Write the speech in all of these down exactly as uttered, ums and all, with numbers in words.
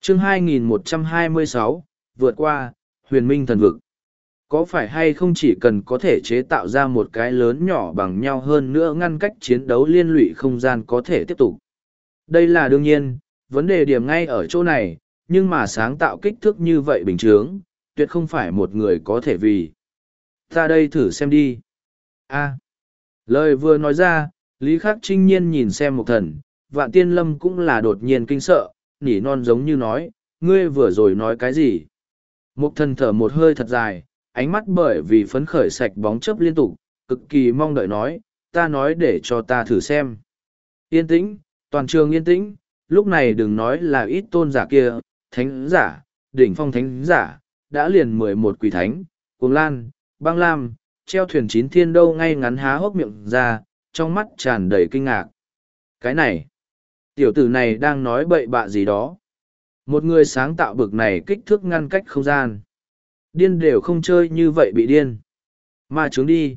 chương hai nghìn một trăm hai mươi sáu, vượt qua, huyền minh thần vực. Có phải hay không chỉ cần có thể chế tạo ra một cái lớn nhỏ bằng nhau hơn nữa ngăn cách chiến đấu liên lụy không gian có thể tiếp tục. Đây là đương nhiên, vấn đề điểm ngay ở chỗ này, nhưng mà sáng tạo kích thước như vậy bình thường, tuyệt không phải một người có thể vì. Ta đây thử xem đi. A. Lời vừa nói ra, Lý Khắc Trinh Nhiên nhìn xem một thần, Vạn Tiên Lâm cũng là đột nhiên kinh sợ, nỉ non giống như nói, ngươi vừa rồi nói cái gì? Một thần thở một hơi thật dài, ánh mắt bởi vì phấn khởi sạch bóng chớp liên tục, cực kỳ mong đợi nói, ta nói để cho ta thử xem. Yên tĩnh, toàn trường yên tĩnh, lúc này đừng nói là ít tôn giả kia, thánh giả, đỉnh phong thánh giả, đã liền mười một quỷ thánh, cuồng lan, băng lam, treo thuyền chín thiên đâu ngay ngắn há hốc miệng ra, trong mắt tràn đầy kinh ngạc. Cái này, tiểu tử này đang nói bậy bạ gì đó. Một người sáng tạo bực này kích thước ngăn cách không gian. Điên đều không chơi như vậy bị điên. Ma trướng đi.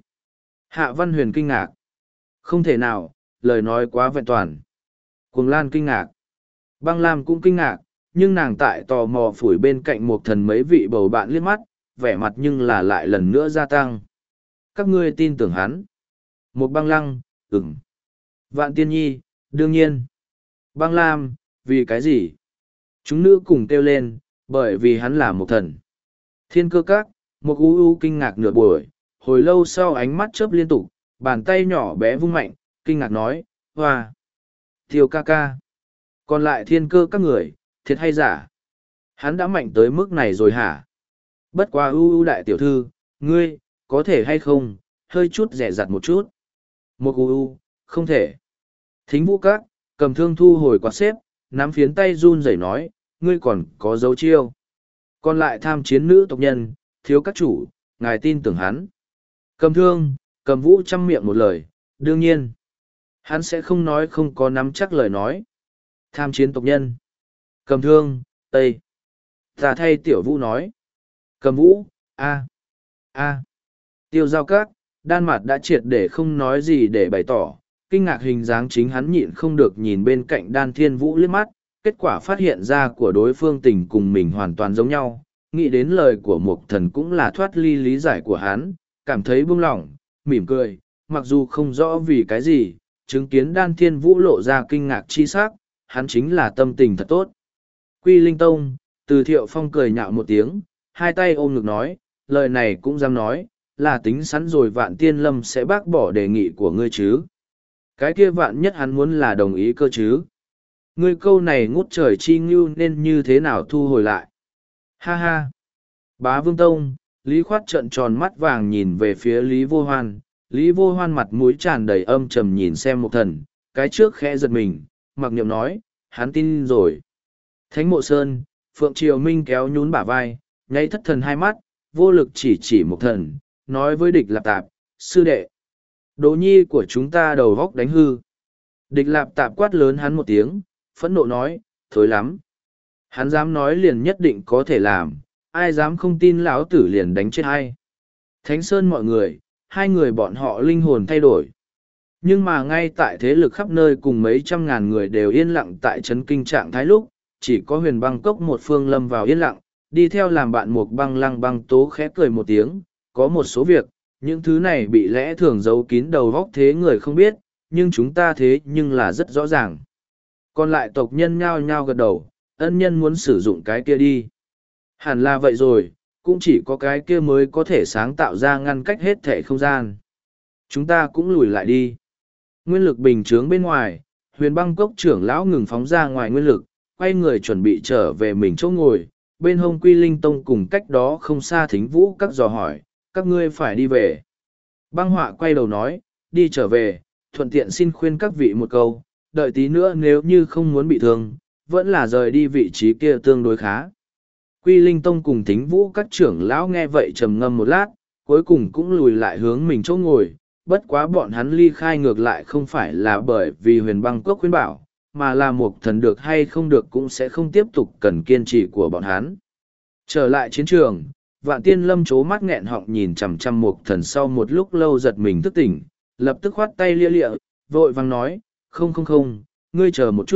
Hạ Văn Huyền kinh ngạc. Không thể nào, lời nói quá vẹn toàn. Cuồng Lan kinh ngạc. Băng Lam cũng kinh ngạc, nhưng nàng tại tò mò phủi bên cạnh một thần mấy vị bầu bạn liếc mắt, vẻ mặt nhưng là lại lần nữa gia tăng. Các ngươi tin tưởng hắn. Một băng lăng, ừm. Vạn Tiên Nhi, đương nhiên. Băng Lam, vì cái gì? Chúng nữ cùng kêu lên, bởi vì hắn là một thần. Thiên Cơ Các, một u u kinh ngạc nửa buổi, hồi lâu sau ánh mắt chớp liên tục, bàn tay nhỏ bé vung mạnh, kinh ngạc nói, hoa. Tiêu ca ca. Còn lại Thiên Cơ Các người, thiệt hay giả? Hắn đã mạnh tới mức này rồi hả? Bất quá u u đại tiểu thư, ngươi, có thể hay không, hơi chút rẻ rặt một chút. Một u u, không thể. Thính Vũ Các, cầm thương thu hồi quạt xếp, nắm phiến tay run rẩy nói, ngươi còn có dấu chiêu. Còn lại tham chiến nữ tộc nhân, thiếu các chủ, ngài tin tưởng hắn. Cầm thương, cầm vũ chăm miệng một lời, đương nhiên. Hắn sẽ không nói không có nắm chắc lời nói. Tham chiến tộc nhân. Cầm thương, tây. Ta thay tiểu vũ nói. Cầm vũ, a, a. Tiêu giao các, đan mặt đã triệt để không nói gì để bày tỏ. Kinh ngạc hình dáng chính hắn nhịn không được nhìn bên cạnh đan thiên vũ liếc mắt. Kết quả phát hiện ra của đối phương tình cùng mình hoàn toàn giống nhau. Nghĩ đến lời của một thần cũng là thoát ly lý giải của hắn, cảm thấy buông lỏng, mỉm cười, mặc dù không rõ vì cái gì, chứng kiến đan thiên vũ lộ ra kinh ngạc chi sắc, hắn chính là tâm tình thật tốt. Quy Linh Tông, từ Thiệu Phong cười nhạo một tiếng, hai tay ôm ngực nói, lời này cũng dám nói, là tính sẵn rồi Vạn Tiên Lâm sẽ bác bỏ đề nghị của ngươi chứ. Cái kia vạn nhất hắn muốn là đồng ý cơ chứ. Ngươi câu này ngút trời chi ngưu nên như thế nào thu hồi lại. Ha ha. Bá Vương Tông, Lý Khoát trợn tròn mắt vàng nhìn về phía Lý Vô Hoan. Lý Vô Hoan mặt mũi tràn đầy âm trầm nhìn xem một thần, cái trước khẽ giật mình, mặc niệm nói, hắn tin rồi. Thánh Mộ Sơn, Phượng Triều Minh kéo nhún bả vai, nháy thất thần hai mắt, vô lực chỉ chỉ một thần, nói với địch lạp tạp, sư đệ. Đỗ nhi của chúng ta đầu góc đánh hư. Địch lạp tạp quát lớn hắn một tiếng, phẫn nộ nói, thối lắm. Hắn dám nói liền nhất định có thể làm, ai dám không tin lão tử liền đánh chết hay. Thánh Sơn mọi người, hai người bọn họ linh hồn thay đổi. Nhưng mà ngay tại thế lực khắp nơi cùng mấy trăm ngàn người đều yên lặng tại chấn kinh trạng thái lúc, chỉ có huyền băng cốc một phương lâm vào yên lặng, đi theo làm bạn một băng lăng băng tố khẽ cười một tiếng, có một số việc, những thứ này bị lẽ thường giấu kín đầu góc thế người không biết, nhưng chúng ta thế nhưng là rất rõ ràng. Còn lại tộc nhân nhao nhao gật đầu, ân nhân muốn sử dụng cái kia đi. Hẳn là vậy rồi, cũng chỉ có cái kia mới có thể sáng tạo ra ngăn cách hết thể không gian. Chúng ta cũng lùi lại đi. Nguyên lực bình chướng bên ngoài, huyền băng cốc trưởng lão ngừng phóng ra ngoài nguyên lực, quay người chuẩn bị trở về mình chỗ ngồi, bên hông Quy Linh Tông cùng cách đó không xa Thính Vũ các dò hỏi, các ngươi phải đi về. Băng Họa quay đầu nói, đi trở về, thuận tiện xin khuyên các vị một câu, đợi tí nữa nếu như không muốn bị thương, vẫn là rời đi vị trí kia tương đối khá. Quy Linh Tông cùng Thính Vũ các trưởng lão nghe vậy trầm ngâm một lát, cuối cùng cũng lùi lại hướng mình chỗ ngồi, bất quá bọn hắn ly khai ngược lại không phải là bởi vì huyền băng cốc khuyên bảo, mà là một thần được hay không được cũng sẽ không tiếp tục cần kiên trì của bọn hắn. Trở lại chiến trường, Vạn Tiên Lâm chố mắt nghẹn họng nhìn chằm chằm một thần sau một lúc lâu giật mình thức tỉnh, lập tức khoát tay lia lịa, vội vàng nói, không không không, ngươi chờ một chút,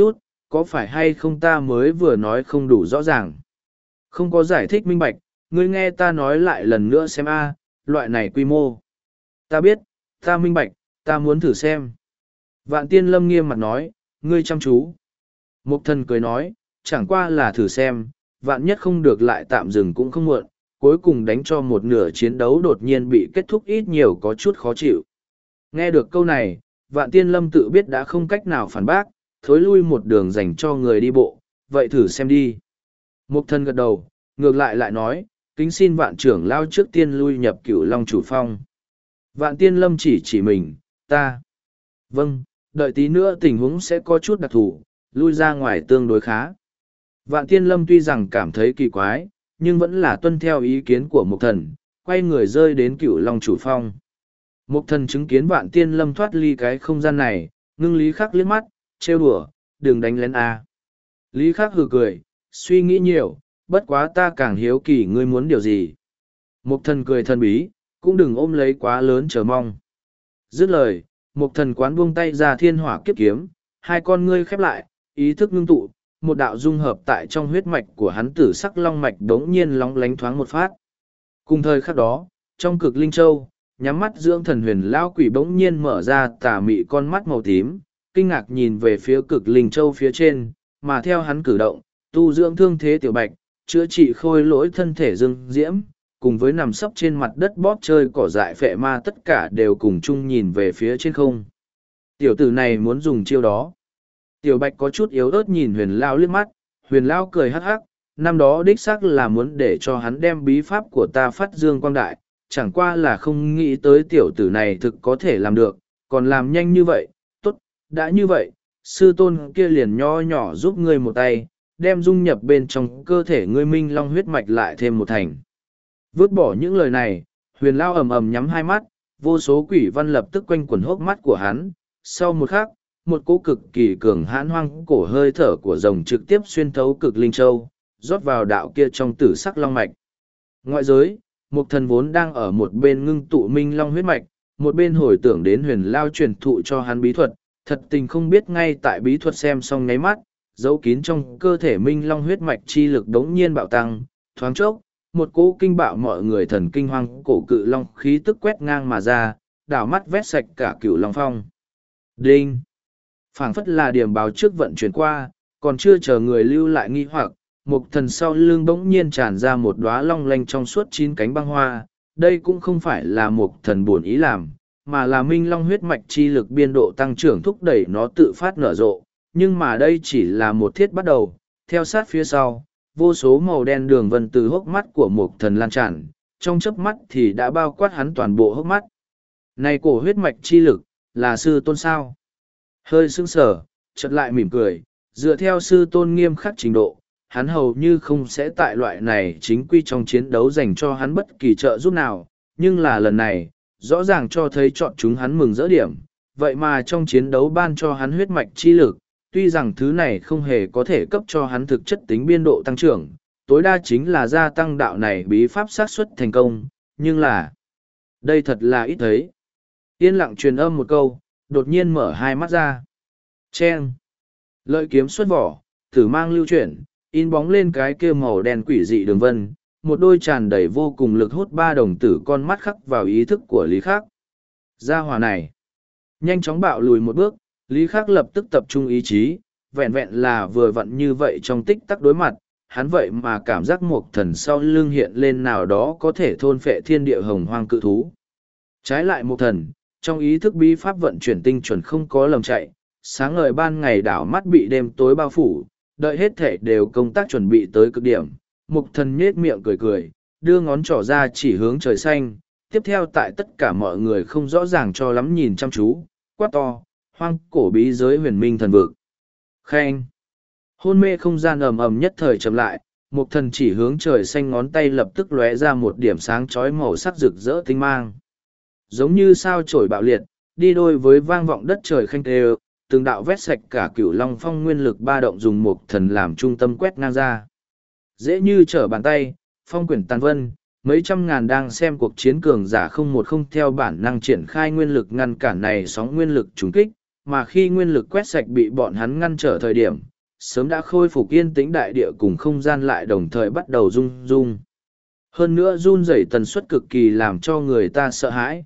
có phải hay không ta mới vừa nói không đủ rõ ràng? Không có giải thích minh bạch, ngươi nghe ta nói lại lần nữa xem a, loại này quy mô. Ta biết, ta minh bạch, ta muốn thử xem. Vạn Tiên Lâm nghiêm mặt nói, ngươi chăm chú. Mục Thần cười nói, chẳng qua là thử xem, vạn nhất không được lại tạm dừng cũng không muộn, cuối cùng đánh cho một nửa chiến đấu đột nhiên bị kết thúc ít nhiều có chút khó chịu. Nghe được câu này, Vạn Tiên Lâm tự biết đã không cách nào phản bác, thối lui một đường dành cho người đi bộ, vậy thử xem đi. Mục Thần gật đầu, ngược lại lại nói, kính xin Vạn trưởng lao trước tiên lui nhập Cửu Long chủ phong. Vạn Tiên Lâm chỉ chỉ mình, ta. Vâng, đợi tí nữa tình huống sẽ có chút đặc thù, lui ra ngoài tương đối khá. Vạn Tiên Lâm tuy rằng cảm thấy kỳ quái, nhưng vẫn là tuân theo ý kiến của Mục Thần, quay người rơi đến Cửu Long chủ phong. Mục Thần chứng kiến Vạn Tiên Lâm thoát ly cái không gian này, ngưng Lý Khắc liếc mắt, trêu đùa, đừng đánh lén a. Lý Khắc hừ cười, suy nghĩ nhiều, bất quá ta càng hiếu kỳ ngươi muốn điều gì. Mục Thần cười thần bí, cũng đừng ôm lấy quá lớn chờ mong. Dứt lời, Mục Thần quán buông tay ra thiên hỏa kiếp kiếm, hai con ngươi khép lại, ý thức ngưng tụ, một đạo dung hợp tại trong huyết mạch của hắn tử sắc long mạch đống nhiên lóng lánh thoáng một phát. Cùng thời khắc đó, trong cực linh châu, nhắm mắt dưỡng thần huyền lao quỷ bỗng nhiên mở ra tà mị con mắt màu tím, kinh ngạc nhìn về phía cực linh châu phía trên, mà theo hắn cử động, tu dưỡng thương thế tiểu bạch, chữa trị khôi lỗi thân thể dương diễm, cùng với nằm sấp trên mặt đất bóp chơi cỏ dại phệ ma tất cả đều cùng chung nhìn về phía trên không. Tiểu tử này muốn dùng chiêu đó. Tiểu bạch có chút yếu ớt nhìn huyền lao liếc mắt, huyền lao cười hắc hắc, năm đó đích xác là muốn để cho hắn đem bí pháp của ta phát dương quang đại, chẳng qua là không nghĩ tới tiểu tử này thực có thể làm được, còn làm nhanh như vậy, tốt, đã như vậy, sư tôn kia liền nho nhỏ giúp ngươi một tay, đem dung nhập bên trong cơ thể ngươi minh long huyết mạch lại thêm một thành. Vứt bỏ những lời này, huyền lao ầm ầm nhắm hai mắt, vô số quỷ văn lập tức quanh quẩn hốc mắt của hắn, sau một khắc, một cỗ cực kỳ cường hãn hoang cổ hơi thở của rồng trực tiếp xuyên thấu cực linh châu, rót vào đạo kia trong tử sắc long mạch. Ngoại giới, Mục Thần vốn đang ở một bên ngưng tụ minh long huyết mạch, một bên hồi tưởng đến huyền lao truyền thụ cho hắn bí thuật, thật tình không biết ngay tại bí thuật xem xong nháy mắt, dấu kín trong cơ thể minh long huyết mạch chi lực đống nhiên bạo tăng, thoáng chốc, một cỗ kinh bạo mọi người thần kinh hoang cổ cự long khí tức quét ngang mà ra, đảo mắt vét sạch cả cửu long phong. Đinh! Phảng phất là điểm báo trước vận chuyển qua, còn chưa chờ người lưu lại nghi hoặc, Mục Thần sau lưng bỗng nhiên tràn ra một đóa long lanh trong suốt chín cánh băng hoa, đây cũng không phải là Mục Thần buồn ý làm, mà là minh long huyết mạch chi lực biên độ tăng trưởng thúc đẩy nó tự phát nở rộ, nhưng mà đây chỉ là một thiết bắt đầu, theo sát phía sau, vô số màu đen đường vân từ hốc mắt của Mục Thần lan tràn, trong chớp mắt thì đã bao quát hắn toàn bộ hốc mắt. Này cổ huyết mạch chi lực, là sư tôn sao? Hơi sững sờ, chợt lại mỉm cười, dựa theo sư tôn nghiêm khắc trình độ, hắn hầu như không sẽ tại loại này chính quy trong chiến đấu dành cho hắn bất kỳ trợ giúp nào, nhưng là lần này, rõ ràng cho thấy chọn chúng hắn mừng rỡ điểm, vậy mà trong chiến đấu ban cho hắn huyết mạch chi lực, tuy rằng thứ này không hề có thể cấp cho hắn thực chất tính biên độ tăng trưởng, tối đa chính là gia tăng đạo này bí pháp xác suất thành công, nhưng là, đây thật là ít thấy. Yên lặng truyền âm một câu, đột nhiên mở hai mắt ra. Chen! Lợi kiếm xuất vỏ, tử mang lưu chuyển, in bóng lên cái kia màu đen quỷ dị đường vân, một đôi tràn đầy vô cùng lực hút ba đồng tử con mắt khắc vào ý thức của Lý Khắc. Gia hỏa này! Nhanh chóng bạo lùi một bước, Lý Khắc lập tức tập trung ý chí, vẹn vẹn là vừa vặn như vậy trong tích tắc đối mặt, hắn vậy mà cảm giác một thần sau lưng hiện lên nào đó có thể thôn phệ thiên địa hồng hoang cự thú. Trái lại một thần, trong ý thức bí pháp vận chuyển tinh chuẩn không có lầm chạy, sáng ngời ban ngày đảo mắt bị đêm tối bao phủ, đợi hết thể đều công tác chuẩn bị tới cực điểm. Mục thần nhết miệng cười cười, đưa ngón trỏ ra chỉ hướng trời xanh, tiếp theo tại tất cả mọi người không rõ ràng cho lắm nhìn chăm chú, quát to, hoang cổ bí giới huyền minh thần vực. Khen! Hôn mê không gian ầm ầm nhất thời chậm lại, mục thần chỉ hướng trời xanh ngón tay lập tức lóe ra một điểm sáng chói màu sắc rực rỡ tinh mang. Giống như sao chổi bạo liệt, đi đôi với vang vọng đất trời khanh tê, từng đạo vét sạch cả cửu long phong nguyên lực ba động dùng mục thần làm trung tâm quét ngang ra. Dễ như trở bàn tay, phong quyển tàn vân, mấy trăm ngàn đang xem cuộc chiến cường giả không một không theo bản năng triển khai nguyên lực ngăn cản này sóng nguyên lực trùng kích, mà khi nguyên lực quét sạch bị bọn hắn ngăn trở thời điểm, sớm đã khôi phục yên tĩnh đại địa cùng không gian lại đồng thời bắt đầu rung rung. Hơn nữa run rẩy tần suất cực kỳ làm cho người ta sợ hãi.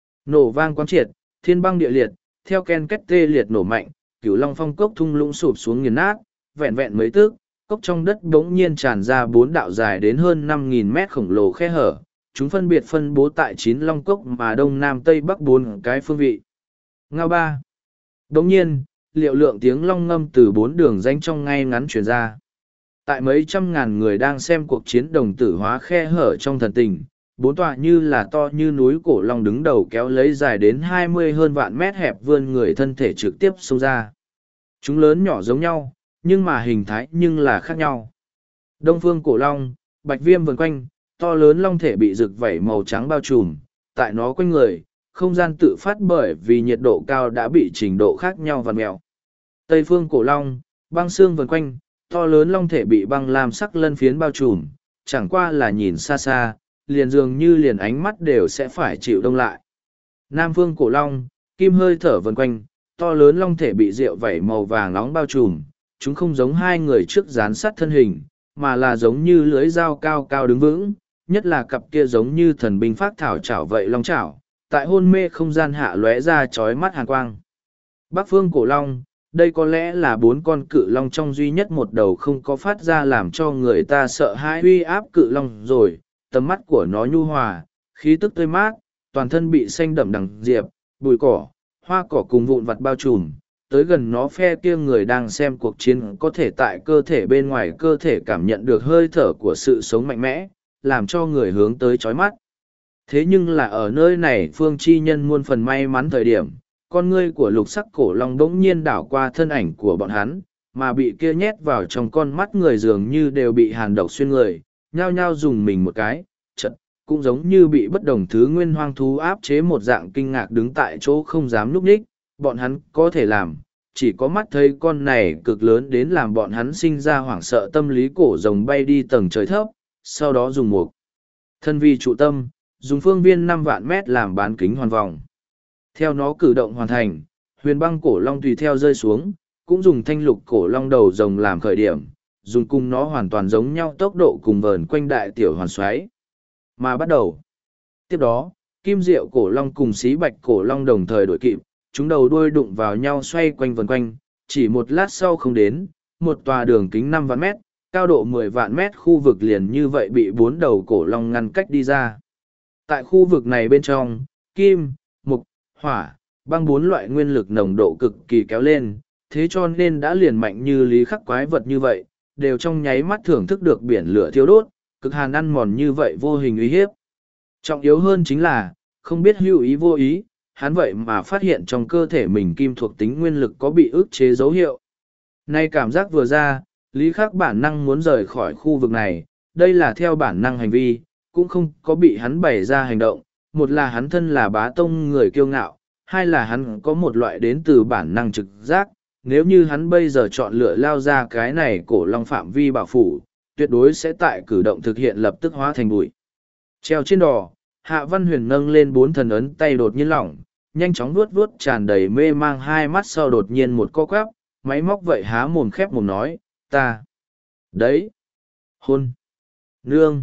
Nổ vang quán triệt, thiên băng địa liệt, theo ken két tê liệt nổ mạnh, Cửu Long Phong cốc thung lũng sụp xuống nghiền nát, vẹn vẹn mấy tước, cốc trong đất bỗng nhiên tràn ra bốn đạo dài đến hơn năm nghìn mét khổng lồ khe hở, chúng phân biệt phân bố tại chín long cốc mà đông nam tây bắc bốn cái phương vị. Ngao ba. Bỗng nhiên, liệu lượng tiếng long ngâm từ bốn đường danh trong ngay ngắn truyền ra. Tại mấy trăm ngàn người đang xem cuộc chiến đồng tử hóa khe hở trong thần tình, bốn tòa như là to như núi cổ long đứng đầu kéo lấy dài đến hai mươi hơn vạn mét hẹp vươn người thân thể trực tiếp xông ra. Chúng lớn nhỏ giống nhau, nhưng mà hình thái nhưng là khác nhau. Đông phương cổ long, bạch viêm vần quanh, to lớn long thể bị rực vẩy màu trắng bao trùm, tại nó quanh người, không gian tự phát bởi vì nhiệt độ cao đã bị trình độ khác nhau vằn mèo. Tây phương cổ long, băng xương vần quanh, to lớn long thể bị băng lam sắc lân phiến bao trùm, chẳng qua là nhìn xa xa, liền dường như liền ánh mắt đều sẽ phải chịu đông lại. Nam phương cổ long, kim hơi thở vần quanh, to lớn long thể bị rượu vẩy màu vàng nóng bao trùm, chúng không giống hai người trước dán sát thân hình, mà là giống như lưới dao cao cao đứng vững, nhất là cặp kia giống như thần binh phát thảo chảo vậy long chảo, tại hôn mê không gian hạ lóe ra chói mắt hàn quang. Bắc phương cổ long, đây có lẽ là bốn con cự long trong duy nhất một đầu không có phát ra làm cho người ta sợ hãi uy áp cự long rồi, tầm mắt của nó nhu hòa, khí tức tươi mát, toàn thân bị xanh đậm đằng diệp, bụi cỏ, hoa cỏ cùng vụn vặt bao trùm, tới gần nó phe kia người đang xem cuộc chiến có thể tại cơ thể bên ngoài cơ thể cảm nhận được hơi thở của sự sống mạnh mẽ, làm cho người hướng tới chói mắt. Thế nhưng là ở nơi này phương chi nhân muôn phần may mắn thời điểm, con ngươi của lục sắc cổ long bỗng nhiên đảo qua thân ảnh của bọn hắn, mà bị kia nhét vào trong con mắt người dường như đều bị hàn độc xuyên người, nhao nhao dùng mình một cái, chật, cũng giống như bị bất đồng thứ nguyên hoang thú áp chế một dạng kinh ngạc đứng tại chỗ không dám núp ních, bọn hắn có thể làm, chỉ có mắt thấy con này cực lớn đến làm bọn hắn sinh ra hoảng sợ tâm lý cổ rồng bay đi tầng trời thấp, sau đó dùng một thân vi trụ tâm, dùng phương viên năm vạn mét làm bán kính hoàn vòng. Theo nó cử động hoàn thành, huyền băng cổ long tùy theo rơi xuống, cũng dùng thanh lục cổ long đầu rồng làm khởi điểm, dùng cùng nó hoàn toàn giống nhau tốc độ cùng vờn quanh đại tiểu hoàn xoáy. Mà bắt đầu. Tiếp đó, kim diệu cổ long cùng xí bạch cổ long đồng thời đổi kịp, chúng đầu đuôi đụng vào nhau xoay quanh vần quanh, chỉ một lát sau không đến, một tòa đường kính năm vạn mét, cao độ mười vạn mét khu vực liền như vậy bị bốn đầu cổ long ngăn cách đi ra. Tại khu vực này bên trong, kim, mục, hỏa, băng bốn loại nguyên lực nồng độ cực kỳ kéo lên, thế cho nên đã liền mạnh như lý khắc quái vật như vậy, đều trong nháy mắt thưởng thức được biển lửa thiêu đốt, cực hàn ăn mòn như vậy vô hình uy hiếp. Trọng yếu hơn chính là, không biết hữu ý vô ý, hắn vậy mà phát hiện trong cơ thể mình kim thuộc tính nguyên lực có bị ức chế dấu hiệu. Nay cảm giác vừa ra, lý khắc bản năng muốn rời khỏi khu vực này, đây là theo bản năng hành vi, cũng không có bị hắn bày ra hành động, một là hắn thân là bá tông người kiêu ngạo, hai là hắn có một loại đến từ bản năng trực giác, nếu như hắn bây giờ chọn lựa lao ra cái này cổ long phạm vi bảo phủ, tuyệt đối sẽ tại cử động thực hiện lập tức hóa thành bụi. Treo trên đò, Hạ Văn Huyền nâng lên bốn thần ấn tay đột nhiên lỏng, nhanh chóng vuốt vuốt tràn đầy mê mang hai mắt sau đột nhiên một co quắp, máy móc vậy há mồm khép mồm nói, ta, đấy, hôn, nương,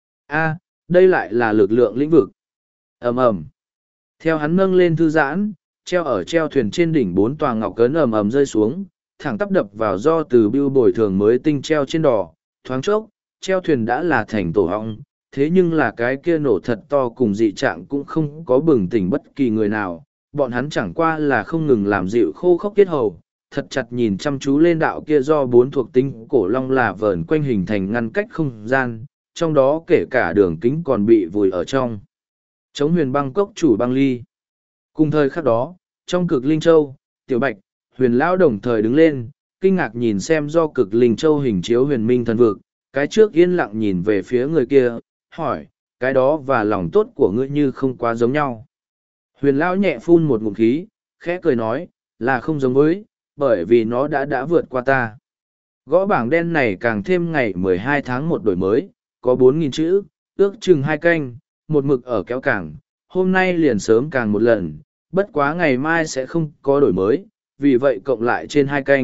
a, đây lại là lực lượng lĩnh vực. Ầm ầm. Theo hắn nâng lên thư giãn, treo ở treo thuyền trên đỉnh bốn tòa ngọc cấn ầm ầm rơi xuống, thẳng tắp đập vào do từ bưu bồi thường mới tinh treo trên đò, thoáng chốc, treo thuyền đã là thành tổ hong, thế nhưng là cái kia nổ thật to cùng dị trạng cũng không có bừng tỉnh bất kỳ người nào, bọn hắn chẳng qua là không ngừng làm dịu khô khốc kết hầu, thật chặt nhìn chăm chú lên đạo kia do bốn thuộc tinh cổ long là vờn quanh hình thành ngăn cách không gian, trong đó kể cả đường kính còn bị vùi ở trong. Chống huyền băng cốc chủ băng ly. Cùng thời khắc đó, trong cực linh châu, tiểu bạch, huyền lão đồng thời đứng lên, kinh ngạc nhìn xem do cực linh châu hình chiếu huyền minh thần vực, cái trước yên lặng nhìn về phía người kia, hỏi, cái đó và lòng tốt của ngươi như không quá giống nhau. Huyền lão nhẹ phun một ngụm khí, khẽ cười nói, là không giống với, bởi vì nó đã đã vượt qua ta. Gõ bảng đen này càng thêm ngày mười hai tháng một đổi mới, có bốn nghìn chữ, ước chừng hai canh, một mực ở kéo càng, hôm nay liền sớm càng một lần, bất quá ngày mai sẽ không có đổi mới, vì vậy cộng lại trên hai canh,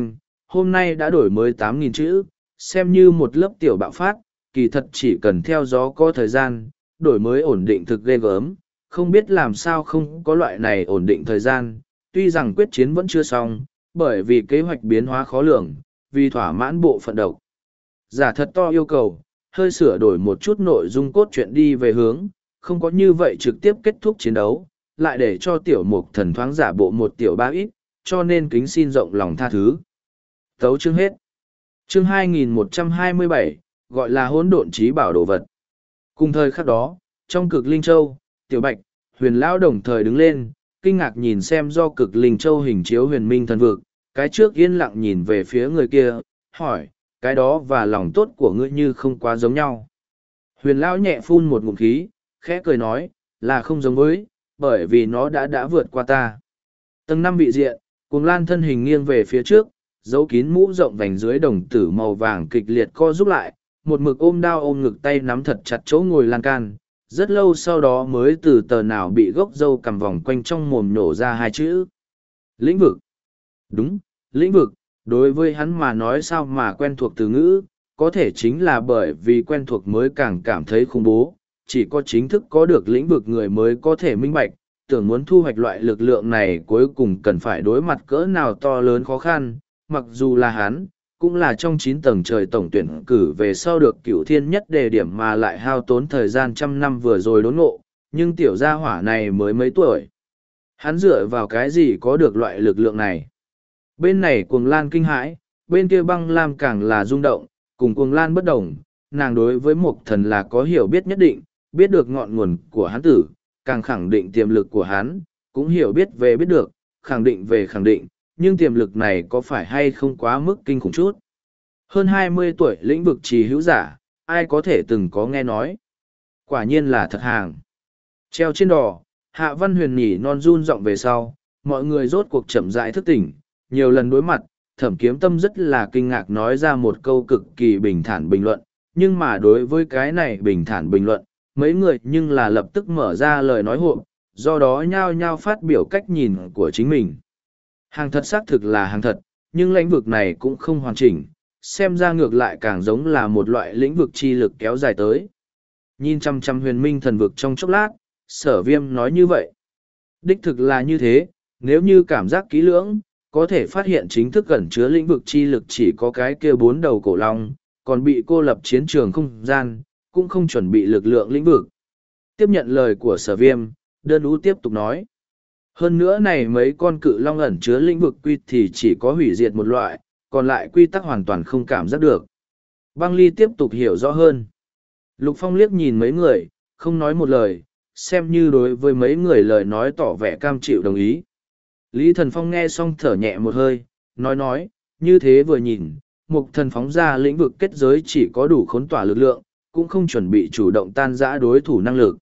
hôm nay đã đổi mới tám nghìn chữ, xem như một lớp tiểu bạo phát, kỳ thật chỉ cần theo gió có thời gian, đổi mới ổn định thực ghê gớm, không biết làm sao không có loại này ổn định thời gian, tuy rằng quyết chiến vẫn chưa xong, bởi vì kế hoạch biến hóa khó lường, vì thỏa mãn bộ phận độc. Giả thật to yêu cầu, hơi sửa đổi một chút nội dung cốt truyện đi về hướng, không có như vậy trực tiếp kết thúc chiến đấu, lại để cho tiểu mục thần thoáng giả bộ một tiểu ba ít, cho nên kính xin rộng lòng tha thứ. Tấu chương hết. Chương hai nghìn một trăm hai mươi bảy, gọi là hỗn độn trí bảo đồ vật. Cùng thời khắc đó, trong cực linh châu, tiểu bạch, huyền lão đồng thời đứng lên, kinh ngạc nhìn xem do cực linh châu hình chiếu huyền minh thần vực, cái trước yên lặng nhìn về phía người kia, hỏi, cái đó và lòng tốt của ngươi như không quá giống nhau. Huyền lão nhẹ phun một ngụm khí, khẽ cười nói, là không giống với, bởi vì nó đã đã vượt qua ta. Tầng năm vị diện, cuồng lan thân hình nghiêng về phía trước, giấu kín mũ rộng vành dưới đồng tử màu vàng kịch liệt co rút lại, một mực ôm đao ôm ngực tay nắm thật chặt chỗ ngồi lan can, rất lâu sau đó mới từ tờ nào bị gốc râu cầm vòng quanh trong mồm nổ ra hai chữ. Lĩnh vực. Đúng, lĩnh vực, đối với hắn mà nói sao mà quen thuộc từ ngữ, có thể chính là bởi vì quen thuộc mới càng cảm thấy khủng bố, chỉ có chính thức có được lĩnh vực người mới có thể minh bạch, tưởng muốn thu hoạch loại lực lượng này cuối cùng cần phải đối mặt cỡ nào to lớn khó khăn, mặc dù là hắn, cũng là trong chín tầng trời tổng tuyển cử về sau được cửu thiên nhất đề điểm mà lại hao tốn thời gian trăm năm vừa rồi đốn ngộ, nhưng tiểu gia hỏa này mới mấy tuổi. Hắn dựa vào cái gì có được loại lực lượng này? Bên này cuồng lan kinh hãi, bên kia băng lam càng là rung động, cùng cuồng lan bất đồng, nàng đối với một thần là có hiểu biết nhất định, biết được ngọn nguồn của hắn tử, càng khẳng định tiềm lực của hắn, cũng hiểu biết về biết được, khẳng định về khẳng định, nhưng tiềm lực này có phải hay không quá mức kinh khủng chút. Hơn hai mươi tuổi lĩnh vực trì hữu giả, ai có thể từng có nghe nói. Quả nhiên là thật hàng. Treo trên đỏ, Hạ Văn Huyền nhỉ non run giọng về sau, mọi người rốt cuộc chậm rãi thức tỉnh, nhiều lần đối mặt, Thẩm Kiếm Tâm rất là kinh ngạc nói ra một câu cực kỳ bình thản bình luận, nhưng mà đối với cái này bình thản bình luận, mấy người nhưng là lập tức mở ra lời nói hộp, do đó nhao nhao phát biểu cách nhìn của chính mình. Hàng thật xác thực là hàng thật, nhưng lĩnh vực này cũng không hoàn chỉnh, xem ra ngược lại càng giống là một loại lĩnh vực chi lực kéo dài tới. Nhìn chăm chăm huyền minh thần vực trong chốc lát, Sở Viêm nói như vậy. Đích thực là như thế, nếu như cảm giác kỹ lưỡng, có thể phát hiện chính thức gần chứa lĩnh vực chi lực chỉ có cái kia bốn đầu cổ long, còn bị cô lập chiến trường không gian, cũng không chuẩn bị lực lượng lĩnh vực. Tiếp nhận lời của Sở Viêm, Đơn Ú tiếp tục nói. Hơn nữa này mấy con cự long ẩn chứa lĩnh vực quy thì chỉ có hủy diệt một loại, còn lại quy tắc hoàn toàn không cảm giác được. Băng Ly tiếp tục hiểu rõ hơn. Lục Phong liếc nhìn mấy người, không nói một lời, xem như đối với mấy người lời nói tỏ vẻ cam chịu đồng ý. Lý Thần Phong nghe xong thở nhẹ một hơi, nói nói, như thế vừa nhìn, Mục Thần phóng ra lĩnh vực kết giới chỉ có đủ khốn tỏa lực lượng, cũng không chuẩn bị chủ động tan rã đối thủ năng lực.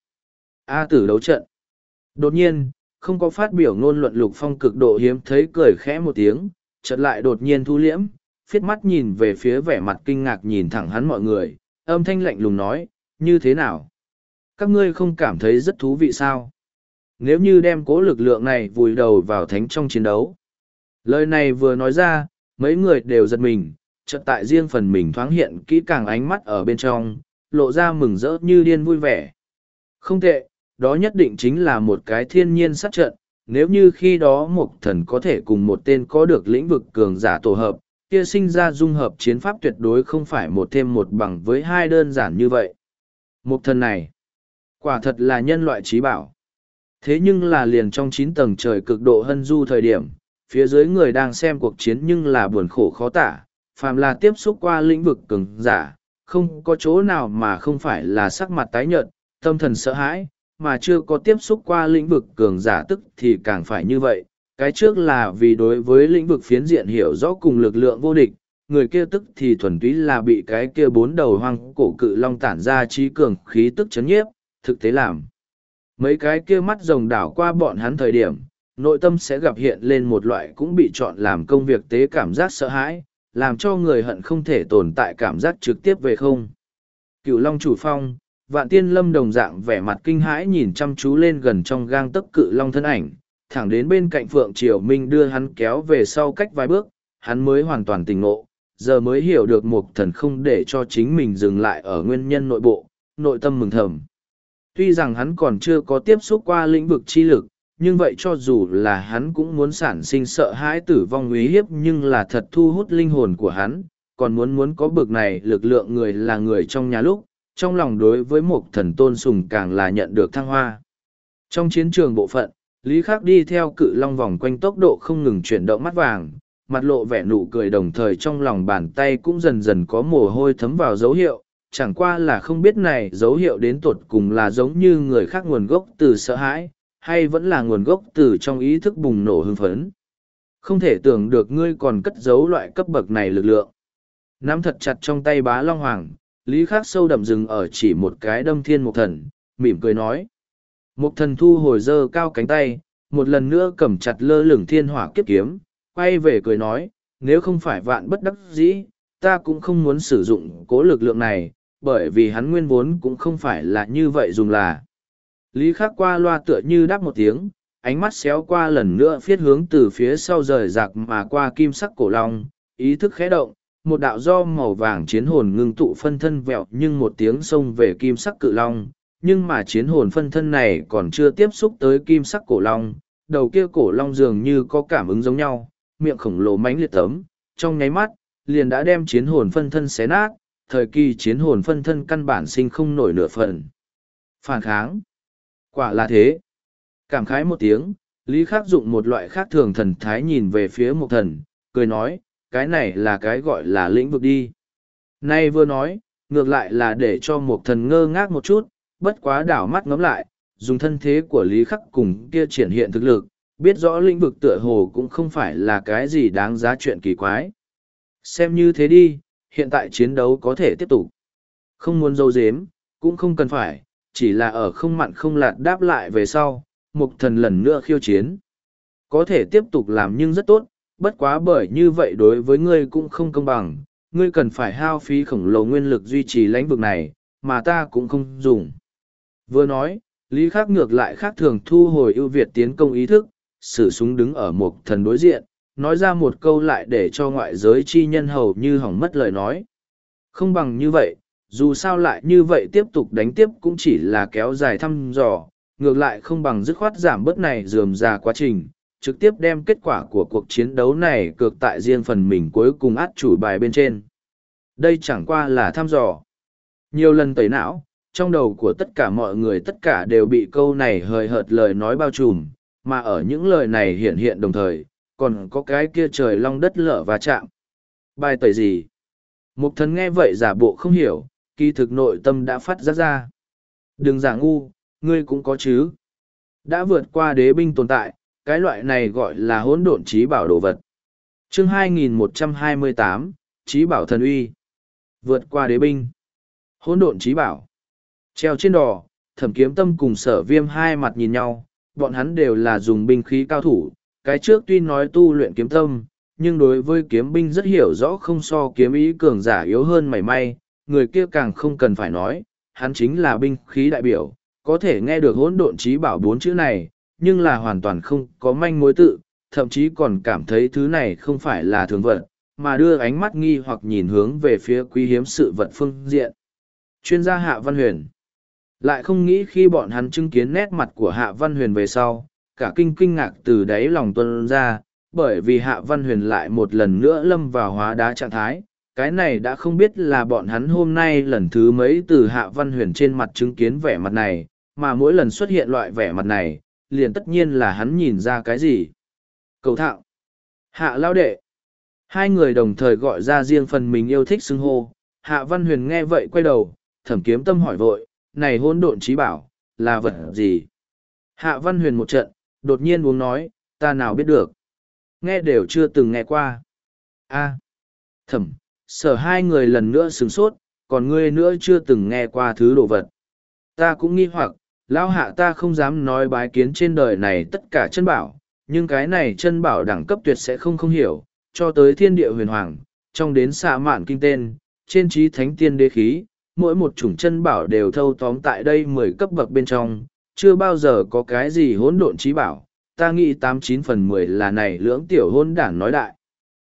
A tử đấu trận. Đột nhiên, không có phát biểu ngôn luận Lục Phong cực độ hiếm thấy cười khẽ một tiếng, chợt lại đột nhiên thu liễm, phiết mắt nhìn về phía vẻ mặt kinh ngạc nhìn thẳng hắn mọi người, âm thanh lạnh lùng nói, như thế nào? Các ngươi không cảm thấy rất thú vị sao? Nếu như đem cố lực lượng này vùi đầu vào thánh trong chiến đấu. Lời này vừa nói ra, mấy người đều giật mình, chợt tại riêng phần mình thoáng hiện kỹ càng ánh mắt ở bên trong, lộ ra mừng rỡ như điên vui vẻ. Không tệ, đó nhất định chính là một cái thiên nhiên sát trận, nếu như khi đó một thần có thể cùng một tên có được lĩnh vực cường giả tổ hợp, kia sinh ra dung hợp chiến pháp tuyệt đối không phải một thêm một bằng với hai đơn giản như vậy. Một thần này, quả thật là nhân loại trí bảo. Thế nhưng là liền trong chín tầng trời cực độ hân du thời điểm, phía dưới người đang xem cuộc chiến nhưng là buồn khổ khó tả, phàm là tiếp xúc qua lĩnh vực cường giả, không có chỗ nào mà không phải là sắc mặt tái nhợt, tâm thần sợ hãi, mà chưa có tiếp xúc qua lĩnh vực cường giả tức thì càng phải như vậy. Cái trước là vì đối với lĩnh vực phiến diện hiểu rõ cùng lực lượng vô địch, người kia tức thì thuần túy là bị cái kia bốn đầu hoang cổ cự long tản ra trí cường khí tức chấn nhiếp, thực tế làm. Mấy cái kia mắt rồng đảo qua bọn hắn thời điểm, nội tâm sẽ gặp hiện lên một loại cũng bị chọn làm công việc tế cảm giác sợ hãi, làm cho người hận không thể tồn tại cảm giác trực tiếp về không. Cựu Long chủ phong, Vạn Tiên Lâm đồng dạng vẻ mặt kinh hãi nhìn chăm chú lên gần trong gang tấc cự long thân ảnh, thẳng đến bên cạnh Phượng Triều Minh đưa hắn kéo về sau cách vài bước, hắn mới hoàn toàn tỉnh ngộ, giờ mới hiểu được Mục Thần không để cho chính mình dừng lại ở nguyên nhân nội bộ, nội tâm mừng thầm. Tuy rằng hắn còn chưa có tiếp xúc qua lĩnh vực chi lực, nhưng vậy cho dù là hắn cũng muốn sản sinh sợ hãi tử vong uy hiếp nhưng là thật thu hút linh hồn của hắn, còn muốn muốn có bực này lực lượng người là người trong nhà lúc, trong lòng đối với Mục Thần tôn sùng càng là nhận được thăng hoa. Trong chiến trường bộ phận, Lý Khắc đi theo cự long vòng quanh tốc độ không ngừng chuyển động mắt vàng, mặt lộ vẻ nụ cười đồng thời trong lòng bàn tay cũng dần dần có mồ hôi thấm vào dấu hiệu, chẳng qua là không biết này dấu hiệu đến tột cùng là giống như người khác nguồn gốc từ sợ hãi, hay vẫn là nguồn gốc từ trong ý thức bùng nổ hưng phấn. Không thể tưởng được ngươi còn cất giấu loại cấp bậc này lực lượng. Nắm thật chặt trong tay bá long hoàng, Lý Khắc sâu đậm dừng ở chỉ một cái đâm thiên mục thần, mỉm cười nói. Mục thần thu hồi dơ cao cánh tay, một lần nữa cầm chặt lơ lửng thiên hỏa kiếp kiếm, quay về cười nói, nếu không phải vạn bất đắc dĩ, ta cũng không muốn sử dụng cố lực lượng này, bởi vì hắn nguyên vốn cũng không phải là như vậy dùng là. Lý Khắc qua loa tựa như đáp một tiếng, ánh mắt xéo qua lần nữa phiết hướng từ phía sau rời rạc mà qua kim sắc cổ long, ý thức khẽ động, một đạo do màu vàng chiến hồn ngưng tụ phân thân vẹo nhưng một tiếng xông về kim sắc cự long, nhưng mà chiến hồn phân thân này còn chưa tiếp xúc tới kim sắc cổ long, đầu kia cổ long dường như có cảm ứng giống nhau, miệng khổng lồ mãnh liệt tấm, trong nháy mắt, liền đã đem chiến hồn phân thân xé nát, thời kỳ chiến hồn phân thân căn bản sinh không nổi nửa phần. Phản kháng. Quả là thế. Cảm khái một tiếng, Lý Khắc dụng một loại khác thường thần thái nhìn về phía Mục Thần, cười nói, cái này là cái gọi là lĩnh vực đi. Nay vừa nói, ngược lại là để cho Mục Thần ngơ ngác một chút, bất quá đảo mắt ngắm lại, dùng thân thế của Lý Khắc cùng kia triển hiện thực lực, biết rõ lĩnh vực tựa hồ cũng không phải là cái gì đáng giá chuyện kỳ quái. Xem như thế đi, hiện tại chiến đấu có thể tiếp tục. Không muốn dâu dếm, cũng không cần phải, chỉ là ở không mặn không lạt đáp lại về sau, Mục Thần lần nữa khiêu chiến. Có thể tiếp tục làm nhưng rất tốt, bất quá bởi như vậy đối với ngươi cũng không công bằng, ngươi cần phải hao phí khổng lồ nguyên lực duy trì lãnh vực này, mà ta cũng không dùng. Vừa nói, Lý Khắc ngược lại khác thường thu hồi ưu việt tiến công ý thức, sử súng đứng ở Mục Thần đối diện, nói ra một câu lại để cho ngoại giới chi nhân hầu như hỏng mất lời nói. Không bằng như vậy, dù sao lại như vậy tiếp tục đánh tiếp cũng chỉ là kéo dài thăm dò, ngược lại không bằng dứt khoát giảm bớt này dườm ra quá trình, trực tiếp đem kết quả của cuộc chiến đấu này cược tại riêng phần mình cuối cùng át chủ bài bên trên. Đây chẳng qua là thăm dò. Nhiều lần tẩy não, trong đầu của tất cả mọi người tất cả đều bị câu này hời hợt lời nói bao trùm, mà ở những lời này hiện hiện đồng thời, còn có cái kia trời long đất lở và chạm. Bài tẩy gì? Mục Thần nghe vậy giả bộ không hiểu, kỳ thực nội tâm đã phát giác ra. Đừng giả ngu, ngươi cũng có chứ. Đã vượt qua đế binh tồn tại, cái loại này gọi là hỗn độn trí bảo đồ vật. Chương hai nghìn một trăm hai mươi tám, trí bảo thần uy. Vượt qua đế binh. Hỗn độn trí bảo. Treo trên đò, Thẩm Kiếm Tâm cùng Sở Viêm hai mặt nhìn nhau, bọn hắn đều là dùng binh khí cao thủ, cái trước tuy nói tu luyện kiếm tâm, nhưng đối với kiếm binh rất hiểu rõ không so kiếm ý cường giả yếu hơn mảy may, người kia càng không cần phải nói, hắn chính là binh khí đại biểu, có thể nghe được hỗn độn trí bảo bốn chữ này, nhưng là hoàn toàn không có manh mối tự, thậm chí còn cảm thấy thứ này không phải là thường vật, mà đưa ánh mắt nghi hoặc nhìn hướng về phía quý hiếm sự vật phương diện. Chuyên gia Hạ Văn Huyền lại không nghĩ khi bọn hắn chứng kiến nét mặt của Hạ Văn Huyền về sau, cả kinh kinh ngạc từ đáy lòng tuân ra, bởi vì Hạ Văn Huyền lại một lần nữa lâm vào hóa đá trạng thái. Cái này đã không biết là bọn hắn hôm nay lần thứ mấy từ Hạ Văn Huyền trên mặt chứng kiến vẻ mặt này, mà mỗi lần xuất hiện loại vẻ mặt này, liền tất nhiên là hắn nhìn ra cái gì. Cầu thạo, Hạ Lao Đệ. Hai người đồng thời gọi ra riêng phần mình yêu thích xưng hô. Hạ Văn Huyền nghe vậy quay đầu, Thẩm Kiếm Tâm hỏi vội, này hỗn độn trí bảo, là vật gì? Hạ Văn Huyền một trận, đột nhiên uống nói, ta nào biết được. Nghe đều chưa từng nghe qua. A, Thẩm, Sở hai người lần nữa sửng sốt, còn ngươi nữa chưa từng nghe qua thứ đồ vật. Ta cũng nghi hoặc, lão Hạ ta không dám nói bái kiến trên đời này tất cả chân bảo, nhưng cái này chân bảo đẳng cấp tuyệt sẽ không không hiểu, cho tới thiên địa huyền hoàng, trong đến xạ mạn kinh tên, trên trí thánh tiên đế khí, mỗi một chủng chân bảo đều thâu tóm tại đây mười cấp bậc bên trong, chưa bao giờ có cái gì hỗn độn trí bảo, ta nghĩ tám chín phần mười là này lưỡng tiểu hôn đản nói đại.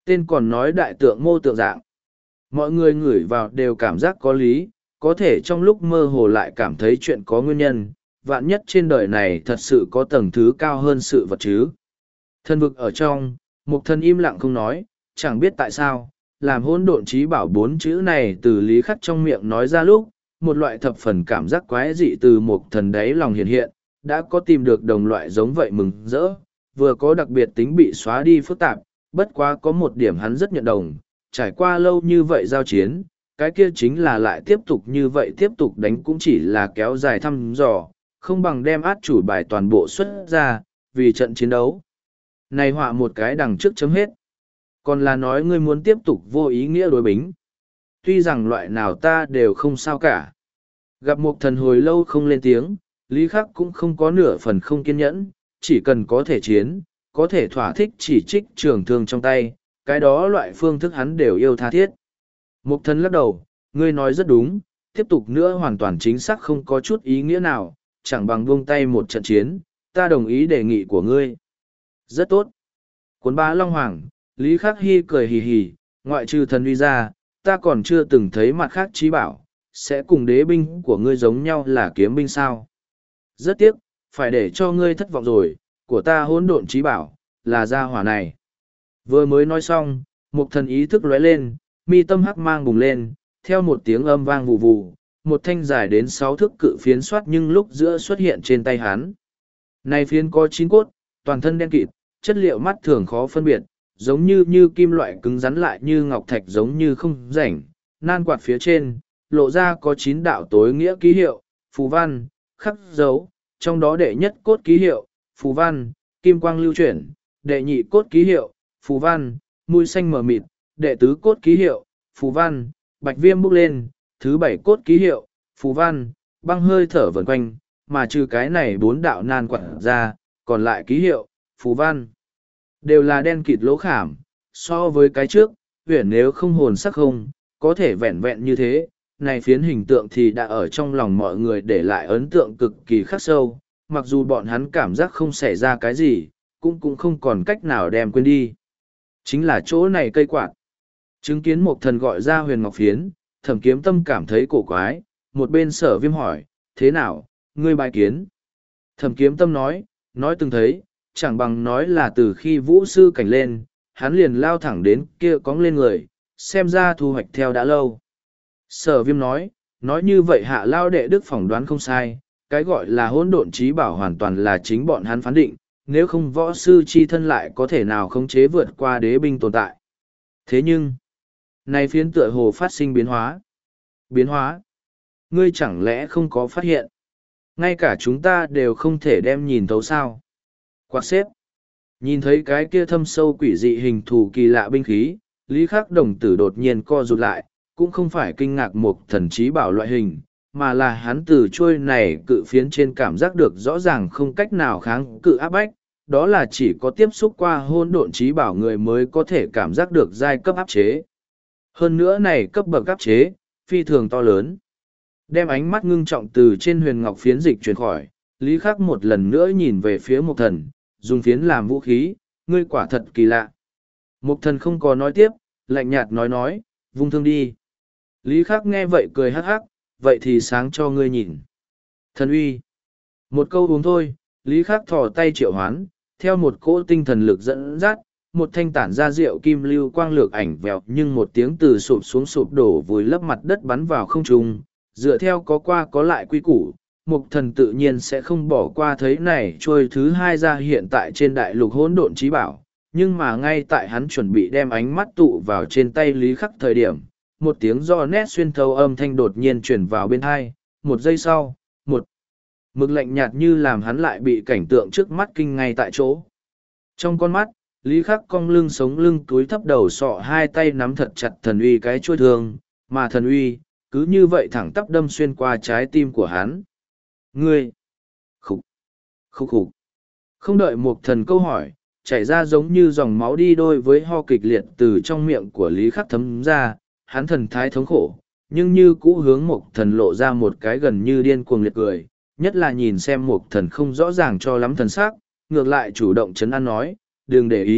Tên còn nói đại tượng mô tượng dạng. Mọi người ngửi vào đều cảm giác có lý, có thể trong lúc mơ hồ lại cảm thấy chuyện có nguyên nhân, vạn nhất trên đời này thật sự có tầng thứ cao hơn sự vật chứ. Thân vực ở trong, Mục Thần im lặng không nói, chẳng biết tại sao, làm hỗn độn trí bảo bốn chữ này từ Lý Khắc trong miệng nói ra lúc, một loại thập phần cảm giác quái dị từ Mục Thần đáy lòng hiện hiện, đã có tìm được đồng loại giống vậy mừng rỡ, vừa có đặc biệt tính bị xóa đi phức tạp, bất quá có một điểm hắn rất nhận đồng, trải qua lâu như vậy giao chiến, cái kia chính là lại tiếp tục như vậy tiếp tục đánh cũng chỉ là kéo dài thăm dò, không bằng đem át chủ bài toàn bộ xuất ra, vì trận chiến đấu. Này họa một cái đằng trước chấm hết. Còn là nói ngươi muốn tiếp tục vô ý nghĩa đối bính. Tuy rằng loại nào ta đều không sao cả. Gặp một thần hồi lâu không lên tiếng, Lý Khắc cũng không có nửa phần không kiên nhẫn, chỉ cần có thể chiến, có thể thỏa thích chỉ trích trường thương trong tay, cái đó loại phương thức hắn đều yêu tha thiết. Mục thần lắc đầu, ngươi nói rất đúng, tiếp tục nữa hoàn toàn chính xác không có chút ý nghĩa nào, chẳng bằng buông tay một trận chiến, ta đồng ý đề nghị của ngươi. Rất tốt. Cuốn bá Long Hoàng, Lý Khắc Hy cười hì hì, ngoại trừ thần uy ra, ta còn chưa từng thấy mặt khác trí bảo, sẽ cùng đế binh của ngươi giống nhau là kiếm binh sao. Rất tiếc, phải để cho ngươi thất vọng rồi, của ta hỗn độn trí bảo, là gia hỏa này. Vừa mới nói xong, một thần ý thức lóe lên, mi tâm hắc mang bùng lên, theo một tiếng âm vang vù vù, một thanh dài đến sáu thước cự phiến xoát nhưng lúc giữa xuất hiện trên tay hắn. Này phiến có chín cốt, toàn thân đen kịt, chất liệu mắt thường khó phân biệt, giống như như kim loại cứng rắn lại như ngọc thạch giống như không rảnh, nan quạt phía trên, lộ ra có chín đạo tối nghĩa ký hiệu, phù văn, khắc dấu, trong đó đệ nhất cốt ký hiệu, phù văn, kim quang lưu chuyển, đệ nhị cốt ký hiệu, phù văn, mũi xanh mờ mịt, đệ tứ cốt ký hiệu, phù văn, bạch viêm bốc lên, thứ bảy cốt ký hiệu, phù văn, băng hơi thở vần quanh, mà trừ cái này bốn đạo nan quạt ra, còn lại ký hiệu, phù văn, đều là đen kịt lỗ khảm, so với cái trước, huyền nếu không hồn sắc không, có thể vẹn vẹn như thế, này phiến hình tượng thì đã ở trong lòng mọi người để lại ấn tượng cực kỳ khắc sâu, mặc dù bọn hắn cảm giác không xảy ra cái gì, cũng cũng không còn cách nào đem quên đi. Chính là chỗ này cây quạt. Chứng kiến một thần gọi ra huyền ngọc phiến, Thẩm Kiếm Tâm cảm thấy cổ quái, một bên Sở Viêm hỏi, thế nào, ngươi bài kiến? Thẩm Kiếm Tâm nói, nói từng thấy, chẳng bằng nói là từ khi vũ sư cảnh lên, hắn liền lao thẳng đến kia cóng lên người, xem ra thu hoạch theo đã lâu. Sở Viêm nói, nói như vậy hạ lao đệ đức phỏng đoán không sai, cái gọi là hỗn độn trí bảo hoàn toàn là chính bọn hắn phán định, nếu không võ sư chi thân lại có thể nào khống chế vượt qua đế binh tồn tại. Thế nhưng, này phiến tựa hồ phát sinh biến hóa. Biến hóa? Ngươi chẳng lẽ không có phát hiện? Ngay cả chúng ta đều không thể đem nhìn thấu sao. Quạt xếp. Nhìn thấy cái kia thâm sâu quỷ dị hình thù kỳ lạ binh khí, Lý Khắc đồng tử đột nhiên co rụt lại, cũng không phải kinh ngạc một thần trí bảo loại hình, mà là hắn từ trôi này cự phiến trên cảm giác được rõ ràng không cách nào kháng cự áp bách, đó là chỉ có tiếp xúc qua hôn độn trí bảo người mới có thể cảm giác được giai cấp áp chế. Hơn nữa này cấp bậc áp chế, phi thường to lớn. Đem ánh mắt ngưng trọng từ trên huyền ngọc phiến dịch chuyển khỏi, Lý Khắc một lần nữa nhìn về phía Mục Thần, dùng phiến làm vũ khí, ngươi quả thật kỳ lạ. Mục Thần không có nói tiếp, lạnh nhạt nói nói, vung thương đi. Lý Khắc nghe vậy cười hắc hắc, vậy thì sáng cho ngươi nhìn. Thần uy. Một câu uống thôi, Lý Khắc thò tay triệu hoán, theo một cỗ tinh thần lực dẫn dắt, một thanh tản ra rượu kim lưu quang lược ảnh vẹo nhưng một tiếng từ sụp xuống sụp đổ vùi lấp mặt đất bắn vào không trung, dựa theo có qua có lại quy củ, Mục Thần tự nhiên sẽ không bỏ qua thấy này trôi thứ hai ra hiện tại trên đại lục hỗn độn trí bảo, nhưng mà ngay tại hắn chuẩn bị đem ánh mắt tụ vào trên tay Lý Khắc thời điểm, một tiếng do nét xuyên thấu âm thanh đột nhiên chuyển vào bên hai, một giây sau, một mực lạnh nhạt như làm hắn lại bị cảnh tượng trước mắt kinh ngay tại chỗ. Trong con mắt, Lý Khắc cong lưng sống lưng túi thấp đầu sọ hai tay nắm thật chặt thần uy cái chuôi thương, mà thần uy, cứ như vậy thẳng tắp đâm xuyên qua trái tim của hắn. Ngươi! Khúc! Khúc khúc! Không đợi một thần câu hỏi, chảy ra giống như dòng máu đi đôi với ho kịch liệt từ trong miệng của Lý Khắc thấm ra, hắn thần thái thống khổ, nhưng như cũ hướng một thần lộ ra một cái gần như điên cuồng liệt cười, nhất là nhìn xem một thần không rõ ràng cho lắm thần sắc, ngược lại chủ động chấn an nói, đừng để ý,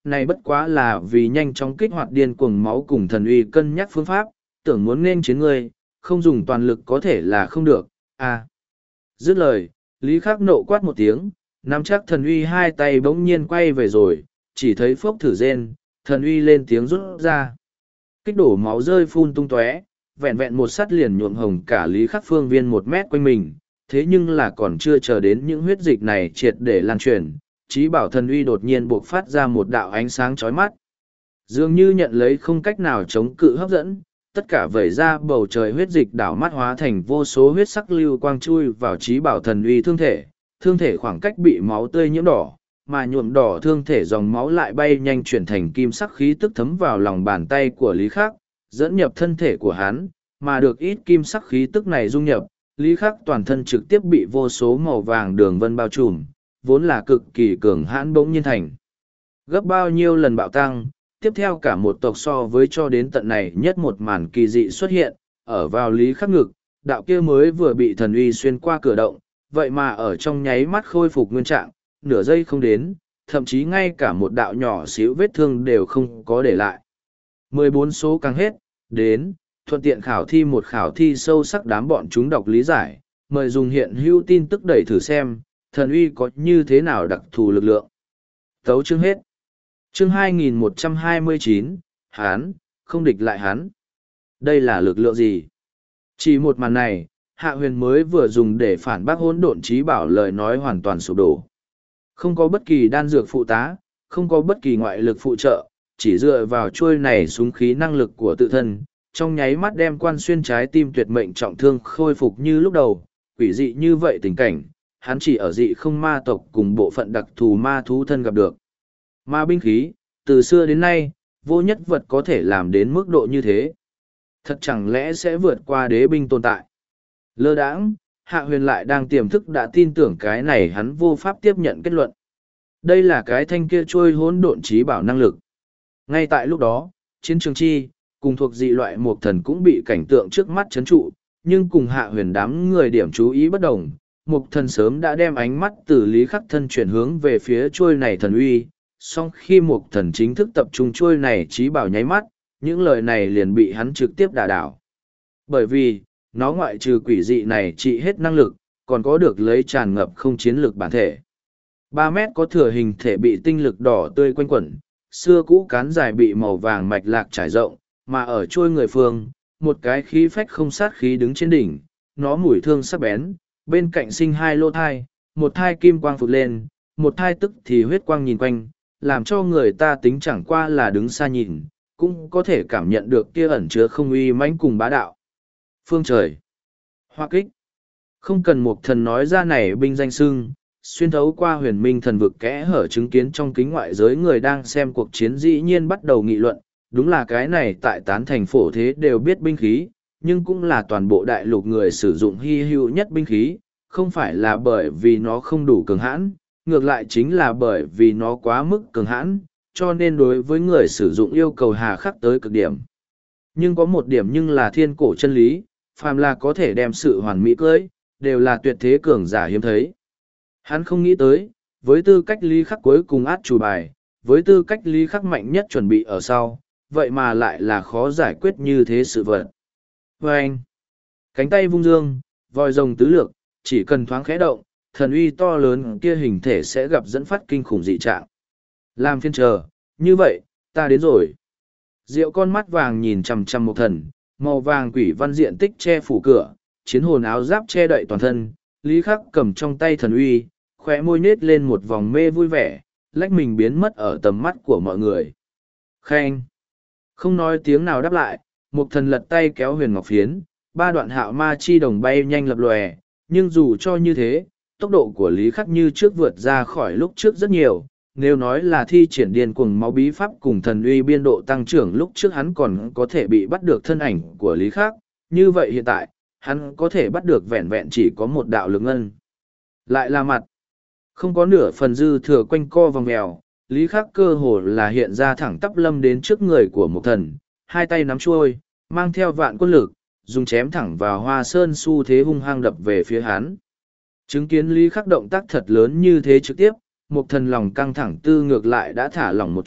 này bất quá là vì nhanh chóng kích hoạt điên cuồng máu cùng thần uy cân nhắc phương pháp, tưởng muốn nên chiến ngươi, không dùng toàn lực có thể là không được, à. Dứt lời, Lý Khắc nộ quát một tiếng, nắm chắc thần uy hai tay bỗng nhiên quay về rồi, chỉ thấy phốc thử rên, thần uy lên tiếng rút ra. Kích đổ máu rơi phun tung tóe, vẹn vẹn một sắt liền nhuộm hồng cả Lý Khắc phương viên một mét quanh mình, thế nhưng là còn chưa chờ đến những huyết dịch này triệt để lan truyền, Chí Bảo thần uy đột nhiên buộc phát ra một đạo ánh sáng chói mắt. Dường như nhận lấy không cách nào chống cự hấp dẫn, tất cả vẩy ra bầu trời huyết dịch đảo mắt hóa thành vô số huyết sắc lưu quang chui vào Chí Bảo thần uy thương thể, thương thể khoảng cách bị máu tươi nhiễm đỏ, mà nhuộm đỏ thương thể dòng máu lại bay nhanh chuyển thành kim sắc khí tức thấm vào lòng bàn tay của Lý Khắc, dẫn nhập thân thể của hắn, mà được ít kim sắc khí tức này dung nhập, Lý Khắc toàn thân trực tiếp bị vô số màu vàng đường vân bao trùm, vốn là cực kỳ cường hãn bỗng nhiên thành. Gấp bao nhiêu lần bạo tăng, tiếp theo cả một tộc so với cho đến tận này nhất một màn kỳ dị xuất hiện, ở vào Lý Khắc ngực, đạo kia mới vừa bị thần uy xuyên qua cửa động, vậy mà ở trong nháy mắt khôi phục nguyên trạng, nửa giây không đến, thậm chí ngay cả một đạo nhỏ xíu vết thương đều không có để lại. mười bốn số càng hết, đến, thuận tiện khảo thi một khảo thi sâu sắc đám bọn chúng đọc lý giải, mời dùng hiện hữu tin tức đẩy thử xem, thần uy có như thế nào đặc thù lực lượng. Tấu chương hết. Chương hai nghìn một trăm hai mươi chín, Hán, không địch lại hắn. Đây là lực lượng gì? Chỉ một màn này, Hạ Huyền mới vừa dùng để phản bác hỗn độn Chí Bảo lời nói hoàn toàn sụp đổ. Không có bất kỳ đan dược phụ tá, không có bất kỳ ngoại lực phụ trợ, chỉ dựa vào chuôi này súng khí năng lực của tự thân, trong nháy mắt đem quan xuyên trái tim tuyệt mệnh trọng thương khôi phục như lúc đầu, quỷ dị như vậy tình cảnh, hắn chỉ ở dị không ma tộc cùng bộ phận đặc thù ma thú thân gặp được. Ma binh khí, từ xưa đến nay, vô nhất vật có thể làm đến mức độ như thế. Thật chẳng lẽ sẽ vượt qua đế binh tồn tại? Lơ đãng, Hạ Huyền lại đang tiềm thức đã tin tưởng cái này hắn vô pháp tiếp nhận kết luận. Đây là cái thanh kia trôi hỗn độn Chí Bảo năng lực. Ngay tại lúc đó, chiến trường chi, cùng thuộc dị loại mục thần cũng bị cảnh tượng trước mắt chấn trụ, nhưng cùng Hạ Huyền đám người điểm chú ý bất đồng, mục thần sớm đã đem ánh mắt từ Lý Khắc thân chuyển hướng về phía trôi này thần uy, song khi mục thần chính thức tập trung trôi này Chí Bảo nháy mắt, những lời này liền bị hắn trực tiếp đả đảo. Bởi vì, nó ngoại trừ quỷ dị này trị hết năng lực, còn có được lấy tràn ngập không chiến lược bản thể. Ba mét có thừa hình thể bị tinh lực đỏ tươi quanh quẩn, xưa cũ cán dài bị màu vàng mạch lạc trải rộng, mà ở trôi người phương, một cái khí phách không sát khí đứng trên đỉnh, nó mùi thương sắc bén, bên cạnh sinh hai lô thai, một thai kim quang phụt lên, một thai tức thì huyết quang nhìn quanh, làm cho người ta tính chẳng qua là đứng xa nhìn, cũng có thể cảm nhận được kia ẩn chứa không uy mãnh cùng bá đạo. Phương trời, hoa kích, không cần một thần nói ra này binh danh sưng, xuyên thấu qua huyền minh thần vực kẽ hở chứng kiến trong kính ngoại giới người đang xem cuộc chiến dĩ nhiên bắt đầu nghị luận, đúng là cái này tại tán thành phổ thế đều biết binh khí, nhưng cũng là toàn bộ đại lục người sử dụng hy hữu nhất binh khí, không phải là bởi vì nó không đủ cường hãn, ngược lại chính là bởi vì nó quá mức cường hãn, cho nên đối với người sử dụng yêu cầu hà khắc tới cực điểm. Nhưng có một điểm nhưng là thiên cổ chân lý, phàm là có thể đem sự hoàn mỹ cưới, đều là tuyệt thế cường giả hiếm thấy. Hắn không nghĩ tới, với tư cách Lý Khắc cuối cùng át chủ bài, với tư cách Lý Khắc mạnh nhất chuẩn bị ở sau, vậy mà lại là khó giải quyết như thế sự vật. Và anh, cánh tay vung dương, vòi rồng tứ lược, chỉ cần thoáng khẽ động, thần uy to lớn kia hình thể sẽ gặp dẫn phát kinh khủng dị trạng. Làm phiên chờ, như vậy, ta đến rồi. Diệu con mắt vàng nhìn chằm chằm một thần, màu vàng quỷ văn diện tích che phủ cửa, chiến hồn áo giáp che đậy toàn thân, Lý Khắc cầm trong tay thần uy, khóe môi nết lên một vòng mê vui vẻ, lách mình biến mất ở tầm mắt của mọi người. Khen! Không nói tiếng nào đáp lại, một thần lật tay kéo huyền ngọc phiến, ba đoạn hạo ma chi đồng bay nhanh lập lòe, nhưng dù cho như thế, tốc độ của Lý Khắc như trước vượt ra khỏi lúc trước rất nhiều. Nếu nói là thi triển điên cuồng máu bí pháp cùng thần uy biên độ tăng trưởng lúc trước hắn còn có thể bị bắt được thân ảnh của Lý Khắc, như vậy hiện tại, hắn có thể bắt được vẹn vẹn chỉ có một đạo lực ngân. Lại là mặt. Không có nửa phần dư thừa quanh co vòng mèo, Lý Khắc cơ hồ là hiện ra thẳng tắp lâm đến trước người của một thần, hai tay nắm chuôi, mang theo vạn quân lực, dùng chém thẳng vào hoa sơn xu thế hung hăng đập về phía hắn. Chứng kiến Lý Khắc động tác thật lớn như thế trực tiếp, một thần lòng căng thẳng tư ngược lại đã thả lỏng một chút,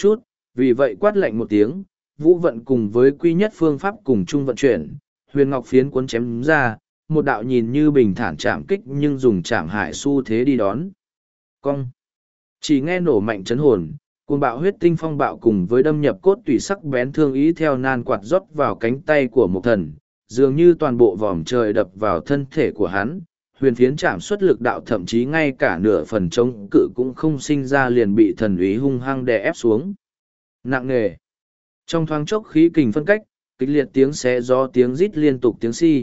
vì vậy quát lạnh một tiếng, vũ vận cùng với quy nhất phương pháp cùng chung vận chuyển, huyền ngọc phiến cuốn chém ra, một đạo nhìn như bình thản chạm kích nhưng dùng chạm hại xu thế đi đón. Cong! Chỉ nghe nổ mạnh chấn hồn, cuồng bạo huyết tinh phong bạo cùng với đâm nhập cốt tủy sắc bén thương ý theo nan quạt rót vào cánh tay của Mộc Thần, dường như toàn bộ vòm trời đập vào thân thể của hắn. Huyền phiến chạm xuất lực đạo thậm chí ngay cả nửa phần chống cự cũng không sinh ra liền bị thần úy hung hăng đè ép xuống. Nặng nề. Trong thoáng chốc khí kình phân cách, kịch liệt tiếng xé gió tiếng rít liên tục tiếng xi.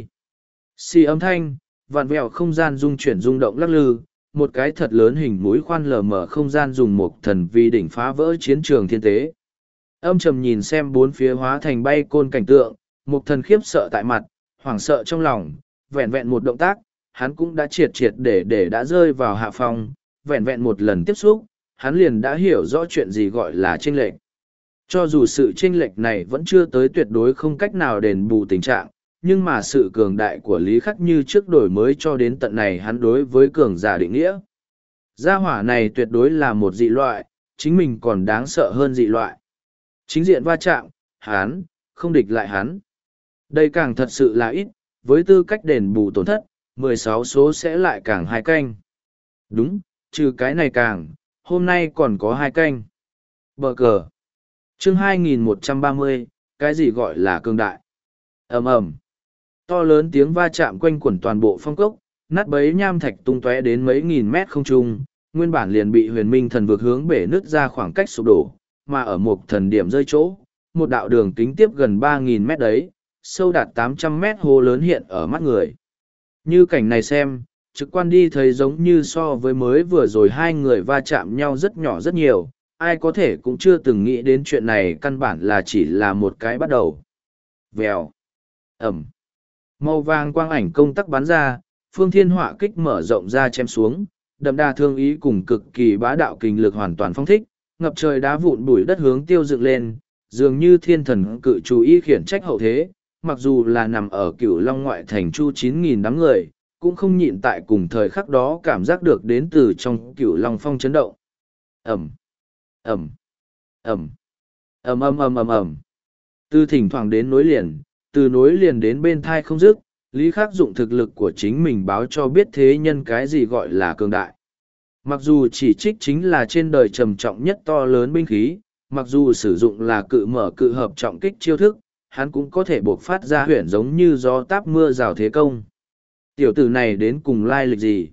Xi âm thanh, vạn vẹo không gian rung chuyển rung động lắc lư, một cái thật lớn hình mũi khoan lờ mờ không gian dùng một thần vi đỉnh phá vỡ chiến trường thiên tế. Âm trầm nhìn xem bốn phía hóa thành bay côn cảnh tượng, một thần khiếp sợ tại mặt, hoảng sợ trong lòng, vẹn vẹn một động tác, hắn cũng đã triệt triệt để để đã rơi vào hạ phong, vẹn vẹn một lần tiếp xúc, hắn liền đã hiểu rõ chuyện gì gọi là chênh lệch. Cho dù sự chênh lệch này vẫn chưa tới tuyệt đối không cách nào đền bù tình trạng, nhưng mà sự cường đại của Lý Khắc như trước đổi mới cho đến tận này hắn đối với cường giả định nghĩa. Gia hỏa này tuyệt đối là một dị loại, chính mình còn đáng sợ hơn dị loại. Chính diện va chạm, hắn, không địch lại hắn. Đây càng thật sự là ít, với tư cách đền bù tổn thất, mười sáu số sẽ lại càng hai canh. Đúng, trừ cái này càng, hôm nay còn có hai canh. Bờ cờ. Chương hai nghìn một trăm ba mươi, cái gì gọi là cường đại? Ầm ầm. To lớn tiếng va chạm quanh quẩn toàn bộ phong cốc, nát bấy nham thạch tung tóe đến mấy nghìn mét không trung, nguyên bản liền bị huyền minh thần vực hướng bể nứt ra khoảng cách sụp đổ, mà ở một thần điểm rơi chỗ, một đạo đường kính tiếp gần ba nghìn mét đấy, sâu đạt tám trăm mét hố lớn hiện ở mắt người. Như cảnh này xem, trực quan đi thấy giống như so với mới vừa rồi hai người va chạm nhau rất nhỏ rất nhiều, ai có thể cũng chưa từng nghĩ đến chuyện này căn bản là chỉ là một cái bắt đầu. Vèo. Ẩm. Màu vàng quang ảnh công tắc bắn ra, phương thiên họa kích mở rộng ra chém xuống, đậm đà thương ý cùng cực kỳ bá đạo kinh lực hoàn toàn phong thích, ngập trời đá vụn bụi đất hướng tiêu dựng lên, dường như thiên thần cự chú ý khiển trách hậu thế, mặc dù là nằm ở cửu long ngoại thành chu chín nghìn đám người, cũng không nhịn tại cùng thời khắc đó cảm giác được đến từ trong cửu long phong chấn động. Ẩm, Ẩm, Ẩm, Ẩm ầm ầm ầm ầm. Từ thỉnh thoảng đến nối liền, từ nối liền đến bên thai không dứt, Lý Khắc dụng thực lực của chính mình báo cho biết thế nhân cái gì gọi là cường đại. Mặc dù chỉ trích chính là trên đời trầm trọng nhất to lớn binh khí, mặc dù sử dụng là cự mở cự hợp trọng kích chiêu thức, hắn cũng có thể buộc phát ra huyển giống như gió táp mưa rào thế công. Tiểu tử này đến cùng lai lịch gì?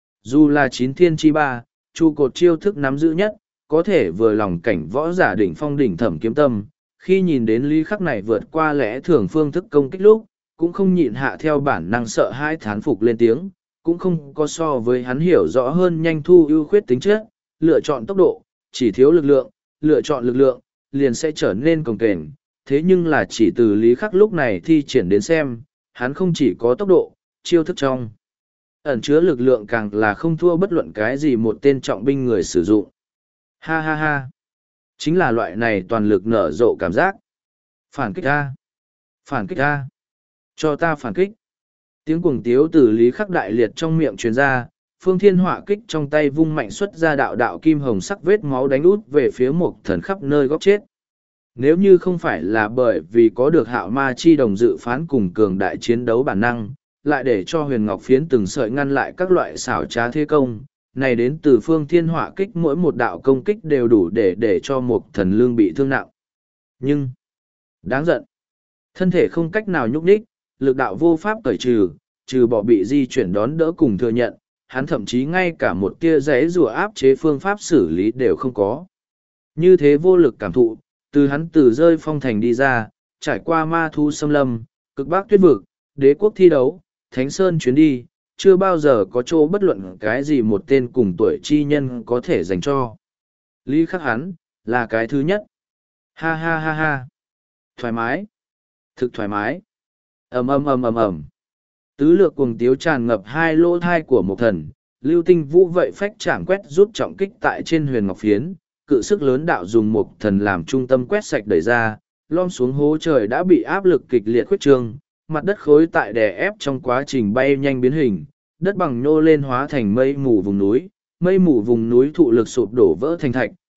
Dù là chín thiên chi ba, trụ cột chiêu thức nắm giữ nhất, có thể vừa lòng cảnh võ giả đỉnh phong đỉnh thẩm kiếm tâm, khi nhìn đến Lý Khắc này vượt qua lẽ thường phương thức công kích lúc, cũng không nhịn hạ theo bản năng sợ hai thán phục lên tiếng, cũng không có so với hắn hiểu rõ hơn nhanh thu ưu khuyết tính chất, lựa chọn tốc độ, chỉ thiếu lực lượng, lựa chọn lực lượng, liền sẽ trở nên cồng kềnh. Thế nhưng là chỉ từ Lý Khắc lúc này thi triển đến xem, hắn không chỉ có tốc độ, chiêu thức trong. Ẩn chứa lực lượng càng là không thua bất luận cái gì một tên trọng binh người sử dụng. Ha ha ha. Chính là loại này toàn lực nở rộ cảm giác. Phản kích A. Phản kích A. Cho ta phản kích. Tiếng cuồng tiếu từ Lý Khắc đại liệt trong miệng truyền ra, phương thiên họa kích trong tay vung mạnh xuất ra đạo đạo kim hồng sắc vết máu đánh út về phía một thần khắp nơi góc chết. Nếu như không phải là bởi vì có được hạo ma chi đồng dự phán cùng cường đại chiến đấu bản năng, lại để cho huyền ngọc phiến từng sợi ngăn lại các loại xảo trá thế công, này đến từ phương thiên họa kích mỗi một đạo công kích đều đủ để để cho một thần lương bị thương nặng. Nhưng, đáng giận, thân thể không cách nào nhúc nhích, lực đạo vô pháp cởi trừ, trừ bỏ bị di chuyển đón đỡ cùng thừa nhận, hắn thậm chí ngay cả một tia giấy rùa áp chế phương pháp xử lý đều không có. Như thế vô lực cảm thụ, từ hắn từ rơi phong thành đi ra, trải qua ma thu xâm lâm, cực bắc tuyết vực, đế quốc thi đấu, thánh sơn chuyến đi, chưa bao giờ có chỗ bất luận cái gì một tên cùng tuổi chi nhân có thể dành cho. Lý Khắc hắn, là cái thứ nhất. Ha ha ha ha. Thoải mái. Thực thoải mái. ầm ầm ầm ầm ầm. Tứ lược cuồng tiếu tràn ngập hai lỗ thai của một thần, lưu tinh vũ vậy phách chạm quét rút trọng kích tại trên huyền ngọc phiến, cự sức lớn đạo dùng một thần làm trung tâm quét sạch đẩy ra, lom xuống hố trời đã bị áp lực kịch liệt khuyết trương, mặt đất khối tại đè ép trong quá trình bay nhanh biến hình, đất bằng nhô lên hóa thành mây mù vùng núi, mây mù vùng núi thụ lực sụp đổ vỡ thành thạch,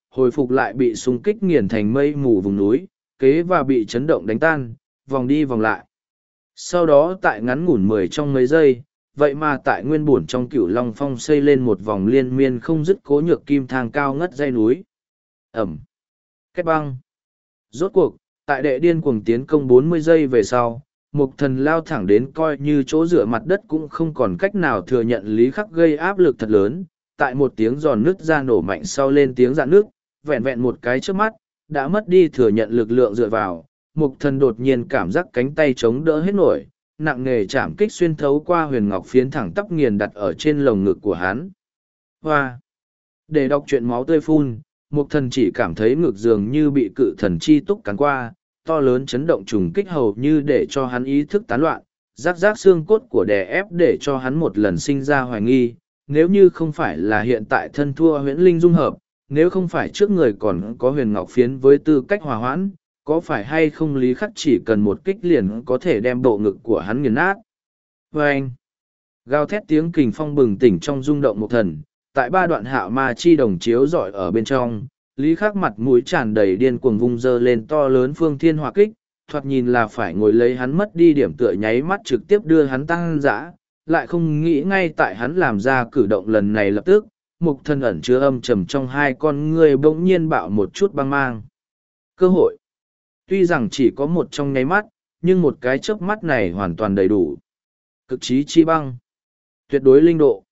hồi phục lại bị xung kích nghiền thành mây mù vùng núi, kế và bị chấn động đánh tan, vòng đi vòng lại. Sau đó tại ngắn ngủn mười trong mấy giây, vậy mà tại nguyên bổn trong Cửu Long Phong xây lên một vòng liên miên không dứt cố nhược kim thang cao ngất dây núi. Ẩm. Kết băng. Rốt cuộc, tại đệ điên cuồng tiến công bốn mươi giây về sau, Mục Thần lao thẳng đến coi như chỗ dựa mặt đất cũng không còn cách nào thừa nhận Lý Khắc gây áp lực thật lớn, tại một tiếng giòn nứt ra nổ mạnh sau lên tiếng rạn nước, vẹn vẹn một cái trước mắt, đã mất đi thừa nhận lực lượng dựa vào, Mục Thần đột nhiên cảm giác cánh tay chống đỡ hết nổi, nặng nề chạm kích xuyên thấu qua huyền ngọc phiến thẳng tắp nghiền đặt ở trên lồng ngực của hắn. Hoa! Để đọc chuyện máu tươi phun, Mục Thần chỉ cảm thấy ngực dường như bị cự thần chi túc cắn qua, to lớn chấn động trùng kích hầu như để cho hắn ý thức tán loạn, rác rác xương cốt của đè ép để cho hắn một lần sinh ra hoài nghi, nếu như không phải là hiện tại thân thua huyễn linh dung hợp, nếu không phải trước người còn có huyền ngọc phiến với tư cách hòa hoãn, có phải hay không Lý Khắc chỉ cần một kích liền có thể đem bộ ngực của hắn nghiền nát. Và anh, gào thét tiếng kình phong bừng tỉnh trong rung động một thần, tại ba đoạn hạo ma chi đồng chiếu rọi ở bên trong, Lý Khắc mặt mũi tràn đầy điên cuồng vung dơ lên to lớn phương thiên hỏa kích, thoạt nhìn là phải ngồi lấy hắn mất đi điểm tựa nháy mắt trực tiếp đưa hắn tăng dã, lại không nghĩ ngay tại hắn làm ra cử động lần này lập tức, Mục Thần ẩn chứa âm trầm trong hai con ngươi bỗng nhiên bạo một chút băng mang. Cơ hội. Tuy rằng chỉ có một trong nháy mắt, nhưng một cái chớp mắt này hoàn toàn đầy đủ. Cực trí chi băng. Tuyệt đối linh độ.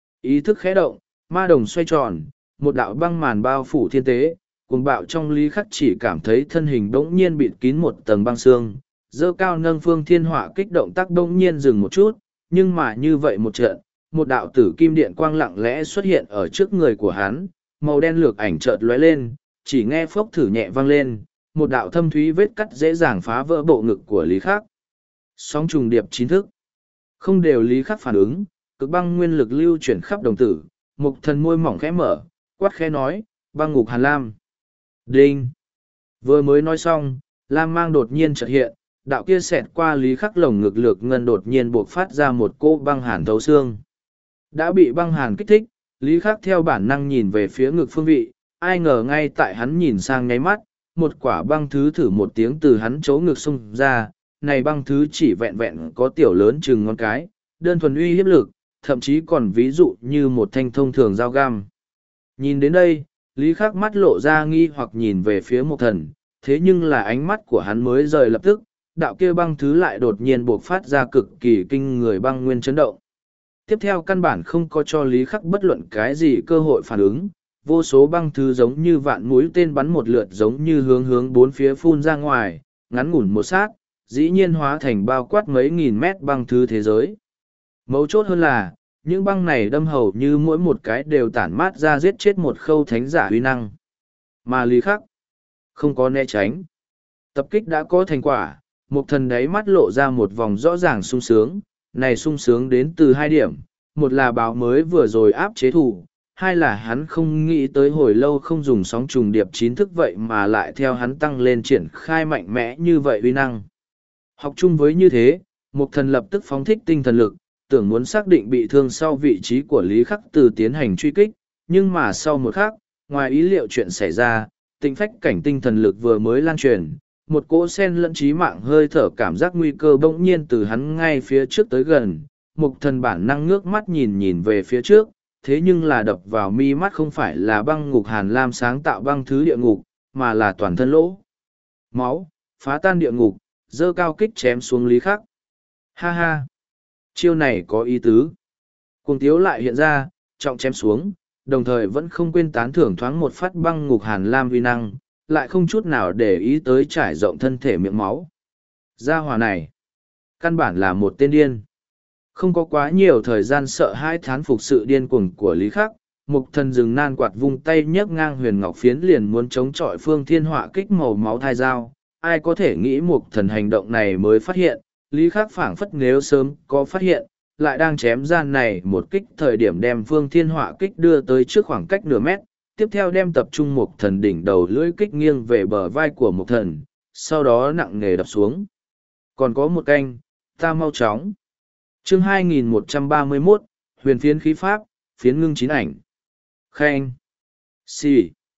Ý thức khẽ động, ma đồng xoay tròn, một đạo băng màn bao phủ thiên tế, cuồng bạo trong Lý Khắc chỉ cảm thấy thân hình bỗng nhiên bịt kín một tầng băng xương, dơ cao nâng phương thiên hỏa kích động tác bỗng nhiên dừng một chút, nhưng mà như vậy một trận, một đạo tử kim điện quang lặng lẽ xuất hiện ở trước người của hắn, màu đen lược ảnh chợt lóe lên, chỉ nghe phốc thử nhẹ vang lên, một đạo thâm thúy vết cắt dễ dàng phá vỡ bộ ngực của Lý Khắc. Sóng trùng điệp chín thức. Không đều Lý Khắc phản ứng, cực băng nguyên lực lưu chuyển khắp đồng tử, Mục Thần môi mỏng khẽ mở, quát khẽ nói, băng ngục Hàn Lam. Đinh! Vừa mới nói xong, Lam mang đột nhiên chợt hiện, đạo kia xẹt qua Lý Khắc lồng ngực lược ngân đột nhiên buộc phát ra một cỗ băng hàn thấu xương. Đã bị băng hàn kích thích, Lý Khắc theo bản năng nhìn về phía ngực phương vị, ai ngờ ngay tại hắn nhìn sang nháy mắt, một quả băng thứ thử một tiếng từ hắn chỗ ngực xung ra, này băng thứ chỉ vẹn vẹn có tiểu lớn chừng ngón cái, đơn thuần uy hiếp lực, thậm chí còn ví dụ như một thanh thông thường dao găm. Nhìn đến đây, Lý Khắc mắt lộ ra nghi hoặc nhìn về phía Mục Thần, thế nhưng là ánh mắt của hắn mới rời lập tức, đạo kia băng thứ lại đột nhiên buộc phát ra cực kỳ kinh người băng nguyên chấn động. Tiếp theo căn bản không có cho Lý Khắc bất luận cái gì cơ hội phản ứng, vô số băng thứ giống như vạn mũi tên bắn một lượt giống như hướng hướng bốn phía phun ra ngoài, ngắn ngủn một sát, dĩ nhiên hóa thành bao quát mấy nghìn mét băng thứ thế giới. Mấu chốt hơn là, những băng này đâm hầu như mỗi một cái đều tản mát ra giết chết một khâu thánh giả uy năng. Mà Lý Khắc không có né tránh. Tập kích đã có thành quả, Mục Thần đáy mắt lộ ra một vòng rõ ràng sung sướng, này sung sướng đến từ hai điểm, một là báo mới vừa rồi áp chế thủ, hai là hắn không nghĩ tới hồi lâu không dùng sóng trùng điệp chín thức vậy mà lại theo hắn tăng lên triển khai mạnh mẽ như vậy uy năng. Học chung với như thế, Mục Thần lập tức phóng thích tinh thần lực, tưởng muốn xác định bị thương sau vị trí của Lý Khắc từ tiến hành truy kích, nhưng mà sau một khắc, ngoài ý liệu chuyện xảy ra, tinh phách cảnh tinh thần lực vừa mới lan truyền, một cỗ sen lẫn trí mạng hơi thở cảm giác nguy cơ bỗng nhiên từ hắn ngay phía trước tới gần, Mục Thần bản năng ngước mắt nhìn nhìn về phía trước, thế nhưng là đập vào mi mắt không phải là băng ngục Hàn Lam sáng tạo băng thứ địa ngục, mà là toàn thân lỗ máu, phá tan địa ngục, dơ cao kích chém xuống Lý Khắc. Ha ha! Chiêu này có ý tứ. Cuồng tiếu lại hiện ra, trọng chém xuống, đồng thời vẫn không quên tán thưởng thoáng một phát băng ngục Hàn Lam uy năng, lại không chút nào để ý tới trải rộng thân thể miệng máu. Gia hỏa này, căn bản là một tên điên. Không có quá nhiều thời gian sợ hai thán phục sự điên cuồng của Lý Khắc, Mục Thần dừng nan quạt vung tay nhấc ngang huyền ngọc phiến liền muốn chống chọi phương thiên họa kích màu máu thai dao. Ai có thể nghĩ Mục Thần hành động này mới phát hiện, Lý Khắc phảng phất nếu sớm có phát hiện, lại đang chém gian này một kích thời điểm đem phương thiên họa kích đưa tới trước khoảng cách nửa mét, tiếp theo đem tập trung Mục Thần đỉnh đầu lưỡi kích nghiêng về bờ vai của Mục Thần, sau đó nặng nề đập xuống. Còn có một canh, ta mau chóng. Chương hai nghìn một trăm ba mươi mốt, huyền phiến khí pháp, phiến ngưng chín ảnh. Khen. Xì.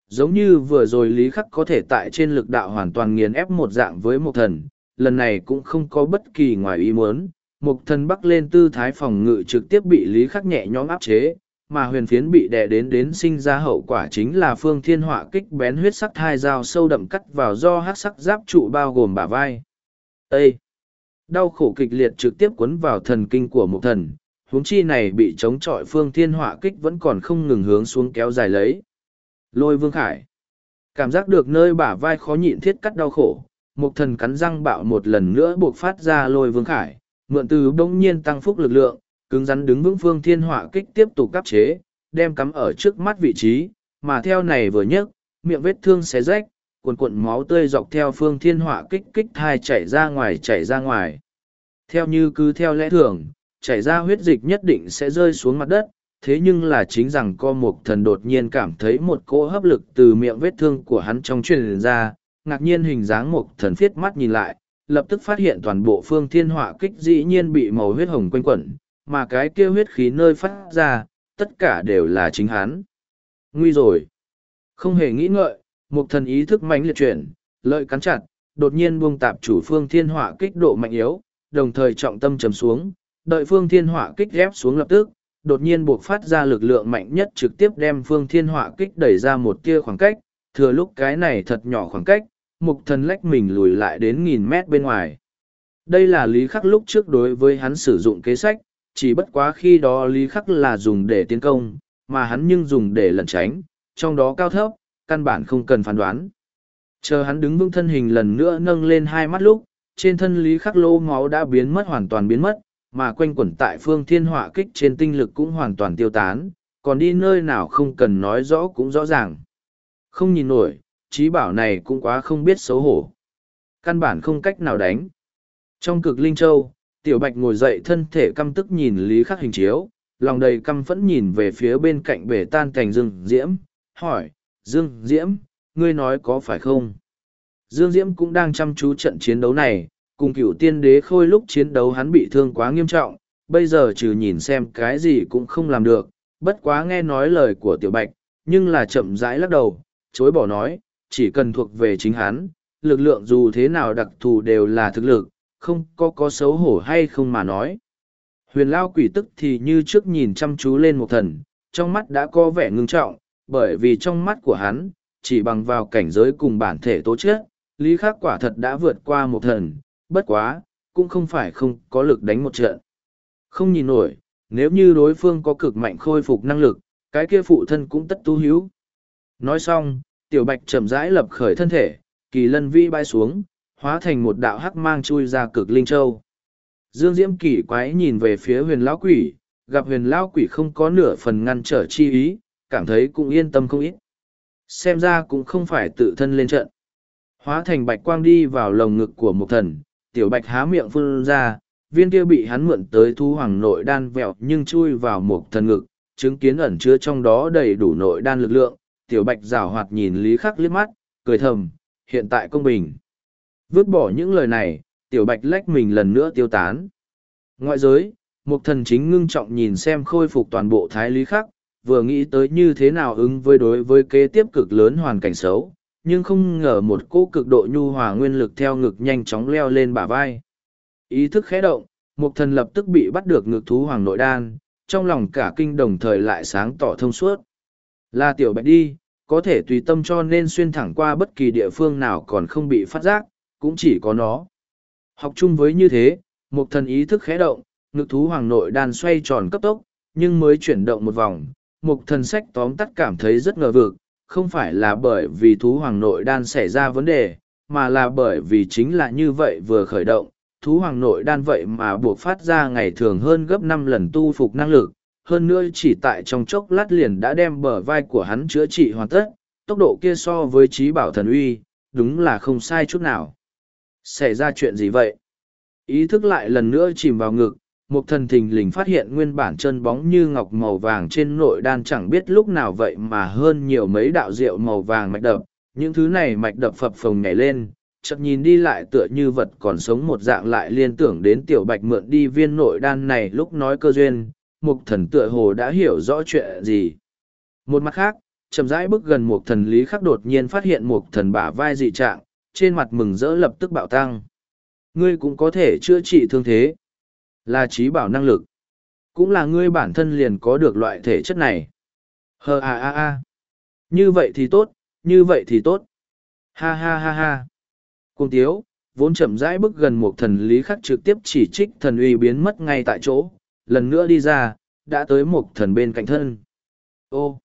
giống như vừa rồi Lý Khắc có thể tại trên lực đạo hoàn toàn nghiền ép một dạng với Mộc Thần, lần này cũng không có bất kỳ ngoài ý muốn. Mộc Thần bắc lên tư thái phòng ngự trực tiếp bị Lý Khắc nhẹ nhõm áp chế, mà huyền phiến bị đè đến đến sinh ra hậu quả chính là phương thiên họa kích bén huyết sắc hai dao sâu đậm cắt vào do hát sắc giáp trụ bao gồm bả vai. Ê! Đau khổ kịch liệt trực tiếp cuốn vào thần kinh của Mộc Thần, huống chi này bị chống chọi phương thiên họa kích vẫn còn không ngừng hướng xuống kéo dài lấy. Lôi Vương Khải. Cảm giác được nơi bả vai khó nhịn thiết cắt đau khổ, Mộc Thần cắn răng bạo một lần nữa buộc phát ra Lôi Vương Khải, mượn từ bỗng nhiên tăng phúc lực lượng, cứng rắn đứng vững phương thiên họa kích tiếp tục cắp chế, đem cắm ở trước mắt vị trí, mà theo này vừa nhấc, miệng vết thương xé rách, cuồn cuộn máu tươi dọc theo phương thiên họa kích kích thai chảy ra ngoài chảy ra ngoài. Theo như cứ theo lẽ thường, chảy ra huyết dịch nhất định sẽ rơi xuống mặt đất, thế nhưng là chính rằng co Mộc Thần đột nhiên cảm thấy một cỗ hấp lực từ miệng vết thương của hắn trong truyền ra, ngạc nhiên hình dáng Mộc Thần phiết mắt nhìn lại, lập tức phát hiện toàn bộ phương thiên họa kích dĩ nhiên bị màu huyết hồng quanh quẩn, mà cái kia huyết khí nơi phát ra, tất cả đều là chính hắn. Nguy rồi! Không hề nghĩ ngợi, Mộc Thần ý thức mãnh liệt chuyển, lợi cắn chặt, đột nhiên buông tạp chủ phương thiên họa kích độ mạnh yếu, đồng thời trọng tâm trầm xuống, đợi phương thiên họa kích ghép xuống lập tức, đột nhiên buộc phát ra lực lượng mạnh nhất trực tiếp đem phương thiên họa kích đẩy ra một tia khoảng cách, thừa lúc cái này thật nhỏ khoảng cách, Mộc Thần lách mình lùi lại đến nghìn mét bên ngoài. Đây là Lý Khắc lúc trước đối với hắn sử dụng kế sách, chỉ bất quá khi đó Lý Khắc là dùng để tiến công, mà hắn nhưng dùng để lẩn tránh, trong đó cao thấp, căn bản không cần phán đoán. Chờ hắn đứng vững thân hình lần nữa nâng lên hai mắt lúc, trên thân Lý Khắc lô máu đã biến mất hoàn toàn biến mất, mà quanh quẩn tại phương thiên họa kích trên tinh lực cũng hoàn toàn tiêu tán, còn đi nơi nào không cần nói rõ cũng rõ ràng. Không nhìn nổi, trí bảo này cũng quá không biết xấu hổ. Căn bản không cách nào đánh. Trong cực linh châu, Tiểu Bạch ngồi dậy thân thể căm tức nhìn Lý Khắc hình chiếu, lòng đầy căm phẫn nhìn về phía bên cạnh bể tan cảnh Dương Diễm, hỏi, Dương Diễm, ngươi nói có phải không? Dương Diễm cũng đang chăm chú trận chiến đấu này, cùng cựu tiên đế khôi lúc chiến đấu hắn bị thương quá nghiêm trọng, bây giờ trừ nhìn xem cái gì cũng không làm được, bất quá nghe nói lời của Tiểu Bạch, nhưng là chậm rãi lắc đầu, chối bỏ nói, chỉ cần thuộc về chính hắn, lực lượng dù thế nào đặc thù đều là thực lực, không có có xấu hổ hay không mà nói. Huyền Lao Quỷ tức thì như trước nhìn chăm chú lên Mộc Thần, trong mắt đã có vẻ ngưng trọng, bởi vì trong mắt của hắn, chỉ bằng vào cảnh giới cùng bản thể tố chất, Lý Khắc quả thật đã vượt qua Mộc Thần, bất quá, cũng không phải không có lực đánh một trận. Không nhìn nổi, nếu như đối phương có cực mạnh khôi phục năng lực, cái kia phụ thân cũng tất tu hiếu. Nói xong, Tiểu Bạch chậm rãi lập khởi thân thể, kỳ lân vĩ bay xuống, hóa thành một đạo hắc mang chui ra cực linh châu. Dương Diễm kỳ quái nhìn về phía huyền lão quỷ, gặp huyền lão quỷ không có nửa phần ngăn trở chi ý, cảm thấy cũng yên tâm không ít. Xem ra cũng không phải tự thân lên trận. Hóa thành bạch quang đi vào lồng ngực của Mộc Thần, Tiểu Bạch há miệng phun ra, viên kia bị hắn mượn tới thu hoàng nội đan vẹo nhưng chui vào Mộc Thần ngực, chứng kiến ẩn chứa trong đó đầy đủ nội đan lực lượng. Tiểu Bạch rảo hoạt nhìn Lý Khắc liếc mắt, cười thầm, hiện tại công bình. Vứt bỏ những lời này, Tiểu Bạch lách mình lần nữa tiêu tán. Ngoại giới, Mộc Thần chính ngưng trọng nhìn xem khôi phục toàn bộ thái Lý Khắc, vừa nghĩ tới như thế nào ứng với đối với kế tiếp cực lớn hoàn cảnh xấu, nhưng không ngờ một cỗ cực độ nhu hòa nguyên lực theo ngực nhanh chóng leo lên bả vai. Ý thức khẽ động, Mộc Thần lập tức bị bắt được ngực thú hoàng nội đan, trong lòng cả kinh đồng thời lại sáng tỏ thông suốt. Là Tiểu Bạch đi, có thể tùy tâm cho nên xuyên thẳng qua bất kỳ địa phương nào còn không bị phát giác, cũng chỉ có nó. Học chung với như thế, Mộc Thần ý thức khẽ động, ngực thú hoàng nội đan xoay tròn cấp tốc, nhưng mới chuyển động một vòng, Mộc Thần sách tóm tắt cảm thấy rất ngờ vực, không phải là bởi vì thú hoàng nội đan xảy ra vấn đề, mà là bởi vì chính là như vậy vừa khởi động, thú hoàng nội đan vậy mà buộc phát ra ngày thường hơn gấp năm lần tu phục năng lực, hơn nữa chỉ tại trong chốc lát liền đã đem bờ vai của hắn chữa trị hoàn tất, tốc độ kia so với trí bảo thần uy, đúng là không sai chút nào. Xảy ra chuyện gì vậy? Ý thức lại lần nữa chìm vào ngực, Mộc Thần thình lình phát hiện nguyên bản chân bóng như ngọc màu vàng trên nội đan chẳng biết lúc nào vậy mà hơn nhiều mấy đạo rượu màu vàng mạch đập, những thứ này mạch đập phập phồng nhảy lên, chợt nhìn đi lại tựa như vật còn sống một dạng lại liên tưởng đến Tiểu Bạch mượn đi viên nội đan này lúc nói cơ duyên, Mộc Thần tựa hồ đã hiểu rõ chuyện gì. Một mặt khác, chậm rãi bước gần một thần Lý Khắc đột nhiên phát hiện một thần bả vai dị trạng, trên mặt mừng rỡ lập tức bạo tăng. Ngươi cũng có thể chữa trị thương thế. Là trí bảo năng lực. Cũng là ngươi bản thân liền có được loại thể chất này. Hờ à à à. Như vậy thì tốt, như vậy thì tốt. Ha ha ha ha. Cuồng tiếu, vốn chậm rãi bước gần một thần Lý Khắc trực tiếp chỉ trích thần uy biến mất ngay tại chỗ, lần nữa đi ra, đã tới một thần bên cạnh thân. Ô,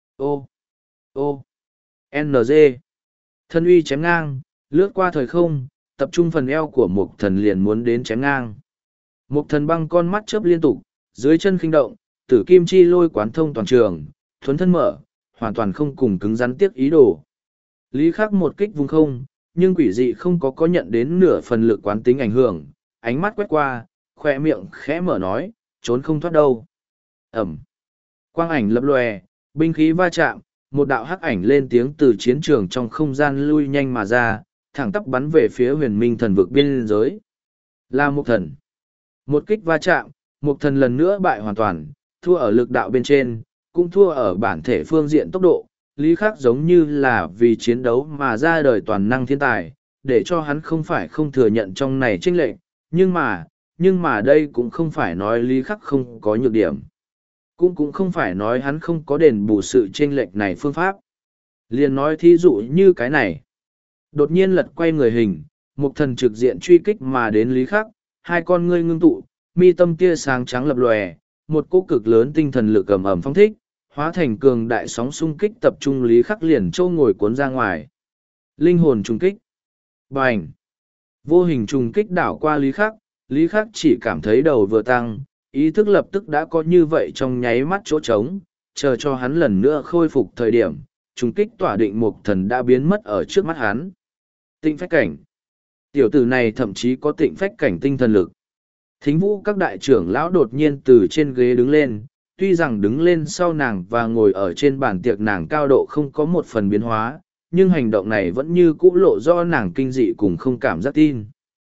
ô, ô, en giê. Thần uy chém ngang, lướt qua thời không, tập trung phần eo của một thần liền muốn đến chém ngang. Một thần băng con mắt chớp liên tục, dưới chân khinh động, tử kim chi lôi quán thông toàn trường, thuấn thân mở, hoàn toàn không cùng cứng rắn tiếc ý đồ. Lý Khắc một kích vung không, nhưng quỷ dị không có có nhận đến nửa phần lực quán tính ảnh hưởng, ánh mắt quét qua, khoe miệng khẽ mở nói, trốn không thoát đâu. Ẩm. Quang ảnh lập lòe, binh khí va chạm, một đạo hắc ảnh lên tiếng từ chiến trường trong không gian lui nhanh mà ra, thẳng tắp bắn về phía huyền minh thần vực biên giới. Là một thần. Một kích va chạm, một thần lần nữa bại hoàn toàn, thua ở lực đạo bên trên, cũng thua ở bản thể phương diện tốc độ. Lý Khắc giống như là vì chiến đấu mà ra đời toàn năng thiên tài, để cho hắn không phải không thừa nhận trong này chênh lệch, nhưng mà, nhưng mà đây cũng không phải nói Lý Khắc không có nhược điểm. Cũng cũng không phải nói hắn không có đền bù sự chênh lệch này phương pháp. Liền nói thí dụ như cái này. Đột nhiên lật quay người hình, một thần trực diện truy kích mà đến Lý Khắc, hai con ngươi ngưng tụ, mi tâm tia sáng trắng lập lòe, một cỗ cực lớn tinh thần lực ầm ầm phong thích, hóa thành cường đại sóng xung kích tập trung Lý Khắc liền châu ngồi cuốn ra ngoài. Linh hồn trùng kích. Bành. Vô hình trùng kích đảo qua Lý Khắc, Lý Khắc chỉ cảm thấy đầu vừa tăng, ý thức lập tức đã có như vậy trong nháy mắt chỗ trống, chờ cho hắn lần nữa khôi phục thời điểm, trùng kích tỏa định một thần đã biến mất ở trước mắt hắn. Tịnh phách cảnh. Tiểu tử này thậm chí có tịnh phách cảnh tinh thần lực. Thính vũ các đại trưởng lão đột nhiên từ trên ghế đứng lên, tuy rằng đứng lên sau nàng và ngồi ở trên bàn tiệc nàng cao độ không có một phần biến hóa, nhưng hành động này vẫn như cũ lộ do nàng kinh dị cùng không cảm giác tin.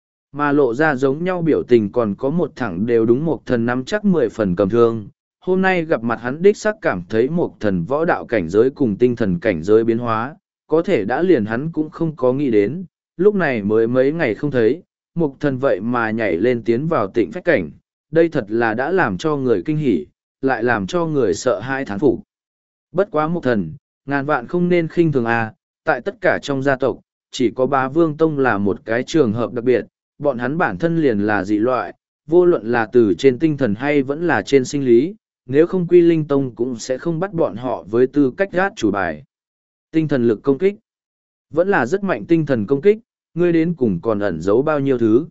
Mà lộ ra giống nhau biểu tình còn có một thẳng đều đúng một thần nắm chắc mười phần cầm thương. Hôm nay gặp mặt hắn đích xác cảm thấy một thần võ đạo cảnh giới cùng tinh thần cảnh giới biến hóa, có thể đã liền hắn cũng không có nghĩ đến, lúc này mới mấy ngày không thấy, một thần vậy mà nhảy lên tiến vào tịnh phách cảnh, đây thật là đã làm cho người kinh hỉ, lại làm cho người sợ hai thán phục. Bất quá một thần, ngàn vạn không nên khinh thường à, tại tất cả trong gia tộc, chỉ có bá vương tông là một cái trường hợp đặc biệt, bọn hắn bản thân liền là dị loại, vô luận là từ trên tinh thần hay vẫn là trên sinh lý, nếu không quy linh tông cũng sẽ không bắt bọn họ với tư cách gát chủ bài. Tinh thần lực công kích, vẫn là rất mạnh tinh thần công kích, ngươi đến cùng còn ẩn giấu bao nhiêu thứ.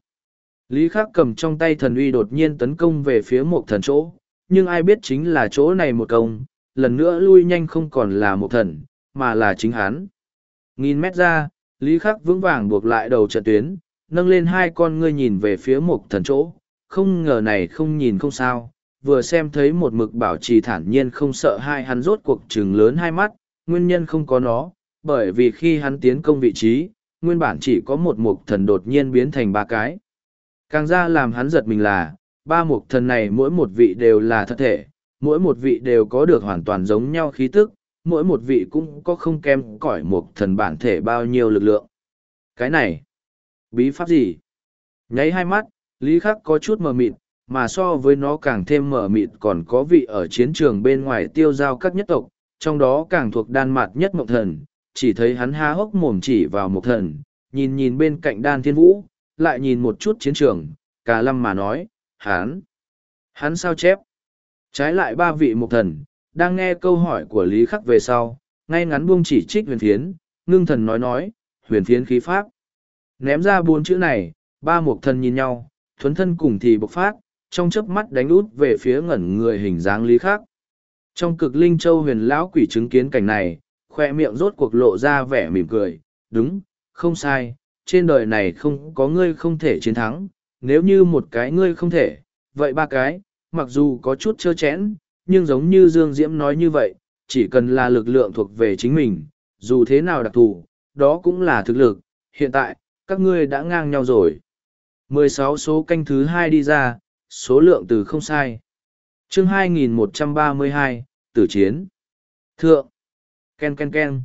Lý Khắc cầm trong tay thần uy đột nhiên tấn công về phía một thần chỗ, nhưng ai biết chính là chỗ này một công, lần nữa lui nhanh không còn là một thần, mà là chính hắn. Nghìn mét ra, Lý Khắc vững vàng buộc lại đầu trận tuyến, nâng lên hai con ngươi nhìn về phía một thần chỗ, không ngờ này không nhìn không sao, vừa xem thấy một mực bảo trì thản nhiên không sợ hai hắn rốt cuộc trừng lớn hai mắt, nguyên nhân không có nó, bởi vì khi hắn tiến công vị trí, nguyên bản chỉ có một mục thần đột nhiên biến thành ba cái. Càng ra làm hắn giật mình là, ba mục thần này mỗi một vị đều là thật thể, mỗi một vị đều có được hoàn toàn giống nhau khí tức, mỗi một vị cũng có không kém cỏi mục thần bản thể bao nhiêu lực lượng. Cái này, bí pháp gì? Nháy hai mắt, Lý Khắc có chút mờ mịt, mà so với nó càng thêm mờ mịt còn có vị ở chiến trường bên ngoài tiêu giao các nhất tộc, trong đó càng thuộc đan mạt nhất mộng thần, chỉ thấy hắn há hốc mồm chỉ vào mộng thần, nhìn nhìn bên cạnh đan thiên vũ, lại nhìn một chút chiến trường, cả lâm mà nói, hắn, hắn sao chép. Trái lại ba vị mộng thần, đang nghe câu hỏi của Lý Khắc về sau, ngay ngắn buông chỉ trích huyền phiến, ngưng thần nói nói, huyền phiến khí pháp. Ném ra bốn chữ này, ba mộng thần nhìn nhau, thuấn thân cùng thì bộc phát, trong chớp mắt đánh út về phía ngẩn người hình dáng Lý Khắc. Trong cực linh châu huyền lão quỷ chứng kiến cảnh này, khoe miệng rốt cuộc lộ ra vẻ mỉm cười, đúng, không sai, trên đời này không có ngươi không thể chiến thắng, nếu như một cái ngươi không thể, vậy ba cái, mặc dù có chút trơ chẽn, nhưng giống như Dương Diễm nói như vậy, chỉ cần là lực lượng thuộc về chính mình, dù thế nào đặc thù, đó cũng là thực lực, hiện tại, các ngươi đã ngang nhau rồi. mười sáu số canh thứ hai đi ra, số lượng từ không sai. Chương hai nghìn một trăm ba mươi hai, Tử Chiến. Thượng. Ken ken ken.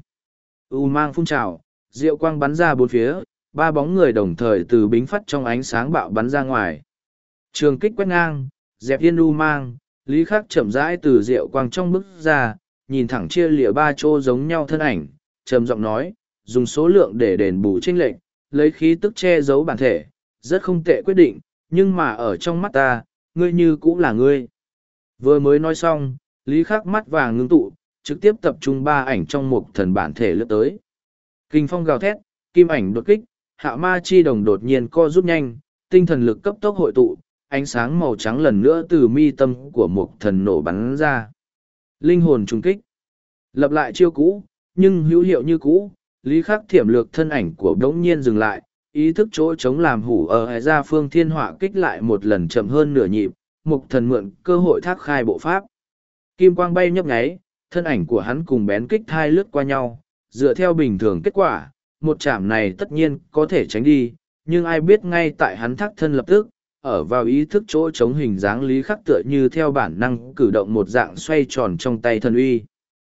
U mang phun trào, diệu quang bắn ra bốn phía, ba bóng người đồng thời từ bính phát trong ánh sáng bạo bắn ra ngoài. Trường kích quét ngang, dẹp yên u mang, Lý Khắc chậm rãi từ diệu quang trong bước ra, nhìn thẳng chia lìa ba chỗ giống nhau thân ảnh, trầm giọng nói, dùng số lượng để đền bù chênh lệch, lấy khí tức che giấu bản thể, rất không tệ quyết định, nhưng mà ở trong mắt ta, ngươi như cũng là ngươi. Vừa mới nói xong, Lý Khắc mắt vàng ngưng tụ, trực tiếp tập trung ba ảnh trong một thần bản thể lướt tới. Kinh phong gào thét, kim ảnh đột kích, hạ ma chi đồng đột nhiên co rút nhanh, tinh thần lực cấp tốc hội tụ, ánh sáng màu trắng lần nữa từ mi tâm của một thần nổ bắn ra. Linh hồn trùng kích. Lập lại chiêu cũ, nhưng hữu hiệu như cũ, Lý Khắc thiểm lược thân ảnh của đống nhiên dừng lại, ý thức chỗ chống làm hủ ở hệ ra phương thiên họa kích lại một lần chậm hơn nửa nhịp, một thần mượn cơ hội thác khai bộ pháp. Kim quang bay nhấp nháy, thân ảnh của hắn cùng bén kích thai lướt qua nhau, dựa theo bình thường kết quả, một chạm này tất nhiên có thể tránh đi, nhưng ai biết ngay tại hắn thác thân lập tức, ở vào ý thức chỗ chống hình dáng Lý Khắc tựa như theo bản năng cử động một dạng xoay tròn trong tay thần uy.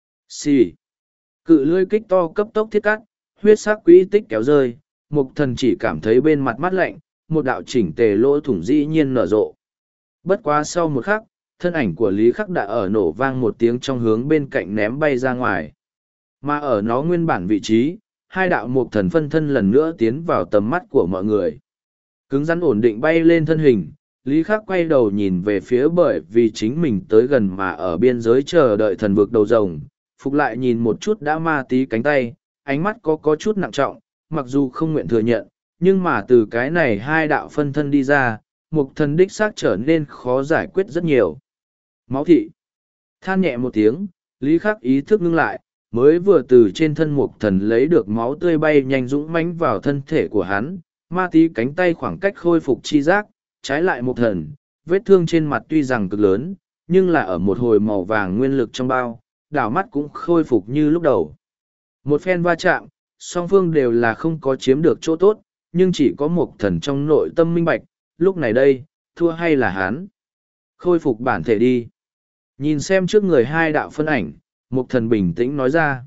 Xì. Cự lưỡi kích to cấp tốc thiết cắt, huyết sắc quỹ tích kéo rơi, mục thần chỉ cảm thấy bên mặt mắt lạnh, một đạo chỉnh tề lỗ thủng dĩ nhiên nở rộ. Bất quá sau một khắc, thân ảnh của Lý Khắc đã ở nổ vang một tiếng trong hướng bên cạnh ném bay ra ngoài. Mà ở nó nguyên bản vị trí, hai đạo mục thần phân thân lần nữa tiến vào tầm mắt của mọi người. Cứng rắn ổn định bay lên thân hình, Lý Khắc quay đầu nhìn về phía bởi vì chính mình tới gần mà ở biên giới chờ đợi thần vực đầu rồng, phục lại nhìn một chút đã ma tí cánh tay, ánh mắt có có chút nặng trọng, mặc dù không nguyện thừa nhận, nhưng mà từ cái này hai đạo phân thân đi ra, mục thần đích xác trở nên khó giải quyết rất nhiều. Máu thị. Than nhẹ một tiếng, Lý Khắc ý thức ngưng lại, mới vừa từ trên thân mục thần lấy được máu tươi bay nhanh dũng mãnh vào thân thể của hắn, ma tí cánh tay khoảng cách khôi phục chi giác, trái lại mục thần, vết thương trên mặt tuy rằng cực lớn, nhưng là ở một hồi màu vàng nguyên lực trong bao, đảo mắt cũng khôi phục như lúc đầu. Một phen va chạm, song phương đều là không có chiếm được chỗ tốt, nhưng chỉ có một thần trong nội tâm minh bạch, lúc này đây, thua hay là hắn. Khôi phục bản thể đi. Nhìn xem trước người hai đạo phân ảnh, một thần bình tĩnh nói ra.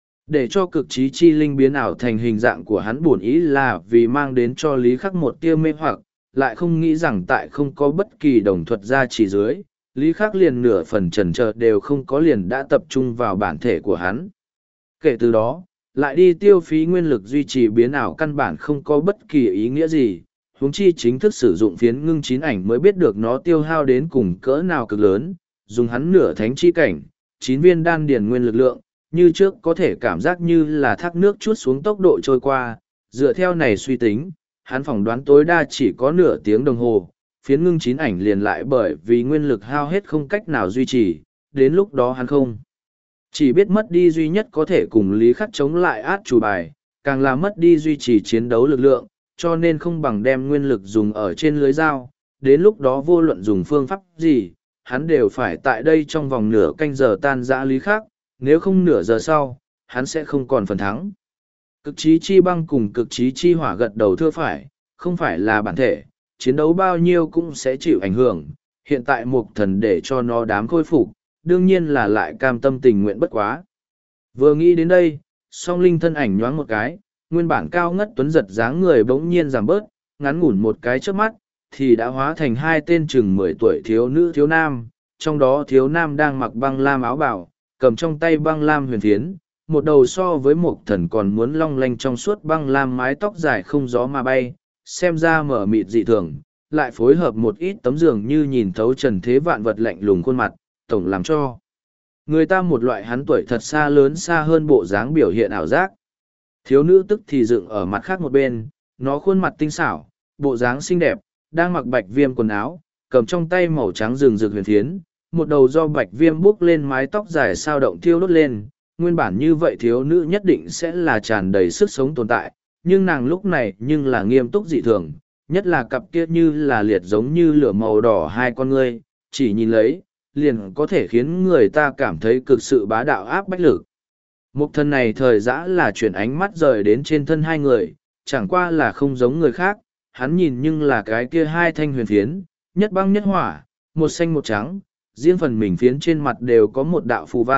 Để cho cực trí chi linh biến ảo thành hình dạng của hắn buồn ý là vì mang đến cho Lý Khắc một tia mê hoặc, lại không nghĩ rằng tại không có bất kỳ đồng thuật ra chỉ dưới, Lý Khắc liền nửa phần trần trờ đều không có liền đã tập trung vào bản thể của hắn. Kể từ đó, lại đi tiêu phí nguyên lực duy trì biến ảo căn bản không có bất kỳ ý nghĩa gì, huống chi chính thức sử dụng phiến ngưng chín ảnh mới biết được nó tiêu hao đến cùng cỡ nào cực lớn, dùng hắn nửa thánh chi cảnh, chín viên đan điền nguyên lực lượng, như trước có thể cảm giác như là thác nước chút xuống tốc độ trôi qua, dựa theo này suy tính, hắn phỏng đoán tối đa chỉ có nửa tiếng đồng hồ, phiến ngưng chín ảnh liền lại bởi vì nguyên lực hao hết không cách nào duy trì, đến lúc đó hắn không. Chỉ biết mất đi duy nhất có thể cùng Lý Khắc chống lại át chủ bài, càng là mất đi duy trì chiến đấu lực lượng, cho nên không bằng đem nguyên lực dùng ở trên lưới dao, đến lúc đó vô luận dùng phương pháp gì, hắn đều phải tại đây trong vòng nửa canh giờ tan rã Lý Khắc, nếu không nửa giờ sau, hắn sẽ không còn phần thắng. Cực trí chi băng cùng cực trí chi hỏa gật đầu thưa phải, không phải là bản thể, chiến đấu bao nhiêu cũng sẽ chịu ảnh hưởng, hiện tại mục thần để cho nó đám khôi phục, đương nhiên là lại cam tâm tình nguyện bất quá. Vừa nghĩ đến đây, song linh thân ảnh nhoáng một cái, nguyên bản cao ngất tuấn giật dáng người bỗng nhiên giảm bớt, ngắn ngủn một cái trước mắt, thì đã hóa thành hai tên chừng mười tuổi thiếu nữ thiếu nam, trong đó thiếu nam đang mặc băng lam áo bào, cầm trong tay băng lam huyền phiến, một đầu so với một thần còn muốn long lanh trong suốt băng lam mái tóc dài không gió mà bay, xem ra mở mịt dị thường, lại phối hợp một ít tấm giường như nhìn thấu trần thế vạn vật lạnh lùng khuôn mặt, tổng làm cho người ta một loại hắn tuổi thật xa lớn xa hơn bộ dáng biểu hiện ảo giác. Thiếu nữ tức thì dựng ở mặt khác một bên, nó khuôn mặt tinh xảo, bộ dáng xinh đẹp, đang mặc bạch viêm quần áo, cầm trong tay màu trắng rừng rực huyền phiến, một đầu do bạch viêm buốc lên mái tóc dài sao động thiêu đốt lên. Nguyên bản như vậy thiếu nữ nhất định sẽ là tràn đầy sức sống tồn tại, nhưng nàng lúc này nhưng là nghiêm túc dị thường, nhất là cặp kia như là liệt giống như lửa màu đỏ hai con ngươi, chỉ nhìn lấy, liền có thể khiến người ta cảm thấy cực sự bá đạo áp bách lực. Mục thân này thời dã là chuyển ánh mắt rời đến trên thân hai người, chẳng qua là không giống người khác, hắn nhìn nhưng là cái kia hai thanh huyền phiến, nhất băng nhất hỏa, một xanh một trắng, riêng phần mình phiến trên mặt đều có một đạo phù văn,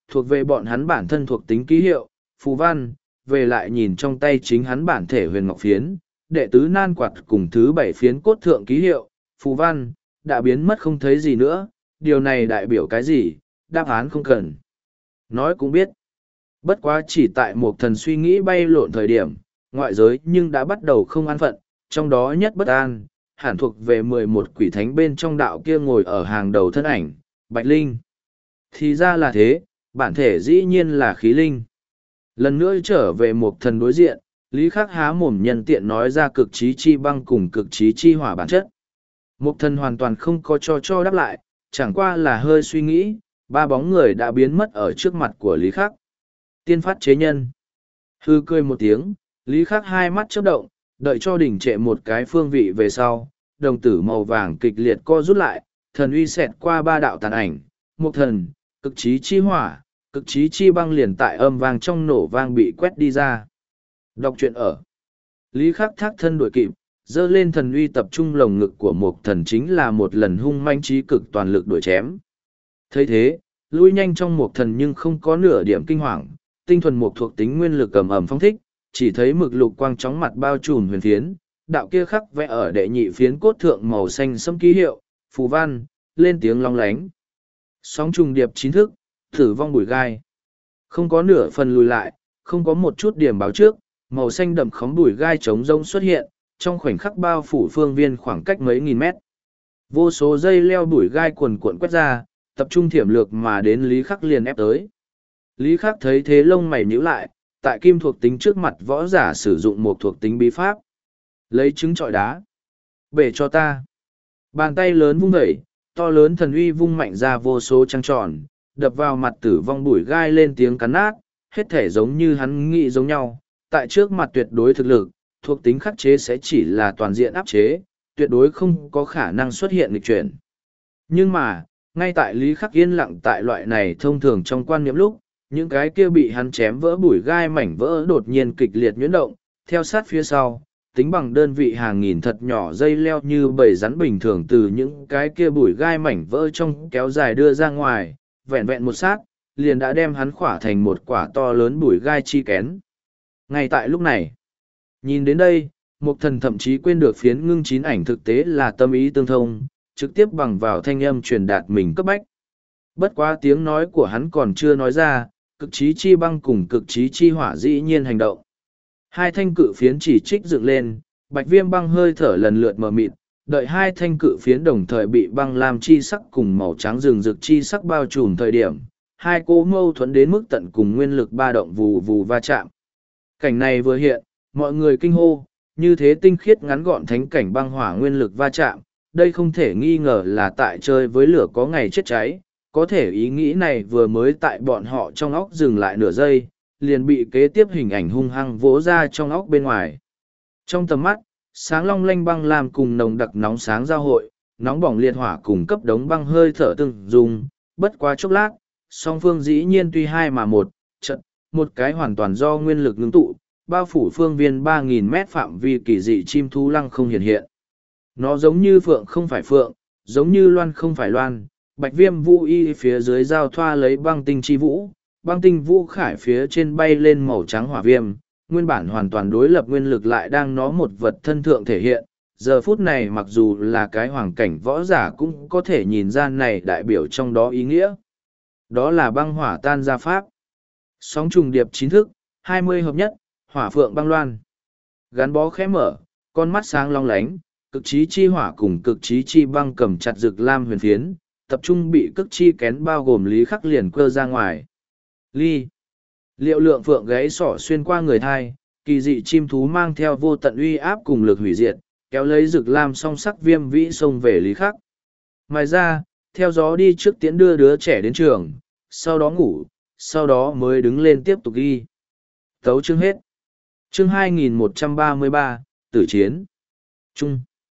thuộc về bọn hắn bản thân thuộc tính ký hiệu, phù văn, về lại nhìn trong tay chính hắn bản thể huyền ngọc phiến, đệ tứ nan quạt cùng thứ bảy phiến cốt thượng ký hiệu, phù văn, đã biến mất không thấy gì nữa, điều này đại biểu cái gì, đáp án không cần. Nói cũng biết. Bất quá chỉ tại một thần suy nghĩ bay lộn thời điểm, ngoại giới nhưng đã bắt đầu không an phận, trong đó nhất bất an, hẳn thuộc về mười một quỷ thánh bên trong đạo kia ngồi ở hàng đầu thân ảnh, Bạch Linh. Thì ra là thế, bản thể dĩ nhiên là khí linh. Lần nữa trở về một thần đối diện, Lý Khắc há mồm nhân tiện nói ra cực trí chi băng cùng cực trí chi hỏa bản chất. Một thần hoàn toàn không có cho cho đáp lại, chẳng qua là hơi suy nghĩ, ba bóng người đã biến mất ở trước mặt của Lý Khắc. Tiên phát chế nhân. Hư cười một tiếng, Lý Khắc hai mắt chớp động, đợi cho đỉnh trệ một cái phương vị về sau, đồng tử màu vàng kịch liệt co rút lại, thần uy xẹt qua ba đạo tàn ảnh, một thần, cực trí chi hỏa, cực trí chi băng liền tại âm vang trong nổ vang bị quét đi ra. Đọc truyện ở. Lý Khắc thác thân đuổi kịp, dơ lên thần uy tập trung lồng ngực của một thần chính là một lần hung manh trí cực toàn lực đuổi chém. thấy thế, lui nhanh trong một thần nhưng không có nửa điểm kinh hoàng, tinh thuần một thuộc tính nguyên lực ầm ầm phong thích, chỉ thấy mực lục quang chóng mặt bao trùm huyền phiến, đạo kia khắc vẽ ở đệ nhị phiến cốt thượng màu xanh sẫm ký hiệu, phù văn, lên tiếng long lánh. Sóng trùng điệp chín thức, thử vong bụi gai. Không có nửa phần lùi lại, không có một chút điểm báo trước, màu xanh đậm khóm bụi gai trống rông xuất hiện, trong khoảnh khắc bao phủ phương viên khoảng cách mấy nghìn mét. Vô số dây leo bụi gai cuồn cuộn quét ra, tập trung thiểm lược mà đến Lý Khắc liền ép tới. Lý Khắc thấy thế lông mày nhíu lại, tại kim thuộc tính trước mặt võ giả sử dụng một thuộc tính bí pháp. Lấy trứng trọi đá. Bể cho ta. Bàn tay lớn vung vẩy, to lớn thần uy vung mạnh ra vô số trăng tròn, đập vào mặt tử vong bụi gai lên tiếng cắn nát, hết thể giống như hắn nghĩ giống nhau. Tại trước mặt tuyệt đối thực lực, thuộc tính khắc chế sẽ chỉ là toàn diện áp chế, tuyệt đối không có khả năng xuất hiện nghịch chuyển. Nhưng mà, ngay tại Lý Khắc yên lặng tại loại này thông thường trong quan niệm lúc, những cái kia bị hắn chém vỡ bụi gai mảnh vỡ đột nhiên kịch liệt nhuyễn động, theo sát phía sau, tính bằng đơn vị hàng nghìn thật nhỏ dây leo như bầy rắn bình thường từ những cái kia bụi gai mảnh vỡ trong kéo dài đưa ra ngoài, vẹn vẹn một sát, liền đã đem hắn khỏa thành một quả to lớn bụi gai chi kén. Ngay tại lúc này, nhìn đến đây, Mục Thần thậm chí quên được phiến ngưng chín ảnh thực tế là tâm ý tương thông, trực tiếp bằng vào thanh âm truyền đạt mình cấp bách. Bất quá tiếng nói của hắn còn chưa nói ra, cực trí chi băng cùng cực trí chi hỏa dĩ nhiên hành động. Hai thanh cự phiến chỉ trích dựng lên, bạch viêm băng hơi thở lần lượt mờ mịt, đợi hai thanh cự phiến đồng thời bị băng làm chi sắc cùng màu trắng rừng rực chi sắc bao trùm thời điểm, hai cô mâu thuẫn đến mức tận cùng nguyên lực ba động vù vù va chạm. Cảnh này vừa hiện, mọi người kinh hô, như thế tinh khiết ngắn gọn thánh cảnh băng hỏa nguyên lực va chạm, đây không thể nghi ngờ là tại chơi với lửa có ngày chết cháy, có thể ý nghĩ này vừa mới tại bọn họ trong óc dừng lại nửa giây, liền bị kế tiếp hình ảnh hung hăng vỗ ra trong óc bên ngoài. Trong tầm mắt, sáng long lanh băng làm cùng nồng đặc nóng sáng giao hội, nóng bỏng liệt hỏa cùng cấp đống băng hơi thở từng dùng, bất quá chốc lát, song phương dĩ nhiên tuy hai mà một, trận, một cái hoàn toàn do nguyên lực ngưng tụ, bao phủ phương viên ba nghìn mét phạm vi kỳ dị chim thú lăng không hiện hiện. Nó giống như phượng không phải phượng, giống như loan không phải loan, bạch viêm vũ y phía dưới giao thoa lấy băng tinh chi vũ, băng tinh vũ khải phía trên bay lên màu trắng hỏa viêm, nguyên bản hoàn toàn đối lập nguyên lực lại đang nó một vật thân thượng thể hiện. Giờ phút này mặc dù là cái hoàng cảnh võ giả cũng có thể nhìn ra này đại biểu trong đó ý nghĩa. Đó là băng hỏa tan ra pháp. Sóng trùng điệp chín thức, hai mươi hợp nhất, hỏa phượng băng loan. Gắn bó khẽ mở, con mắt sáng long lánh, cực trí chi hỏa cùng cực trí chi băng cầm chặt rực lam huyền phiến, tập trung bị cực chi kén bao gồm Lý Khắc liền cơ ra ngoài. Ly. Liệu lượng phượng gáy sỏ xuyên qua người thai, kỳ dị chim thú mang theo vô tận uy áp cùng lực hủy diệt, kéo lấy rực lam song sắc viêm vĩ xông về Lý Khắc. Ngoài ra, theo gió đi trước tiễn đưa đứa trẻ đến trường, sau đó ngủ, sau đó mới đứng lên tiếp tục ghi. Tấu chương hết. Chương hai nghìn một trăm ba mươi ba, Tử chiến. Trung.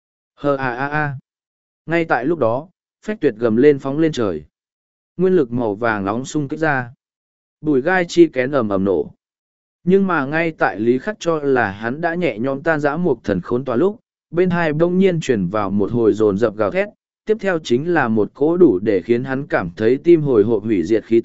Hờ a a a. Ngay tại lúc đó, phách tuyệt gầm lên phóng lên trời. Nguyên lực màu vàng nóng xung kích ra. Bùi gai chi kén ầm ầm nổ. Nhưng mà ngay tại Lý Khắc cho là hắn đã nhẹ nhõm tan rã một thần khốn tòa lúc, bên hai bỗng nhiên chuyển vào một hồi dồn dập gào thét, tiếp theo chính là một cỗ đủ để khiến hắn cảm thấy tim hồi hộp hủy diệt khí tức,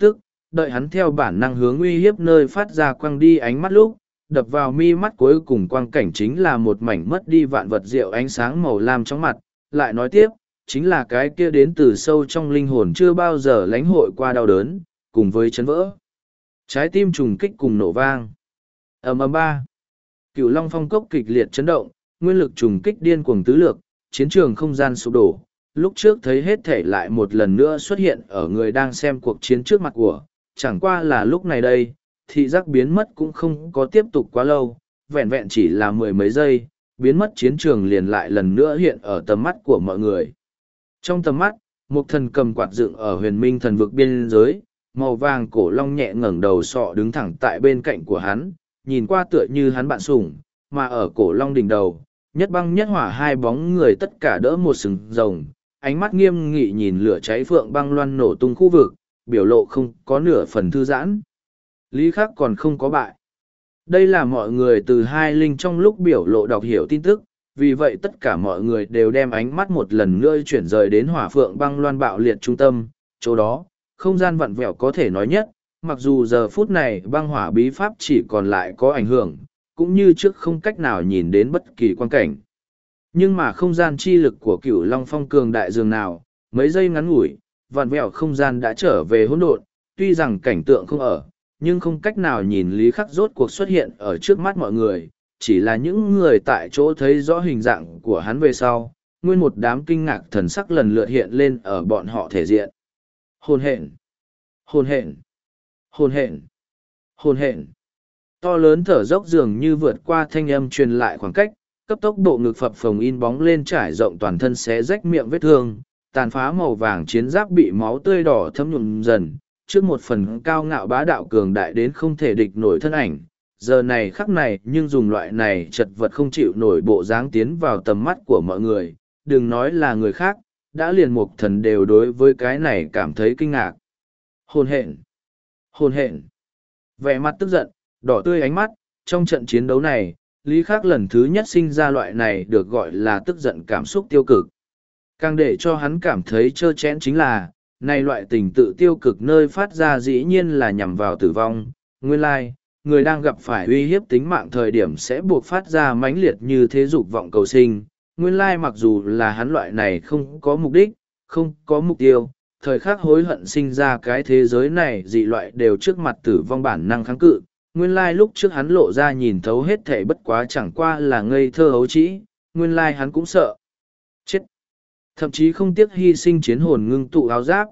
đợi hắn theo bản năng hướng uy hiếp nơi phát ra quăng đi ánh mắt lúc, đập vào mi mắt cuối cùng quang cảnh chính là một mảnh mất đi vạn vật diệu ánh sáng màu lam trong mặt, lại nói tiếp, chính là cái kia đến từ sâu trong linh hồn chưa bao giờ lãnh hội qua đau đớn, cùng với chấn vỡ. Trái tim trùng kích cùng nổ vang. Ầm ầm ba. Cửu Long Phong cốc kịch liệt chấn động, nguyên lực trùng kích điên cuồng tứ lược, chiến trường không gian sụp đổ. Lúc trước thấy hết thể lại một lần nữa xuất hiện ở người đang xem cuộc chiến trước mặt của, chẳng qua là lúc này đây, thị giác biến mất cũng không có tiếp tục quá lâu, vẹn vẹn chỉ là mười mấy giây, biến mất chiến trường liền lại lần nữa hiện ở tầm mắt của mọi người. Trong tầm mắt, một thần cầm quạt dựng ở huyền minh thần vực biên giới, màu vàng cổ long nhẹ ngẩng đầu sọ đứng thẳng tại bên cạnh của hắn, nhìn qua tựa như hắn bạn sủng, mà ở cổ long đỉnh đầu, nhất băng nhất hỏa hai bóng người tất cả đỡ một sừng rồng, ánh mắt nghiêm nghị nhìn lửa cháy phượng băng loan nổ tung khu vực, biểu lộ không có nửa phần thư giãn. Lý Khắc còn không có bại. Đây là mọi người từ hai linh trong lúc biểu lộ đọc hiểu tin tức, vì vậy tất cả mọi người đều đem ánh mắt một lần nữa chuyển rời đến hỏa phượng băng loan bạo liệt trung tâm, chỗ đó, không gian vặn vẹo có thể nói nhất, mặc dù giờ phút này băng hỏa bí pháp chỉ còn lại có ảnh hưởng, cũng như trước không cách nào nhìn đến bất kỳ quan cảnh. Nhưng mà không gian chi lực của Cửu Long Phong cường đại dường nào, mấy giây ngắn ngủi, vặn vẹo không gian đã trở về hỗn độn, tuy rằng cảnh tượng không ở, nhưng không cách nào nhìn Lý Khắc rốt cuộc xuất hiện ở trước mắt mọi người, chỉ là những người tại chỗ thấy rõ hình dạng của hắn về sau, nguyên một đám kinh ngạc thần sắc lần lượt hiện lên ở bọn họ thể diện. Hồn hện, hồn hện, hồn hện, hồn hện. To lớn thở dốc dường như vượt qua thanh âm truyền lại khoảng cách, cấp tốc bộ ngực phập phồng in bóng lên trải rộng toàn thân xé rách miệng vết thương, tàn phá màu vàng chiến giáp bị máu tươi đỏ thấm nhuộm dần, trước một phần cao ngạo bá đạo cường đại đến không thể địch nổi thân ảnh. Giờ này khắc này nhưng dùng loại này chật vật không chịu nổi bộ dáng tiến vào tầm mắt của mọi người, đừng nói là người khác, đã liền một thần đều đối với cái này cảm thấy kinh ngạc. Hồn hện, hồn hện, vẻ mặt tức giận, đỏ tươi ánh mắt, trong trận chiến đấu này, Lý Khắc lần thứ nhất sinh ra loại này được gọi là tức giận cảm xúc tiêu cực. Càng để cho hắn cảm thấy trơ chẽn chính là, này loại tình tự tiêu cực nơi phát ra dĩ nhiên là nhằm vào tử vong, nguyên lai, người đang gặp phải uy hiếp tính mạng thời điểm sẽ buộc phát ra mãnh liệt như thế dục vọng cầu sinh. Nguyên lai mặc dù là hắn loại này không có mục đích, không có mục tiêu, thời khắc hối hận sinh ra cái thế giới này dị loại đều trước mặt tử vong bản năng kháng cự. Nguyên lai lúc trước hắn lộ ra nhìn thấu hết thể bất quá chẳng qua là ngây thơ hấu trĩ, nguyên lai hắn cũng sợ. Chết! Thậm chí không tiếc hy sinh chiến hồn ngưng tụ áo giáp.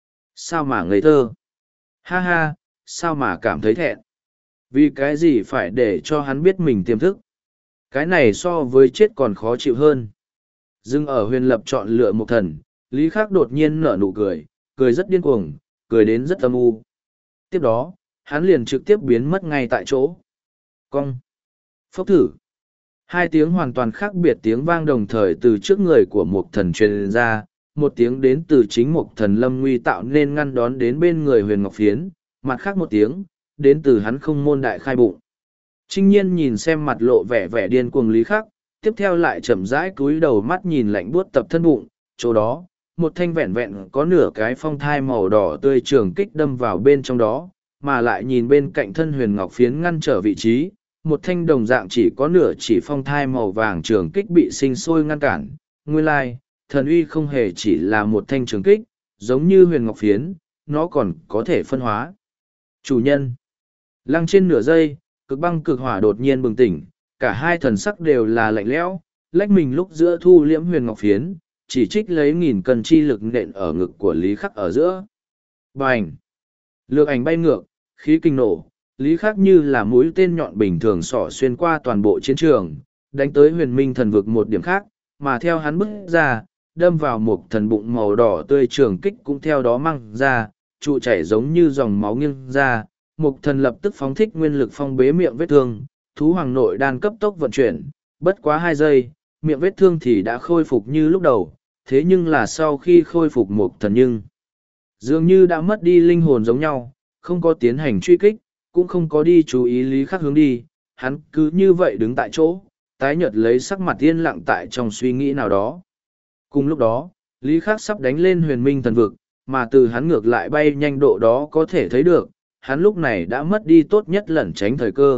Sao mà ngây thơ? Ha ha, sao mà cảm thấy thẹn? Vì cái gì phải để cho hắn biết mình tiềm thức? Cái này so với chết còn khó chịu hơn. Dưng ở huyền lập chọn lựa một thần, Lý Khắc đột nhiên nở nụ cười, cười rất điên cuồng, cười đến rất âm u. Tiếp đó, hắn liền trực tiếp biến mất ngay tại chỗ. Cong! Phốc thử! Hai tiếng hoàn toàn khác biệt tiếng vang đồng thời từ trước người của một thần truyền ra, một tiếng đến từ chính một thần lâm nguy tạo nên ngăn đón đến bên người huyền ngọc phiến, mặt khác một tiếng, đến từ hắn không môn đại khai bụng. Trinh Nhiên nhìn xem mặt lộ vẻ vẻ điên cuồng Lý Khắc, tiếp theo lại chậm rãi cúi đầu mắt nhìn lạnh buốt tập thân bụng, chỗ đó, một thanh vẹn vẹn có nửa cái phong thai màu đỏ tươi trường kích đâm vào bên trong đó, mà lại nhìn bên cạnh thân huyền ngọc phiến ngăn trở vị trí, một thanh đồng dạng chỉ có nửa chỉ phong thai màu vàng trường kích bị sinh sôi ngăn cản. Nguyên lai, thần uy không hề chỉ là một thanh trường kích, giống như huyền ngọc phiến, nó còn có thể phân hóa. Chủ nhân, lăng trên nửa giây, cực băng cực hỏa đột nhiên bừng tỉnh, cả hai thần sắc đều là lạnh lẽo, lách mình lúc giữa thu liễm huyền ngọc phiến, chỉ trích lấy nghìn cân chi lực nện ở ngực của Lý Khắc ở giữa. Bành! Lược ảnh bay ngược, khí kinh nổ, Lý Khắc như là mũi tên nhọn bình thường xỏ xuyên qua toàn bộ chiến trường, đánh tới huyền minh thần vực một điểm khác, mà theo hắn bước ra, đâm vào một thần bụng màu đỏ tươi trường kích cũng theo đó mang ra, trụ chảy giống như dòng máu nghiêng ra, một thần lập tức phóng thích nguyên lực phong bế miệng vết thương, thú hoàng nội đan cấp tốc vận chuyển, bất quá hai giây, miệng vết thương thì đã khôi phục như lúc đầu, thế nhưng là sau khi khôi phục một thần nhưng dường như đã mất đi linh hồn giống nhau, không có tiến hành truy kích, cũng không có đi chú ý Lý Khắc hướng đi, hắn cứ như vậy đứng tại chỗ, tái nhợt lấy sắc mặt yên lặng tại trong suy nghĩ nào đó. Cùng lúc đó, Lý Khắc sắp đánh lên huyền minh thần vực, mà từ hắn ngược lại bay nhanh độ đó có thể thấy được, hắn lúc này đã mất đi tốt nhất lẩn tránh thời cơ.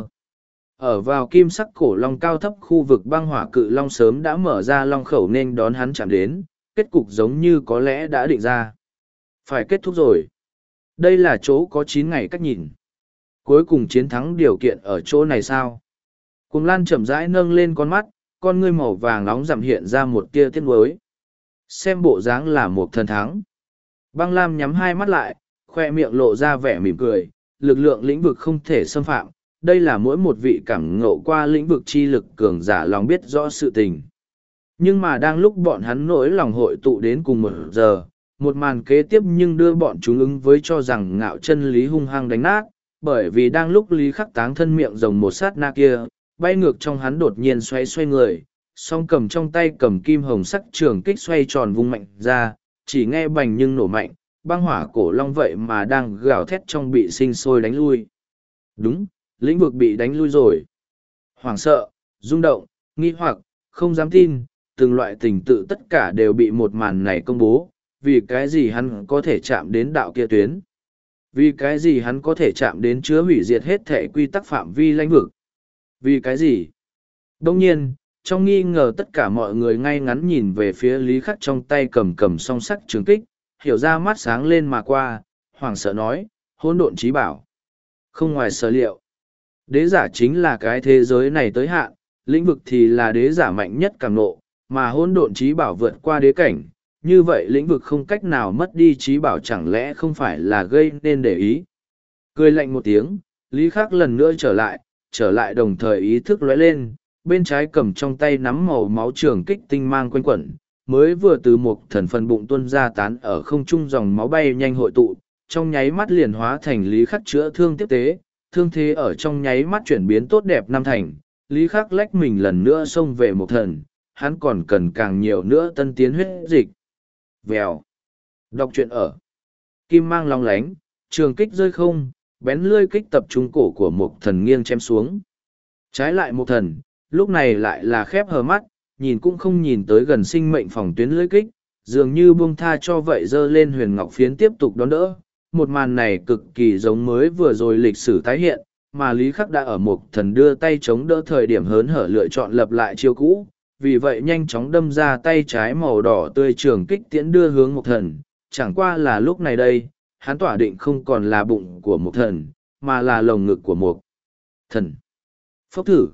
Ở vào kim sắc cổ long cao thấp khu vực băng hỏa cự long sớm đã mở ra long khẩu nên đón hắn chạm đến, kết cục giống như có lẽ đã định ra. Phải kết thúc rồi. Đây là chỗ có chín ngày cách nhìn. Cuối cùng chiến thắng điều kiện ở chỗ này sao? Cuồng Lan chậm rãi nâng lên con mắt, con ngươi màu vàng nóng rằm hiện ra một tia tiếc nuối. Xem bộ dáng là một thần thắng. Băng Lam nhắm hai mắt lại, khoe miệng lộ ra vẻ mỉm cười, lực lượng lĩnh vực không thể xâm phạm. Đây là mỗi một vị cảm ngộ qua lĩnh vực chi lực cường giả lòng biết rõ sự tình. Nhưng mà đang lúc bọn hắn nỗi lòng hội tụ đến cùng một giờ, một màn kế tiếp nhưng đưa bọn chúng ứng với cho rằng ngạo chân lý hung hăng đánh nát, bởi vì đang lúc Lý Khắc táng thân miệng rồng một sát na kia, bay ngược trong hắn đột nhiên xoay xoay người, song cầm trong tay cầm kim hồng sắc trường kích xoay tròn vung mạnh ra, chỉ nghe bành nhưng nổ mạnh, băng hỏa cổ long vậy mà đang gào thét trong bị sinh sôi đánh lui. Đúng, lĩnh vực bị đánh lui rồi. Hoảng sợ, rung động, nghi hoặc, không dám tin, từng loại tình tự tất cả đều bị một màn này công bố, vì cái gì hắn có thể chạm đến đạo kia tuyến. Vì cái gì hắn có thể chạm đến chứa hủy diệt hết thể quy tắc phạm vi lãnh vực. Vì cái gì? Đông nhiên, trong nghi ngờ tất cả mọi người ngay ngắn nhìn về phía Lý Khắc trong tay cầm cầm song sắc trường kích, hiểu ra mắt sáng lên mà qua, hoảng sợ nói, hỗn độn trí bảo. Không ngoài sở liệu. Đế giả chính là cái thế giới này tới hạn, lĩnh vực thì là đế giả mạnh nhất càng nộ, mà hỗn độn trí bảo vượt qua đế cảnh. Như vậy lĩnh vực không cách nào mất đi trí bảo chẳng lẽ không phải là gây nên để ý. Cười lạnh một tiếng, Lý Khắc lần nữa trở lại, trở lại đồng thời ý thức lóe lên, bên trái cầm trong tay nắm màu máu trường kích tinh mang quanh quẩn, mới vừa từ một thần phần bụng tuân ra tán ở không trung dòng máu bay nhanh hội tụ, trong nháy mắt liền hóa thành Lý Khắc chữa thương tiếp tế, thương thế ở trong nháy mắt chuyển biến tốt đẹp năm thành, Lý Khắc lách mình lần nữa xông về một thần, hắn còn cần càng nhiều nữa tân tiến huyết dịch. Vèo. Đọc truyện ở. Kim mang long lánh, trường kích rơi không, bén lươi kích tập trung cổ của một thần nghiêng chém xuống. Trái lại một thần, lúc này lại là khép hờ mắt, nhìn cũng không nhìn tới gần sinh mệnh phòng tuyến lưỡi kích, dường như buông tha cho vậy dơ lên huyền ngọc phiến tiếp tục đón đỡ. Một màn này cực kỳ giống mới vừa rồi lịch sử tái hiện, mà Lý Khắc đã ở một thần đưa tay chống đỡ thời điểm hớn hở lựa chọn lập lại chiêu cũ, vì vậy nhanh chóng đâm ra tay trái màu đỏ tươi trường kích tiễn đưa hướng một thần, chẳng qua là lúc này đây, hắn tỏa định không còn là bụng của một thần, mà là lồng ngực của một thần. Phốc thử.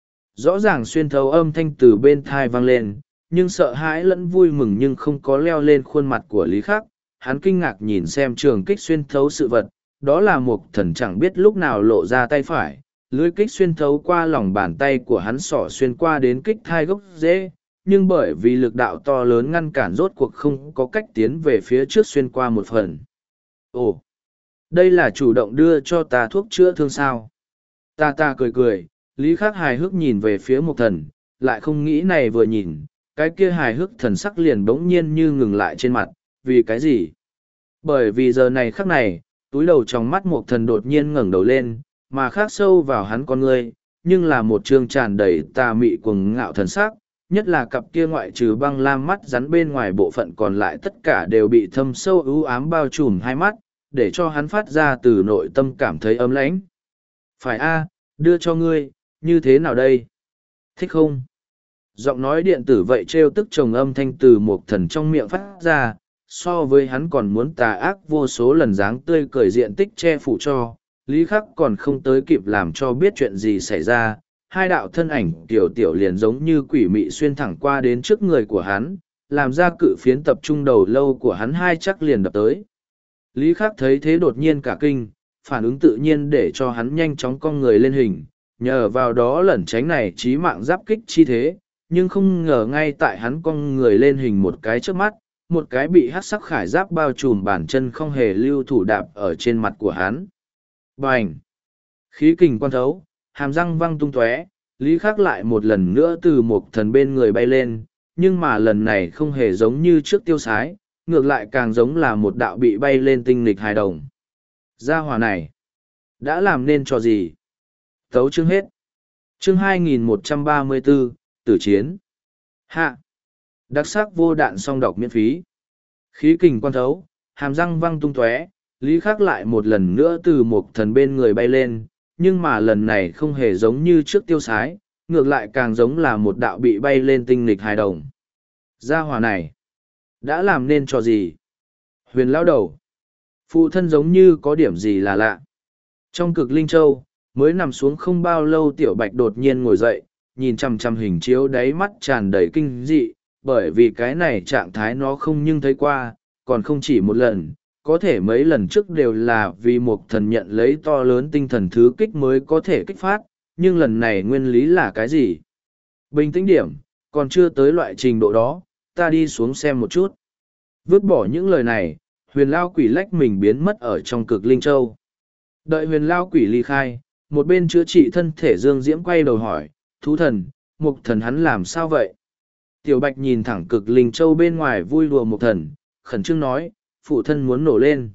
Rõ ràng xuyên thấu âm thanh từ bên thai vang lên, nhưng sợ hãi lẫn vui mừng nhưng không có leo lên khuôn mặt của Lý Khắc. Hắn kinh ngạc nhìn xem trường kích xuyên thấu sự vật, đó là một thần chẳng biết lúc nào lộ ra tay phải, lưỡi kích xuyên thấu qua lòng bàn tay của hắn xỏ xuyên qua đến kích thai gốc rễ, nhưng bởi vì lực đạo to lớn ngăn cản rốt cuộc không có cách tiến về phía trước xuyên qua một phần. Ồ, đây là chủ động đưa cho ta thuốc chữa thương sao? Ta ta cười cười, Lý Khắc hài hước nhìn về phía một thần, lại không nghĩ này vừa nhìn, cái kia hài hước thần sắc liền bỗng nhiên như ngừng lại trên mặt, vì cái gì? Bởi vì giờ này khắc này, túi đầu trong mắt một thần đột nhiên ngẩng đầu lên, mà khắc sâu vào hắn con ngươi, nhưng là một trương tràn đầy tà mị cuồng ngạo thần sắc, nhất là cặp kia ngoại trừ băng lam mắt rắn bên ngoài bộ phận còn lại tất cả đều bị thâm sâu ưu ám bao trùm hai mắt, để cho hắn phát ra từ nội tâm cảm thấy ấm lãnh. Phải a, đưa cho ngươi, như thế nào đây? Thích không? Giọng nói điện tử vậy trêu tức chồng âm thanh từ một thần trong miệng phát ra, so với hắn còn muốn tà ác vô số lần dáng tươi cười diện tích che phủ cho, Lý Khắc còn không tới kịp làm cho biết chuyện gì xảy ra, hai đạo thân ảnh tiểu tiểu liền giống như quỷ mị xuyên thẳng qua đến trước người của hắn, làm ra cự phiến tập trung đầu lâu của hắn hai chắc liền đập tới. Lý Khắc thấy thế đột nhiên cả kinh, phản ứng tự nhiên để cho hắn nhanh chóng cong người lên hình, nhờ vào đó lẩn tránh này chí mạng giáp kích chi thế, nhưng không ngờ ngay tại hắn cong người lên hình một cái trước mắt, một cái bị hát sắc khải giáp bao trùm bàn chân không hề lưu thủ đạp ở trên mặt của hắn. Bành! Khí kình quan thấu, hàm răng văng tung tóe, Lý Khắc lại một lần nữa từ một thần bên người bay lên, nhưng mà lần này không hề giống như trước tiêu sái, ngược lại càng giống là một đạo bị bay lên tinh nghịch hài đồng. Gia hỏa này! Đã làm nên trò gì? Tấu chương hết. Chương hai nghìn một trăm ba mươi bốn, Tử chiến. Hạ! Đặc sắc vô đạn song đọc miễn phí. Khí kình quan thấu, hàm răng văng tung tóe, Lý Khắc lại một lần nữa từ một thần bên người bay lên, nhưng mà lần này không hề giống như trước tiêu sái, ngược lại càng giống là một đạo bị bay lên tinh nghịch hài đồng. Gia hỏa này, đã làm nên trò gì? Huyền lão đầu, phụ thân giống như có điểm gì là lạ. Trong cực linh châu, mới nằm xuống không bao lâu tiểu bạch đột nhiên ngồi dậy, nhìn chằm chằm hình chiếu đáy mắt tràn đầy kinh dị, bởi vì cái này trạng thái nó không nhưng thấy qua, còn không chỉ một lần, có thể mấy lần trước đều là vì một thần nhận lấy to lớn tinh thần thứ kích mới có thể kích phát, nhưng lần này nguyên lý là cái gì? Bình tĩnh điểm, còn chưa tới loại trình độ đó, ta đi xuống xem một chút. Vứt bỏ những lời này, huyền lao quỷ lách mình biến mất ở trong cực linh châu. Đợi huyền lao quỷ ly khai, một bên chữa trị thân thể Dương Diễm quay đầu hỏi, thú thần, mục thần hắn làm sao vậy? Tiểu bạch nhìn thẳng cực linh châu bên ngoài vui đùa mục thần, khẩn trương nói, phụ thân muốn nổ lên.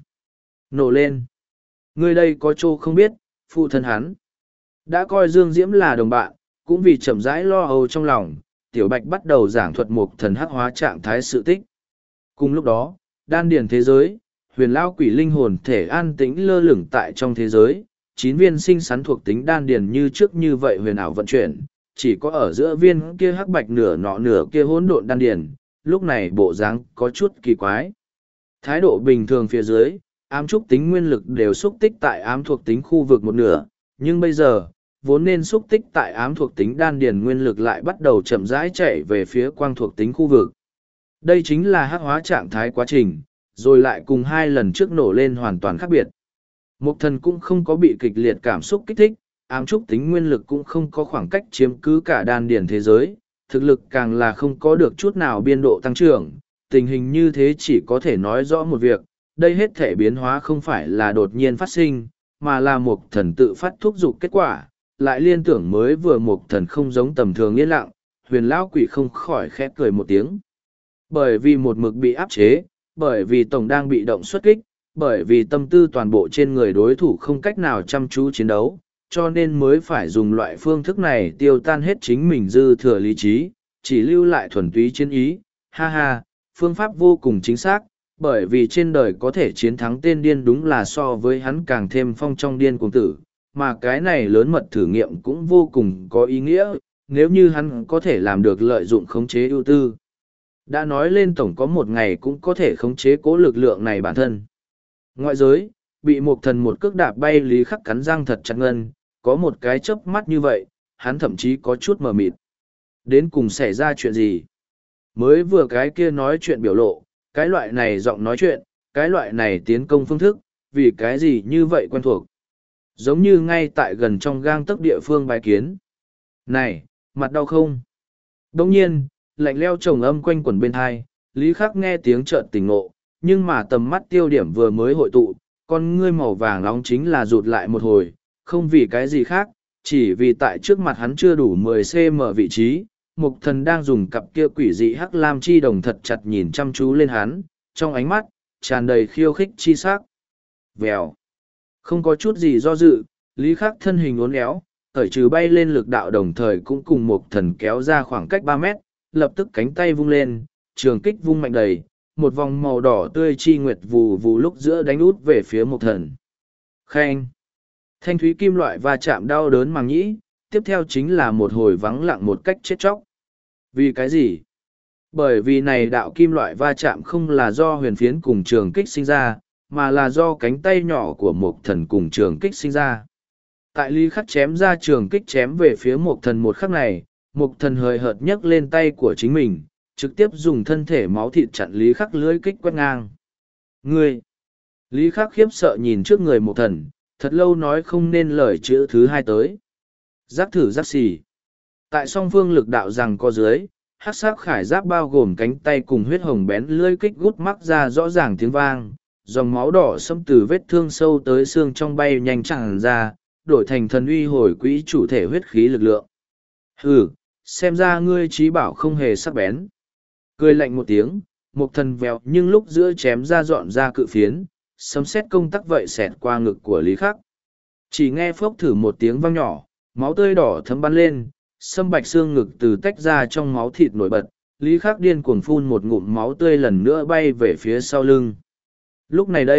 Nổ lên. Người đây có chỗ không biết, phụ thân hắn. Đã coi Dương Diễm là đồng bạn, cũng vì chậm rãi lo âu trong lòng, tiểu bạch bắt đầu giảng thuật mục thần hắc hóa trạng thái sự tích. Cùng lúc đó, đan điền thế giới, huyền lao quỷ linh hồn thể an tĩnh lơ lửng tại trong thế giới, chín viên sinh sắn thuộc tính đan điền như trước như vậy huyền ảo vận chuyển, chỉ có ở giữa viên kia hắc bạch nửa nọ nửa kia hỗn độn đan điền, lúc này bộ dáng có chút kỳ quái. Thái độ bình thường phía dưới, ám trúc tính nguyên lực đều xúc tích tại ám thuộc tính khu vực một nửa, nhưng bây giờ, vốn nên xúc tích tại ám thuộc tính đan điền nguyên lực lại bắt đầu chậm rãi chạy về phía quang thuộc tính khu vực. Đây chính là hắc hóa trạng thái quá trình, rồi lại cùng hai lần trước nổ lên hoàn toàn khác biệt. Mục thần cũng không có bị kịch liệt cảm xúc kích thích, ám trúc tính nguyên lực cũng không có khoảng cách chiếm cứ cả đan điền thế giới, thực lực càng là không có được chút nào biên độ tăng trưởng. Tình hình như thế chỉ có thể nói rõ một việc, đây hết thể biến hóa không phải là đột nhiên phát sinh, mà là một thần tự phát thúc giục kết quả, lại liên tưởng mới vừa một thần không giống tầm thường yên lặng, huyền lão quỷ không khỏi khẽ cười một tiếng. Bởi vì một mực bị áp chế, bởi vì tổng đang bị động xuất kích, bởi vì tâm tư toàn bộ trên người đối thủ không cách nào chăm chú chiến đấu, cho nên mới phải dùng loại phương thức này tiêu tan hết chính mình dư thừa lý trí, chỉ lưu lại thuần túy chiến ý, ha ha. Phương pháp vô cùng chính xác, bởi vì trên đời có thể chiến thắng tên điên đúng là so với hắn càng thêm phong trong điên cuồng tử, mà cái này lớn mật thử nghiệm cũng vô cùng có ý nghĩa, nếu như hắn có thể làm được lợi dụng khống chế ưu tư. Đã nói lên tổng có một ngày cũng có thể khống chế cố lực lượng này bản thân. Ngoại giới, bị một thần một cước đạp bay Lý Khắc cắn răng thật chặt ngân, có một cái chớp mắt như vậy, hắn thậm chí có chút mờ mịt. Đến cùng xảy ra chuyện gì? Mới vừa cái kia nói chuyện biểu lộ, cái loại này giọng nói chuyện, cái loại này tiến công phương thức, vì cái gì như vậy quen thuộc. Giống như ngay tại gần trong gang tấc địa phương bài kiến. Này, mặt đau không? Đồng nhiên, lạnh leo trồng âm quanh quẩn bên thai, Lý Khắc nghe tiếng trợn tỉnh ngộ, nhưng mà tầm mắt tiêu điểm vừa mới hội tụ, con ngươi màu vàng nóng chính là rụt lại một hồi, không vì cái gì khác, chỉ vì tại trước mặt hắn chưa đủ mười xăng-ti-mét vị trí. Mục thần đang dùng cặp kia quỷ dị hắc lam chi đồng thật chặt nhìn chăm chú lên hắn, trong ánh mắt, tràn đầy khiêu khích chi sắc. Vèo. Không có chút gì do dự, Lý Khắc thân hình uốn éo, khởi trừ bay lên lực đạo đồng thời cũng cùng mục thần kéo ra khoảng cách ba mét, lập tức cánh tay vung lên, trường kích vung mạnh đầy, một vòng màu đỏ tươi chi nguyệt vù vù lúc giữa đánh út về phía mục thần. Khen. Thanh thúy kim loại va chạm đau đớn màng nhĩ, tiếp theo chính là một hồi vắng lặng một cách chết chóc. Vì cái gì? Bởi vì này đạo kim loại va chạm không là do huyền phiến cùng trường kích sinh ra, mà là do cánh tay nhỏ của một thần cùng trường kích sinh ra. Tại Lý Khắc chém ra trường kích chém về phía một thần một khắc này, một thần hời hợt nhấc lên tay của chính mình, trực tiếp dùng thân thể máu thịt chặn Lý Khắc lưỡi kích quét ngang. Ngươi! Lý Khắc khiếp sợ nhìn trước người một thần, thật lâu nói không nên lời chữ thứ hai tới. Giác thử giác xì. Tại song phương lực đạo rằng có dưới, hắc sắc khải giáp bao gồm cánh tay cùng huyết hồng bén lưỡi kích gút mắc ra rõ ràng tiếng vang, dòng máu đỏ xâm từ vết thương sâu tới xương trong bay nhanh tràn ra, đổi thành thần uy hồi quỹ chủ thể huyết khí lực lượng. Hừ, xem ra ngươi trí bảo không hề sắc bén. Cười lạnh một tiếng, một thần vèo nhưng lúc giữa chém ra dọn ra cự phiến, sấm xét công tắc vậy xẹt qua ngực của Lý Khắc. Chỉ nghe phốc thử một tiếng vang nhỏ, máu tươi đỏ thấm bắn lên, sâm bạch xương ngực từ tách ra trong máu thịt nổi bật, Lý Khắc điên cuồng phun một ngụm máu tươi lần nữa bay về phía sau lưng. Lúc này đây,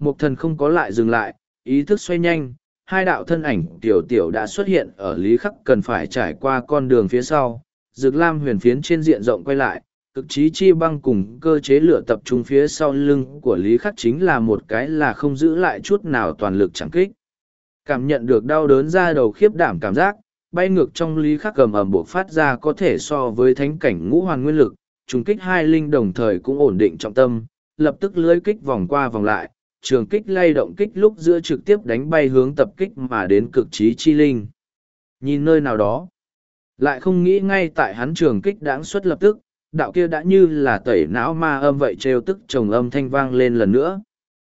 Mục thần không có lại dừng lại, ý thức xoay nhanh, hai đạo thân ảnh tiểu tiểu đã xuất hiện ở Lý Khắc cần phải trải qua con đường phía sau. Dược lam huyền phiến trên diện rộng quay lại, cực trí chi băng cùng cơ chế lửa tập trung phía sau lưng của Lý Khắc chính là một cái là không giữ lại chút nào toàn lực chẳng kích. Cảm nhận được đau đớn ra đầu khiếp đảm cảm giác, bay ngược trong Lý Khắc cầm ẩm buộc phát ra có thể so với thánh cảnh ngũ hoàn nguyên lực, trùng kích hai linh đồng thời cũng ổn định trọng tâm, lập tức lưới kích vòng qua vòng lại, trường kích lay động kích lúc giữa trực tiếp đánh bay hướng tập kích mà đến cực trí chi linh. Nhìn nơi nào đó, lại không nghĩ ngay tại hắn trường kích đãng xuất lập tức, đạo kia đã như là tẩy não ma âm vậy trêu tức chồng âm thanh vang lên lần nữa.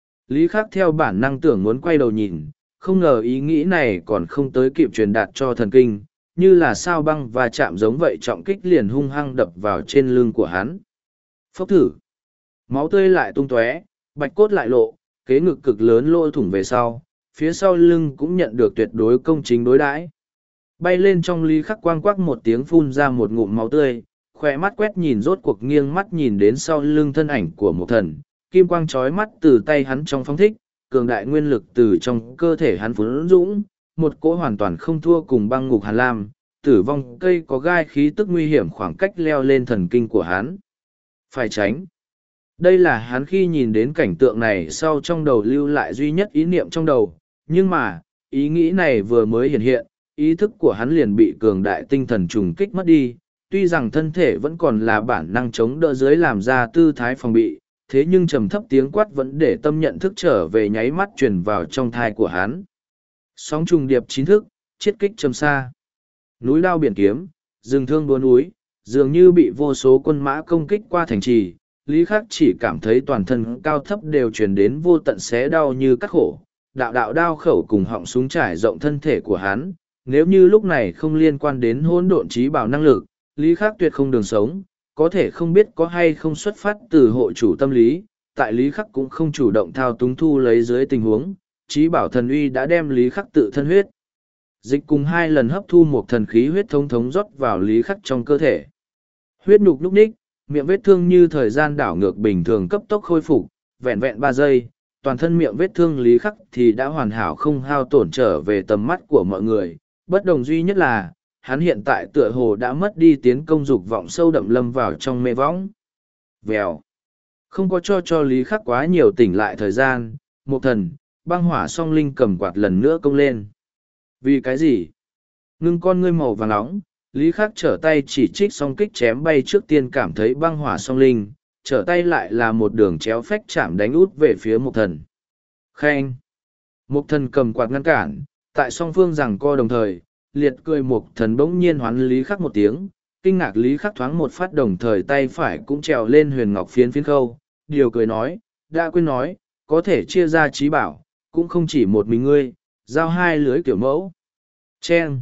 Lý Khắc theo bản năng tưởng muốn quay đầu nhìn, không ngờ ý nghĩ này còn không tới kịp truyền đạt cho thần kinh, như là sao băng và chạm giống vậy trọng kích liền hung hăng đập vào trên lưng của hắn. Phốc thử. Máu tươi lại tung tóe, bạch cốt lại lộ, kế ngực cực lớn lỗ thủng về sau, phía sau lưng cũng nhận được tuyệt đối công chính đối đãi. Bay lên trong Lý Khắc quang quắc một tiếng phun ra một ngụm máu tươi, khỏe mắt quét nhìn rốt cuộc nghiêng mắt nhìn đến sau lưng thân ảnh của một thần, kim quang trói mắt từ tay hắn trong phóng thích, cường đại nguyên lực từ trong cơ thể hắn phun dũng, một cỗ hoàn toàn không thua cùng băng ngục hàn lam, tử vong cây có gai khí tức nguy hiểm khoảng cách leo lên thần kinh của hắn. Phải tránh. Đây là hắn khi nhìn đến cảnh tượng này sau trong đầu lưu lại duy nhất ý niệm trong đầu, nhưng mà, ý nghĩ này vừa mới hiện hiện, ý thức của hắn liền bị cường đại tinh thần trùng kích mất đi, tuy rằng thân thể vẫn còn là bản năng chống đỡ dưới làm ra tư thái phòng bị, thế nhưng trầm thấp tiếng quát vẫn để tâm nhận thức trở về nháy mắt truyền vào trong thai của hắn. Sóng trùng điệp chín thức, chiết kích trầm xa. Núi lao biển kiếm, rừng thương đua núi, dường như bị vô số quân mã công kích qua thành trì. Lý Khắc chỉ cảm thấy toàn thân cao thấp đều truyền đến vô tận xé đau như cắt khổ, đạo đạo đao khẩu cùng họng súng trải rộng thân thể của hắn. Nếu như lúc này không liên quan đến hỗn độn trí bảo năng lực, Lý Khắc tuyệt không đường sống, có thể không biết có hay không xuất phát từ hộ chủ tâm lý, tại Lý Khắc cũng không chủ động thao túng thu lấy dưới tình huống, trí bảo thần uy đã đem Lý Khắc tự thân huyết. Dịch cùng hai lần hấp thu một thần khí huyết thống thống rót vào Lý Khắc trong cơ thể. Huyết nhục núc ních, miệng vết thương như thời gian đảo ngược bình thường cấp tốc khôi phục, vẹn vẹn ba giây, toàn thân miệng vết thương Lý Khắc thì đã hoàn hảo không hao tổn trở về tầm mắt của mọi người. Bất đồng duy nhất là, hắn hiện tại tựa hồ đã mất đi tiến công dục vọng sâu đậm lâm vào trong mê võng. Vèo. Không có cho cho Lý Khắc quá nhiều tỉnh lại thời gian, một thần, băng hỏa song linh cầm quạt lần nữa công lên. Vì cái gì? Ngưng con ngươi màu vàng nóng, Lý Khắc trở tay chỉ trích song kích chém bay trước tiên cảm thấy băng hỏa song linh, trở tay lại là một đường chéo phách chạm đánh út về phía một thần. Khen! Một thần cầm quạt ngăn cản, tại song phương rằng co đồng thời, liệt cười một thần bỗng nhiên hoán Lý Khắc một tiếng, kinh ngạc Lý Khắc thoáng một phát đồng thời tay phải cũng trèo lên huyền ngọc phiến phiến khâu, điều cười nói, đã quên nói, có thể chia ra trí bảo, cũng không chỉ một mình ngươi, giao hai lưới kiểu mẫu. Chen!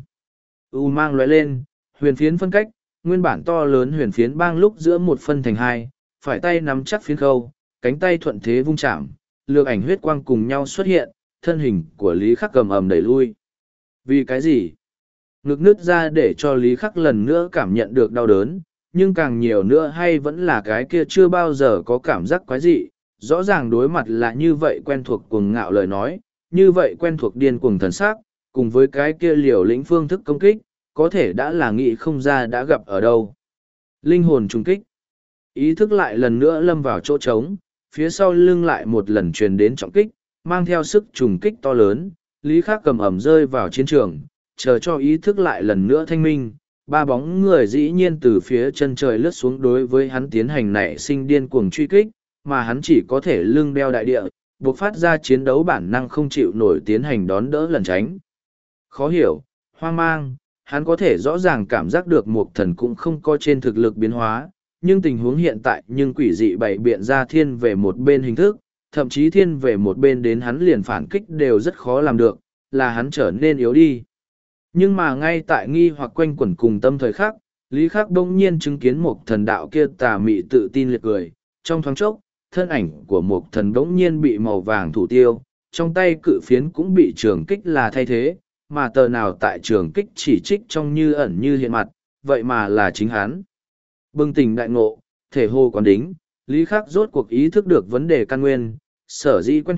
U mang lóe lên, huyền phiến phân cách, nguyên bản to lớn huyền phiến bang lúc giữa một phân thành hai, phải tay nắm chắc phiến khâu, cánh tay thuận thế vung chạm, lược ảnh huyết quang cùng nhau xuất hiện, thân hình của Lý Khắc cầm ầm đẩy lui. Vì cái gì? Ngực nứt ra để cho Lý Khắc lần nữa cảm nhận được đau đớn, nhưng càng nhiều nữa hay vẫn là cái kia chưa bao giờ có cảm giác quái dị, rõ ràng đối mặt là như vậy quen thuộc cuồng ngạo lời nói, như vậy quen thuộc điên cuồng thần sắc, cùng với cái kia liều lĩnh phương thức công kích, có thể đã là nghĩ không ra đã gặp ở đâu. Linh hồn trùng kích. Ý thức lại lần nữa lâm vào chỗ trống, phía sau lưng lại một lần truyền đến trọng kích, mang theo sức trùng kích to lớn, Lý Khắc cầm ẩm rơi vào chiến trường, chờ cho ý thức lại lần nữa thanh minh. Ba bóng người dĩ nhiên từ phía chân trời lướt xuống đối với hắn tiến hành nảy sinh điên cuồng truy kích, mà hắn chỉ có thể lưng đeo đại địa, buộc phát ra chiến đấu bản năng không chịu nổi tiến hành đón đỡ lẩn tránh. Khó hiểu, hoang mang, hắn có thể rõ ràng cảm giác được một thần cũng không có trên thực lực biến hóa, nhưng tình huống hiện tại nhưng quỷ dị bày biện ra thiên về một bên hình thức, thậm chí thiên về một bên đến hắn liền phản kích đều rất khó làm được, là hắn trở nên yếu đi. Nhưng mà ngay tại nghi hoặc quanh quẩn cùng tâm thời khắc, Lý Khắc đông nhiên chứng kiến một thần đạo kia tà mị tự tin liệt cười, trong thoáng chốc, thân ảnh của một thần đống nhiên bị màu vàng thủ tiêu, trong tay cự phiến cũng bị trường kích là thay thế, mà tờ nào tại trường kích chỉ trích trong như ẩn như hiện mặt, vậy mà là chính hắn. Bừng tỉnh đại ngộ, thể hồ quán đính, Lý Khắc rốt cuộc ý thức được vấn đề căn nguyên, sở dĩ quen thuộc,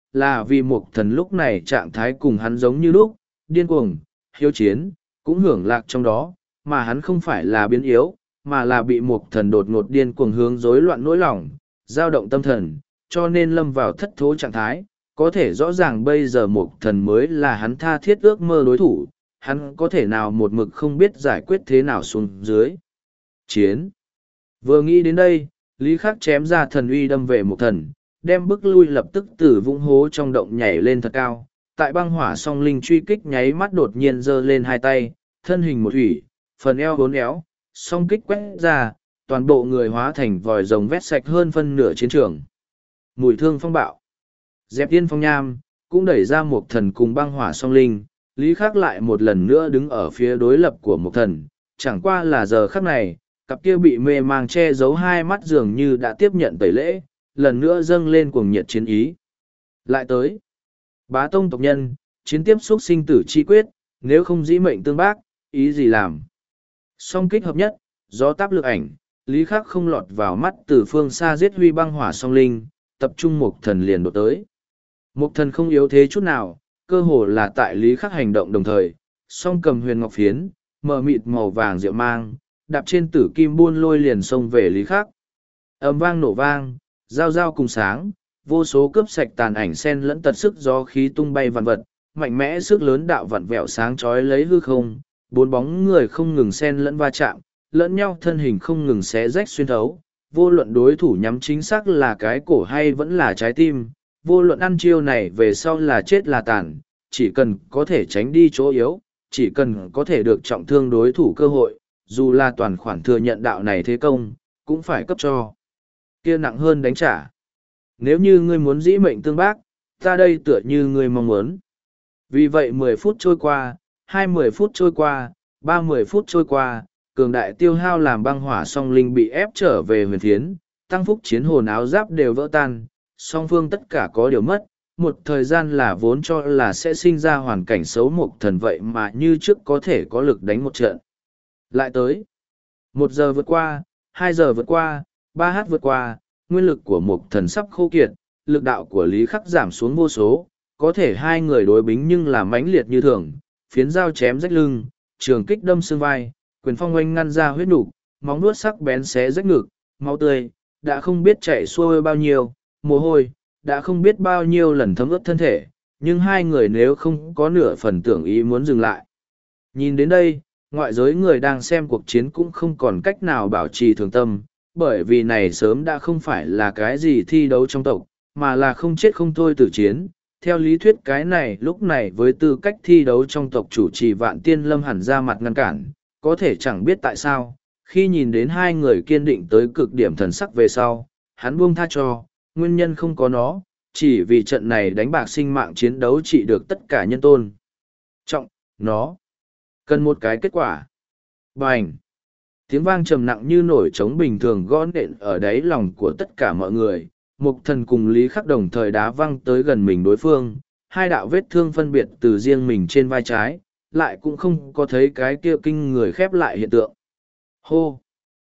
là vì Mục Thần lúc này trạng thái cùng hắn giống như lúc, điên cuồng, hiếu chiến, cũng hưởng lạc trong đó, mà hắn không phải là biến yếu, mà là bị Mục Thần đột ngột điên cuồng hướng rối loạn nỗi lòng, dao động tâm thần, cho nên lâm vào thất thố trạng thái. Có thể rõ ràng bây giờ Mục Thần mới là hắn tha thiết ước mơ đối thủ, hắn có thể nào một mực không biết giải quyết thế nào xuống dưới. Chiến. Vừa nghĩ đến đây, Lý Khắc chém ra thần uy đâm về Mục Thần, đem bức lui lập tức từ vũng hố trong động nhảy lên thật cao. Tại băng hỏa song linh truy kích nháy mắt đột nhiên giơ lên hai tay, thân hình một thủy, phần eo bốn éo, song kích quét ra, toàn bộ người hóa thành vòi rồng vét sạch hơn phân nửa chiến trường. Mùi thương phong bạo. Dẹp tiên phong nham, cũng đẩy ra Mục Thần cùng băng hỏa song linh, Lý Khắc lại một lần nữa đứng ở phía đối lập của Mục Thần, chẳng qua là giờ khắc này, cặp kia bị mê mang che giấu hai mắt dường như đã tiếp nhận tẩy lễ, lần nữa dâng lên cuồng nhiệt chiến ý. Lại tới, bá tông tộc nhân, chiến tiếp xúc sinh tử chi quyết, nếu không dĩ mệnh tương bác, ý gì làm. Song kích hợp nhất, gió táp lực ảnh, Lý Khắc không lọt vào mắt từ phương xa giết huy băng hỏa song linh, tập trung Mục Thần liền đột tới. Mục Thần không yếu thế chút nào, cơ hồ là tại Lý Khắc hành động đồng thời, song cầm huyền ngọc phiến, mờ mịt màu vàng rượu mang, đạp trên tử kim buôn lôi liền xông về Lý Khắc. Ầm vang nổ vang, giao giao cùng sáng, vô số cướp sạch tàn ảnh sen lẫn tật sức gió khí tung bay vạn vật, mạnh mẽ sức lớn đạo vặn vẹo sáng chói lấy hư không, bốn bóng người không ngừng sen lẫn va chạm, lẫn nhau thân hình không ngừng xé rách xuyên thấu, vô luận đối thủ nhắm chính xác là cái cổ hay vẫn là trái tim, vô luận ăn chiêu này về sau là chết là tàn, chỉ cần có thể tránh đi chỗ yếu, chỉ cần có thể được trọng thương đối thủ cơ hội, dù là toàn khoản thừa nhận đạo này thế công, cũng phải cấp cho. Kia nặng hơn đánh trả. Nếu như ngươi muốn dĩ mệnh tương bác, ta đây tựa như ngươi mong muốn. Vì vậy mười phút trôi qua, hai mươi phút trôi qua, ba mươi phút trôi qua, cường đại tiêu hao làm băng hỏa song linh bị ép trở về huyền phiến, tăng phúc chiến hồn áo giáp đều vỡ tan, song phương tất cả có điều mất, một thời gian là vốn cho là sẽ sinh ra hoàn cảnh xấu Mục Thần vậy mà như trước có thể có lực đánh một trận. Lại tới, một giờ vượt qua, hai giờ vượt qua, ba h vượt qua, nguyên lực của Mục Thần sắp khô kiệt, lực đạo của Lý Khắc giảm xuống vô số, có thể hai người đối bính nhưng là mãnh liệt như thường, phiến dao chém rách lưng, trường kích đâm xương vai, quyền phong oanh ngăn ra huyết nục, móng nuốt sắc bén xé rách ngực, máu tươi, đã không biết chảy xuôi bao nhiêu, mồ hôi, đã không biết bao nhiêu lần thấm ướt thân thể, nhưng hai người nếu không có nửa phần tưởng ý muốn dừng lại. Nhìn đến đây, ngoại giới người đang xem cuộc chiến cũng không còn cách nào bảo trì thường tâm, bởi vì này sớm đã không phải là cái gì thi đấu trong tộc, mà là không chết không thôi tử chiến. Theo lý thuyết cái này lúc này với tư cách thi đấu trong tộc chủ trì Vạn Tiên Lâm hẳn ra mặt ngăn cản, có thể chẳng biết tại sao, khi nhìn đến hai người kiên định tới cực điểm thần sắc về sau, hắn buông tha cho, nguyên nhân không có nó, chỉ vì trận này đánh bạc sinh mạng chiến đấu trị được tất cả nhân tôn. Trọng, nó cần một cái kết quả. Bành! Tiếng vang trầm nặng như nổi trống bình thường gõ nện ở đáy lòng của tất cả mọi người. Mục Thần cùng Lý Khắc đồng thời đá văng tới gần mình đối phương, hai đạo vết thương phân biệt từ riêng mình trên vai trái, lại cũng không có thấy cái kia kinh người khép lại hiện tượng. Hô!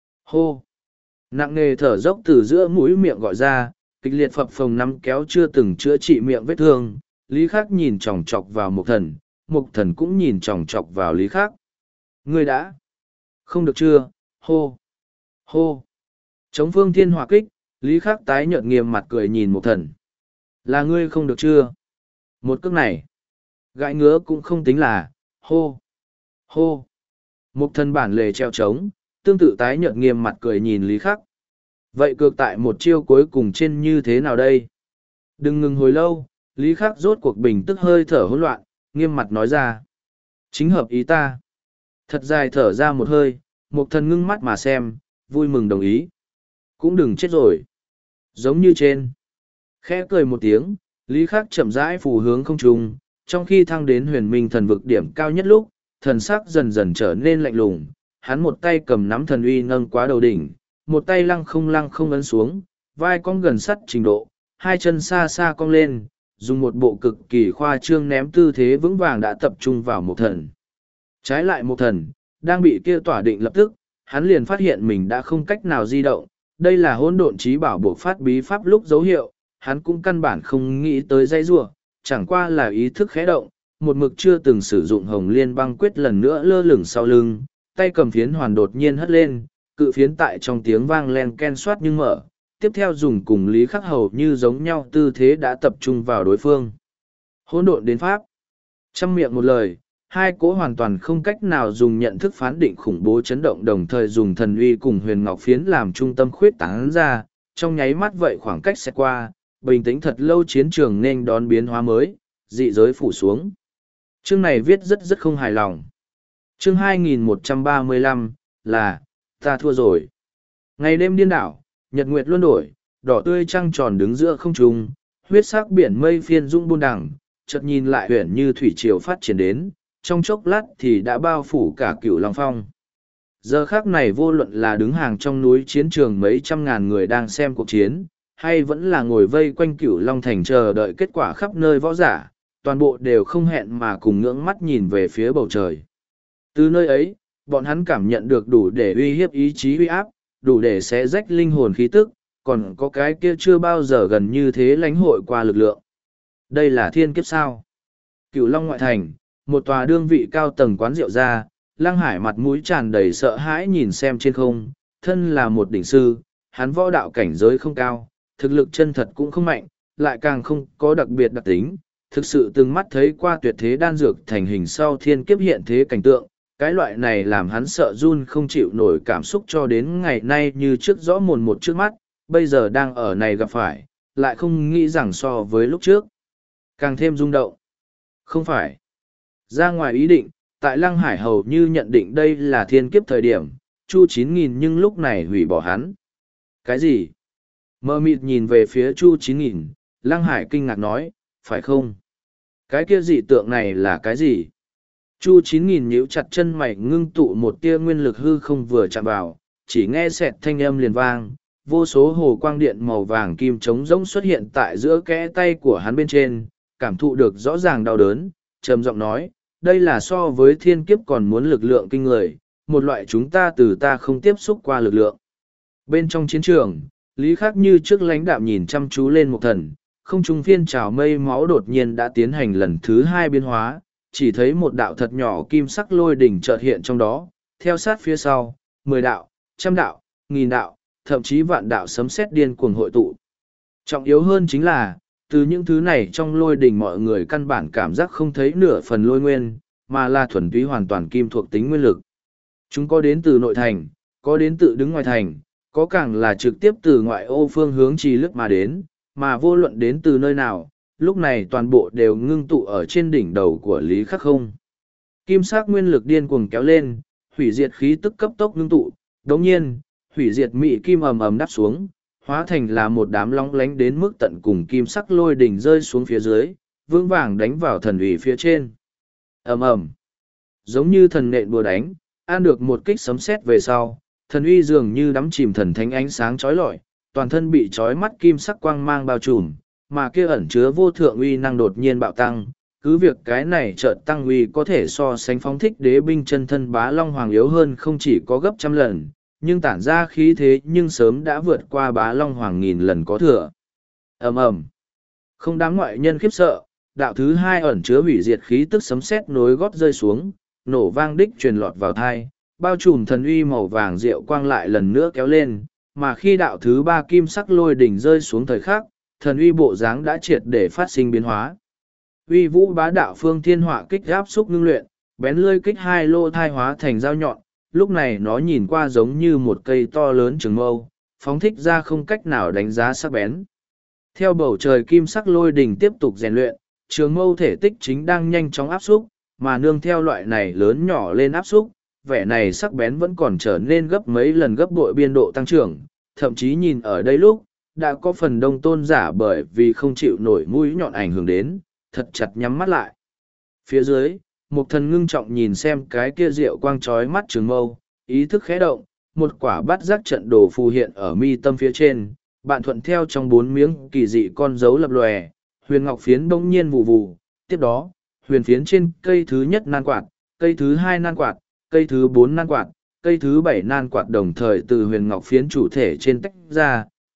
Hô! Nặng nề thở dốc từ giữa mũi miệng gọi ra, kịch liệt phập phồng nắm kéo chưa từng chữa trị miệng vết thương. Lý Khắc nhìn chòng chọc vào Mục Thần, Mục Thần cũng nhìn chòng chọc vào Lý Khắc. Ngươi đã không được chưa? Hô! Hô! Chống phương thiên hỏa kích, Lý Khắc tái nhợt nghiêm mặt cười nhìn Mục Thần. Là ngươi không được chưa? Một cước này, gãi ngứa cũng không tính là, hô! Hô! Mục Thần bản lề treo trống, tương tự tái nhợt nghiêm mặt cười nhìn Lý Khắc. Vậy cược tại một chiêu cuối cùng trên như thế nào đây? Đừng ngừng hồi lâu, Lý Khắc rốt cuộc bình tức hơi thở hỗn loạn, nghiêm mặt nói ra. Chính hợp ý ta. Thật dài thở ra một hơi, Mục Thần ngưng mắt mà xem, vui mừng đồng ý. Cũng đừng chết rồi. Giống như trên. Khẽ cười một tiếng, Lý Khắc chậm rãi phù hướng không trung, trong khi thăng đến huyền minh thần vực điểm cao nhất lúc, thần sắc dần dần trở nên lạnh lùng. Hắn một tay cầm nắm thần uy nâng quá đầu đỉnh, một tay lăng không lăng không ấn xuống, vai cong gần sắt trình độ, hai chân xa xa cong lên, dùng một bộ cực kỳ khoa trương ném tư thế vững vàng đã tập trung vào Mục Thần. Trái lại Mục Thần, đang bị kia tỏa định lập tức, hắn liền phát hiện mình đã không cách nào di động, đây là hỗn độn trí bảo buộc phát bí pháp lúc dấu hiệu, hắn cũng căn bản không nghĩ tới dây rua, chẳng qua là ý thức khẽ động, một mực chưa từng sử dụng hồng liên băng quyết lần nữa lơ lửng sau lưng, tay cầm phiến hoàn đột nhiên hất lên, cự phiến tại trong tiếng vang len ken xoát nhưng mở, tiếp theo dùng cùng Lý Khắc hầu như giống nhau tư thế đã tập trung vào đối phương. Hỗn độn đến pháp. Trăm miệng một lời, hai cỗ hoàn toàn không cách nào dùng nhận thức phán định khủng bố chấn động đồng thời dùng thần uy cùng huyền ngọc phiến làm trung tâm khuyết tán ra, trong nháy mắt vậy khoảng cách sẽ qua, bình tĩnh thật lâu chiến trường nên đón biến hóa mới, dị giới phủ xuống. Chương này viết rất rất không hài lòng. Chương hai nghìn một trăm ba mươi lăm là, ta thua rồi. Ngày đêm điên đảo, nhật nguyệt luân đổi, đỏ tươi trăng tròn đứng giữa không trung, huyết sắc biển mây phiên dũng buôn đằng, chợt nhìn lại huyện như thủy triều phát triển đến, trong chốc lát thì đã bao phủ cả cửu long phong. Giờ khác này vô luận là đứng hàng trong núi chiến trường mấy trăm ngàn người đang xem cuộc chiến, hay vẫn là ngồi vây quanh cửu long thành chờ đợi kết quả khắp nơi võ giả, toàn bộ đều không hẹn mà cùng ngưỡng mắt nhìn về phía bầu trời. Từ nơi ấy, bọn hắn cảm nhận được đủ để uy hiếp ý chí uy áp, đủ để xé rách linh hồn khí tức, còn có cái kia chưa bao giờ gần như thế lãnh hội qua lực lượng. Đây là thiên kiếp sao? Cửu Long ngoại thành, một tòa đương vị cao tầng quán rượu ra, Lăng Hải mặt mũi tràn đầy sợ hãi nhìn xem trên không, thân là một đỉnh sư, hắn võ đạo cảnh giới không cao, thực lực chân thật cũng không mạnh, lại càng không có đặc biệt đặc tính, thực sự từng mắt thấy qua tuyệt thế đan dược thành hình sau thiên kiếp hiện thế cảnh tượng, cái loại này làm hắn sợ run không chịu nổi cảm xúc cho đến ngày nay như trước rõ mồn một trước mắt, bây giờ đang ở này gặp phải, lại không nghĩ rằng so với lúc trước, càng thêm rung động. Không phải. Ra ngoài ý định, tại Lăng Hải hầu như nhận định đây là thiên kiếp thời điểm, Chu chín nghìn nhưng lúc này hủy bỏ hắn. Cái gì? Mơ mịt nhìn về phía Chu chín nghìn, Lăng Hải kinh ngạc nói, phải không? Cái kia dị tượng này là cái gì? Chu chín nghìn nhíu chặt chân mày ngưng tụ một tia nguyên lực hư không vừa chạm vào, chỉ nghe xẹt thanh âm liền vang, vô số hồ quang điện màu vàng kim trống rỗng xuất hiện tại giữa kẽ tay của hắn bên trên, cảm thụ được rõ ràng đau đớn, trầm giọng nói, đây là so với thiên kiếp còn muốn lực lượng kinh người, một loại chúng ta từ ta không tiếp xúc qua lực lượng. Bên trong chiến trường, Lý Khắc như trước lãnh đạm nhìn chăm chú lên một thần, không trung phiên trào mây máu đột nhiên đã tiến hành lần thứ hai biến hóa, chỉ thấy một đạo thật nhỏ kim sắc lôi đỉnh chợt hiện trong đó, theo sát phía sau, mười đạo, trăm đạo, nghìn đạo, thậm chí vạn đạo sấm sét điên cuồng hội tụ. Trọng yếu hơn chính là, từ những thứ này trong lôi đỉnh mọi người căn bản cảm giác không thấy nửa phần lôi nguyên, mà là thuần túy hoàn toàn kim thuộc tính nguyên lực. Chúng có đến từ nội thành, có đến từ đứng ngoài thành, có càng là trực tiếp từ ngoại ô phương hướng trì lức mà đến, mà vô luận đến từ nơi nào, lúc này toàn bộ đều ngưng tụ ở trên đỉnh đầu của Lý Khắc không. Kim sắc nguyên lực điên cuồng kéo lên, hủy diệt khí tức cấp tốc ngưng tụ, đồng nhiên, hủy diệt mị kim ầm ầm đắp xuống, hóa thành là một đám long lánh đến mức tận cùng kim sắc lôi đỉnh rơi xuống phía dưới, vững vàng đánh vào thần ủy phía trên. Ầm ầm, giống như thần nện bùa đánh, ăn được một kích sấm sét về sau, thần uy dường như đắm chìm thần thánh ánh sáng chói lọi, toàn thân bị chói mắt kim sắc quang mang bao trùm, mà kia ẩn chứa vô thượng uy năng đột nhiên bạo tăng, cứ việc cái này chợt tăng uy có thể so sánh phóng thích đế binh chân thân bá long hoàng yếu hơn không chỉ có gấp trăm lần, nhưng tản ra khí thế nhưng sớm đã vượt qua bá long hoàng nghìn lần có thừa. Ầm ầm, không đáng ngoại nhân khiếp sợ, đạo thứ hai ẩn chứa hủy diệt khí tức sấm sét nối gót rơi xuống, nổ vang đích truyền lọt vào thai, bao trùm thần uy màu vàng rượu quang lại lần nữa kéo lên, mà khi đạo thứ ba kim sắc lôi đỉnh rơi xuống thời khắc, thần uy bộ dáng đã triệt để phát sinh biến hóa. Uy vũ bá đạo phương thiên họa kích áp xúc ngưng luyện, bén lươi kích hai lô thai hóa thành dao nhọn, lúc này nó nhìn qua giống như một cây to lớn trường mâu, phóng thích ra không cách nào đánh giá sắc bén. Theo bầu trời kim sắc lôi đỉnh tiếp tục rèn luyện, trường mâu thể tích chính đang nhanh chóng áp xúc, mà nương theo loại này lớn nhỏ lên áp xúc, vẻ này sắc bén vẫn còn trở nên gấp mấy lần gấp bội biên độ tăng trưởng, thậm chí nhìn ở đây lúc, đã có phần đông tôn giả bởi vì không chịu nổi mũi nhọn ảnh hưởng đến, thật chặt nhắm mắt lại. Phía dưới, một thần ngưng trọng nhìn xem cái kia rượu quang trói mắt trường mâu, ý thức khẽ động, một quả bát giác trận đồ phù hiện ở mi tâm phía trên, bạn thuận theo trong bốn miếng kỳ dị con dấu lập lòe, huyền ngọc phiến bỗng nhiên vù vù, tiếp đó, huyền phiến trên cây thứ nhất nan quạt, cây thứ hai nan quạt, cây thứ bốn nan quạt, cây thứ bảy nan quạt đồng thời từ huyền ngọc phiến chủ thể trên tách ra,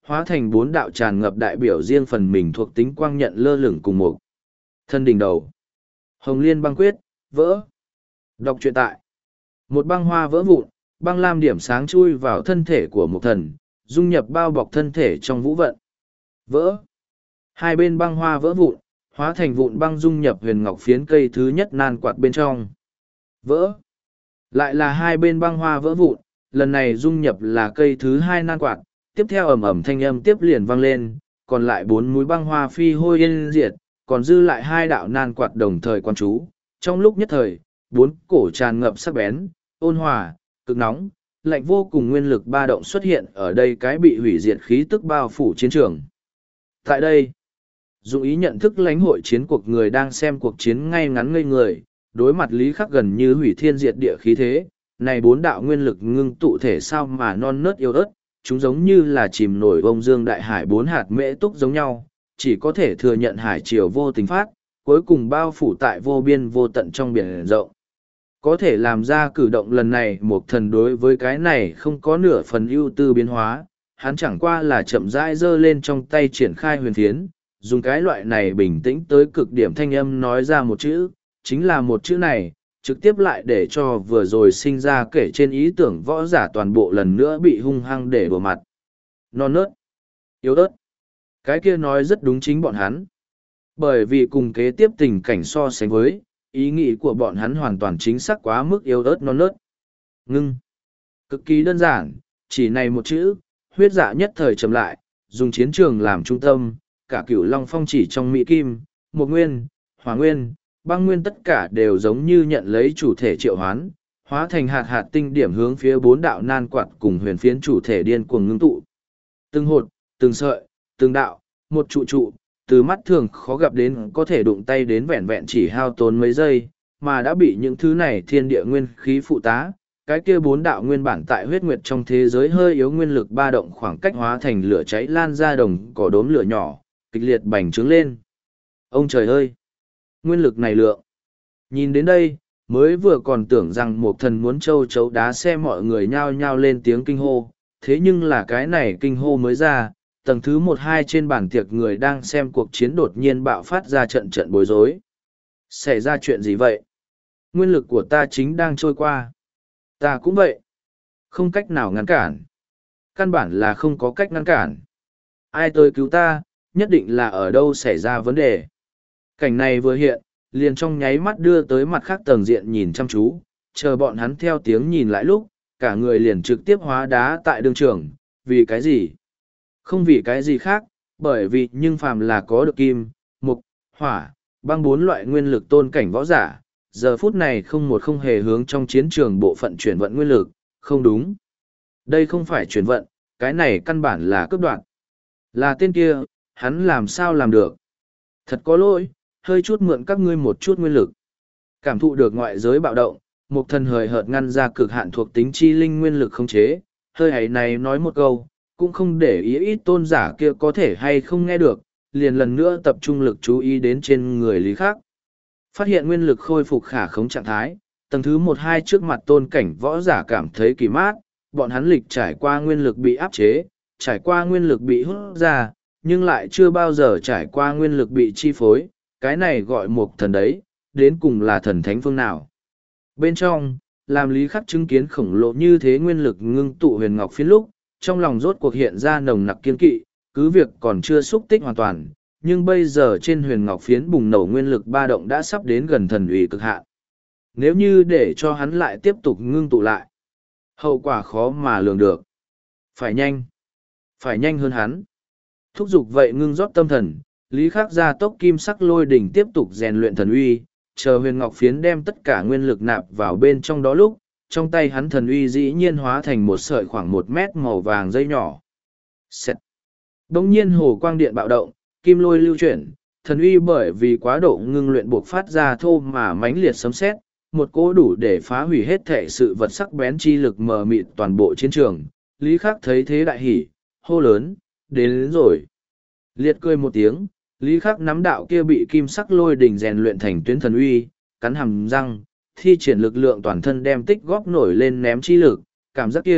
hóa thành bốn đạo tràn ngập đại biểu riêng phần mình thuộc tính quang nhận lơ lửng cùng một thân đỉnh đầu. Hồng Liên băng quyết, vỡ. Đọc truyện tại. Một băng hoa vỡ vụn, băng lam điểm sáng chui vào thân thể của một thần, dung nhập bao bọc thân thể trong vũ vận. Vỡ. Hai bên băng hoa vỡ vụn, hóa thành vụn băng dung nhập huyền ngọc phiến cây thứ nhất nan quạt bên trong. Vỡ. Lại là hai bên băng hoa vỡ vụn, lần này dung nhập là cây thứ hai nan quạt, tiếp theo ầm ầm thanh âm tiếp liền vang lên, còn lại bốn múi băng hoa phi hôi yên diệt, còn dư lại hai đạo nan quạt đồng thời quan chú. Trong lúc nhất thời, bốn cổ tràn ngập sắc bén, ôn hòa, cực nóng, lạnh vô cùng nguyên lực ba động xuất hiện ở đây cái bị hủy diệt khí tức bao phủ chiến trường. Tại đây, dụng ý nhận thức lãnh hội chiến cuộc người đang xem cuộc chiến ngay ngắn ngây người, đối mặt Lý Khắc gần như hủy thiên diệt địa khí thế, này bốn đạo nguyên lực ngưng tụ thể sao mà non nớt yếu ớt, chúng giống như là chìm nổi bông dương đại hải bốn hạt mễ túc giống nhau, chỉ có thể thừa nhận hải triều vô tình phát, cuối cùng bao phủ tại vô biên vô tận trong biển rộng. Có thể làm ra cử động lần này một thần đối với cái này không có nửa phần ưu tư biến hóa, hắn chẳng qua là chậm rãi giơ lên trong tay triển khai huyền thiến, dùng cái loại này bình tĩnh tới cực điểm thanh âm nói ra một chữ, chính là một chữ này, trực tiếp lại để cho vừa rồi sinh ra kể trên ý tưởng võ giả toàn bộ lần nữa bị hung hăng để đổ mặt. Non nớt, yếu ớt. Cái kia nói rất đúng chính bọn hắn. Bởi vì cùng kế tiếp tình cảnh so sánh với, ý nghĩ của bọn hắn hoàn toàn chính xác quá mức yếu ớt non nớt. Ngưng. Cực kỳ đơn giản, chỉ này một chữ, huyết dạ nhất thời chậm lại, dùng chiến trường làm trung tâm, cả cửu long phong chỉ trong mỹ kim, một nguyên, hỏa nguyên, băng nguyên tất cả đều giống như nhận lấy chủ thể triệu hoán, hóa thành hạt hạt tinh điểm hướng phía bốn đạo nan quạt cùng huyền phiến chủ thể điên cuồng ngưng tụ. Từng hột, từng sợi, từng đạo, một trụ trụ, từ mắt thường khó gặp đến có thể đụng tay đến vẹn vẹn chỉ hao tốn mấy giây, mà đã bị những thứ này thiên địa nguyên khí phụ tá. Cái kia bốn đạo nguyên bản tại huyết nguyệt trong thế giới hơi yếu nguyên lực ba động khoảng cách hóa thành lửa cháy lan ra đồng cỏ đốm lửa nhỏ, kịch liệt bành trướng lên. Ông trời ơi! Nguyên lực này lượng! Nhìn đến đây, mới vừa còn tưởng rằng một thần muốn châu chấu đá xe mọi người nhao nhao lên tiếng kinh hô, thế nhưng là cái này kinh hô mới ra, tầng thứ một hai trên bàn tiệc người đang xem cuộc chiến đột nhiên bạo phát ra trận trận bối rối. Xảy ra chuyện gì vậy? Nguyên lực của ta chính đang trôi qua. Ta cũng vậy. Không cách nào ngăn cản. Căn bản là không có cách ngăn cản. Ai tới cứu ta, nhất định là ở đâu xảy ra vấn đề. Cảnh này vừa hiện, liền trong nháy mắt đưa tới mặt khác tầng diện nhìn chăm chú, chờ bọn hắn theo tiếng nhìn lại lúc, cả người liền trực tiếp hóa đá tại đường trường. Vì cái gì? Không vì cái gì khác, bởi vì nhưng phàm là có được kim, mục, hỏa, băng bốn loại nguyên lực tôn cảnh võ giả, giờ phút này không một không hề hướng trong chiến trường bộ phận chuyển vận nguyên lực, không đúng. Đây không phải chuyển vận, cái này căn bản là cướp đoạt. Là tên kia, hắn làm sao làm được? Thật có lỗi, hơi chút mượn các ngươi một chút nguyên lực. Cảm thụ được ngoại giới bạo động, một thần hời hợt ngăn ra cực hạn thuộc tính chi linh nguyên lực không chế, hơi ấy này nói một câu, cũng không để ý ít tôn giả kia có thể hay không nghe được, liền lần nữa tập trung lực chú ý đến trên người Lý Khắc. Phát hiện nguyên lực khôi phục khả khống trạng thái, tầng thứ một hai trước mặt tôn cảnh võ giả cảm thấy kỳ mát, bọn hắn lịch trải qua nguyên lực bị áp chế, trải qua nguyên lực bị hút ra, nhưng lại chưa bao giờ trải qua nguyên lực bị chi phối, cái này gọi một thần đấy, đến cùng là thần thánh phương nào. Bên trong, làm Lý Khắc chứng kiến khổng lồ như thế nguyên lực ngưng tụ huyền ngọc phiến lúc, trong lòng rốt cuộc hiện ra nồng nặc kiên kỵ, cứ việc còn chưa xúc tích hoàn toàn, nhưng bây giờ trên huyền ngọc phiến bùng nổ nguyên lực ba động đã sắp đến gần thần ủy cực hạn. Nếu như để cho hắn lại tiếp tục ngưng tụ lại, hậu quả khó mà lường được. Phải nhanh, phải nhanh hơn hắn. Thúc giục vậy ngưng rót tâm thần, Lý Khắc ra tốc kim sắc lôi đỉnh tiếp tục rèn luyện thần uy, chờ huyền ngọc phiến đem tất cả nguyên lực nạp vào bên trong đó lúc, trong tay hắn thần uy dĩ nhiên hóa thành một sợi khoảng một mét màu vàng dây nhỏ. Xẹt. Đông nhiên hồ quang điện bạo động, kim lôi lưu chuyển, thần uy bởi vì quá độ ngưng luyện buộc phát ra thô mà mãnh liệt sấm sét, một cỗ đủ để phá hủy hết thể sự vật sắc bén chi lực mờ mịt toàn bộ chiến trường. Lý Khắc thấy thế đại hỉ, hô lớn, đến, đến rồi. Liệt cười một tiếng, Lý Khắc nắm đạo kia bị kim sắc lôi đỉnh rèn luyện thành tuyến thần uy, cắn hàm răng, thi triển lực lượng toàn thân đem tích góp nổi lên ném chi lực, cảm giác kia,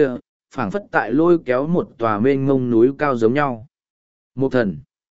phảng phất tại lôi kéo một tòa mênh mông núi cao giống nhau. Một thần.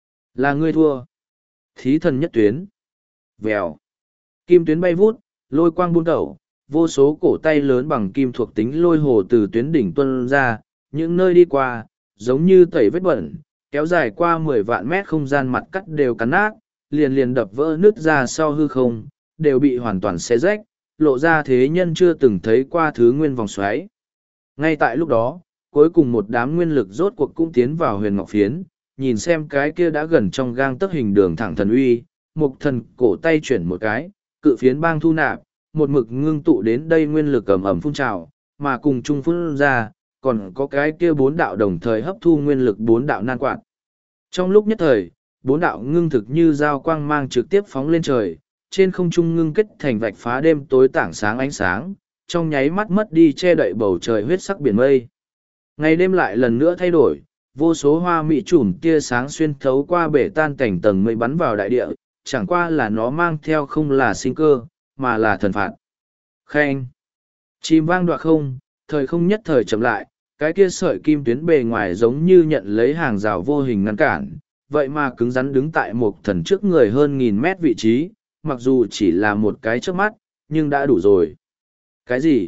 Là ngươi thua. Thí thần nhất tuyến. Vèo. Kim tuyến bay vút, lôi quang buôn tẩu, vô số cổ tay lớn bằng kim thuộc tính lôi hồ từ tuyến đỉnh tuân ra, những nơi đi qua, giống như tẩy vết bẩn, kéo dài qua mười vạn mét không gian mặt cắt đều cắn nát, liền liền đập vỡ nứt ra sau hư không, đều bị hoàn toàn xé rách, lộ ra thế nhân chưa từng thấy qua thứ nguyên vòng xoáy. Ngay tại lúc đó, cuối cùng một đám nguyên lực rốt cuộc cũng tiến vào huyền ngọc phiến, nhìn xem cái kia đã gần trong gang tấc hình đường thẳng thần uy, mục thần cổ tay chuyển một cái, cự phiến bang thu nạp, một mực ngưng tụ đến đây nguyên lực ẩm ẩm phun trào, mà cùng chung phun ra, còn có cái kia bốn đạo đồng thời hấp thu nguyên lực bốn đạo nan quạt. Trong lúc nhất thời, bốn đạo ngưng thực như dao quang mang trực tiếp phóng lên trời, trên không trung ngưng kết thành vạch phá đêm tối tảng sáng ánh sáng, trong nháy mắt mất đi che đậy bầu trời huyết sắc biển mây. Ngày đêm lại lần nữa thay đổi, vô số hoa mị chùm tia sáng xuyên thấu qua bể tan cảnh tầng mây bắn vào đại địa, chẳng qua là nó mang theo không là sinh cơ, mà là thần phạt. Khen! Chìm vang đoạ không, thời không nhất thời chậm lại, cái kia sợi kim tuyến bề ngoài giống như nhận lấy hàng rào vô hình ngăn cản, vậy mà cứng rắn đứng tại một thần trước người hơn nghìn mét vị trí, mặc dù chỉ là một cái trước mắt, nhưng đã đủ rồi. Cái gì?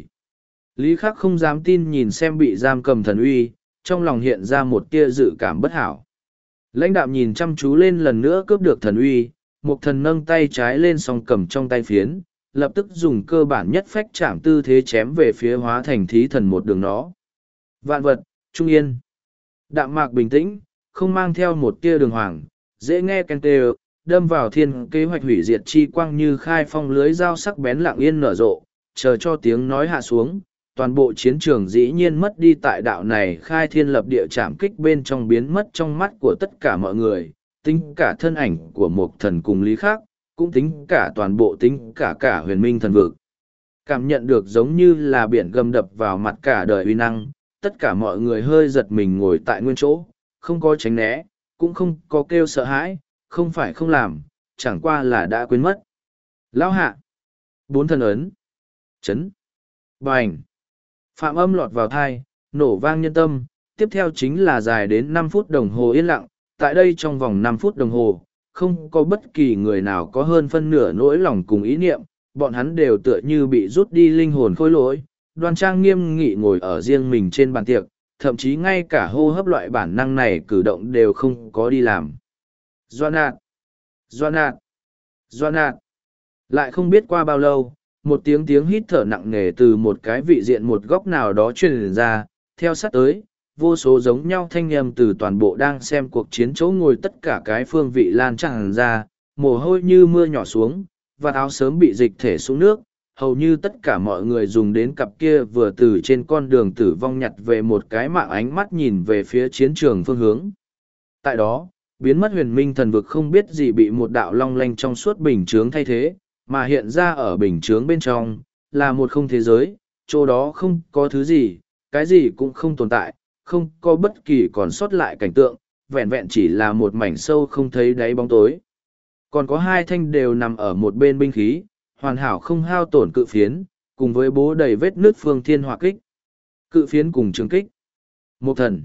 Lý Khắc không dám tin nhìn xem bị giam cầm thần uy, trong lòng hiện ra một tia dự cảm bất hảo. Lãnh đạm nhìn chăm chú lên lần nữa cướp được thần uy, một thần nâng tay trái lên song cầm trong tay phiến, lập tức dùng cơ bản nhất phách chạm tư thế chém về phía hóa thành thí thần một đường nó. Vạn vật, trung yên. Đạm mạc bình tĩnh, không mang theo một tia đường hoàng, dễ nghe ken tê, đâm vào thiên kế hoạch hủy diệt chi quang như khai phong lưới dao sắc bén lặng yên nở rộ, chờ cho tiếng nói hạ xuống. Toàn bộ chiến trường dĩ nhiên mất đi tại đạo này khai thiên lập địa chạm kích bên trong biến mất trong mắt của tất cả mọi người, tính cả thân ảnh của một thần cùng Lý Khắc, cũng tính cả toàn bộ tính cả cả huyền minh thần vực. Cảm nhận được giống như là biển gầm đập vào mặt cả đời uy năng, tất cả mọi người hơi giật mình ngồi tại nguyên chỗ, không có tránh né, cũng không có kêu sợ hãi, không phải không làm, chẳng qua là đã quên mất. Lão hạ, bốn thần ấn, chấn, bành. Phạm âm lọt vào thai, nổ vang nhân tâm, tiếp theo chính là dài đến năm phút đồng hồ yên lặng, tại đây trong vòng năm phút đồng hồ, không có bất kỳ người nào có hơn phân nửa nỗi lòng cùng ý niệm, bọn hắn đều tựa như bị rút đi linh hồn khôi lỗi, đoan trang nghiêm nghị ngồi ở riêng mình trên bàn tiệc, thậm chí ngay cả hô hấp loại bản năng này cử động đều không có đi làm. Doan nạt! Doan nạt! Doan nạt! Lại không biết qua bao lâu, một tiếng tiếng hít thở nặng nề từ một cái vị diện một góc nào đó truyền ra, theo sát tới, vô số giống nhau thanh âm từ toàn bộ đang xem cuộc chiến chỗ ngồi tất cả cái phương vị lan tràn ra, mồ hôi như mưa nhỏ xuống, và áo sớm bị dịch thể xuống nước, hầu như tất cả mọi người dùng đến cặp kia vừa từ trên con đường tử vong nhặt về một cái mạng ánh mắt nhìn về phía chiến trường phương hướng. Tại đó, biến mất huyền minh thần vực không biết gì bị một đạo long lanh trong suốt bình chướng thay thế, mà hiện ra ở bình chướng bên trong, là một không thế giới, chỗ đó không có thứ gì, cái gì cũng không tồn tại, không có bất kỳ còn sót lại cảnh tượng, vẹn vẹn chỉ là một mảnh sâu không thấy đáy bóng tối. Còn có hai thanh đều nằm ở một bên binh khí, hoàn hảo không hao tổn cự phiến, cùng với bố đầy vết nước phương thiên hỏa kích. Cự phiến cùng trường kích. Một thần.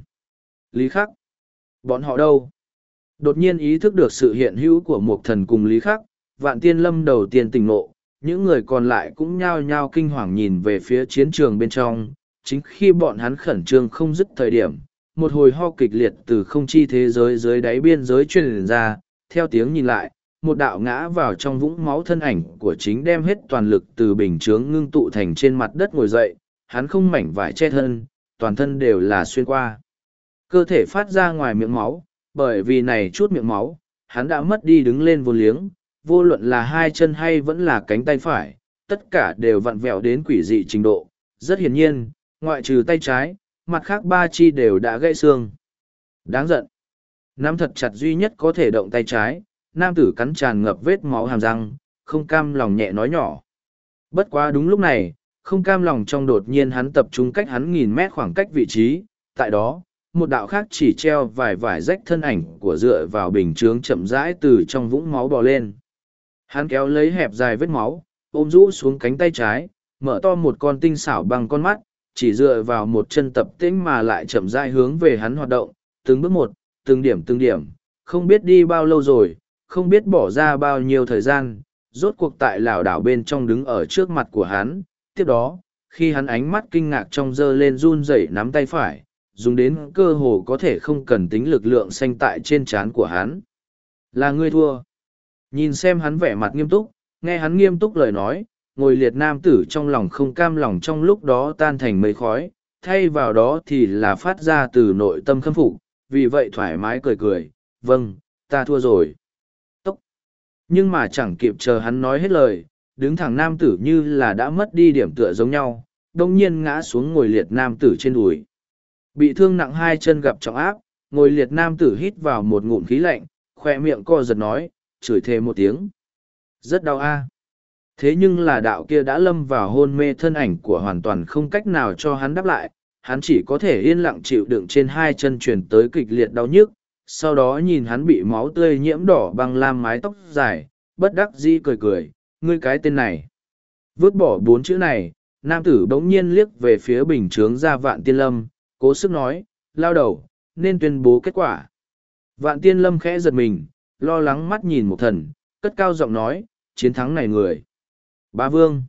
Lý Khắc. Bọn họ đâu? Đột nhiên ý thức được sự hiện hữu của một thần cùng Lý Khắc, Vạn Tiên Lâm đầu tiên tỉnh ngộ, những người còn lại cũng nhao nhao kinh hoàng nhìn về phía chiến trường bên trong. Chính khi bọn hắn khẩn trương không dứt thời điểm, một hồi ho kịch liệt từ không chi thế giới dưới đáy biên giới truyền ra, theo tiếng nhìn lại, một đạo ngã vào trong vũng máu thân ảnh của chính đem hết toàn lực từ bình chướng ngưng tụ thành trên mặt đất ngồi dậy, hắn không mảnh vải che thân, toàn thân đều là xuyên qua. Cơ thể phát ra ngoài miệng máu, bởi vì này chút miệng máu, hắn đã mất đi đứng lên vô liếng, vô luận là hai chân hay vẫn là cánh tay phải, tất cả đều vặn vẹo đến quỷ dị trình độ. Rất hiển nhiên, ngoại trừ tay trái, mặt khác ba chi đều đã gãy xương. Đáng giận. Nắm thật chặt duy nhất có thể động tay trái, nam tử cắn tràn ngập vết máu hàm răng, không cam lòng nhẹ nói nhỏ. Bất quá đúng lúc này, không cam lòng trong đột nhiên hắn tập trung cách hắn nghìn mét khoảng cách vị trí, tại đó, một đạo khác chỉ treo vài vải rách thân ảnh của dựa vào bình chướng chậm rãi từ trong vũng máu bò lên. Hắn kéo lấy hẹp dài vết máu, ôm rũ xuống cánh tay trái, mở to một con tinh xảo bằng con mắt, chỉ dựa vào một chân tập tĩnh mà lại chậm rãi hướng về hắn hoạt động, từng bước một, từng điểm từng điểm, không biết đi bao lâu rồi, không biết bỏ ra bao nhiêu thời gian, rốt cuộc tại lảo đảo bên trong đứng ở trước mặt của hắn. Tiếp đó, khi hắn ánh mắt kinh ngạc trong giơ lên run rẩy nắm tay phải, dùng đến cơ hồ có thể không cần tính lực lượng xanh tại trên trán của hắn. Là ngươi thua. Nhìn xem hắn vẻ mặt nghiêm túc, nghe hắn nghiêm túc lời nói, ngồi liệt nam tử trong lòng không cam lòng trong lúc đó tan thành mây khói, thay vào đó thì là phát ra từ nội tâm khâm phục, vì vậy thoải mái cười cười, vâng, ta thua rồi. Tốc. Nhưng mà chẳng kịp chờ hắn nói hết lời, đứng thẳng nam tử như là đã mất đi điểm tựa giống nhau, đông nhiên ngã xuống ngồi liệt nam tử trên đùi. Bị thương nặng hai chân gặp trọng áp, ngồi liệt nam tử hít vào một ngụm khí lạnh, khoe miệng co giật nói, chửi thề một tiếng. Rất đau a. Thế nhưng là đạo kia đã lâm vào hôn mê thân ảnh của hoàn toàn không cách nào cho hắn đáp lại, hắn chỉ có thể yên lặng chịu đựng trên hai chân chuyển tới kịch liệt đau nhức, sau đó nhìn hắn bị máu tươi nhiễm đỏ bằng lam mái tóc dài, bất đắc dĩ cười cười, ngươi cái tên này. Vứt bỏ bốn chữ này, nam tử bỗng nhiên liếc về phía bình chướng ra Vạn Tiên Lâm, cố sức nói, lao đầu, nên tuyên bố kết quả. Vạn Tiên Lâm khẽ giật mình, lo lắng mắt nhìn một thần, cất cao giọng nói, chiến thắng này người. Bá Vương.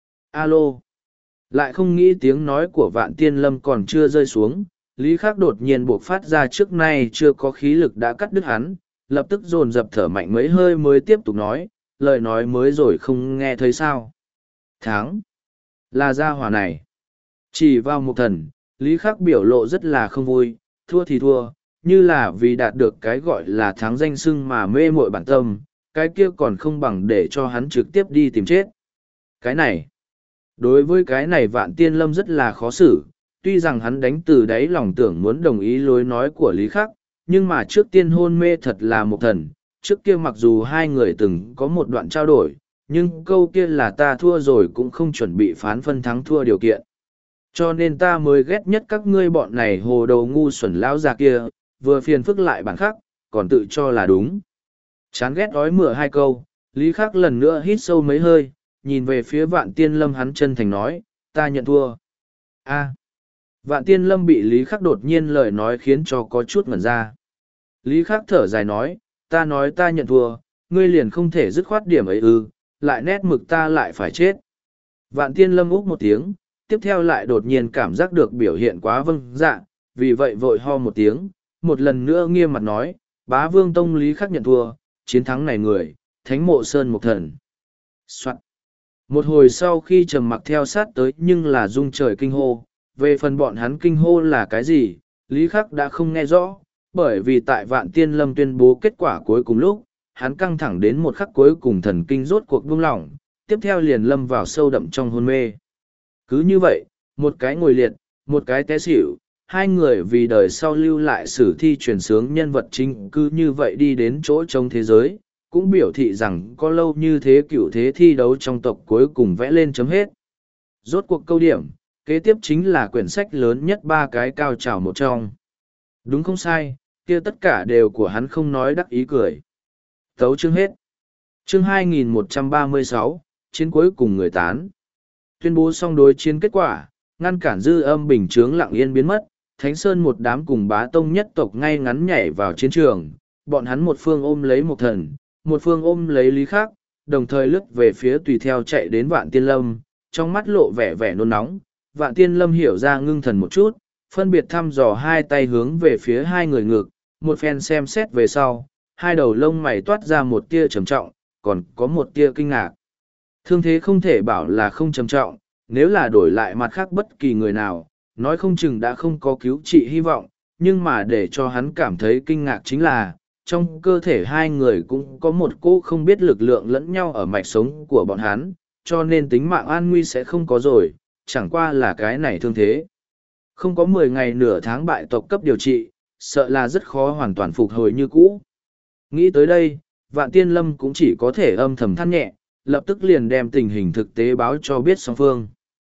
Alo. Lại không nghĩ tiếng nói của Vạn Tiên Lâm còn chưa rơi xuống, Lý Khắc đột nhiên buộc phát ra trước nay chưa có khí lực đã cắt đứt hắn, lập tức dồn dập thở mạnh mấy hơi mới tiếp tục nói, lời nói mới rồi không nghe thấy sao. Thắng. Là gia hỏa này. Chỉ vào một thần, Lý Khắc biểu lộ rất là không vui, thua thì thua, như là vì đạt được cái gọi là thắng danh xưng mà mê muội bản tâm, cái kia còn không bằng để cho hắn trực tiếp đi tìm chết. Cái này, đối với cái này Vạn Tiên Lâm rất là khó xử, tuy rằng hắn đánh từ đáy lòng tưởng muốn đồng ý lối nói của Lý Khắc, nhưng mà trước tiên hôn mê thật là một thần, trước kia mặc dù hai người từng có một đoạn trao đổi, nhưng câu kia là ta thua rồi cũng không chuẩn bị phán phân thắng thua điều kiện. Cho nên ta mới ghét nhất các ngươi bọn này hồ đầu ngu xuẩn lão già kia, vừa phiền phức lại bản khắc, còn tự cho là đúng. Chán ghét đói mửa hai câu, Lý Khắc lần nữa hít sâu mấy hơi, nhìn về phía Vạn Tiên Lâm hắn chân thành nói, ta nhận thua. A. Vạn Tiên Lâm bị Lý Khắc đột nhiên lời nói khiến cho có chút ngẩn ra. Lý Khắc thở dài nói, ta nói ta nhận thua, ngươi liền không thể dứt khoát điểm ấy ư, lại nét mực ta lại phải chết. Vạn Tiên Lâm úc một tiếng, tiếp theo lại đột nhiên cảm giác được biểu hiện quá vâng dạ, vì vậy vội ho một tiếng, một lần nữa nghiêm mặt nói, Bá Vương Tông Lý Khắc nhận thua, chiến thắng này người, Thánh Mộ Sơn Mục Thần. Soạn. Một hồi sau khi trầm mặc theo sát tới nhưng là rung trời kinh hô, về phần bọn hắn kinh hô là cái gì, Lý Khắc đã không nghe rõ, bởi vì tại Vạn Tiên Lâm tuyên bố kết quả cuối cùng lúc, hắn căng thẳng đến một khắc cuối cùng thần kinh rốt cuộc buông lỏng, tiếp theo liền lâm vào sâu đậm trong hôn mê. Cứ như vậy, một cái ngồi liệt, một cái té xỉu, hai người vì đời sau lưu lại sử thi truyền sướng nhân vật chính cứ như vậy đi đến chỗ trong thế giới, cũng biểu thị rằng có lâu như thế cựu thế thi đấu trong tộc cuối cùng vẽ lên chấm hết. Rốt cuộc câu điểm, kế tiếp chính là quyển sách lớn nhất ba cái cao trào một trong. Đúng không sai, kia tất cả đều của hắn không nói đắc ý cười. Tấu chương hết. Chương hai nghìn một trăm ba mươi sáu, chiến cuối cùng người tán. Tuyên bố xong đối chiến kết quả, ngăn cản dư âm bình chướng lặng yên biến mất, Thánh Sơn một đám cùng bá tông nhất tộc ngay ngắn nhảy vào chiến trường, bọn hắn một phương ôm lấy một thần, một phương ôm lấy Lý Khắc, đồng thời lướt về phía tùy theo chạy đến Vạn Tiên Lâm, trong mắt lộ vẻ vẻ nôn nóng. Vạn Tiên Lâm hiểu ra ngưng thần một chút, phân biệt thăm dò hai tay hướng về phía hai người ngực, một phen xem xét về sau, hai đầu lông mày toát ra một tia trầm trọng, còn có một tia kinh ngạc. Thương thế không thể bảo là không trầm trọng, nếu là đổi lại mặt khác bất kỳ người nào, nói không chừng đã không có cứu trị hy vọng, nhưng mà để cho hắn cảm thấy kinh ngạc chính là, trong cơ thể hai người cũng có một cỗ không biết lực lượng lẫn nhau ở mạch sống của bọn hắn, cho nên tính mạng an nguy sẽ không có rồi, chẳng qua là cái này thương thế. Không có mười ngày nửa tháng bại tộc cấp điều trị, sợ là rất khó hoàn toàn phục hồi như cũ. Nghĩ tới đây, Vạn Tiên Lâm cũng chỉ có thể âm thầm than nhẹ, lập tức liền đem tình hình thực tế báo cho biết song phương.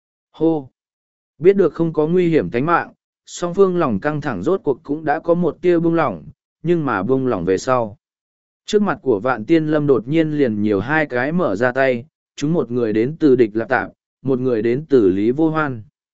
Hô! Biết được không có nguy hiểm tính mạng, song phương lòng căng thẳng rốt cuộc cũng đã có một tia buông lỏng, nhưng mà buông lỏng về sau. Trước mặt của Vạn Tiên Lâm đột nhiên liền nhiều hai cái mở ra tay, chúng một người đến từ địch lạp tạp, một người đến từ Lý Vô Hoan.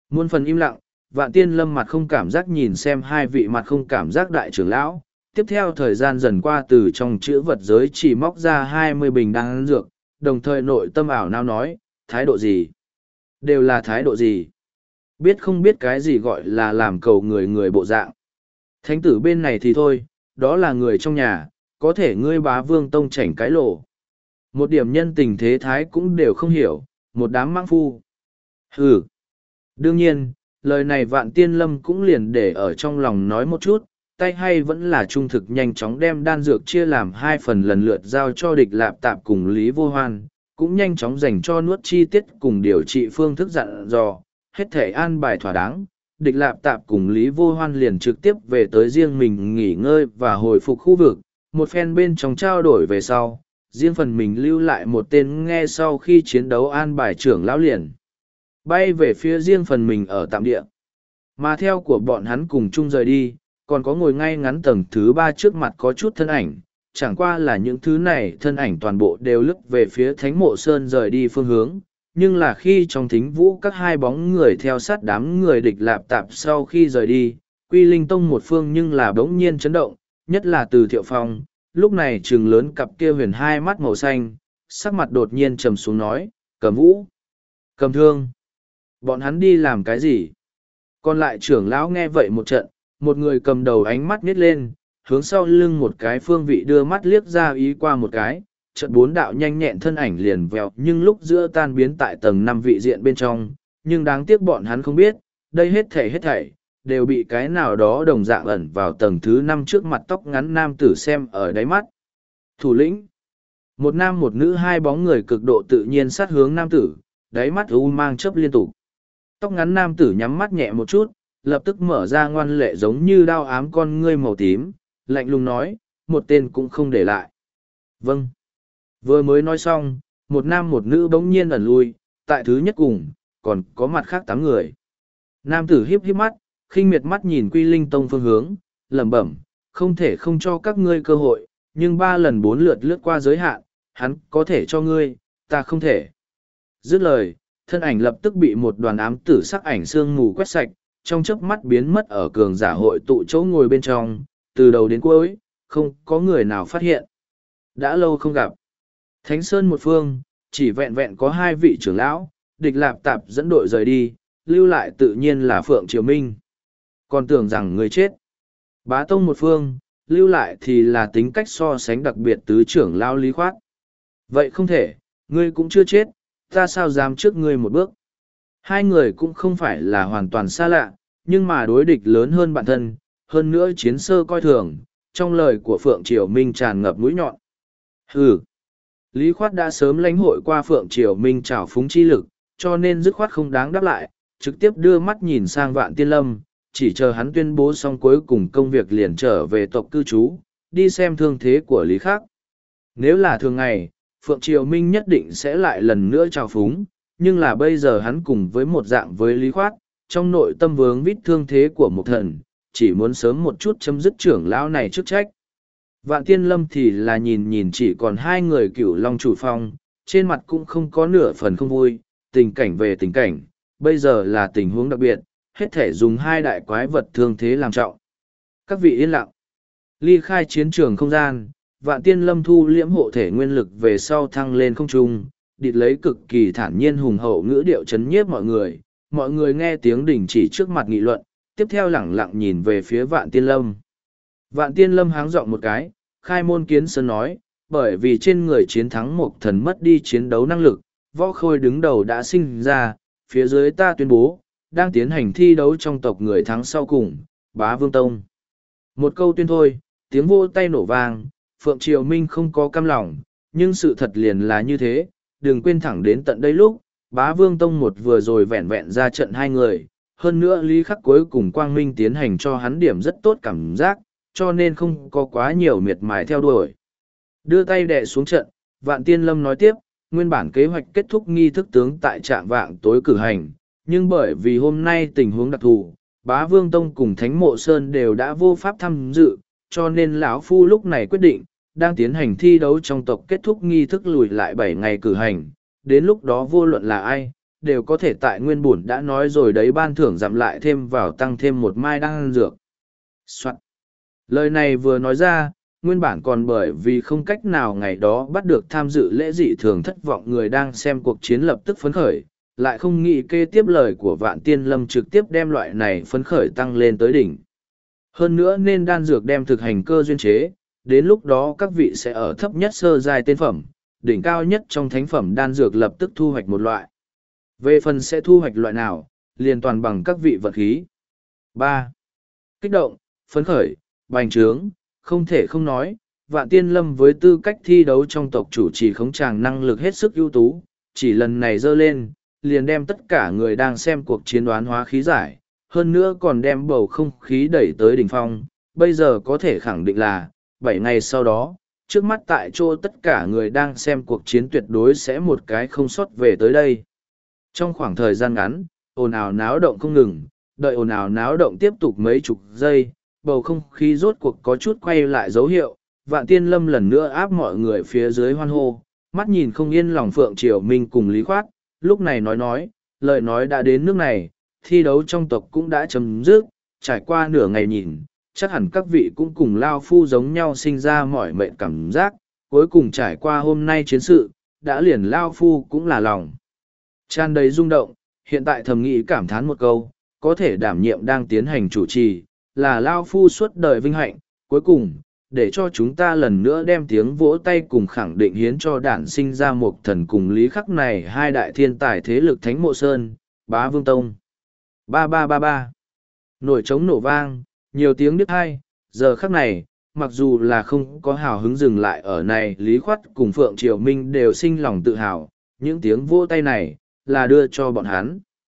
Muôn phần im lặng, Vạn Tiên Lâm mặt không cảm giác nhìn xem hai vị mặt không cảm giác đại trưởng lão. Tiếp theo thời gian dần qua từ trong chữ vật giới chỉ móc ra hai mươi bình đan dược, đồng thời nội tâm ảo nao nói, thái độ gì? Đều là thái độ gì? Biết không biết cái gì gọi là làm cầu người người bộ dạng. Thánh tử bên này thì thôi, đó là người trong nhà, có thể ngươi Bá Vương Tông chảnh cái lộ. Một điểm nhân tình thế thái cũng đều không hiểu, một đám mãng phu. Hừ. Đương nhiên, lời này Vạn Tiên Lâm cũng liền để ở trong lòng nói một chút, tay hay vẫn là trung thực nhanh chóng đem đan dược chia làm hai phần lần lượt giao cho địch lạp tạp cùng Lý Vô Hoan, cũng nhanh chóng dành cho nuốt chi tiết cùng điều trị phương thức dặn dò, hết thể an bài thỏa đáng. Địch lạp tạp cùng Lý Vô Hoan liền trực tiếp về tới riêng mình nghỉ ngơi và hồi phục khu vực, một phen bên trong trao đổi về sau, riêng phần mình lưu lại một tên nghe sau khi chiến đấu an bài trưởng lão liền. Bay về phía riêng phần mình ở tạm địa. Mà theo của bọn hắn cùng chung rời đi, còn có ngồi ngay ngắn tầng thứ ba trước mặt có chút thân ảnh, chẳng qua là những thứ này thân ảnh toàn bộ đều lướt về phía Thánh Mộ Sơn rời đi phương hướng. Nhưng là khi trong thính vũ các hai bóng người theo sát đám người địch lạp tạp sau khi rời đi, Quy Linh Tông một phương nhưng là bỗng nhiên chấn động, nhất là từ Thiệu Phong, lúc này trừng lớn cặp kia huyền hai mắt màu xanh, sắc mặt đột nhiên trầm xuống nói, Cầm Vũ, Cầm Thương, bọn hắn đi làm cái gì? Còn lại trưởng lão nghe vậy một trận, một người cầm đầu ánh mắt nhếch lên, hướng sau lưng một cái phương vị đưa mắt liếc ra ý qua một cái, trận bốn đạo nhanh nhẹn thân ảnh liền vèo nhưng lúc giữa tan biến tại tầng năm vị diện bên trong, nhưng đáng tiếc bọn hắn không biết, đây hết thảy hết thảy, đều bị cái nào đó đồng dạng ẩn vào tầng thứ năm trước mặt tóc ngắn nam tử xem ở đáy mắt. Thủ lĩnh, một nam một nữ hai bóng người cực độ tự nhiên sát hướng nam tử, đáy mắt u mang chớp liên tục. Tóc ngắn nam tử nhắm mắt nhẹ một chút, lập tức mở ra ngoan lệ giống như đao ám con ngươi màu tím, lạnh lùng nói, một tên cũng không để lại. Vâng. Vừa mới nói xong, một nam một nữ bỗng nhiên ẩn lui, tại thứ nhất cùng, còn có mặt khác tám người. Nam tử hiếp hiếp mắt, khinh miệt mắt nhìn Quy Linh Tông phương hướng, lẩm bẩm, không thể không cho các ngươi cơ hội, nhưng ba lần bốn lượt lướt qua giới hạn, hắn có thể cho ngươi, ta không thể. Dứt lời, thân ảnh lập tức bị một đoàn ám tử sắc ảnh sương mù quét sạch, trong chớp mắt biến mất ở cường giả hội tụ chỗ ngồi bên trong, từ đầu đến cuối, không có người nào phát hiện. Đã lâu không gặp. Thánh Sơn một phương, chỉ vẹn vẹn có hai vị trưởng lão, địch lạp tạp dẫn đội rời đi, lưu lại tự nhiên là Phượng Triều Minh. Còn tưởng rằng người chết. Bá Tông một phương, lưu lại thì là tính cách so sánh đặc biệt tứ trưởng lão Lý Khoát. Vậy không thể, ngươi cũng chưa chết, ta sao dám trước ngươi một bước. Hai người cũng không phải là hoàn toàn xa lạ, nhưng mà đối địch lớn hơn bản thân, hơn nữa chiến sơ coi thường, trong lời của Phượng Triều Minh tràn ngập mũi nhọn. Hừ. Lý Khoát đã sớm lãnh hội qua Phượng Triều Minh trào phúng chi lực, cho nên dứt khoát không đáng đáp lại, trực tiếp đưa mắt nhìn sang Vạn Tiên Lâm, chỉ chờ hắn tuyên bố xong cuối cùng công việc liền trở về tộc cư trú, đi xem thương thế của Lý Khắc. Nếu là thường ngày, Phượng Triều Minh nhất định sẽ lại lần nữa trào phúng, nhưng là bây giờ hắn cùng với một dạng với Lý Khoát, trong nội tâm vướng vít thương thế của một thần, chỉ muốn sớm một chút chấm dứt trưởng lão này chức trách. Vạn Tiên Lâm thì là nhìn nhìn chỉ còn hai người cửu long chủ phong, trên mặt cũng không có nửa phần không vui, tình cảnh về tình cảnh, bây giờ là tình huống đặc biệt, hết thể dùng hai đại quái vật thương thế làm trọng. Các vị yên lặng, ly khai chiến trường không gian, Vạn Tiên Lâm thu liễm hộ thể nguyên lực về sau thăng lên không trung, địt lấy cực kỳ thản nhiên hùng hậu ngữ điệu chấn nhiếp mọi người, mọi người nghe tiếng đình chỉ trước mặt nghị luận, tiếp theo lẳng lặng nhìn về phía Vạn Tiên Lâm. Vạn Tiên Lâm háng giọng một cái, khai môn kiến sơn nói, bởi vì trên người chiến thắng một thần mất đi chiến đấu năng lực, võ khôi đứng đầu đã sinh ra, phía dưới ta tuyên bố, đang tiến hành thi đấu trong tộc người thắng sau cùng, Bá Vương Tông. Một câu tuyên thôi, tiếng vô tay nổ vang, Phượng Triều Minh không có căm lòng, nhưng sự thật liền là như thế, đừng quên thẳng đến tận đây lúc, Bá Vương Tông một vừa rồi vẹn vẹn ra trận hai người, hơn nữa Lý Khắc cuối cùng Quang Minh tiến hành cho hắn điểm rất tốt cảm giác, cho nên không có quá nhiều miệt mài theo đuổi. Đưa tay đè xuống trận, Vạn Tiên Lâm nói tiếp, nguyên bản kế hoạch kết thúc nghi thức tướng tại trạm vạng tối cử hành, nhưng bởi vì hôm nay tình huống đặc thù, Bá Vương Tông cùng Thánh Mộ Sơn đều đã vô pháp tham dự, cho nên lão phu lúc này quyết định, đang tiến hành thi đấu trong tộc kết thúc nghi thức lùi lại bảy ngày cử hành, đến lúc đó vô luận là ai, đều có thể tại nguyên bổn đã nói rồi đấy ban thưởng giảm lại thêm vào tăng thêm một mai đan dược. Soạn. Lời này vừa nói ra, nguyên bản còn bởi vì không cách nào ngày đó bắt được tham dự lễ dị thường thất vọng người đang xem cuộc chiến lập tức phấn khởi, lại không nghĩ kế tiếp lời của Vạn Tiên Lâm trực tiếp đem loại này phấn khởi tăng lên tới đỉnh. Hơn nữa nên đan dược đem thực hành cơ duyên chế, đến lúc đó các vị sẽ ở thấp nhất sơ giai tên phẩm, đỉnh cao nhất trong thánh phẩm đan dược lập tức thu hoạch một loại. Về phần sẽ thu hoạch loại nào, liền toàn bằng các vị vật khí. ba. Kích động, phấn khởi, bành trướng, không thể không nói, Vạn Tiên Lâm với tư cách thi đấu trong tộc chủ trì khống tràng năng lực hết sức ưu tú, chỉ lần này dơ lên, liền đem tất cả người đang xem cuộc chiến đoán hóa khí giải, hơn nữa còn đem bầu không khí đẩy tới đỉnh phong, bây giờ có thể khẳng định là, bảy ngày sau đó, trước mắt tại chỗ tất cả người đang xem cuộc chiến tuyệt đối sẽ một cái không sót về tới đây. Trong khoảng thời gian ngắn, ồn ào náo động không ngừng, đợi ồn ào náo động tiếp tục mấy chục giây, bầu không khí rốt cuộc có chút quay lại dấu hiệu, Vạn Tiên Lâm lần nữa áp mọi người phía dưới hoan hô, mắt nhìn không yên lòng Phượng Triều Minh cùng Lý Khoát, lúc này nói nói, lời nói đã đến nước này, thi đấu trong tộc cũng đã chấm dứt, trải qua nửa ngày nhìn, chắc hẳn các vị cũng cùng Lao Phu giống nhau sinh ra mỏi mệt cảm giác, cuối cùng trải qua hôm nay chiến sự, đã liền Lao Phu cũng là lòng tràn đầy rung động, hiện tại thầm nghĩ cảm thán một câu, có thể đảm nhiệm đang tiến hành chủ trì, là Lao Phu suốt đời vinh hạnh, cuối cùng, để cho chúng ta lần nữa đem tiếng vỗ tay cùng khẳng định hiến cho đản sinh ra một thần cùng Lý Khắc này hai đại thiên tài thế lực Thánh Mộ Sơn, Bá Vương Tông. Ba ba ba ba. Nổi trống nổ vang, nhiều tiếng đứt hai, giờ khắc này, mặc dù là không có hào hứng dừng lại ở này Lý Khoát cùng Phượng Triều Minh đều sinh lòng tự hào, những tiếng vỗ tay này, là đưa cho bọn hắn.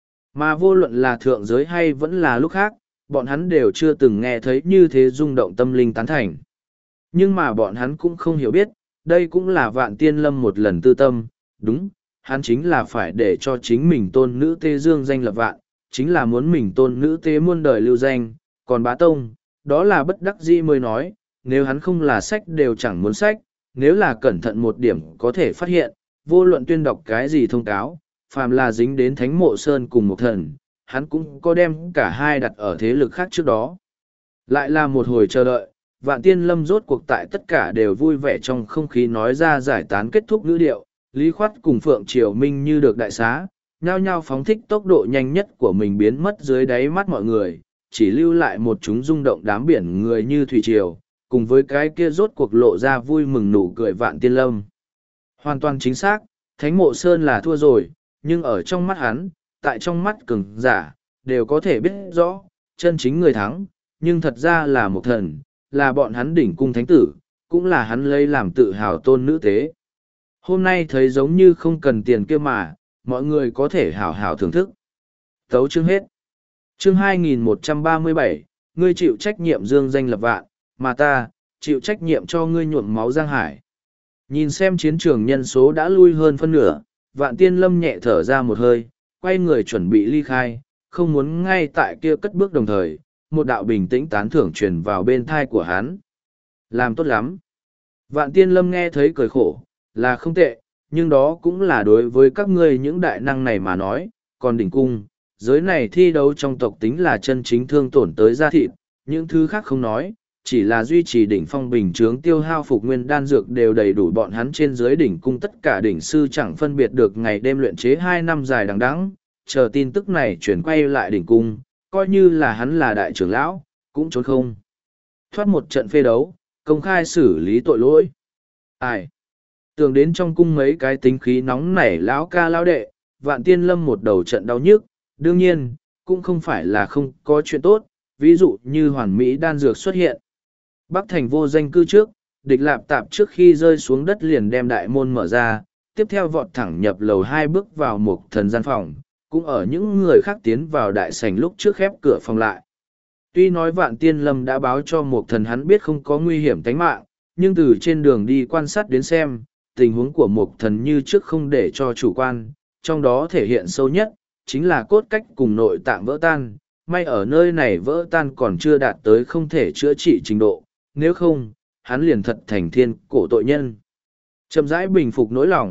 Mà vô luận là thượng giới hay vẫn là lúc khác, bọn hắn đều chưa từng nghe thấy như thế rung động tâm linh tán thành. Nhưng mà bọn hắn cũng không hiểu biết, đây cũng là Vạn Tiên Lâm một lần tư tâm, đúng, hắn chính là phải để cho chính mình tôn nữ tê dương danh lập vạn, chính là muốn mình tôn nữ tê muôn đời lưu danh, còn Bá Tông, đó là bất đắc dĩ mới nói, nếu hắn không là sách đều chẳng muốn sách, nếu là cẩn thận một điểm có thể phát hiện, vô luận tuyên đọc cái gì thông cáo, phàm là dính đến Thánh Mộ Sơn cùng một thần, hắn cũng có đem cả hai đặt ở thế lực khác trước đó. Lại là một hồi chờ đợi, Vạn Tiên Lâm rốt cuộc tại tất cả đều vui vẻ trong không khí nói ra giải tán kết thúc ngữ điệu, Lý Khoát cùng Phượng Triều Minh như được đại xá, nhao nhao phóng thích tốc độ nhanh nhất của mình biến mất dưới đáy mắt mọi người, chỉ lưu lại một chúng rung động đám biển người như thủy triều, cùng với cái kia rốt cuộc lộ ra vui mừng nụ cười Vạn Tiên Lâm. Hoàn toàn chính xác, Thánh Mộ Sơn là thua rồi, nhưng ở trong mắt hắn, tại trong mắt cường giả, đều có thể biết rõ, chân chính người thắng, nhưng thật ra là một thần, là bọn hắn đỉnh cung thánh tử, cũng là hắn lấy làm tự hào tôn nữ tế. Hôm nay thấy giống như không cần tiền kia mà, mọi người có thể hảo hảo thưởng thức. Tấu chương hết. Chương hai nghìn một trăm ba mươi bảy, ngươi chịu trách nhiệm dương danh lập vạn, mà ta, chịu trách nhiệm cho ngươi nhuộm máu Giang Hải. Nhìn xem chiến trường nhân số đã lui hơn phân nửa, Vạn Tiên Lâm nhẹ thở ra một hơi, quay người chuẩn bị ly khai, không muốn ngay tại kia cất bước đồng thời, một đạo bình tĩnh tán thưởng truyền vào bên thai của hắn. Làm tốt lắm. Vạn Tiên Lâm nghe thấy cười khổ, là không tệ, nhưng đó cũng là đối với các ngươi những đại năng này mà nói, còn đỉnh cung, giới này thi đấu trong tộc tính là chân chính thương tổn tới da thịt, những thứ khác không nói, chỉ là duy trì đỉnh phong bình chướng tiêu hao phục nguyên đan dược đều đầy đủ bọn hắn trên dưới đỉnh cung tất cả đỉnh sư chẳng phân biệt được ngày đêm luyện chế hai năm dài đằng đẵng, chờ tin tức này chuyển quay lại đỉnh cung, coi như là hắn là đại trưởng lão, cũng trốn không. Thoát một trận phê đấu, công khai xử lý tội lỗi. Ai? Tưởng đến trong cung mấy cái tính khí nóng nảy lão ca lão đệ, Vạn Tiên Lâm một đầu trận đau nhức, đương nhiên, cũng không phải là không có chuyện tốt, ví dụ như hoàn mỹ đan dược xuất hiện. Bắc thành vô danh cư trước, địch lạp tạp trước khi rơi xuống đất liền đem đại môn mở ra, tiếp theo vọt thẳng nhập lầu hai bước vào một thần gian phòng, cũng ở những người khác tiến vào đại sảnh lúc trước khép cửa phòng lại. Tuy nói Vạn Tiên Lâm đã báo cho một thần hắn biết không có nguy hiểm tính mạng, nhưng từ trên đường đi quan sát đến xem, tình huống của một thần như trước không để cho chủ quan, trong đó thể hiện sâu nhất, chính là cốt cách cùng nội tạng vỡ tan, may ở nơi này vỡ tan còn chưa đạt tới không thể chữa trị trình độ, nếu không, hắn liền thật thành thiên cổ tội nhân. Chậm rãi bình phục nỗi lòng,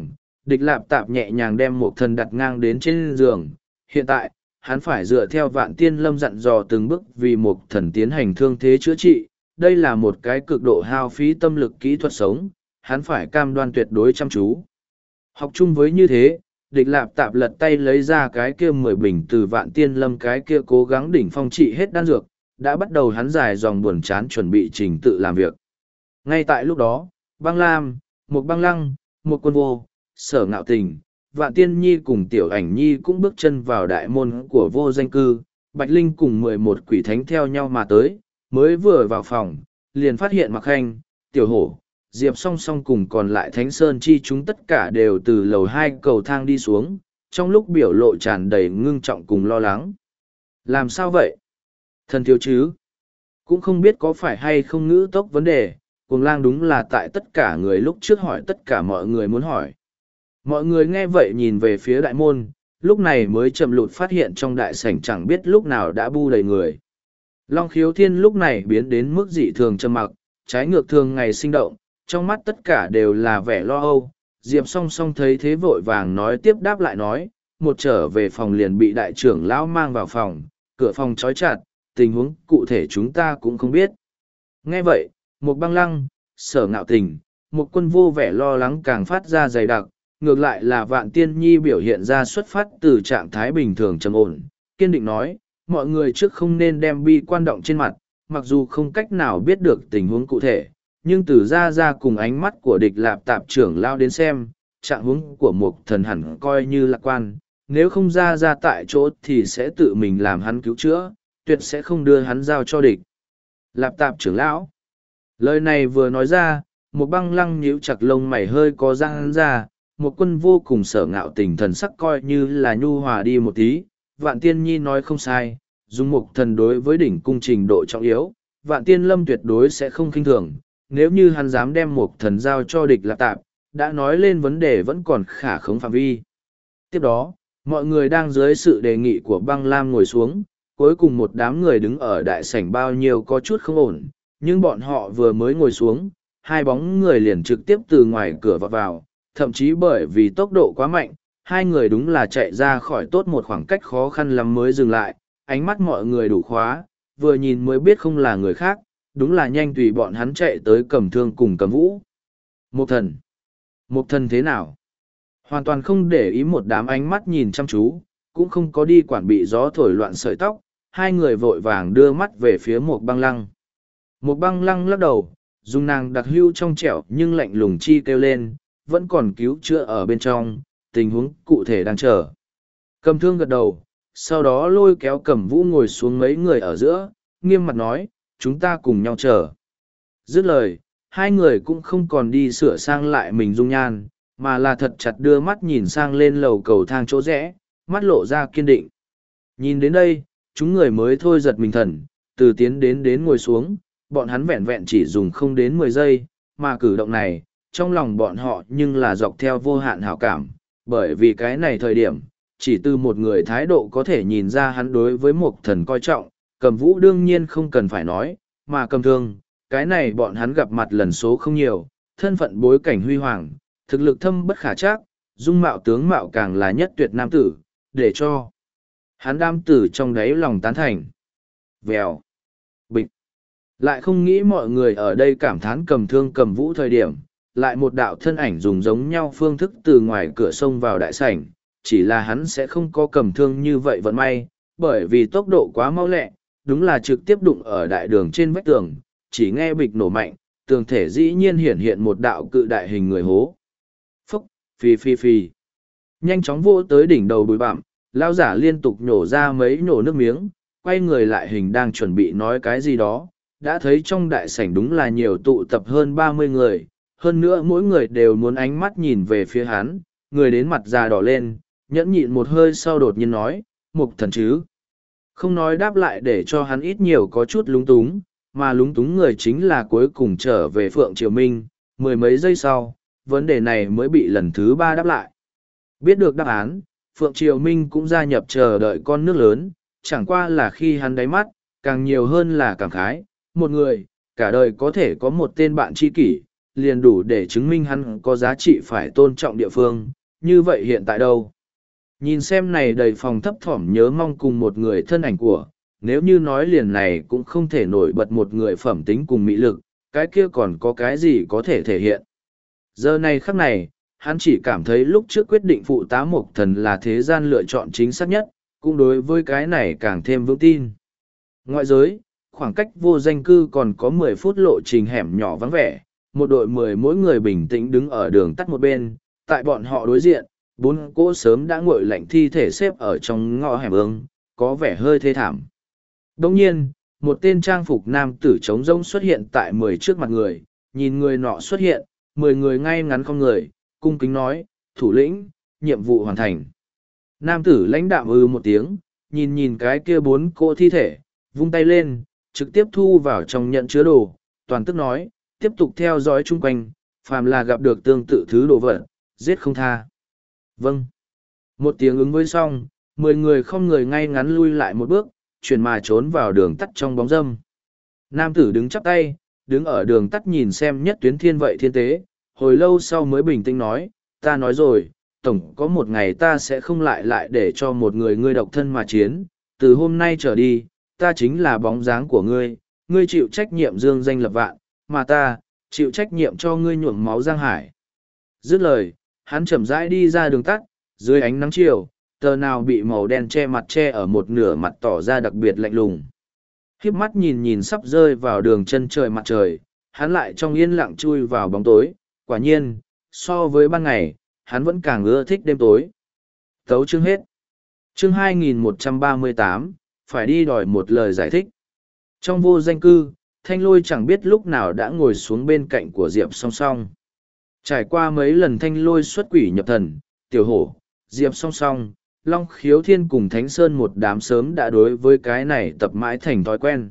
Địch Lạp Tạp nhẹ nhàng đem Mục Thần đặt ngang đến trên giường. Hiện tại, hắn phải dựa theo Vạn Tiên Lâm dặn dò từng bước vì Mục Thần tiến hành thương thế chữa trị. Đây là một cái cực độ hao phí tâm lực kỹ thuật sống, hắn phải cam đoan tuyệt đối chăm chú. Học chung với như thế, Địch Lạp Tạp lật tay lấy ra cái kia mười bình từ Vạn Tiên Lâm, cái kia cố gắng đỉnh phong trị hết đan dược, đã bắt đầu hắn dài dòng buồn chán chuẩn bị trình tự làm việc. Ngay tại lúc đó, Băng Lam, Mục Băng Lăng, Mục Quân Vô, Sở Ngạo Tình, Vạn Tiên Nhi cùng Tiểu Ảnh Nhi cũng bước chân vào đại môn của Vô Danh Cư. Bạch Linh cùng mười một quỷ thánh theo nhau mà tới, mới vừa vào phòng, liền phát hiện Mạc Khanh, Tiểu Hổ, Diệp Song Song cùng còn lại Thánh Sơn Chi chúng tất cả đều từ lầu hai cầu thang đi xuống, trong lúc biểu lộ tràn đầy ngưng trọng cùng lo lắng. Làm sao vậy? Thần thiếu chứ? Cũng không biết có phải hay không ngữ tốc vấn đề, Cuồng Lang đúng là tại tất cả người lúc trước hỏi tất cả mọi người muốn hỏi. Mọi người nghe vậy nhìn về phía đại môn, lúc này mới chậm lụt phát hiện trong đại sảnh chẳng biết lúc nào đã bu đầy người. Long Khiếu Thiên lúc này biến đến mức dị thường trầm mặc, trái ngược thường ngày sinh động, trong mắt tất cả đều là vẻ lo âu. Diệp Song Song thấy thế vội vàng nói tiếp đáp lại nói, một trở về phòng liền bị đại trưởng lão mang vào phòng, cửa phòng trói chặt, tình huống cụ thể chúng ta cũng không biết. Nghe vậy, Mục Băng Lăng, Sở Ngạo Tình, Mục Quân Vô vẻ lo lắng càng phát ra dày đặc, ngược lại là Vạn Tiên Nhi biểu hiện ra xuất phát từ trạng thái bình thường trầm ổn, kiên định nói, mọi người trước không nên đem bi quan động trên mặt, mặc dù không cách nào biết được tình huống cụ thể, nhưng từ ra ra cùng ánh mắt của Địch Lạp Tạp trưởng lao đến xem, trạng huống của Mục Thần hẳn coi như lạc quan, nếu không ra ra tại chỗ thì sẽ tự mình làm hắn cứu chữa, tuyệt sẽ không đưa hắn giao cho Địch Lạp Tạp trưởng lão. Lời này vừa nói ra, Một Băng Lăng nhíu chặt lông mày hơi có răng hắn ra, Một Quân Vô cùng Sở Ngạo Tình thần sắc coi như là nhu hòa đi một tí. Vạn Tiên Nhi nói không sai, dùng Mục Thần đối với đỉnh cung trình độ trọng yếu, Vạn Tiên Lâm tuyệt đối sẽ không khinh thường. Nếu như hắn dám đem Mục Thần giao cho Địch Lạp Tạp, đã nói lên vấn đề vẫn còn khả khống phạm vi. Tiếp đó, mọi người đang dưới sự đề nghị của Băng Lam ngồi xuống, cuối cùng một đám người đứng ở đại sảnh bao nhiêu có chút không ổn, nhưng bọn họ vừa mới ngồi xuống, hai bóng người liền trực tiếp từ ngoài cửa vọt vào, thậm chí bởi vì tốc độ quá mạnh, hai người đúng là chạy ra khỏi tốt một khoảng cách khó khăn lắm mới dừng lại, ánh mắt mọi người đủ khóa, vừa nhìn mới biết không là người khác, đúng là nhanh tùy bọn hắn chạy tới Cầm Thương cùng Cầm Vũ. Một thần. Một thần thế nào? Hoàn toàn không để ý một đám ánh mắt nhìn chăm chú, cũng không có đi quản bị gió thổi loạn sợi tóc, hai người vội vàng đưa mắt về phía Một Băng Lăng. Một Băng Lăng lắc đầu, dùng nàng đặc hưu trong trẻo nhưng lạnh lùng chi kêu lên, vẫn còn cứu chữa ở bên trong, tình huống cụ thể đang chờ. Cầm Thương gật đầu, sau đó lôi kéo Cầm Vũ ngồi xuống mấy người ở giữa, nghiêm mặt nói, chúng ta cùng nhau chờ. Dứt lời, hai người cũng không còn đi sửa sang lại mình dung nhan, mà là thật chặt đưa mắt nhìn sang lên lầu cầu thang chỗ rẽ, mắt lộ ra kiên định. Nhìn đến đây, chúng người mới thôi giật mình thần, từ tiến đến đến ngồi xuống, bọn hắn vẹn vẹn chỉ dùng không đến mười giây, mà cử động này, trong lòng bọn họ nhưng là dọc theo vô hạn hảo cảm, bởi vì cái này thời điểm, chỉ từ một người thái độ có thể nhìn ra hắn đối với một thần coi trọng, Cầm Vũ đương nhiên không cần phải nói, mà Cầm Thương, cái này bọn hắn gặp mặt lần số không nhiều, thân phận bối cảnh huy hoàng, thực lực thâm bất khả trắc, dung mạo tướng mạo càng là nhất tuyệt nam tử, để cho hắn đam tử trong đáy lòng tán thành. Vèo, bịch, lại không nghĩ mọi người ở đây cảm thán Cầm Thương Cầm Vũ thời điểm, lại một đạo thân ảnh dùng giống nhau phương thức từ ngoài cửa sông vào đại sảnh, chỉ là hắn sẽ không có Cầm Thương như vậy vận may, bởi vì tốc độ quá mau lẹ, đúng là trực tiếp đụng ở đại đường trên vách tường, chỉ nghe bịch nổ mạnh, tường thể dĩ nhiên hiển hiện một đạo cự đại hình người hố. Phúc, phi phi phi. Nhanh chóng vô tới đỉnh đầu bụi bặm, lao giả liên tục nhổ ra mấy nhổ nước miếng, quay người lại hình đang chuẩn bị nói cái gì đó, đã thấy trong đại sảnh đúng là nhiều tụ tập hơn ba mươi người, hơn nữa mỗi người đều muốn ánh mắt nhìn về phía hắn, người đến mặt già đỏ lên, nhẫn nhịn một hơi sau đột nhiên nói, Mục thần chứ. Không nói đáp lại để cho hắn ít nhiều có chút lúng túng, mà lúng túng người chính là cuối cùng trở về Phượng Triều Minh, mười mấy giây sau, vấn đề này mới bị lần thứ ba đáp lại. Biết được đáp án, Phượng Triều Minh cũng gia nhập chờ đợi con nước lớn, chẳng qua là khi hắn đáy mắt, càng nhiều hơn là cảm khái, một người, cả đời có thể có một tên bạn tri kỷ, liền đủ để chứng minh hắn có giá trị phải tôn trọng địa phương, như vậy hiện tại đâu? Nhìn xem này đầy phòng thấp thỏm nhớ mong cùng một người thân ảnh của, nếu như nói liền này cũng không thể nổi bật một người phẩm tính cùng mỹ lực, cái kia còn có cái gì có thể thể hiện. Giờ này khắc này, hắn chỉ cảm thấy lúc trước quyết định phụ tá mộc thần là thế gian lựa chọn chính xác nhất, cũng đối với cái này càng thêm vững tin. Ngoại giới, khoảng cách vô danh cư còn có mười phút lộ trình hẻm nhỏ vắng vẻ, một đội mười mỗi người bình tĩnh đứng ở đường tắt một bên, tại bọn họ đối diện, bốn cỗ sớm đã nguội lạnh thi thể xếp ở trong ngõ hẻm ương, có vẻ hơi thê thảm. Đồng nhiên, một tên trang phục nam tử trống rỗng xuất hiện tại mười trước mặt người, nhìn người nọ xuất hiện, mười người ngay ngắn không người, cung kính nói, thủ lĩnh, nhiệm vụ hoàn thành. Nam tử lãnh đạm ư một tiếng, nhìn nhìn cái kia bốn cỗ thi thể, vung tay lên, trực tiếp thu vào trong nhận chứa đồ, toàn tức nói, tiếp tục theo dõi chung quanh, phàm là gặp được tương tự thứ đồ vật, giết không tha. Vâng. Một tiếng ứng với xong, mười người không người ngay ngắn lui lại một bước, chuyển mà trốn vào đường tắt trong bóng râm. Nam tử đứng chắp tay, đứng ở đường tắt nhìn xem nhất tuyến thiên vậy thiên tế, hồi lâu sau mới bình tĩnh nói, ta nói rồi, tổng có một ngày ta sẽ không lại lại để cho một người ngươi độc thân mà chiến, từ hôm nay trở đi, ta chính là bóng dáng của ngươi, ngươi chịu trách nhiệm dương danh lập vạn, mà ta, chịu trách nhiệm cho ngươi nhuộm máu giang hải. Dứt lời, hắn chậm rãi đi ra đường tắt, dưới ánh nắng chiều, tờ nào bị màu đen che mặt che ở một nửa mặt tỏ ra đặc biệt lạnh lùng. Khiếp mắt nhìn nhìn sắp rơi vào đường chân trời mặt trời, hắn lại trong yên lặng chui vào bóng tối, quả nhiên, so với ban ngày, hắn vẫn càng ưa thích đêm tối. Tấu chương hết. Chương hai nghìn một trăm ba mươi tám, phải đi đòi một lời giải thích. Trong vô danh cư, Thanh Lôi chẳng biết lúc nào đã ngồi xuống bên cạnh của Diệp Song Song. Trải qua mấy lần Thanh Lôi xuất quỷ nhập thần, Tiểu Hổ, Diệp Song Song, Long Khiếu Thiên cùng Thánh Sơn một đám sớm đã đối với cái này tập mãi thành thói quen.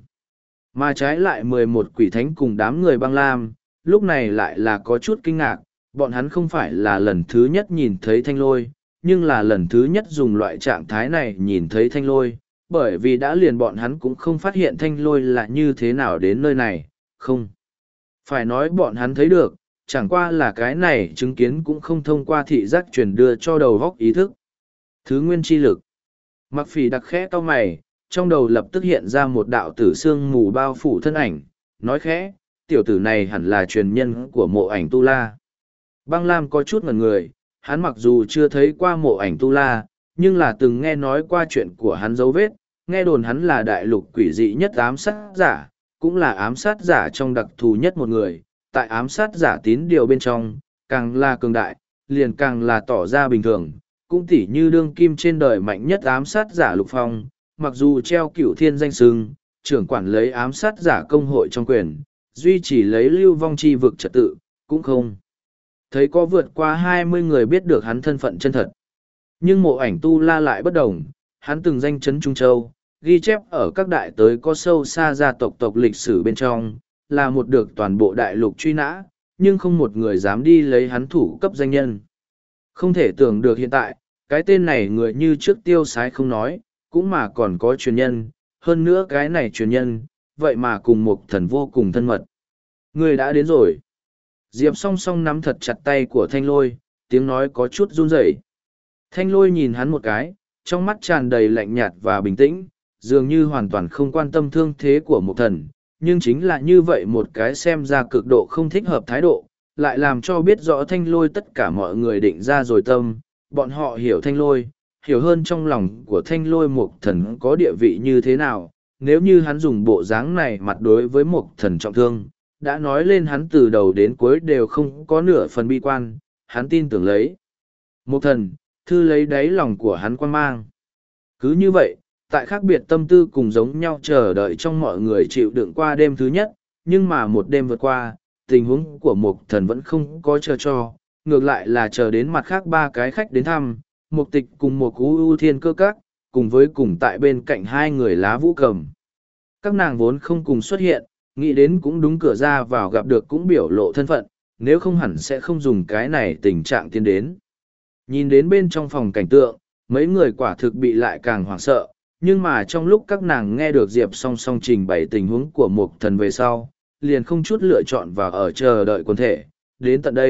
Mà trái lại mười một quỷ thánh cùng đám người băng lam, lúc này lại là có chút kinh ngạc, bọn hắn không phải là lần thứ nhất nhìn thấy Thanh Lôi, nhưng là lần thứ nhất dùng loại trạng thái này nhìn thấy Thanh Lôi, bởi vì đã liền bọn hắn cũng không phát hiện Thanh Lôi là như thế nào đến nơi này, không. Phải nói bọn hắn thấy được, chẳng qua là cái này chứng kiến cũng không thông qua thị giác truyền đưa cho đầu góc ý thức. Thứ nguyên chi lực. Mặc Phỉ đặc khẽ cau mày, trong đầu lập tức hiện ra một đạo tử xương mù bao phủ thân ảnh, nói khẽ, tiểu tử này hẳn là truyền nhân của mộ ảnh Tu La. Băng Lam có chút ngẩn người, hắn mặc dù chưa thấy qua mộ ảnh Tu La, nhưng là từng nghe nói qua chuyện của hắn dấu vết, nghe đồn hắn là đại lục quỷ dị nhất ám sát giả, cũng là ám sát giả trong đặc thù nhất một người, tại ám sát giả tín điều bên trong, càng là cường đại, liền càng là tỏ ra bình thường, cũng tỉ như đương kim trên đời mạnh nhất ám sát giả Lục Phong, mặc dù treo cửu thiên danh sưng, trưởng quản lấy ám sát giả công hội trong quyền, duy trì lấy lưu vong chi vực trật tự, cũng không thấy có vượt qua hai mươi người biết được hắn thân phận chân thật. Nhưng mộ ảnh Tu La lại bất đồng, hắn từng danh chấn Trung Châu, ghi chép ở các đại tới có sâu xa gia tộc tộc lịch sử bên trong, là một được toàn bộ đại lục truy nã, nhưng không một người dám đi lấy hắn thủ cấp danh nhân. Không thể tưởng được hiện tại, cái tên này người như trước tiêu sái không nói, cũng mà còn có truyền nhân, hơn nữa cái này truyền nhân, vậy mà cùng một thần vô cùng thân mật. Người đã đến rồi. Diệp song song nắm thật chặt tay của Thanh Lôi, tiếng nói có chút run rẩy. Thanh Lôi nhìn hắn một cái, trong mắt tràn đầy lạnh nhạt và bình tĩnh, dường như hoàn toàn không quan tâm thương thế của một thần, nhưng chính là như vậy một cái xem ra cực độ không thích hợp thái độ, lại làm cho biết rõ Thanh Lôi tất cả mọi người định ra rồi tâm, bọn họ hiểu Thanh Lôi, hiểu hơn trong lòng của Thanh Lôi một thần có địa vị như thế nào, nếu như hắn dùng bộ dáng này mặt đối với một thần trọng thương, đã nói lên hắn từ đầu đến cuối đều không có nửa phần bi quan, hắn tin tưởng lấy. Một thần, thư lấy đáy lòng của hắn quan mang. Cứ như vậy, tại khác biệt tâm tư cùng giống nhau chờ đợi trong mọi người chịu đựng qua đêm thứ nhất, nhưng mà một đêm vượt qua, tình huống của một thần vẫn không có chờ cho, ngược lại là chờ đến mặt khác ba cái khách đến thăm, một tịch cùng một cú ưu thiên cơ các, cùng với cùng tại bên cạnh hai người lá vũ cầm. Các nàng vốn không cùng xuất hiện, nghĩ đến cũng đúng cửa ra vào gặp được cũng biểu lộ thân phận, nếu không hẳn sẽ không dùng cái này tình trạng tiến đến. Nhìn đến bên trong phòng cảnh tượng, mấy người quả thực bị lại càng hoảng sợ, nhưng mà trong lúc các nàng nghe được Diệp song song trình bày tình huống của một thần về sau, liền không chút lựa chọn và ở chờ đợi quần thể. Đến tận đây,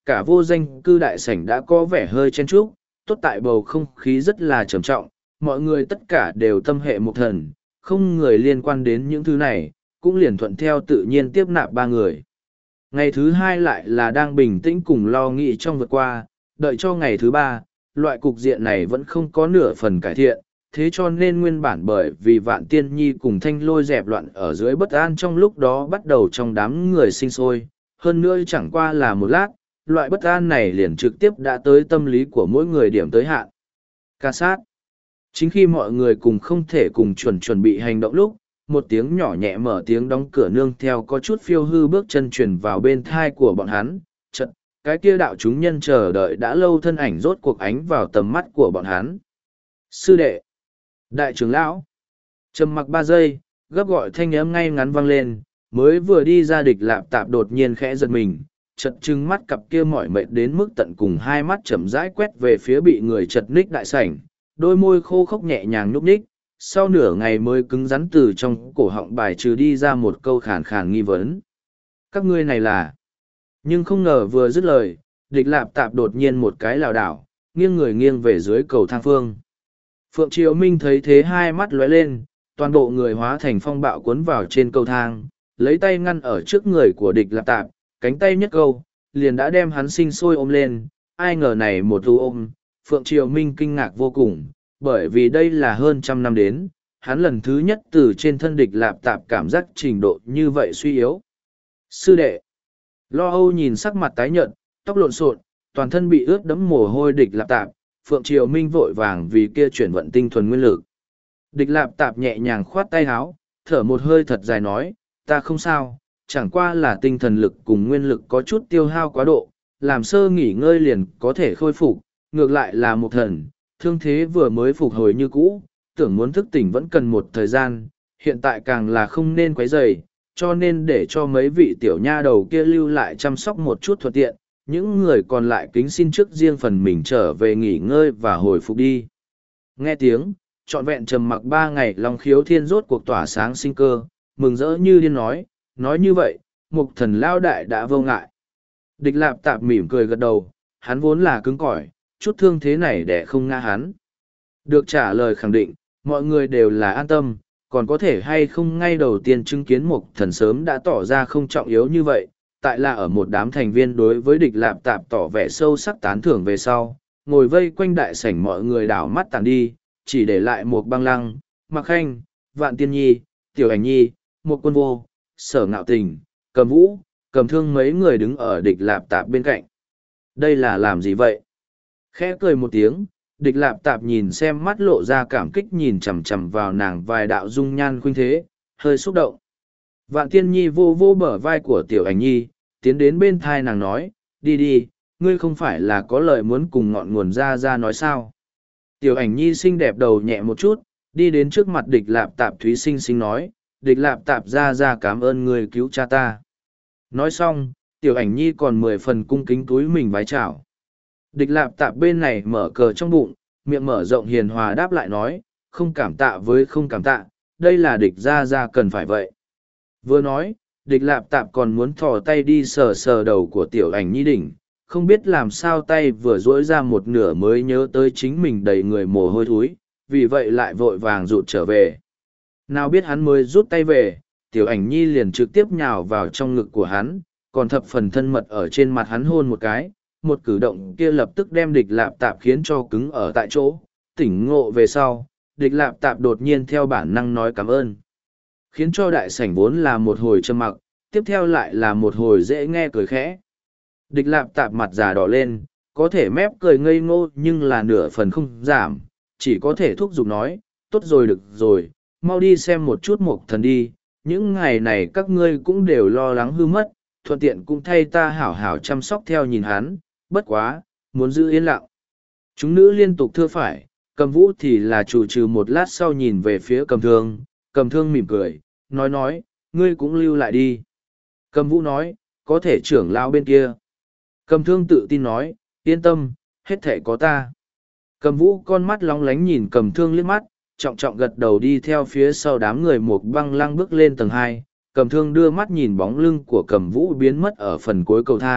cả vô danh cư đại sảnh đã có vẻ hơi chen chúc, tốt tại bầu không khí rất là trầm trọng, mọi người tất cả đều tâm hệ một thần, không người liên quan đến những thứ này, cũng liền thuận theo tự nhiên tiếp nạp ba người. Ngày thứ hai lại là đang bình tĩnh cùng lo nghĩ trong vượt qua, đợi cho ngày thứ ba, loại cục diện này vẫn không có nửa phần cải thiện, thế cho nên nguyên bản bởi vì Vạn Tiên Nhi cùng Thanh Lôi dẹp loạn ở dưới bất an trong lúc đó bắt đầu trong đám người sinh sôi, hơn nữa chẳng qua là một lát, loại bất an này liền trực tiếp đã tới tâm lý của mỗi người điểm tới hạn. Ca sát. Chính khi mọi người cùng không thể cùng chuẩn chuẩn bị hành động lúc, một tiếng nhỏ nhẹ mở tiếng đóng cửa nương theo có chút phiêu hư bước chân truyền vào bên thai của bọn hắn, chật, cái kia đạo chúng nhân chờ đợi đã lâu thân ảnh rốt cuộc ánh vào tầm mắt của bọn hắn. Sư đệ, đại trưởng lão, trầm mặc ba giây, gấp gọi thanh âm ngay ngắn vang lên, mới vừa đi ra Địch Lạp Tạp đột nhiên khẽ giật mình, chật trừng mắt cặp kia mỏi mệt đến mức tận cùng hai mắt chậm rãi quét về phía bị người chật ních đại sảnh, đôi môi khô khốc nhẹ nhàng nhúc ních, sau nửa ngày mới cứng rắn từ trong cổ họng bài trừ đi ra một câu khàn khàn nghi vấn. Các ngươi này là... Nhưng không ngờ vừa dứt lời, Địch Lạp Tạp đột nhiên một cái lảo đảo, nghiêng người nghiêng về dưới cầu thang phương. Phượng Triều Minh thấy thế hai mắt lóe lên, toàn bộ người hóa thành phong bạo cuốn vào trên cầu thang, lấy tay ngăn ở trước người của Địch Lạp Tạp, cánh tay nhất câu, liền đã đem hắn sinh sôi ôm lên, ai ngờ này một thu ôm, Phượng Triều Minh kinh ngạc vô cùng, bởi vì đây là hơn trăm năm đến, hắn lần thứ nhất từ trên thân Địch Lạp Tạp cảm giác trình độ như vậy suy yếu. Sư đệ, lo âu nhìn sắc mặt tái nhợt, tóc lộn xộn, toàn thân bị ướt đẫm mồ hôi Địch Lạp Tạp, Phượng Triều Minh vội vàng vì kia chuyển vận tinh thuần nguyên lực. Địch Lạp Tạp nhẹ nhàng khoát tay áo, thở một hơi thật dài nói, ta không sao, chẳng qua là tinh thần lực cùng nguyên lực có chút tiêu hao quá độ, làm sơ nghỉ ngơi liền có thể khôi phục, ngược lại là một thần, thương thế vừa mới phục hồi như cũ, tưởng muốn thức tỉnh vẫn cần một thời gian, hiện tại càng là không nên quấy rầy, cho nên để cho mấy vị tiểu nha đầu kia lưu lại chăm sóc một chút thuận tiện, những người còn lại kính xin trước riêng phần mình trở về nghỉ ngơi và hồi phục đi. Nghe tiếng, trọn vẹn trầm mặc ba ngày Long Khiếu Thiên rốt cuộc tỏa sáng sinh cơ, mừng rỡ như điên nói, nói như vậy, Mục Thần lao đại đã vô ngại. Địch Lạp Tạp mỉm cười gật đầu, hắn vốn là cứng cỏi, chút thương thế này để không ngã hắn. Được trả lời khẳng định, mọi người đều là an tâm, còn có thể hay không ngay đầu tiên chứng kiến Mục Thần sớm đã tỏ ra không trọng yếu như vậy, tại là ở một đám thành viên đối với Địch Lạp Tạp tỏ vẻ sâu sắc tán thưởng về sau, ngồi vây quanh đại sảnh mọi người đảo mắt tàn đi, chỉ để lại một băng lăng, Mạc Khanh, Vạn Tiên Nhi, Tiểu Ảnh Nhi, một quân vô, Sở Ngạo Tình, Cầm Vũ, Cầm Thương mấy người đứng ở Địch Lạp Tạp bên cạnh. Đây là làm gì vậy? Khẽ cười một tiếng, Địch Lạp Tạp nhìn xem mắt lộ ra cảm kích nhìn chằm chằm vào nàng vài đạo dung nhan khuynh thế, hơi xúc động. Vạn Tiên Nhi vô vô bờ vai của Tiểu Ảnh Nhi, tiến đến bên thai nàng nói, đi đi, ngươi không phải là có lời muốn cùng ngọn nguồn ra ra nói sao? Tiểu Ảnh Nhi xinh đẹp đầu nhẹ một chút, đi đến trước mặt Địch Lạp Tạp Thúy xinh xinh nói, Địch Lạp Tạp ra ra cảm ơn ngươi cứu cha ta. Nói xong, Tiểu Ảnh Nhi còn mười phần cung kính túi mình vái chào. Địch Lạp Tạp bên này mở cờ trong bụng, miệng mở rộng hiền hòa đáp lại nói, không cảm tạ với không cảm tạ, đây là địch ra ra cần phải vậy. Vừa nói, Địch Lạp Tạp còn muốn thò tay đi sờ sờ đầu của Tiểu Ảnh Nhi đỉnh, không biết làm sao tay vừa duỗi ra một nửa mới nhớ tới chính mình đầy người mồ hôi thối, vì vậy lại vội vàng rụt trở về. Nào biết hắn mới rút tay về, Tiểu Ảnh Nhi liền trực tiếp nhào vào trong ngực của hắn, còn thập phần thân mật ở trên mặt hắn hôn một cái, một cử động kia lập tức đem Địch Lạp Tạp khiến cho cứng ở tại chỗ, tỉnh ngộ về sau, Địch Lạp Tạp đột nhiên theo bản năng nói cảm ơn. Khiến cho đại sảnh vốn là một hồi trầm mặc, tiếp theo lại là một hồi dễ nghe cười khẽ. Địch Lạp Tạp mặt già đỏ lên, có thể mép cười ngây ngô nhưng là nửa phần không giảm, chỉ có thể thúc giục nói, tốt rồi được rồi, mau đi xem một chút Mục Thần đi, những ngày này các ngươi cũng đều lo lắng hư mất, thuận tiện cũng thay ta hảo hảo chăm sóc theo nhìn hắn, bất quá, muốn giữ yên lặng. Chúng nữ liên tục thưa phải, Cầm Vũ thì là chủ trừ một lát sau nhìn về phía Cầm Thương, Cầm Thương mỉm cười, nói nói, ngươi cũng lưu lại đi. Cầm Vũ nói, có thể trưởng lão bên kia. Cầm Thương tự tin nói, yên tâm, hết thể có ta. Cầm Vũ con mắt lóng lánh nhìn Cầm Thương liếc mắt, trọng trọng gật đầu đi theo phía sau đám người một băng lăng bước lên tầng hai. Cầm Thương đưa mắt nhìn bóng lưng của Cầm Vũ biến mất ở phần cuối cầu thang,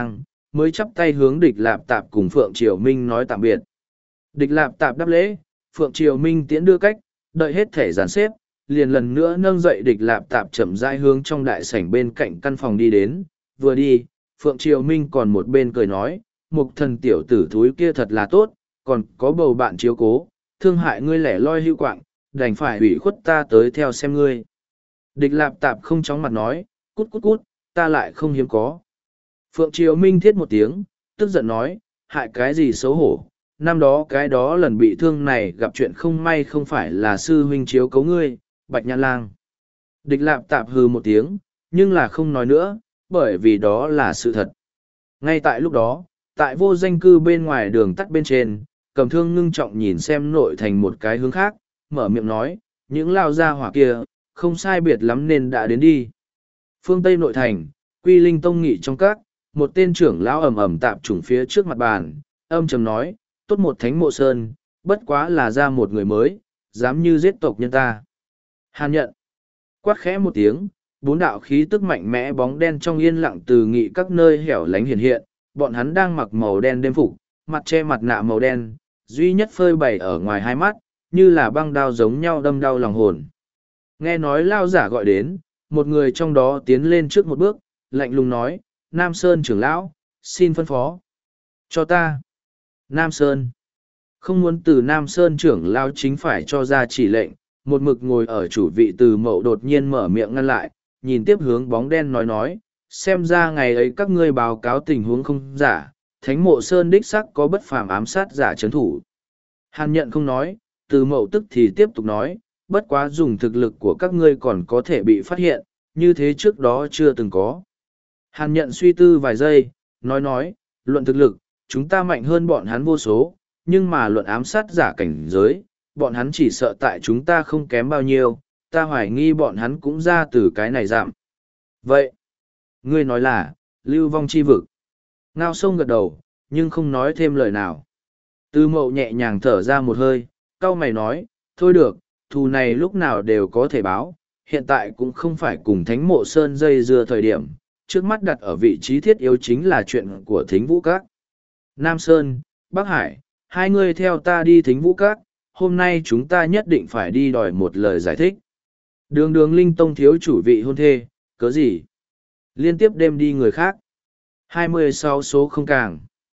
mới chắp tay hướng Địch Lạp Tạp cùng Phượng Triều Minh nói tạm biệt. Địch Lạp Tạp đáp lễ, Phượng Triều Minh tiễn đưa cách, đợi hết thể dàn xếp, liền lần nữa nâng dậy Địch Lạp Tạp chậm rãi hướng trong đại sảnh bên cạnh căn phòng đi đến. Vừa đi, Phượng Triều Minh còn một bên cười nói, Mục Thần tiểu tử thúi kia thật là tốt, còn có bầu bạn chiếu cố, thương hại ngươi lẻ loi hữu quạng, đành phải ủy khuất ta tới theo xem ngươi. Địch Lạp Tạp không chóng mặt nói, cút cút cút, ta lại không hiếm có. Phượng Triều Minh thiết một tiếng, tức giận nói, hại cái gì xấu hổ, năm đó cái đó lần bị thương này gặp chuyện không may không phải là sư huynh chiếu cấu ngươi, Bạch Nhã Lang. Địch Lạp Tạp hừ một tiếng, nhưng là không nói nữa, bởi vì đó là sự thật. Ngay tại lúc đó, tại vô danh cư bên ngoài đường tắt bên trên, Cầm Thương ngưng trọng nhìn xem nội thành một cái hướng khác, mở miệng nói, những lao gia hỏa kia, không sai biệt lắm nên đã đến đi. Phương Tây nội thành, Quy Linh Tông nghị trong các, một tên trưởng lão ầm ầm tạp trùng phía trước mặt bàn, âm trầm nói, tốt một thánh mộ sơn, bất quá là ra một người mới, dám như giết tộc nhân ta. Hàn nhận, quát khẽ một tiếng, bốn đạo khí tức mạnh mẽ bóng đen trong yên lặng từ nghị các nơi hẻo lánh hiện hiện, bọn hắn đang mặc màu đen đêm phục, mặt che mặt nạ màu đen, duy nhất phơi bày ở ngoài hai mắt, như là băng đao giống nhau đâm đau lòng hồn. Nghe nói lao giả gọi đến, một người trong đó tiến lên trước một bước, lạnh lùng nói, Nam Sơn trưởng lão, xin phân phó. Cho ta. Nam Sơn. Không muốn từ Nam Sơn trưởng lão chính phải cho ra chỉ lệnh, một mực ngồi ở chủ vị Từ Mậu đột nhiên mở miệng ngăn lại, nhìn tiếp hướng bóng đen nói nói, xem ra ngày ấy các ngươi báo cáo tình huống không giả, Thánh Mộ Sơn đích sắc có bất phàm ám sát giả chấn thủ. Hàn nhận không nói, Từ Mậu tức thì tiếp tục nói, bất quá dùng thực lực của các ngươi còn có thể bị phát hiện, như thế trước đó chưa từng có. Hàn nhận suy tư vài giây, nói nói, luận thực lực, chúng ta mạnh hơn bọn hắn vô số, nhưng mà luận ám sát giả cảnh giới, bọn hắn chỉ sợ tại chúng ta không kém bao nhiêu, ta hoài nghi bọn hắn cũng ra từ cái này giảm. Vậy, ngươi nói là, lưu vong chi vực. Ngao sông gật đầu, nhưng không nói thêm lời nào. Từ Mậu nhẹ nhàng thở ra một hơi, cau mày nói, thôi được, thù này lúc nào đều có thể báo, hiện tại cũng không phải cùng Thánh Mộ Sơn dây dưa thời điểm, trước mắt đặt ở vị trí thiết yếu chính là chuyện của Thính Vũ Các. Nam Sơn, Bắc Hải, hai người theo ta đi Thính Vũ Các, hôm nay chúng ta nhất định phải đi đòi một lời giải thích. Đường đường Linh Tông thiếu chủ vị hôn thê, cớ gì? Liên tiếp đêm đi người khác. hai mươi sáu số không càng.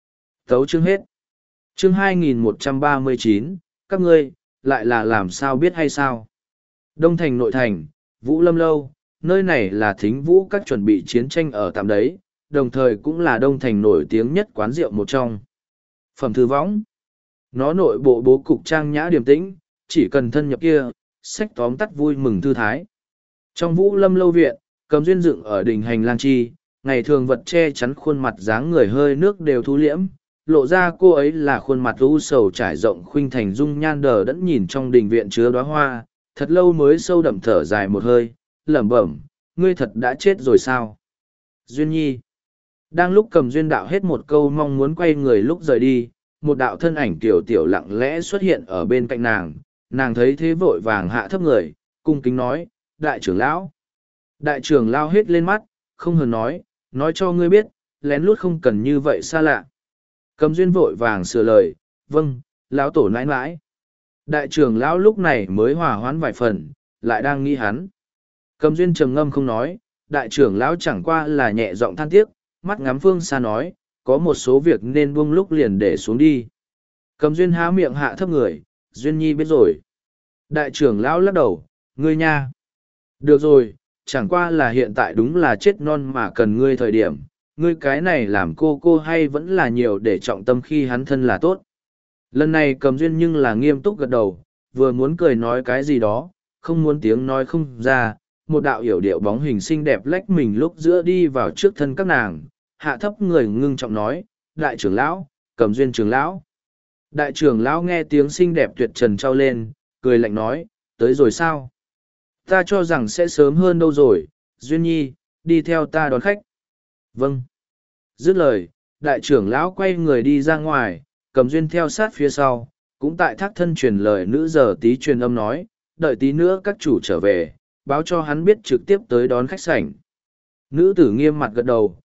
Tấu chương hết. Chương hai nghìn một trăm ba mươi chín, các ngươi, lại là làm sao biết hay sao? Đông thành nội thành, Vũ Lâm Lâu, nơi này là Thính Vũ Các chuẩn bị chiến tranh ở tạm đấy, đồng thời cũng là đông thành nổi tiếng nhất quán rượu một trong. Phẩm thư võng. Nó nội bộ bố cục trang nhã điềm tĩnh, chỉ cần thân nhập kia, sách tóm tắt vui mừng thư thái. Trong Vũ Lâm Lâu viện, Cầm Duyên dựng ở đỉnh hành lang chi, ngày thường vật che chắn khuôn mặt dáng người hơi nước đều thu liễm, lộ ra cô ấy là khuôn mặt u sầu trải rộng khuynh thành dung nhan đờ đẫn nhìn trong đình viện chứa đóa hoa, thật lâu mới sâu đậm thở dài một hơi, lẩm bẩm, ngươi thật đã chết rồi sao? Duyên Nhi. Đang lúc Cầm Duyên đạo hết một câu mong muốn quay người lúc rời đi, một đạo thân ảnh tiểu tiểu lặng lẽ xuất hiện ở bên cạnh nàng, nàng thấy thế vội vàng hạ thấp người, cung kính nói, đại trưởng lão. Đại trưởng lão hết lên mắt, không hờn nói, nói cho ngươi biết, lén lút không cần như vậy xa lạ. Cầm Duyên vội vàng sửa lời, vâng, lão tổ nãi nãi. Đại trưởng lão lúc này mới hòa hoãn vài phần, lại đang nghĩ hắn. Cầm Duyên trầm ngâm không nói, đại trưởng lão chẳng qua là nhẹ giọng than tiếc, mắt ngắm phương xa nói, có một số việc nên buông lúc liền để xuống đi. Cầm Duyên há miệng hạ thấp người, Duyên Nhi biết rồi. Đại trưởng lão lắc đầu, ngươi nha. Được rồi, chẳng qua là hiện tại đúng là chết non mà cần ngươi thời điểm, ngươi cái này làm cô cô hay vẫn là nhiều để trọng tâm khi hắn thân là tốt. Lần này Cầm Duyên nhưng là nghiêm túc gật đầu, vừa muốn cười nói cái gì đó, không muốn tiếng nói không ra, một đạo yểu điệu bóng hình xinh đẹp lách mình lúc giữa đi vào trước thân các nàng, hạ thấp người ngưng trọng nói, đại trưởng lão, Cầm Duyên trưởng lão. Đại trưởng lão nghe tiếng xinh đẹp tuyệt trần trao lên, cười lạnh nói, tới rồi sao? Ta cho rằng sẽ sớm hơn đâu rồi, Duyên Nhi, đi theo ta đón khách. Vâng. Dứt lời, đại trưởng lão quay người đi ra ngoài, Cầm Duyên theo sát phía sau, cũng tại thác thân truyền lời nữ giờ tí truyền âm nói, đợi tí nữa các chủ trở về, báo cho hắn biết trực tiếp tới đón khách sảnh. Nữ tử nghiêm mặt gật đầu,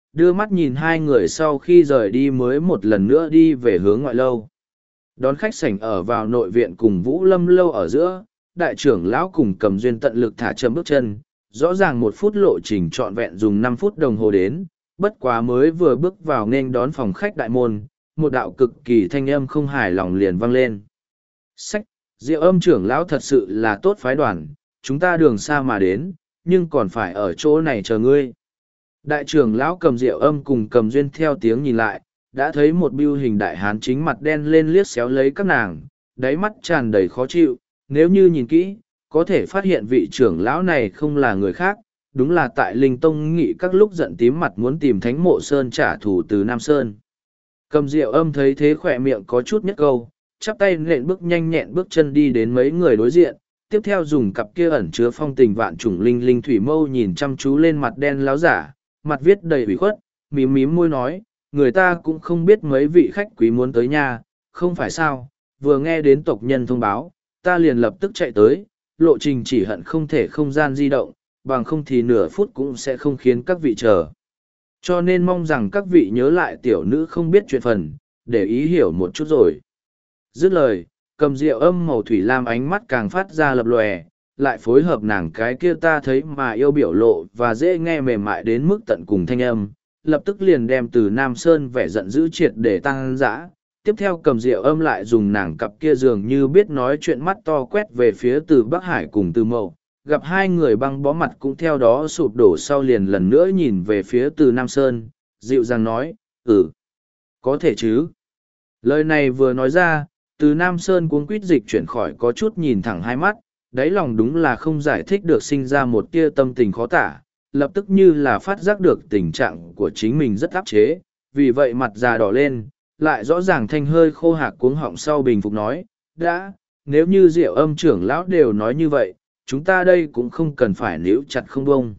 đưa mắt nhìn hai người sau khi rời đi mới một lần nữa đi về hướng ngoại lâu. Đón khách sảnh ở vào nội viện cùng Vũ Lâm lâu ở giữa, đại trưởng lão cùng Cầm Duyên tận lực thả chậm bước chân, rõ ràng một phút lộ trình trọn vẹn dùng năm phút đồng hồ đến, bất quá mới vừa bước vào nên đón phòng khách đại môn, một đạo cực kỳ thanh âm không hài lòng liền vang lên. Sách, Diệu Âm trưởng lão thật sự là tốt phái đoàn, chúng ta đường xa mà đến, nhưng còn phải ở chỗ này chờ ngươi. Đại trưởng lão Cầm Diệu Âm cùng Cầm Duyên theo tiếng nhìn lại, đã thấy một bưu hình đại hán chính mặt đen lên liếc xéo lấy các nàng, đáy mắt tràn đầy khó chịu, nếu như nhìn kỹ, có thể phát hiện vị trưởng lão này không là người khác, đúng là tại Linh Tông nghị các lúc giận tím mặt muốn tìm Thánh Mộ Sơn trả thù từ Nam Sơn. Cầm Diệu Âm thấy thế khỏe miệng có chút nhất câu, chắp tay nện bước nhanh nhẹn bước chân đi đến mấy người đối diện, tiếp theo dùng cặp kia ẩn chứa phong tình vạn trùng linh linh thủy mâu nhìn chăm chú lên mặt đen láo giả, mặt viết đầy ủy khuất, mím mím môi nói, người ta cũng không biết mấy vị khách quý muốn tới nhà, không phải sao, vừa nghe đến tộc nhân thông báo, ta liền lập tức chạy tới, lộ trình chỉ hận không thể không gian di động, bằng không thì nửa phút cũng sẽ không khiến các vị chờ. Cho nên mong rằng các vị nhớ lại tiểu nữ không biết chuyện phần, để ý hiểu một chút rồi. Dứt lời, Cầm Diệu Âm màu thủy lam ánh mắt càng phát ra lập lòe, lại phối hợp nàng cái kia ta thấy mà yêu biểu lộ và dễ nghe mềm mại đến mức tận cùng thanh âm, lập tức liền đem từ Nam Sơn vẻ giận dữ triệt để tăng dã. Tiếp theo Cầm Diệu Âm lại dùng nàng cặp kia dường như biết nói chuyện mắt to quét về phía từ Bắc Hải cùng từ Mậu, gặp hai người băng bó mặt cũng theo đó sụp đổ sau liền lần nữa nhìn về phía từ Nam Sơn, dịu dàng nói, ừ, có thể chứ. Lời này vừa nói ra, từ Nam Sơn cuống quýt dịch chuyển khỏi có chút nhìn thẳng hai mắt, đáy lòng đúng là không giải thích được sinh ra một tia tâm tình khó tả, lập tức như là phát giác được tình trạng của chính mình rất áp chế, vì vậy mặt già đỏ lên, lại rõ ràng thanh hơi khô hạc cuống họng sau bình phục nói, đã, nếu như Diệu Âm trưởng lão đều nói như vậy, chúng ta đây cũng không cần phải níu chặt không bông.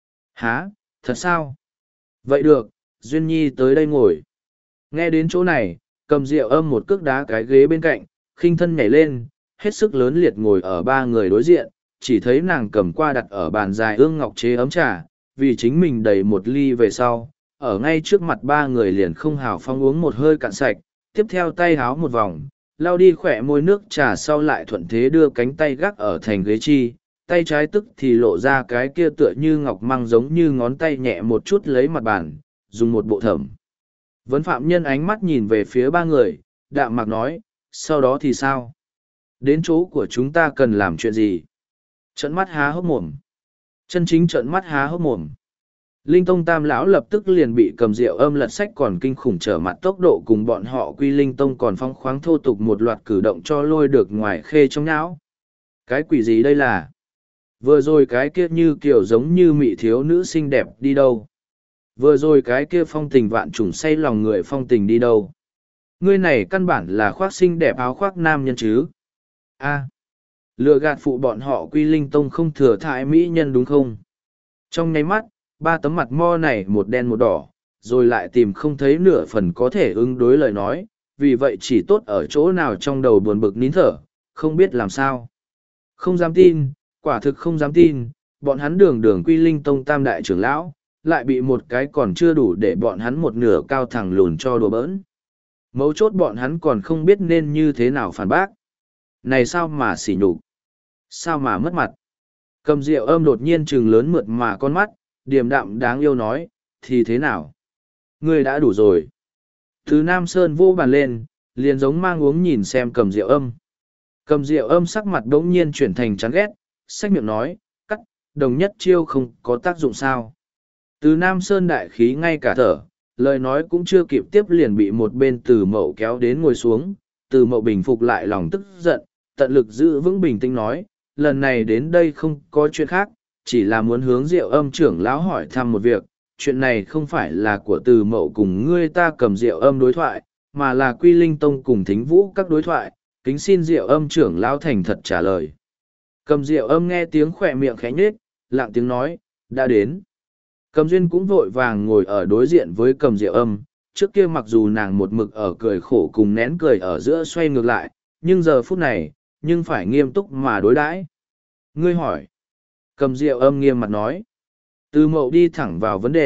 Hả, thật sao? Vậy được, Duyên Nhi tới đây ngồi. Nghe đến chỗ này, Cầm Diệu Âm một cước đá cái ghế bên cạnh, khinh thân nhảy lên, hết sức lớn liệt ngồi ở ba người đối diện, chỉ thấy nàng cầm qua đặt ở bàn dài ương ngọc chế ấm trà, vì chính mình đầy một ly về sau, ở ngay trước mặt ba người liền không hào phong uống một hơi cạn sạch, tiếp theo tay háo một vòng, lau đi khỏe môi nước trà sau lại thuận thế đưa cánh tay gác ở thành ghế chi, tay trái tức thì lộ ra cái kia tựa như ngọc măng giống như ngón tay nhẹ một chút lấy mặt bàn, dùng một bộ thẩm. Vấn phạm nhân ánh mắt nhìn về phía ba người, đạm mạc nói, sau đó thì sao? Đến chỗ của chúng ta cần làm chuyện gì? Trợn mắt há hốc mồm. Chân chính trợn mắt há hốc mồm. Linh Tông Tam lão lập tức liền bị Cầm Diệu Âm lật sách còn kinh khủng trở mặt tốc độ cùng bọn họ Quy Linh Tông còn phong khoáng thô tục một loạt cử động cho lôi được ngoài khê trong não. Cái quỷ gì đây là? Vừa rồi cái kia như kiểu giống như mị thiếu nữ xinh đẹp đi đâu? Vừa rồi cái kia phong tình vạn trùng say lòng người phong tình đi đâu? Ngươi này căn bản là khoác xinh đẹp áo khoác nam nhân chứ? A, lừa gạt phụ bọn họ Quy Linh Tông không thừa thãi mỹ nhân đúng không? Trong nháy mắt, ba tấm mặt mo này một đen một đỏ, rồi lại tìm không thấy nửa phần có thể ứng đối lời nói, vì vậy chỉ tốt ở chỗ nào trong đầu buồn bực nín thở, không biết làm sao. Không dám tin, quả thực không dám tin, bọn hắn đường đường Quy Linh Tông Tam đại trưởng lão, lại bị một cái còn chưa đủ để bọn hắn một nửa cao thẳng lùn cho đùa bỡn. Mấu chốt bọn hắn còn không biết nên như thế nào phản bác. Này sao mà xỉ nhục, sao mà mất mặt. Cầm Diệu Âm đột nhiên trừng lớn mượt mà con mắt, điềm đạm đáng yêu nói, thì thế nào? Ngươi đã đủ rồi. Thứ Nam Sơn vô bàn lên, liền giống mang uống nhìn xem Cầm Diệu Âm. Cầm Diệu Âm sắc mặt đống nhiên chuyển thành chán ghét, xách miệng nói, cắt, đồng nhất chiêu không có tác dụng sao. Từ Nam Sơn đại khí ngay cả thở, lời nói cũng chưa kịp tiếp liền bị một bên Từ Mậu kéo đến ngồi xuống. Từ Mậu bình phục lại lòng tức giận, tận lực giữ vững bình tĩnh nói, lần này đến đây không có chuyện khác, chỉ là muốn hướng Diệu Âm trưởng lão hỏi thăm một việc, chuyện này không phải là của Từ Mậu cùng ngươi ta Cầm Diệu Âm đối thoại, mà là Quy Linh Tông cùng Thính Vũ các đối thoại, kính xin Diệu Âm trưởng lão thành thật trả lời. Cầm Diệu Âm nghe tiếng khỏe miệng khẽ nhếch, lặng tiếng nói, đã đến. Cầm Duyên cũng vội vàng ngồi ở đối diện với Cầm Diệu Âm, trước kia mặc dù nàng một mực ở cười khổ cùng nén cười ở giữa xoay ngược lại, nhưng giờ phút này, nhưng phải nghiêm túc mà đối đãi. Ngươi hỏi. Cầm Diệu Âm nghiêm mặt nói. Từ Mậu đi thẳng vào vấn đề,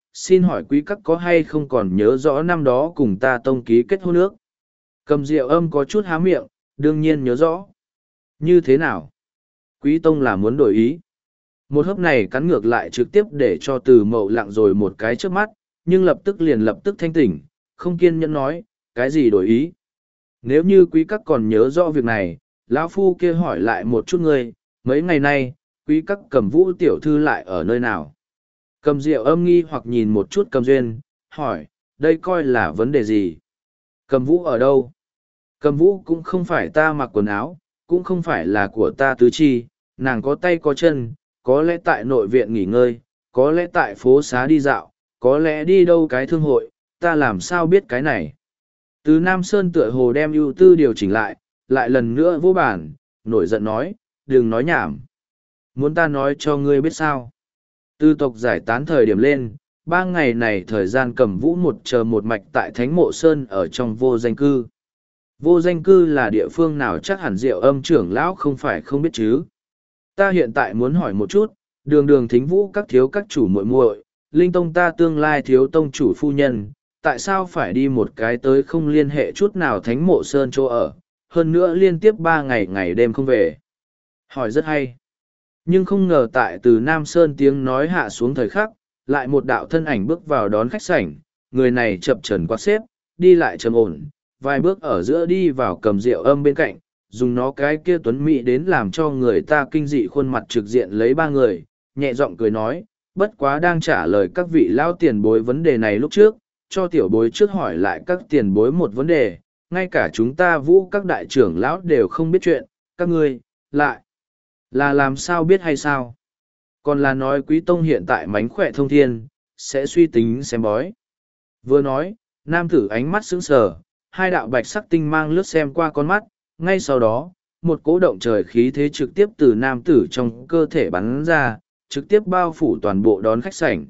xin hỏi quý các có hay không còn nhớ rõ năm đó cùng ta tông ký kết hôn ước? Cầm Diệu Âm có chút há miệng, đương nhiên nhớ rõ. Như thế nào? Quý tông là muốn đổi ý. Một hớp này cắn ngược lại trực tiếp để cho Từ Mậu lặng rồi một cái trước mắt, nhưng lập tức liền lập tức thanh tỉnh, không kiên nhẫn nói, cái gì đổi ý? Nếu như quý các còn nhớ rõ việc này, lão phu kia hỏi lại một chút ngươi, mấy ngày nay, quý các Cầm Vũ tiểu thư lại ở nơi nào? Cầm Diệu Âm nghi hoặc nhìn một chút Cầm Duyên, hỏi, đây coi là vấn đề gì? Cầm Vũ ở đâu? Cầm Vũ cũng không phải ta mặc quần áo, cũng không phải là của ta tứ chi, nàng có tay có chân, có lẽ tại nội viện nghỉ ngơi, có lẽ tại phố xá đi dạo, có lẽ đi đâu cái thương hội, ta làm sao biết cái này? Từ Nam Sơn tựa hồ đem ưu tư điều chỉnh lại, lại lần nữa vô bản, nổi giận nói, đừng nói nhảm. Muốn ta nói cho ngươi biết sao? Tư tộc giải tán thời điểm lên, ba ngày này thời gian Cầm Vũ một chờ một mạch tại Thánh Mộ Sơn ở trong vô danh cư. Vô danh cư là địa phương nào chắc hẳn Diệu Âm trưởng lão không phải không biết chứ. Ta hiện tại muốn hỏi một chút, đường đường thính vũ các thiếu các chủ muội muội, linh tông ta tương lai thiếu tông chủ phu nhân, tại sao phải đi một cái tới không liên hệ chút nào Thánh Mộ Sơn chỗ ở, hơn nữa liên tiếp ba ngày ngày đêm không về. Hỏi rất hay. Nhưng không ngờ tại từ Nam Sơn tiếng nói hạ xuống thời khắc, lại một đạo thân ảnh bước vào đón khách sảnh, người này chập chờn quạt xếp, đi lại trầm ổn, vài bước ở giữa đi vào Cầm Diệu Âm bên cạnh, dùng nó cái kia tuấn mỹ đến làm cho người ta kinh dị khuôn mặt trực diện lấy ba người, nhẹ giọng cười nói, bất quá đang trả lời các vị lao tiền bối vấn đề này lúc trước, cho tiểu bối trước hỏi lại các tiền bối một vấn đề, ngay cả chúng ta vũ các đại trưởng lão đều không biết chuyện, các ngươi, lại, là làm sao biết hay sao? Còn là nói quý tông hiện tại mánh khỏe thông thiên, sẽ suy tính xem bói. Vừa nói, nam tử ánh mắt sững sờ, hai đạo bạch sắc tinh mang lướt xem qua con mắt, ngay sau đó, một cỗ động trời khí thế trực tiếp từ nam tử trong cơ thể bắn ra, trực tiếp bao phủ toàn bộ đón khách sảnh.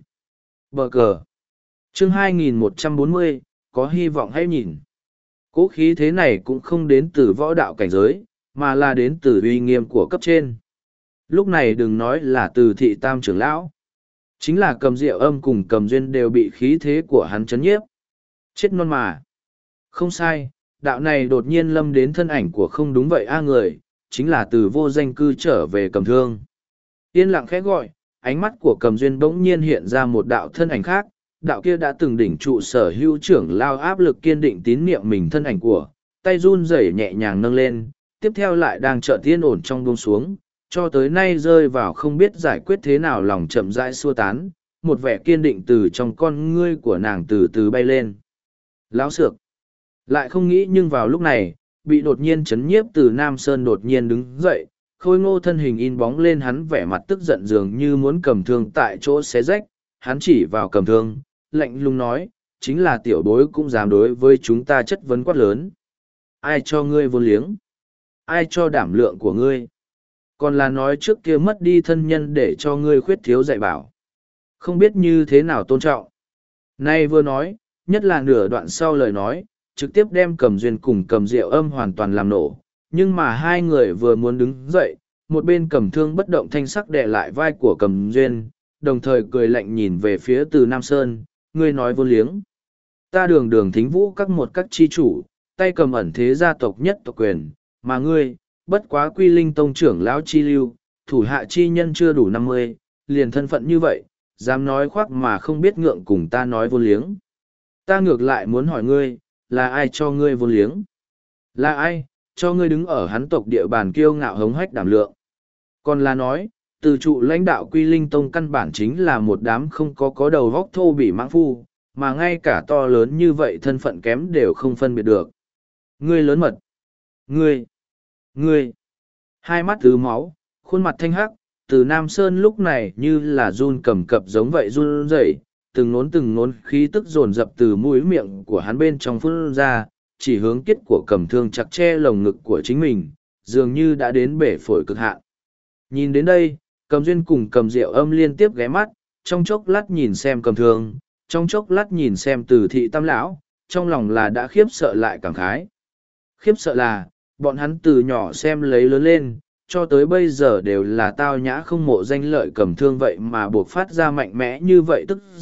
Bờ cờ. Chương hai nghìn một trăm bốn mươi, có hy vọng hãy nhìn. Cỗ khí thế này cũng không đến từ võ đạo cảnh giới, mà là đến từ uy nghiêm của cấp trên. Lúc này đừng nói là từ thị tam trưởng lão. Chính là Cầm Diệu Âm cùng Cầm Duyên đều bị khí thế của hắn chấn nhiếp. Chết non mà. Không sai, đạo này đột nhiên lâm đến thân ảnh của không đúng vậy a người, chính là từ vô danh cư trở về Cầm Thương. Yên lặng khẽ gọi, ánh mắt của Cầm Duyên bỗng nhiên hiện ra một đạo thân ảnh khác, đạo kia đã từng đỉnh trụ sở hữu trưởng lao áp lực kiên định tín niệm mình thân ảnh của, tay run rẩy nhẹ nhàng nâng lên, tiếp theo lại đang chợt yên ổn trong buông xuống, cho tới nay rơi vào không biết giải quyết thế nào lòng chậm rãi xua tán, một vẻ kiên định từ trong con ngươi của nàng từ từ bay lên. Lão Sược lại không nghĩ, nhưng vào lúc này, bị đột nhiên chấn nhiếp từ Nam Sơn đột nhiên đứng dậy, khôi ngô thân hình in bóng lên, hắn vẻ mặt tức giận dường như muốn Cầm Thương tại chỗ xé rách, hắn chỉ vào Cầm Thương, lạnh lùng nói, chính là tiểu bối cũng dám đối với chúng ta chất vấn quát lớn. Ai cho ngươi vô liếng? Ai cho đảm lượng của ngươi? Còn là nói trước kia mất đi thân nhân để cho ngươi khuyết thiếu dạy bảo. Không biết như thế nào tôn trọng. Nay vừa nói, nhất là nửa đoạn sau lời nói, trực tiếp đem Cầm Duyên cùng Cầm Diệu Âm hoàn toàn làm nổ. Nhưng mà hai người vừa muốn đứng dậy, một bên Cầm Thương bất động thanh sắc đè lại vai của Cầm Duyên, đồng thời cười lạnh nhìn về phía từ Nam Sơn, ngươi nói vô liếng. Ta đường đường thính vũ các một các chi chủ, tay cầm ẩn thế gia tộc nhất tộc quyền, mà ngươi, bất quá quy linh tông trưởng lão chi lưu, thủ hạ chi nhân chưa đủ năm mươi, liền thân phận như vậy, dám nói khoác mà không biết ngượng cùng ta nói vô liếng. Ta ngược lại muốn hỏi ngươi, là ai cho ngươi vô liếng? Là ai, cho ngươi đứng ở hắn tộc địa bàn kiêu ngạo hống hách đảm lượng? Còn là nói, từ trụ lãnh đạo quy linh tông căn bản chính là một đám không có có đầu vóc thô bỉ mãng phu, mà ngay cả to lớn như vậy thân phận kém đều không phân biệt được. Ngươi lớn mật. Ngươi. Ngươi. Hai mắt tứ máu, khuôn mặt thanh hắc, từ Nam Sơn lúc này như là run cầm cập giống vậy run rẩy, từng nốn từng nốn khí tức dồn dập từ mũi miệng của hắn bên trong phun ra, chỉ hướng kết của Cầm Thương chặt che lồng ngực của chính mình, dường như đã đến bể phổi cực hạn. Nhìn đến đây, Cầm Duyên cùng Cầm Diệu Âm liên tiếp ghé mắt, trong chốc lát nhìn xem Cầm Thương, trong chốc lát nhìn xem Từ thị tam lão, trong lòng là đã khiếp sợ lại cảm khái. Khiếp sợ là, bọn hắn từ nhỏ xem lấy lớn lên, cho tới bây giờ đều là tao nhã không mộ danh lợi Cầm Thương vậy mà buộc phát ra mạnh mẽ như vậy tức giận,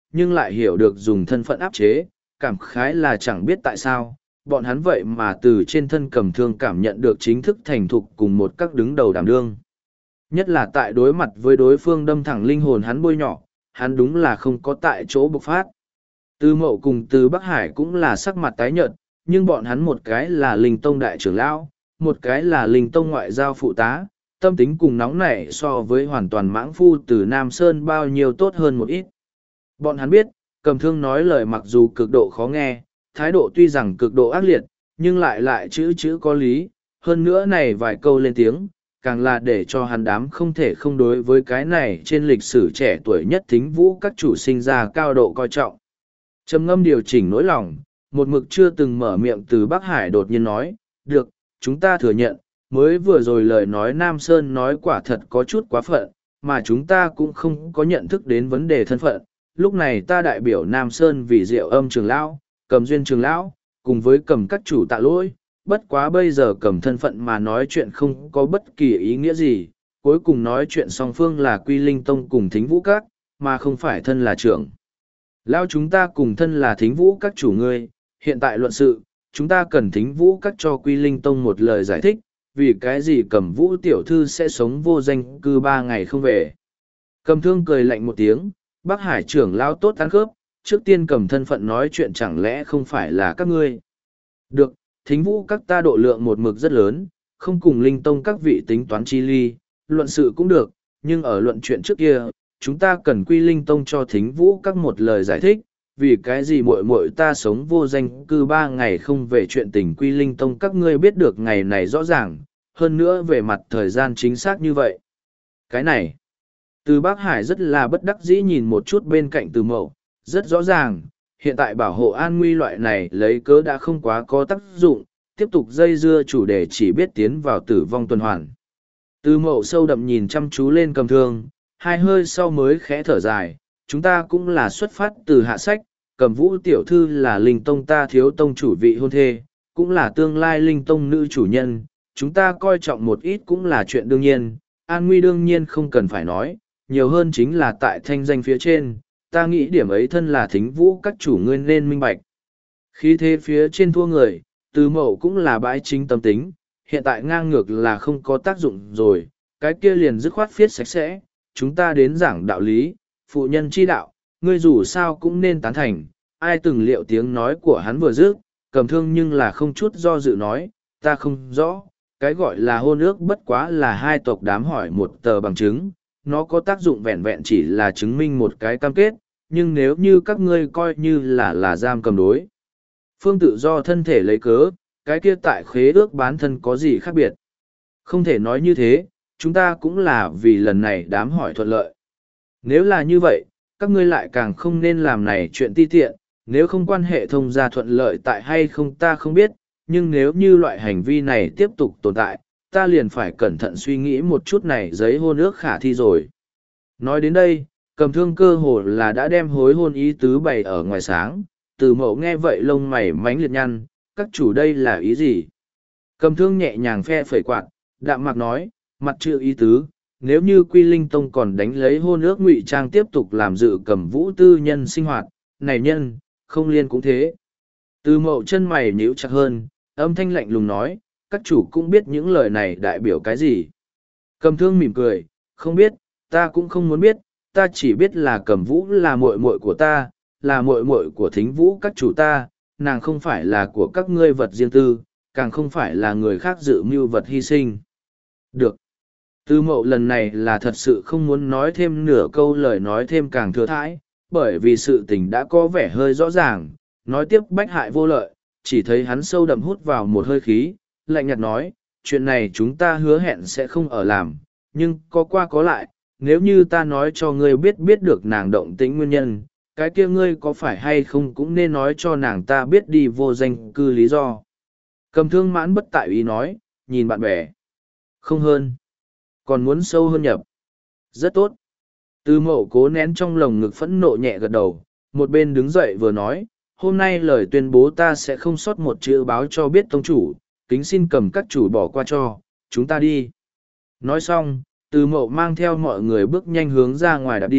nhưng lại hiểu được dùng thân phận áp chế, cảm khái là chẳng biết tại sao, bọn hắn vậy mà từ trên thân Cầm Thương cảm nhận được chính thức thành thục cùng một các đứng đầu đảm đương. Nhất là tại đối mặt với đối phương đâm thẳng linh hồn hắn bôi nhỏ, hắn đúng là không có tại chỗ bộc phát. Từ Mậu cùng Từ Bắc Hải cũng là sắc mặt tái nhợt, nhưng bọn hắn một cái là Linh Tông đại trưởng lão, một cái là Linh Tông ngoại giao phụ tá, tâm tính cùng nóng nảy so với hoàn toàn mãng phu từ Nam Sơn bao nhiêu tốt hơn một ít. Bọn hắn biết, Cầm Thương nói lời mặc dù cực độ khó nghe, thái độ tuy rằng cực độ ác liệt, nhưng lại lại chữ chữ có lý, hơn nữa này vài câu lên tiếng, càng là để cho hắn đám không thể không đối với cái này trên lịch sử trẻ tuổi nhất Thính Vũ các chủ sinh ra cao độ coi trọng. Trầm ngâm điều chỉnh nỗi lòng, một mực chưa từng mở miệng Từ Bắc Hải đột nhiên nói, được, chúng ta thừa nhận, mới vừa rồi lời nói Nam Sơn nói quả thật có chút quá phận, mà chúng ta cũng không có nhận thức đến vấn đề thân phận. Lúc này ta đại biểu Nam Sơn vì Diệu Âm trường lão, Cầm Duyên trường lão, cùng với Cầm các chủ tạ lỗi, bất quá bây giờ Cầm thân phận mà nói chuyện không có bất kỳ ý nghĩa gì, cuối cùng nói chuyện song phương là Quy Linh Tông cùng Thính Vũ các, mà không phải thân là trưởng. Lão chúng ta cùng thân là Thính Vũ các chủ ngươi, hiện tại luận sự, chúng ta cần Thính Vũ các cho Quy Linh Tông một lời giải thích, vì cái gì Cầm Vũ tiểu thư sẽ sống vô danh cư ba ngày không về. Cầm Thương cười lạnh một tiếng, Bắc Hải trưởng lão tốt ăn khớp, trước tiên cầm thân phận nói chuyện chẳng lẽ không phải là các ngươi. Được, Thính Vũ các ta độ lượng một mực rất lớn, không cùng Linh Tông các vị tính toán chi ly, luận sự cũng được, nhưng ở luận chuyện trước kia, chúng ta cần Quy Linh Tông cho Thính Vũ các một lời giải thích, vì cái gì muội muội ta sống vô danh cư ba ngày không về chuyện tình Quy Linh Tông các ngươi biết được ngày này rõ ràng, hơn nữa về mặt thời gian chính xác như vậy. Cái này, Từ Bắc Hải rất là bất đắc dĩ nhìn một chút bên cạnh Từ Mậu, rất rõ ràng, hiện tại bảo hộ an nguy loại này lấy cớ đã không quá có tác dụng, tiếp tục dây dưa chủ đề chỉ biết tiến vào tử vong tuần hoàn. Từ Mậu sâu đậm nhìn chăm chú lên Cầm Thương, hai hơi sau mới khẽ thở dài, chúng ta cũng là xuất phát từ hạ sách, Cầm Vũ tiểu thư là Linh Tông ta thiếu tông chủ vị hôn thê, cũng là tương lai Linh Tông nữ chủ nhân, chúng ta coi trọng một ít cũng là chuyện đương nhiên, an nguy đương nhiên không cần phải nói, nhiều hơn chính là tại thanh danh phía trên, ta nghĩ điểm ấy thân là Thính Vũ các chủ ngươi nên minh bạch. Khí thế phía trên thua người, Từ Mậu cũng là bãi chính tâm tính, hiện tại ngang ngược là không có tác dụng rồi, cái kia liền dứt khoát phiết sạch sẽ, chúng ta đến giảng đạo lý, phụ nhân chi đạo, ngươi dù sao cũng nên tán thành, ai từng liệu tiếng nói của hắn vừa dứt, Cầm Thương nhưng là không chút do dự nói, ta không rõ, cái gọi là hôn ước bất quá là hai tộc đám hỏi một tờ bằng chứng, nó có tác dụng vẹn vẹn chỉ là chứng minh một cái cam kết, nhưng nếu như các ngươi coi như là là giam cầm đối. Phương tự do thân thể lấy cớ, cái kia tại khế ước bán thân có gì khác biệt. Không thể nói như thế, chúng ta cũng là vì lần này đám hỏi thuận lợi. Nếu là như vậy, các ngươi lại càng không nên làm này chuyện ti tiện, nếu không quan hệ thông gia thuận lợi tại hay không ta không biết, nhưng nếu như loại hành vi này tiếp tục tồn tại, ta liền phải cẩn thận suy nghĩ một chút này giấy hôn ước khả thi rồi. Nói đến đây, Cầm Thương cơ hồ là đã đem hối hôn ý tứ bày ở ngoài sáng, Từ Mậu nghe vậy lông mày mánh liệt nhăn, các chủ đây là ý gì? Cầm Thương nhẹ nhàng phe phẩy quạt, đạm mạc nói, mặt chữ ý tứ, nếu như Quy Linh Tông còn đánh lấy hôn ước ngụy trang tiếp tục làm dự Cầm Vũ tư nhân sinh hoạt, này nhân, không liên cũng thế. Từ Mậu chân mày nhíu chặt hơn, âm thanh lạnh lùng nói, các chủ cũng biết những lời này đại biểu cái gì. Cầm Thương mỉm cười, không biết, ta cũng không muốn biết, ta chỉ biết là Cầm Vũ là muội muội của ta, là muội muội của Thính Vũ các chủ ta, nàng không phải là của các ngươi vật riêng tư, càng không phải là người khác dự mưu vật hy sinh. Được. Từ Mậu lần này là thật sự không muốn nói thêm nửa câu lời nói thêm càng thừa thãi, bởi vì sự tình đã có vẻ hơi rõ ràng, nói tiếp bách hại vô lợi, chỉ thấy hắn sâu đậm hút vào một hơi khí, lạnh nhạt nói, chuyện này chúng ta hứa hẹn sẽ không ở làm, nhưng có qua có lại, nếu như ta nói cho ngươi biết biết được nàng động tĩnh nguyên nhân, cái kia ngươi có phải hay không cũng nên nói cho nàng ta biết đi vô danh cư lý do. Cầm Thương mãn bất tại ý nói, nhìn bạn bè. Không hơn. Còn muốn sâu hơn nhập. Rất tốt. Từ Mậu cố nén trong lồng ngực phẫn nộ nhẹ gật đầu, một bên đứng dậy vừa nói, hôm nay lời tuyên bố ta sẽ không sót một chữ báo cho biết tông chủ, kính xin cầm các chủ bỏ qua cho, chúng ta đi. Nói xong, Từ Mậu mang theo mọi người bước nhanh hướng ra ngoài đạp đi,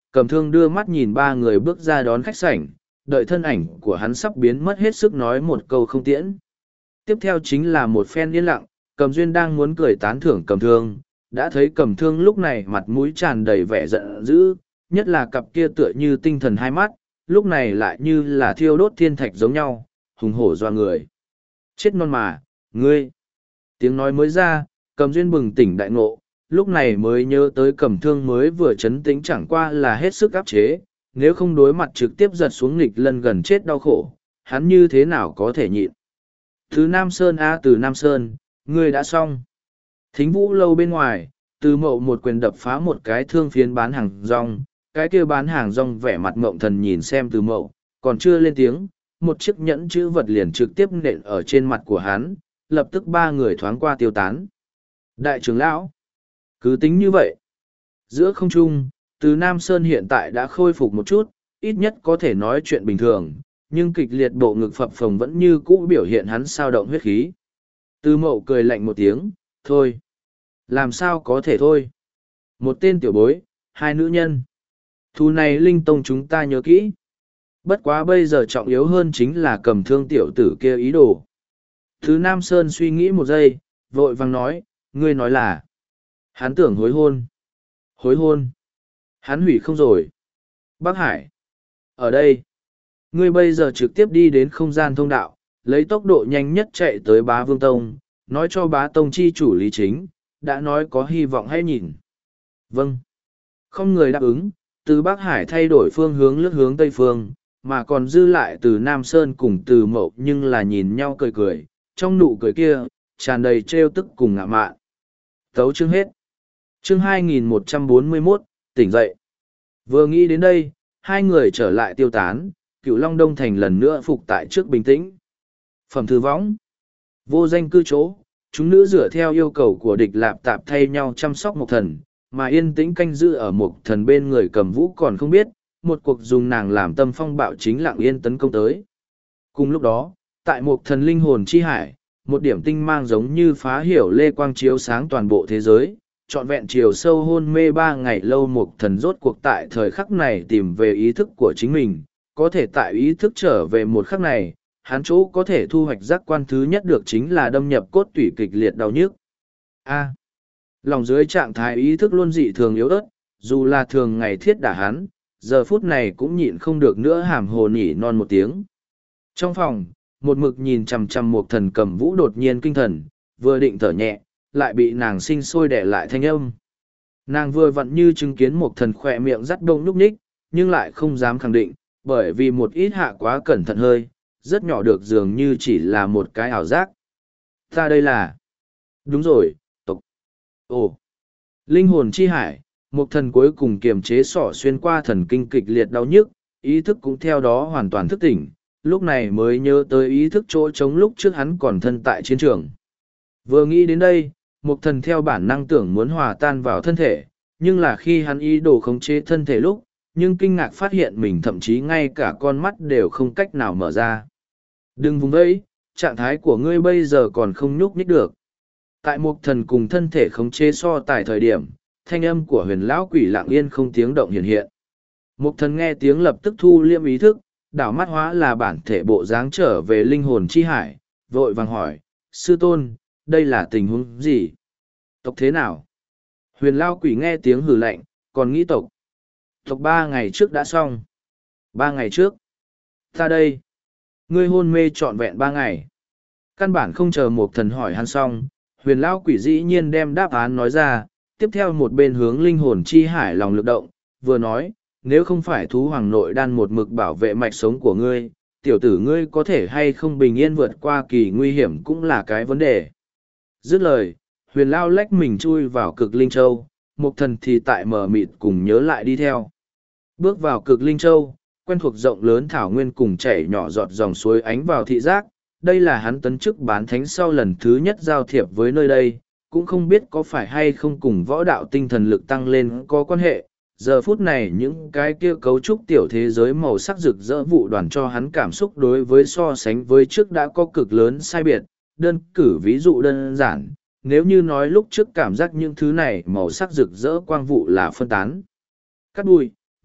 Cầm Thương đưa mắt nhìn ba người bước ra đón khách sảnh, đợi thân ảnh của hắn sắp biến mất hết sức nói một câu không tiễn. Tiếp theo chính là một phen yên lặng, Cầm Duyên đang muốn cười tán thưởng Cầm Thương, đã thấy Cầm Thương lúc này mặt mũi tràn đầy vẻ giận dữ, nhất là cặp kia tựa như tinh thần hai mắt, lúc này lại như là thiêu đốt thiên thạch giống nhau, hùng hổ doa người. Chết non mà, ngươi! Tiếng nói mới ra, Cầm Duyên bừng tỉnh đại ngộ, lúc này mới nhớ tới Cầm Thương mới vừa chấn tĩnh chẳng qua là hết sức áp chế, nếu không đối mặt trực tiếp giật xuống nghịch lân gần chết đau khổ, hắn như thế nào có thể nhịn. Từ Nam Sơn a từ Nam Sơn, ngươi đã xong. Thính Vũ lâu bên ngoài, Từ Mậu một quyền đập phá một cái thương phiến bán hàng rong, cái kia bán hàng rong vẻ mặt mộng thần nhìn xem Từ Mậu, còn chưa lên tiếng, một chiếc nhẫn chữ vật liền trực tiếp nện ở trên mặt của hắn, lập tức ba người thoáng qua tiêu tán. Đại trưởng lão, cứ tính như vậy. Giữa không trung, Từ Nam Sơn hiện tại đã khôi phục một chút, ít nhất có thể nói chuyện bình thường, nhưng kịch liệt bộ ngực phập phồng vẫn như cũ biểu hiện hắn sao động huyết khí. Từ Mậu cười lạnh một tiếng, thôi. Làm sao có thể thôi. Một tên tiểu bối, hai nữ nhân. Thù này Linh Tông chúng ta nhớ kỹ. Bất quá bây giờ trọng yếu hơn chính là Cầm Thương tiểu tử kia ý đồ. Thứ Nam Sơn suy nghĩ một giây, vội vàng nói, ngươi nói là. Hắn tưởng hối hôn. Hối hôn. Hắn hủy không rồi. Bác Hải. Ở đây. Ngươi bây giờ trực tiếp đi đến không gian thông đạo, lấy tốc độ nhanh nhất chạy tới Bá Vương Tông, nói cho Bá Tông chi chủ Lý Chính, đã nói có hy vọng hay nhìn. Vâng. Không người đáp ứng, từ Bắc Hải thay đổi phương hướng lướt hướng Tây Phương, mà còn dư lại từ Nam Sơn cùng từ Mậu nhưng là nhìn nhau cười cười, trong nụ cười kia, tràn đầy trêu tức cùng ngạ mạn. Tấu chương hết. Chương hai nghìn một trăm bốn mươi mốt, tỉnh dậy. Vừa nghĩ đến đây, hai người trở lại tiêu tán, Cửu Long Đông Thành lần nữa phục tại trước bình tĩnh. Phẩm thư võng. Vô danh cư chỗ, chúng nữ dựa theo yêu cầu của địch lạp tạp thay nhau chăm sóc Mộc Thần, mà yên tĩnh canh giữ ở Mộc Thần bên người Cầm Vũ còn không biết, một cuộc dùng nàng làm tâm phong bạo chính lặng yên tấn công tới. Cùng lúc đó, tại Mộc Thần linh hồn chi hải, một điểm tinh mang giống như phá hiểu lê quang chiếu sáng toàn bộ thế giới, trọn vẹn chiều sâu hôn mê ba ngày lâu Mộc Thần rốt cuộc tại thời khắc này tìm về ý thức của chính mình, có thể tại ý thức trở về một khắc này, hắn chỗ có thể thu hoạch giác quan thứ nhất được chính là đâm nhập cốt tủy kịch liệt đau nhức. A. Lòng dưới trạng thái ý thức luôn dị thường yếu ớt, dù là thường ngày thiết đả hắn, giờ phút này cũng nhịn không được nữa hàm hồ nỉ non một tiếng. Trong phòng, một mực nhìn chằm chằm Mộc Thần Cầm Vũ đột nhiên kinh thần, vừa định thở nhẹ, lại bị nàng sinh sôi đẻ lại thanh âm. Nàng vừa vặn như chứng kiến Mộc Thần khỏe miệng rắt đông núp ních, nhưng lại không dám khẳng định, bởi vì một ít hạ quá cẩn thận hơi, rất nhỏ được dường như chỉ là một cái ảo giác. Ta đây là... Đúng rồi, tộc. Ồ! Linh hồn chi hải, Mộc Thần cuối cùng kiềm chế sỏ xuyên qua thần kinh kịch liệt đau nhức, ý thức cũng theo đó hoàn toàn thức tỉnh, lúc này mới nhớ tới ý thức chỗ trống lúc trước hắn còn thân tại chiến trường. Vừa nghĩ đến đây, Mộc Thần theo bản năng tưởng muốn hòa tan vào thân thể, nhưng là khi hắn ý đồ khống chế thân thể lúc, nhưng kinh ngạc phát hiện mình thậm chí ngay cả con mắt đều không cách nào mở ra. Đừng vùng vẫy, trạng thái của ngươi bây giờ còn không nhúc nhích được. Tại Mộc Thần cùng thân thể khống chế so tài thời điểm, thanh âm của huyền lão quỷ lặng yên không tiếng động hiện hiện. Mộc Thần nghe tiếng lập tức thu liêm ý thức, đảo mắt hóa là bản thể bộ dáng trở về linh hồn chi hải, vội vàng hỏi, sư tôn, đây là tình huống gì? Tộc thế nào? Huyền lão quỷ nghe tiếng hừ lạnh, còn nghĩ tộc. Tộc ba ngày trước đã xong. Ba ngày trước. Ta đây. Ngươi hôn mê trọn vẹn ba ngày. Căn bản không chờ Mộc Thần hỏi hắn xong, huyền lão quỷ dĩ nhiên đem đáp án nói ra, tiếp theo một bên hướng linh hồn chi hải lòng lực động, vừa nói, nếu không phải thú hoàng nội đan một mực bảo vệ mạch sống của ngươi, tiểu tử ngươi có thể hay không bình yên vượt qua kỳ nguy hiểm cũng là cái vấn đề. Dứt lời, huyền lao lách mình chui vào cực linh châu, Mộc Thần thì tại mờ mịt cùng nhớ lại đi theo. Bước vào cực linh châu, quen thuộc rộng lớn thảo nguyên cùng chảy nhỏ giọt dòng suối ánh vào thị giác, đây là hắn tấn chức bán thánh sau lần thứ nhất giao thiệp với nơi đây, cũng không biết có phải hay không cùng võ đạo tinh thần lực tăng lên có quan hệ. Giờ phút này những cái kia cấu trúc tiểu thế giới màu sắc rực rỡ vụ đoàn cho hắn cảm xúc đối với so sánh với trước đã có cực lớn sai biệt, đơn cử ví dụ đơn giản, nếu như nói lúc trước cảm giác những thứ này màu sắc rực rỡ quang vụ là phân tán. Cắt bụi,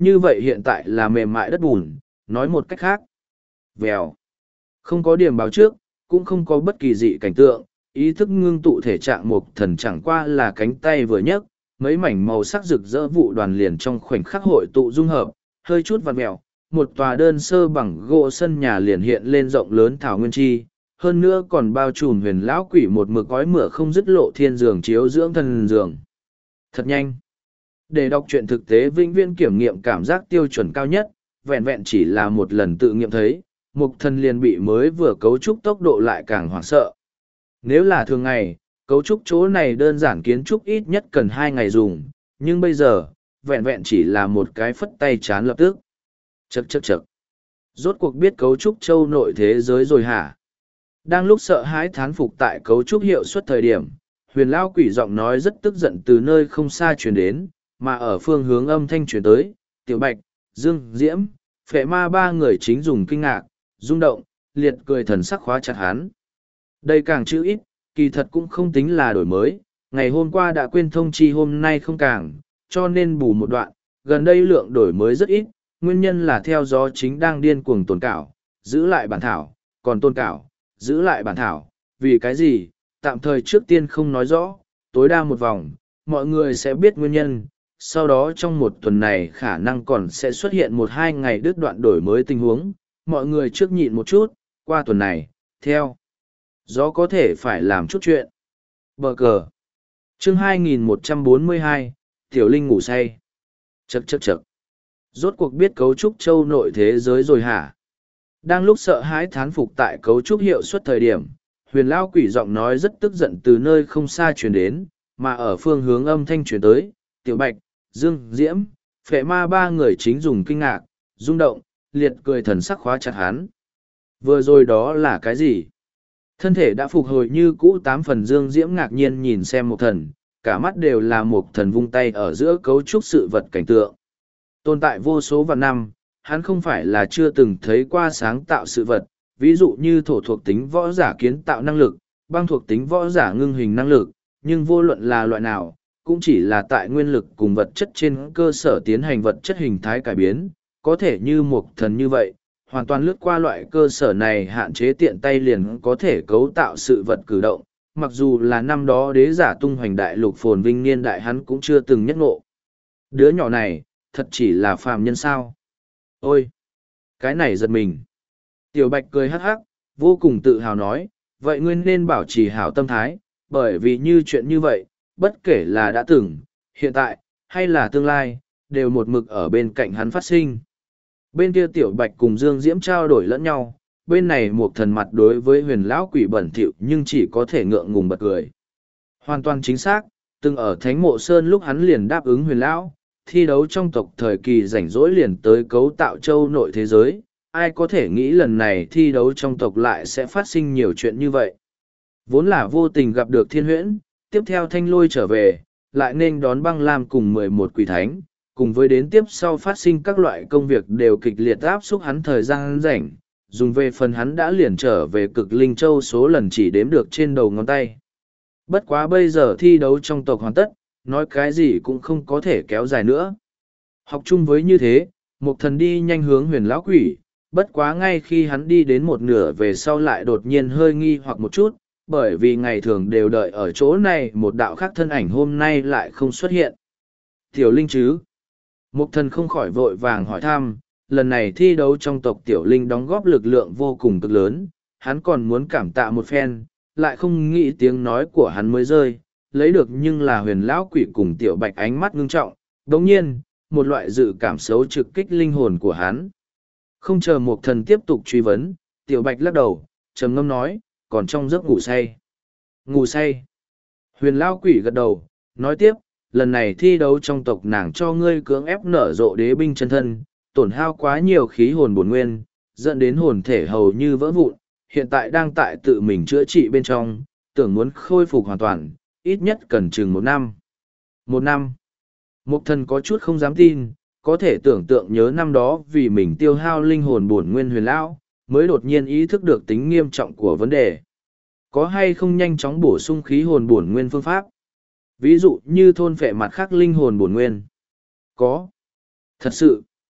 như vậy hiện tại là mềm mại đất bùn, nói một cách khác. Vèo. Không có điểm báo trước, cũng không có bất kỳ dị cảnh tượng, ý thức ngưng tụ thể trạng mục thần chẳng qua là cánh tay vừa nhấc, mấy mảnh màu sắc rực rỡ vụ đoàn liền trong khoảnh khắc hội tụ dung hợp, hơi chút vặn mèo, một tòa đơn sơ bằng gỗ sân nhà liền hiện lên rộng lớn thảo nguyên chi, hơn nữa còn bao trùm huyền lão quỷ một mực gói mửa không dứt lộ thiên giường chiếu dưỡng thần giường. Thật nhanh. Để đọc truyện thực tế vĩnh viễn kiểm nghiệm cảm giác tiêu chuẩn cao nhất, vẹn vẹn chỉ là một lần tự nghiệm thấy, mục thần liền bị mới vừa cấu trúc tốc độ lại càng hoảng sợ. Nếu là thường ngày, cấu trúc chỗ này đơn giản kiến trúc ít nhất cần hai ngày dùng, nhưng bây giờ, vẹn vẹn chỉ là một cái phất tay chán lập tức. Chậc chậc chậc. Rốt cuộc biết cấu trúc châu nội thế giới rồi hả? Đang lúc sợ hãi thán phục tại cấu trúc hiệu suất thời điểm, huyền lao quỷ giọng nói rất tức giận từ nơi không xa truyền đến, mà ở phương hướng âm thanh truyền tới, tiểu bạch, dương, diễm, phệ ma ba người chính dùng kinh ngạc, rung động, liệt cười thần sắc khóa chặt hắn. Đây càng chữ ít, kỳ thật cũng không tính là đổi mới, ngày hôm qua đã quên thông chi hôm nay không càng, cho nên bù một đoạn, gần đây lượng đổi mới rất ít, nguyên nhân là theo gió chính đang điên cuồng tồn cảo, giữ lại bản thảo, còn tôn cảo, giữ lại bản thảo, vì cái gì, tạm thời trước tiên không nói rõ, tối đa một vòng, mọi người sẽ biết nguyên nhân, sau đó trong một tuần này khả năng còn sẽ xuất hiện một hai ngày đứt đoạn đổi mới tình huống, mọi người trước nhịn một chút, qua tuần này, theo gió có thể phải làm chút chuyện. Bờ cờ. Chương hai nghìn một trăm bốn mươi hai, Tiểu Linh ngủ say. Chậc chậc chậc. Rốt cuộc biết cấu trúc châu nội thế giới rồi hả? Đang lúc sợ hãi thán phục tại cấu trúc hiệu suất thời điểm, huyền lao quỷ giọng nói rất tức giận từ nơi không xa truyền đến, mà ở phương hướng âm thanh truyền tới, tiểu bạch, dương, diễm, phệ ma ba người chính dùng kinh ngạc, rung động, liệt cười thần sắc khóa chặt hắn. Vừa rồi đó là cái gì? Thân thể đã phục hồi như cũ tám phần dương diễm ngạc nhiên nhìn xem một thần, cả mắt đều là một thần vung tay ở giữa cấu trúc sự vật cảnh tượng. Tồn tại vô số vạn năm, hắn không phải là chưa từng thấy qua sáng tạo sự vật, ví dụ như thổ thuộc tính võ giả kiến tạo năng lực, băng thuộc tính võ giả ngưng hình năng lực, nhưng vô luận là loại nào, cũng chỉ là tại nguyên lực cùng vật chất trên cơ sở tiến hành vật chất hình thái cải biến, có thể như một thần như vậy, hoàn toàn lướt qua loại cơ sở này hạn chế tiện tay liền có thể cấu tạo sự vật cử động, mặc dù là năm đó đế giả tung hoành đại lục phồn vinh niên đại hắn cũng chưa từng nhất ngộ. Đứa nhỏ này, thật chỉ là phàm nhân sao? Ôi! Cái này giật mình. Tiểu Bạch cười hắc hắc, vô cùng tự hào nói, vậy ngươi nên bảo trì hảo tâm thái, bởi vì như chuyện như vậy, bất kể là đã từng, hiện tại, hay là tương lai, đều một mực ở bên cạnh hắn phát sinh. Bên kia Tiểu Bạch cùng Dương Diễm trao đổi lẫn nhau, bên này một thần mặt đối với huyền lão quỷ bẩn thỉu nhưng chỉ có thể ngượng ngùng bật cười. Hoàn toàn chính xác, từng ở Thánh Mộ Sơn lúc hắn liền đáp ứng huyền lão, thi đấu trong tộc thời kỳ rảnh rỗi liền tới cấu tạo châu nội thế giới, ai có thể nghĩ lần này thi đấu trong tộc lại sẽ phát sinh nhiều chuyện như vậy. Vốn là vô tình gặp được thiên huyễn, tiếp theo thanh lôi trở về, lại nên đón băng lam cùng mười một quỷ thánh, cùng với đến tiếp sau phát sinh các loại công việc đều kịch liệt áp xúc hắn thời gian rảnh, dùng về phần hắn đã liền trở về cực linh châu số lần chỉ đếm được trên đầu ngón tay. Bất quá bây giờ thi đấu trong tộc hoàn tất, nói cái gì cũng không có thể kéo dài nữa. Học chung với như thế, một thần đi nhanh hướng huyền lão quỷ, bất quá ngay khi hắn đi đến một nửa về sau lại đột nhiên hơi nghi hoặc một chút, bởi vì ngày thường đều đợi ở chỗ này một đạo khác thân ảnh hôm nay lại không xuất hiện. Tiểu Linh chứ? Một thần không khỏi vội vàng hỏi thăm, lần này thi đấu trong tộc Tiểu Linh đóng góp lực lượng vô cùng cực lớn, hắn còn muốn cảm tạ một phen, lại không nghĩ tiếng nói của hắn mới rơi, lấy được nhưng là huyền lão quỷ cùng Tiểu Bạch ánh mắt ngưng trọng, đồng nhiên, một loại dự cảm xấu trực kích linh hồn của hắn. Không chờ một thần tiếp tục truy vấn, Tiểu Bạch lắc đầu, trầm ngâm nói, còn trong giấc ngủ say. Ngủ say. Huyền lão quỷ gật đầu, nói tiếp, lần này thi đấu trong tộc nàng cho ngươi cưỡng ép nở rộ đế binh chân thân, tổn hao quá nhiều khí hồn bổn nguyên, dẫn đến hồn thể hầu như vỡ vụn, hiện tại đang tại tự mình chữa trị bên trong, tưởng muốn khôi phục hoàn toàn, ít nhất cần chừng một năm. Một năm. Mục thần có chút không dám tin, có thể tưởng tượng nhớ năm đó vì mình tiêu hao linh hồn bổn nguyên huyền lão, mới đột nhiên ý thức được tính nghiêm trọng của vấn đề. Có hay không nhanh chóng bổ sung khí hồn bổn nguyên phương pháp? Ví dụ như thôn phệ mặt khác linh hồn bổn nguyên. Có. Thật sự,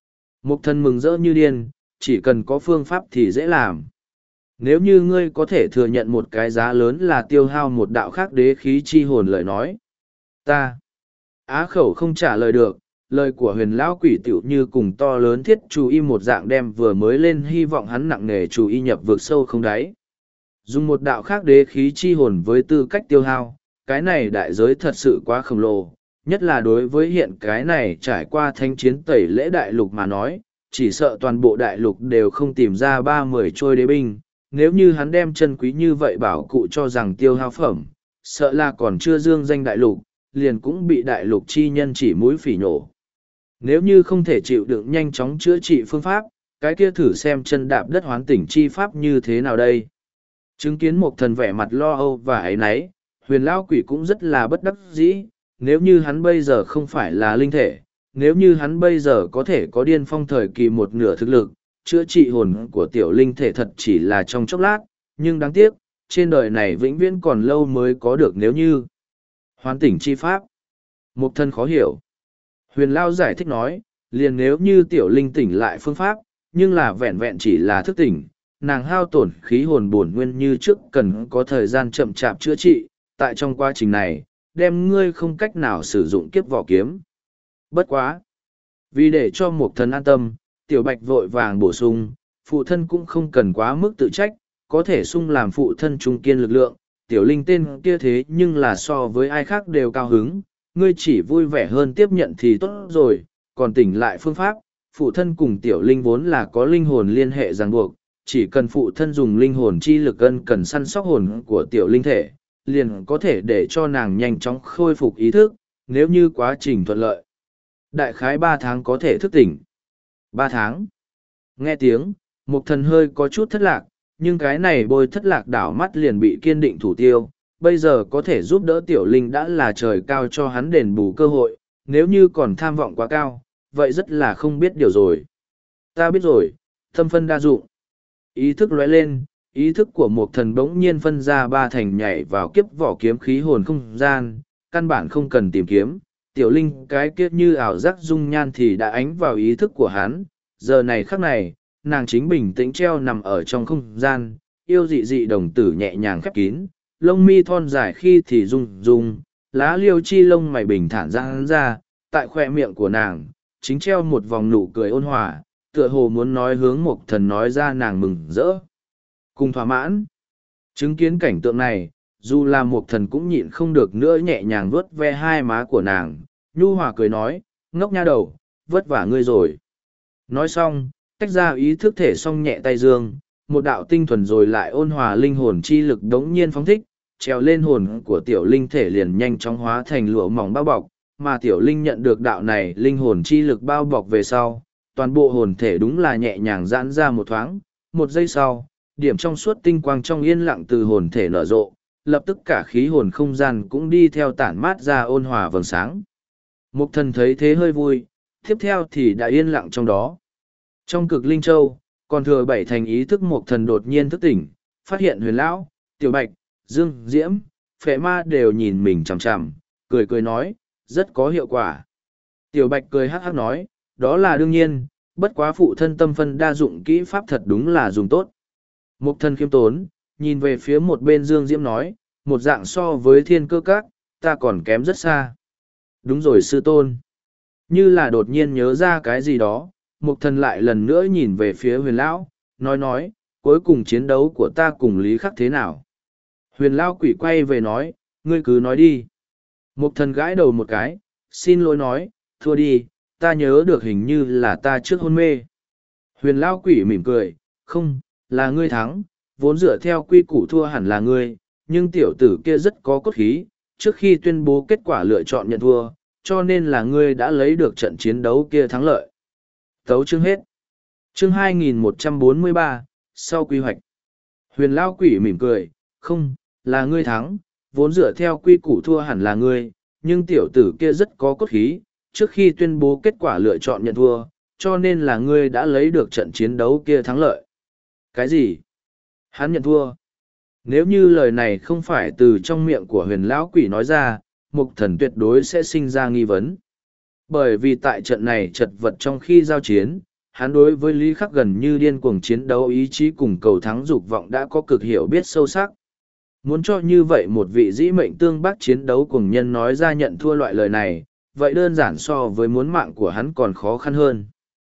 Mục thần mừng rỡ như điên, chỉ cần có phương pháp thì dễ làm. Nếu như ngươi có thể thừa nhận một cái giá lớn là tiêu hao một đạo khác đế khí chi hồn lời nói. Ta. Á khẩu không trả lời được, lời của huyền lão quỷ tiểu như cùng to lớn thiết chú y một dạng đem vừa mới lên hy vọng hắn nặng nề chú y nhập vực sâu không đáy. Dùng một đạo khác đế khí chi hồn với tư cách tiêu hao, cái này đại giới thật sự quá khổng lồ, nhất là đối với hiện cái này trải qua thanh chiến tẩy lễ đại lục mà nói, chỉ sợ toàn bộ đại lục đều không tìm ra ba mươi trôi đế binh, nếu như hắn đem chân quý như vậy bảo cụ cho rằng tiêu hao phẩm, sợ là còn chưa dương danh đại lục, liền cũng bị đại lục chi nhân chỉ mũi phỉ nổ. Nếu như không thể chịu đựng nhanh chóng chữa trị phương pháp, cái kia thử xem chân đạp đất hoán tỉnh chi pháp như thế nào đây. Chứng kiến một thần vẻ mặt lo âu và áy náy, huyền lão quỷ cũng rất là bất đắc dĩ, nếu như hắn bây giờ không phải là linh thể, nếu như hắn bây giờ có thể có điên phong thời kỳ một nửa thực lực, chữa trị hồn của tiểu linh thể thật chỉ là trong chốc lát, nhưng đáng tiếc, trên đời này vĩnh viễn còn lâu mới có được nếu như hoán tỉnh chi pháp. Một thần khó hiểu. Huyền Lao giải thích nói, liền nếu như tiểu linh tỉnh lại phương pháp, nhưng là vẹn vẹn chỉ là thức tỉnh, nàng hao tổn khí hồn bổn nguyên như trước cần có thời gian chậm chạp chữa trị, tại trong quá trình này, đem ngươi không cách nào sử dụng kiếp vỏ kiếm. Bất quá. Vì để cho một thần an tâm, tiểu bạch vội vàng bổ sung, phụ thân cũng không cần quá mức tự trách, có thể sung làm phụ thân trung kiên lực lượng, tiểu linh tên kia thế nhưng là so với ai khác đều cao hứng, ngươi chỉ vui vẻ hơn tiếp nhận thì tốt rồi, còn tỉnh lại phương pháp, phụ thân cùng tiểu linh vốn là có linh hồn liên hệ ràng buộc, chỉ cần phụ thân dùng linh hồn chi lực ân cần săn sóc hồn của tiểu linh thể, liền có thể để cho nàng nhanh chóng khôi phục ý thức, nếu như quá trình thuận lợi. Đại khái ba tháng có thể thức tỉnh. Ba tháng. Nghe tiếng, Mục thần hơi có chút thất lạc, nhưng cái này bôi thất lạc đảo mắt liền bị kiên định thủ tiêu. Bây giờ có thể giúp đỡ tiểu linh đã là trời cao cho hắn đền bù cơ hội, nếu như còn tham vọng quá cao, vậy rất là không biết điều rồi. Ta biết rồi, tâm phân đa dụng. Ý thức lóe lên, ý thức của một thần bỗng nhiên phân ra ba thành nhảy vào kiếp vỏ kiếm khí hồn không gian, căn bản không cần tìm kiếm. Tiểu linh cái kiếp như ảo giác dung nhan thì đã ánh vào ý thức của hắn, giờ này khắc này, nàng chính bình tĩnh treo nằm ở trong không gian, yêu dị dị đồng tử nhẹ nhàng khép kín, lông mi thon dài khi thì rung rung, lá liêu chi lông mày bình thản ra hắn ra, tại khoe miệng của nàng, chính treo một vòng nụ cười ôn hòa, tựa hồ muốn nói hướng một thần nói ra nàng mừng rỡ. Cùng thỏa mãn, chứng kiến cảnh tượng này, dù là một thần cũng nhịn không được nữa nhẹ nhàng vuốt ve hai má của nàng, nhu hòa cười nói, ngốc nha đầu, vất vả ngươi rồi. Nói xong, tách ra ý thức thể xong nhẹ tay dương, một đạo tinh thuần rồi lại ôn hòa linh hồn chi lực đống nhiên phóng thích, treo lên hồn của tiểu linh thể liền nhanh chóng hóa thành lụa mỏng bao bọc, mà tiểu linh nhận được đạo này linh hồn chi lực bao bọc về sau, toàn bộ hồn thể đúng là nhẹ nhàng giãn ra một thoáng, một giây sau, điểm trong suốt tinh quang trong yên lặng từ hồn thể nở rộ, lập tức cả khí hồn không gian cũng đi theo tản mát ra ôn hòa vầng sáng. Mục thần thấy thế hơi vui, tiếp theo thì đã yên lặng trong đó. Trong cực linh châu, còn thừa bảy thành ý thức mục thần đột nhiên thức tỉnh, phát hiện huyền lão, tiểu bạch, dương, diễm, phệ ma đều nhìn mình chằm chằm, cười cười nói, rất có hiệu quả. Tiểu bạch cười hắc hắc nói, đó là đương nhiên, bất quá phụ thân tâm phân đa dụng kỹ pháp thật đúng là dùng tốt. Mục thần khiêm tốn, nhìn về phía một bên dương diễm nói, một dạng so với thiên cơ các, ta còn kém rất xa. Đúng rồi sư tôn. Như là đột nhiên nhớ ra cái gì đó, mục thần lại lần nữa nhìn về phía huyền lão, nói nói, cuối cùng chiến đấu của ta cùng lý khắc thế nào. Huyền lão quỷ quay về nói, ngươi cứ nói đi. Mục thần gãi đầu một cái, xin lỗi nói, thua đi, ta nhớ được hình như là ta trước hôn mê. Huyền lão quỷ mỉm cười, không, là ngươi thắng, vốn dựa theo quy củ thua hẳn là ngươi, nhưng tiểu tử kia rất có cốt khí, trước khi tuyên bố kết quả lựa chọn nhận thua, cho nên là ngươi đã lấy được trận chiến đấu kia thắng lợi. Tấu chương hết. Chương hai nghìn một trăm bốn mươi ba, sau quy hoạch. Huyền Lao Quỷ mỉm cười, không, là ngươi thắng, vốn dựa theo quy củ thua hẳn là ngươi, nhưng tiểu tử kia rất có cốt khí, trước khi tuyên bố kết quả lựa chọn nhận thua, cho nên là ngươi đã lấy được trận chiến đấu kia thắng lợi. Cái gì? Hắn nhận thua. Nếu như lời này không phải từ trong miệng của huyền lão quỷ nói ra, mục thần tuyệt đối sẽ sinh ra nghi vấn. Bởi vì tại trận này chật vật trong khi giao chiến, hắn đối với Lý Khắc gần như điên cuồng chiến đấu ý chí cùng cầu thắng dục vọng đã có cực hiểu biết sâu sắc. Muốn cho như vậy một vị dĩ mệnh tương bác chiến đấu cùng nhân nói ra nhận thua loại lời này, vậy đơn giản so với muốn mạng của hắn còn khó khăn hơn.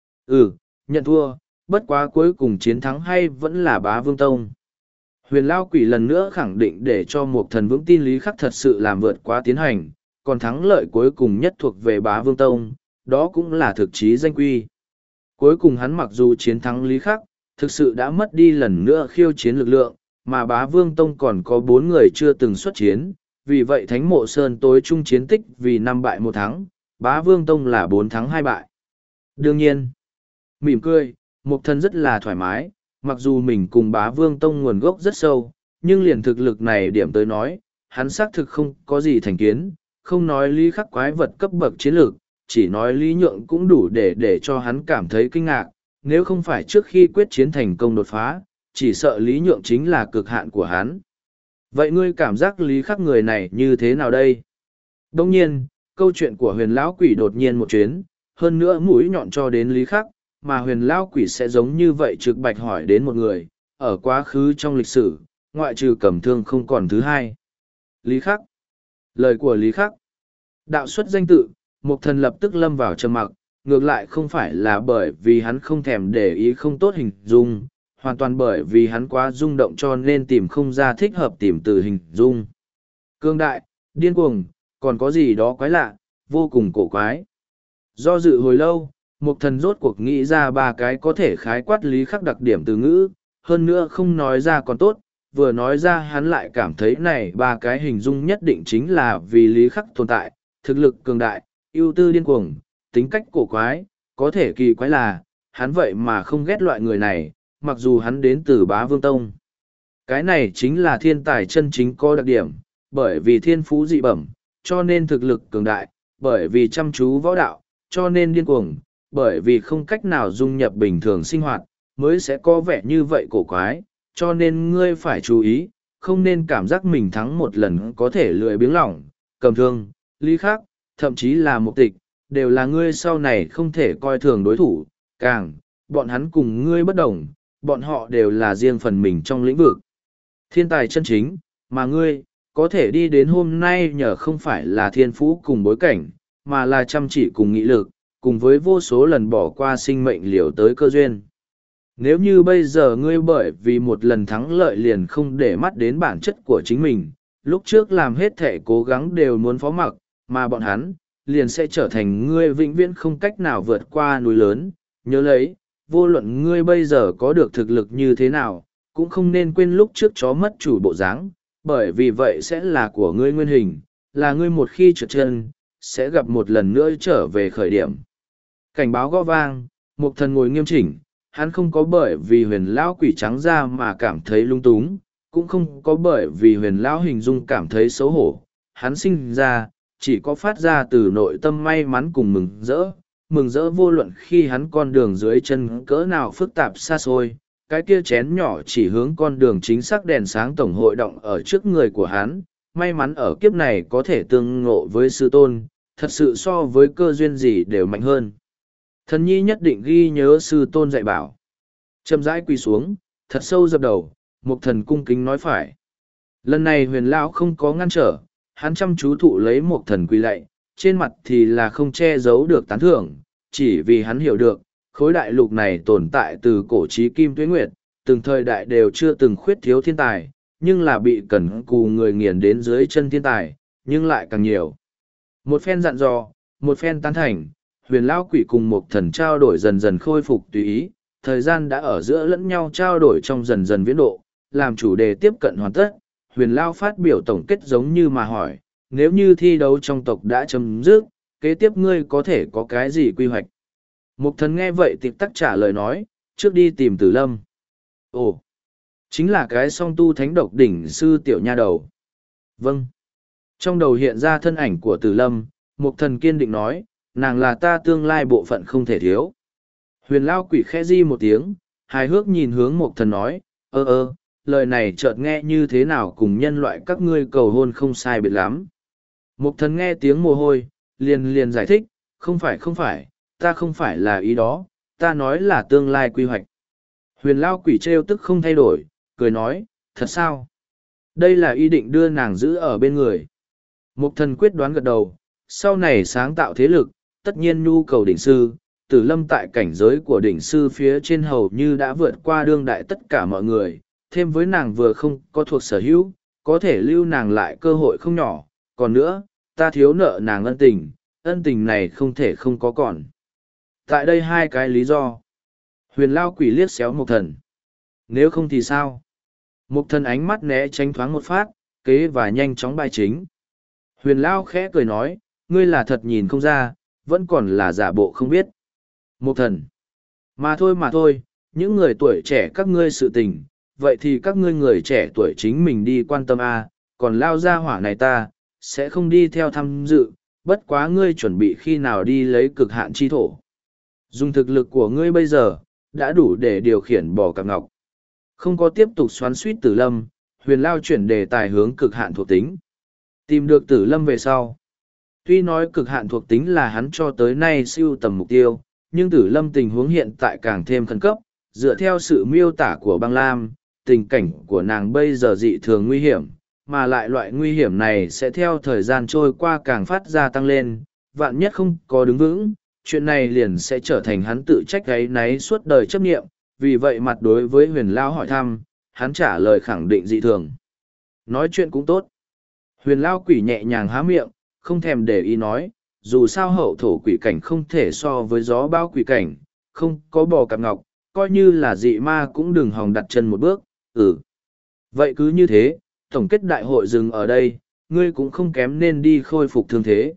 Ừ, nhận thua, bất quá cuối cùng chiến thắng hay vẫn là Bá Vương Tông. Huyền Lao Quỷ lần nữa khẳng định để cho một thần vững tin Lý Khắc thật sự làm vượt quá tiến hành, còn thắng lợi cuối cùng nhất thuộc về Bá Vương Tông, đó cũng là thực chí danh quy. Cuối cùng hắn mặc dù chiến thắng Lý Khắc, thực sự đã mất đi lần nữa khiêu chiến lực lượng, mà Bá Vương Tông còn có bốn người chưa từng xuất chiến, vì vậy Thánh Mộ Sơn tối trung chiến tích vì năm bại một thắng, Bá Vương Tông là bốn thắng hai bại. Đương nhiên, mỉm cười, Mục Thần rất là thoải mái, mặc dù mình cùng Bá Vương Tông nguồn gốc rất sâu, nhưng liền thực lực này điểm tới nói, hắn xác thực không có gì thành kiến, không nói Lý Khắc quái vật cấp bậc chiến lược, chỉ nói Lý Nhượng cũng đủ để để cho hắn cảm thấy kinh ngạc, nếu không phải trước khi quyết chiến thành công đột phá, chỉ sợ Lý Nhượng chính là cực hạn của hắn. Vậy ngươi cảm giác Lý Khắc người này như thế nào đây? Đông nhiên, câu chuyện của huyền lão quỷ đột nhiên một chuyến, hơn nữa mũi nhọn cho đến Lý Khắc, mà huyền lão quỷ sẽ giống như vậy trực bạch hỏi đến một người, ở quá khứ trong lịch sử, ngoại trừ Cẩm Thương không còn thứ hai. Lý Khắc. Lời của Lý Khắc. Đạo xuất danh tự, Mục Thần lập tức lâm vào trầm mặc, ngược lại không phải là bởi vì hắn không thèm để ý không tốt hình dung, hoàn toàn bởi vì hắn quá rung động cho nên tìm không ra thích hợp tìm từ hình dung. Cương đại, điên cuồng, còn có gì đó quái lạ, vô cùng cổ quái. Do dự hồi lâu, Mục Thần rốt cuộc nghĩ ra ba cái có thể khái quát Lý Khắc đặc điểm từ ngữ, hơn nữa không nói ra còn tốt, vừa nói ra hắn lại cảm thấy này ba cái hình dung nhất định chính là vì Lý Khắc tồn tại, thực lực cường đại, ưu tư điên cuồng, tính cách cổ quái, có thể kỳ quái là, hắn vậy mà không ghét loại người này, mặc dù hắn đến từ Bá Vương Tông. Cái này chính là thiên tài chân chính có đặc điểm, bởi vì thiên phú dị bẩm, cho nên thực lực cường đại, bởi vì chăm chú võ đạo, cho nên điên cuồng, bởi vì không cách nào dung nhập bình thường sinh hoạt, mới sẽ có vẻ như vậy cổ quái, cho nên ngươi phải chú ý, không nên cảm giác mình thắng một lần có thể lười biếng lỏng, Cầm Thương, Lý Khắc, thậm chí là Mục Tịch, đều là ngươi sau này không thể coi thường đối thủ, càng, bọn hắn cùng ngươi bất đồng, bọn họ đều là riêng phần mình trong lĩnh vực. Thiên tài chân chính, mà ngươi, có thể đi đến hôm nay nhờ không phải là thiên phú cùng bối cảnh, mà là chăm chỉ cùng nghị lực, cùng với vô số lần bỏ qua sinh mệnh liều tới cơ duyên. Nếu như bây giờ ngươi bởi vì một lần thắng lợi liền không để mắt đến bản chất của chính mình, lúc trước làm hết thể cố gắng đều muốn phó mặc, mà bọn hắn, liền sẽ trở thành ngươi vĩnh viễn không cách nào vượt qua núi lớn. Nhớ lấy, vô luận ngươi bây giờ có được thực lực như thế nào, cũng không nên quên lúc trước chó mất chủ bộ dáng, bởi vì vậy sẽ là của ngươi nguyên hình, là ngươi một khi trượt chân, sẽ gặp một lần nữa trở về khởi điểm. Cảnh báo gõ vang, Mục Thần ngồi nghiêm chỉnh, hắn không có bởi vì huyền lão quỷ trắng ra mà cảm thấy lung túng, cũng không có bởi vì huyền lão hình dung cảm thấy xấu hổ. Hắn sinh ra, chỉ có phát ra từ nội tâm may mắn cùng mừng rỡ, mừng rỡ vô luận khi hắn con đường dưới chân cỡ nào phức tạp xa xôi, cái kia chén nhỏ chỉ hướng con đường chính xác đèn sáng tổng hội động ở trước người của hắn, may mắn ở kiếp này có thể tương ngộ với sư tôn, thật sự so với cơ duyên gì đều mạnh hơn. Thần nhi nhất định ghi nhớ sư tôn dạy bảo. Chậm rãi quỳ xuống, thật sâu dập đầu, Mục Thần cung kính nói phải. Lần này huyền lão không có ngăn trở, hắn chăm chú thụ lấy Mục Thần quỳ lạy, trên mặt thì là không che giấu được tán thưởng, chỉ vì hắn hiểu được, khối đại lục này tồn tại từ cổ chí kim tuế nguyệt, từng thời đại đều chưa từng khuyết thiếu thiên tài, nhưng là bị cẩn cù người nghiền đến dưới chân thiên tài, nhưng lại càng nhiều. Một phen dặn dò, một phen tán thành, huyền lão quỷ cùng Mục Thần trao đổi dần dần khôi phục tùy ý, thời gian đã ở giữa lẫn nhau trao đổi trong dần dần viễn độ, làm chủ đề tiếp cận hoàn tất, huyền lão phát biểu tổng kết giống như mà hỏi, nếu như thi đấu trong tộc đã chấm dứt, kế tiếp ngươi có thể có cái gì quy hoạch? Mục Thần nghe vậy tịp tắc trả lời nói, trước đi tìm Tử Lâm. Ồ, chính là cái song tu thánh độc đỉnh sư tiểu nha đầu. Vâng. Trong đầu hiện ra thân ảnh của Tử Lâm, Mục Thần kiên định nói, nàng là ta tương lai bộ phận không thể thiếu. Huyền Lao quỷ khẽ di một tiếng, hài hước nhìn hướng Mục Thần nói, ơ ơ, lời này chợt nghe như thế nào cùng nhân loại các ngươi cầu hôn không sai biệt lắm. Mục Thần nghe tiếng mồ hôi, liền liền giải thích, không phải không phải, ta không phải là ý đó, ta nói là tương lai quy hoạch. Huyền lao quỷ trêu tức không thay đổi, cười nói, thật sao? Đây là ý định đưa nàng giữ ở bên người. Mục thần quyết đoán gật đầu, sau này sáng tạo thế lực, tất nhiên nhu cầu đỉnh sư, Tử Lâm tại cảnh giới của đỉnh sư phía trên hầu như đã vượt qua đương đại tất cả mọi người, thêm với nàng vừa không có thuộc sở hữu, có thể lưu nàng lại cơ hội không nhỏ, còn nữa, ta thiếu nợ nàng ân tình, ân tình này không thể không có còn. Tại đây hai cái lý do. Huyền lao quỷ liếc xéo Mục thần. Nếu không thì sao? Mục thần ánh mắt né tránh thoáng một phát, kế và nhanh chóng bài chính. Huyền lao khẽ cười nói, ngươi là thật nhìn không ra, vẫn còn là giả bộ không biết. Mục thần. Mà thôi mà thôi, những người tuổi trẻ các ngươi sự tình, vậy thì các ngươi người trẻ tuổi chính mình đi quan tâm a, còn lao ra hỏa này ta, sẽ không đi theo tham dự, bất quá ngươi chuẩn bị khi nào đi lấy cực hạn chi thổ. Dùng thực lực của ngươi bây giờ, đã đủ để điều khiển bò cạp ngọc. Không có tiếp tục xoắn suýt Tử Lâm, Huyền lao chuyển đề tài hướng cực hạn thuộc tính. Tìm được Tử Lâm về sau. Tuy nói cực hạn thuộc tính là hắn cho tới nay siêu tầm mục tiêu, nhưng Tử Lâm tình huống hiện tại càng thêm khẩn cấp, dựa theo sự miêu tả của băng lam, tình cảnh của nàng bây giờ dị thường nguy hiểm, mà lại loại nguy hiểm này sẽ theo thời gian trôi qua càng phát ra tăng lên, vạn nhất không có đứng vững, chuyện này liền sẽ trở thành hắn tự trách gáy náy suốt đời chấp nghiệm, vì vậy mặt đối với Huyền lao hỏi thăm, hắn trả lời khẳng định dị thường. Nói chuyện cũng tốt. Huyền lao quỷ nhẹ nhàng há miệng, không thèm để ý nói, dù sao hậu thổ quỷ cảnh không thể so với gió bão quỷ cảnh, không có bò cạp ngọc, coi như là dị ma cũng đừng hòng đặt chân một bước, ừ. Vậy cứ như thế, tổng kết đại hội dừng ở đây, ngươi cũng không kém nên đi khôi phục thương thế.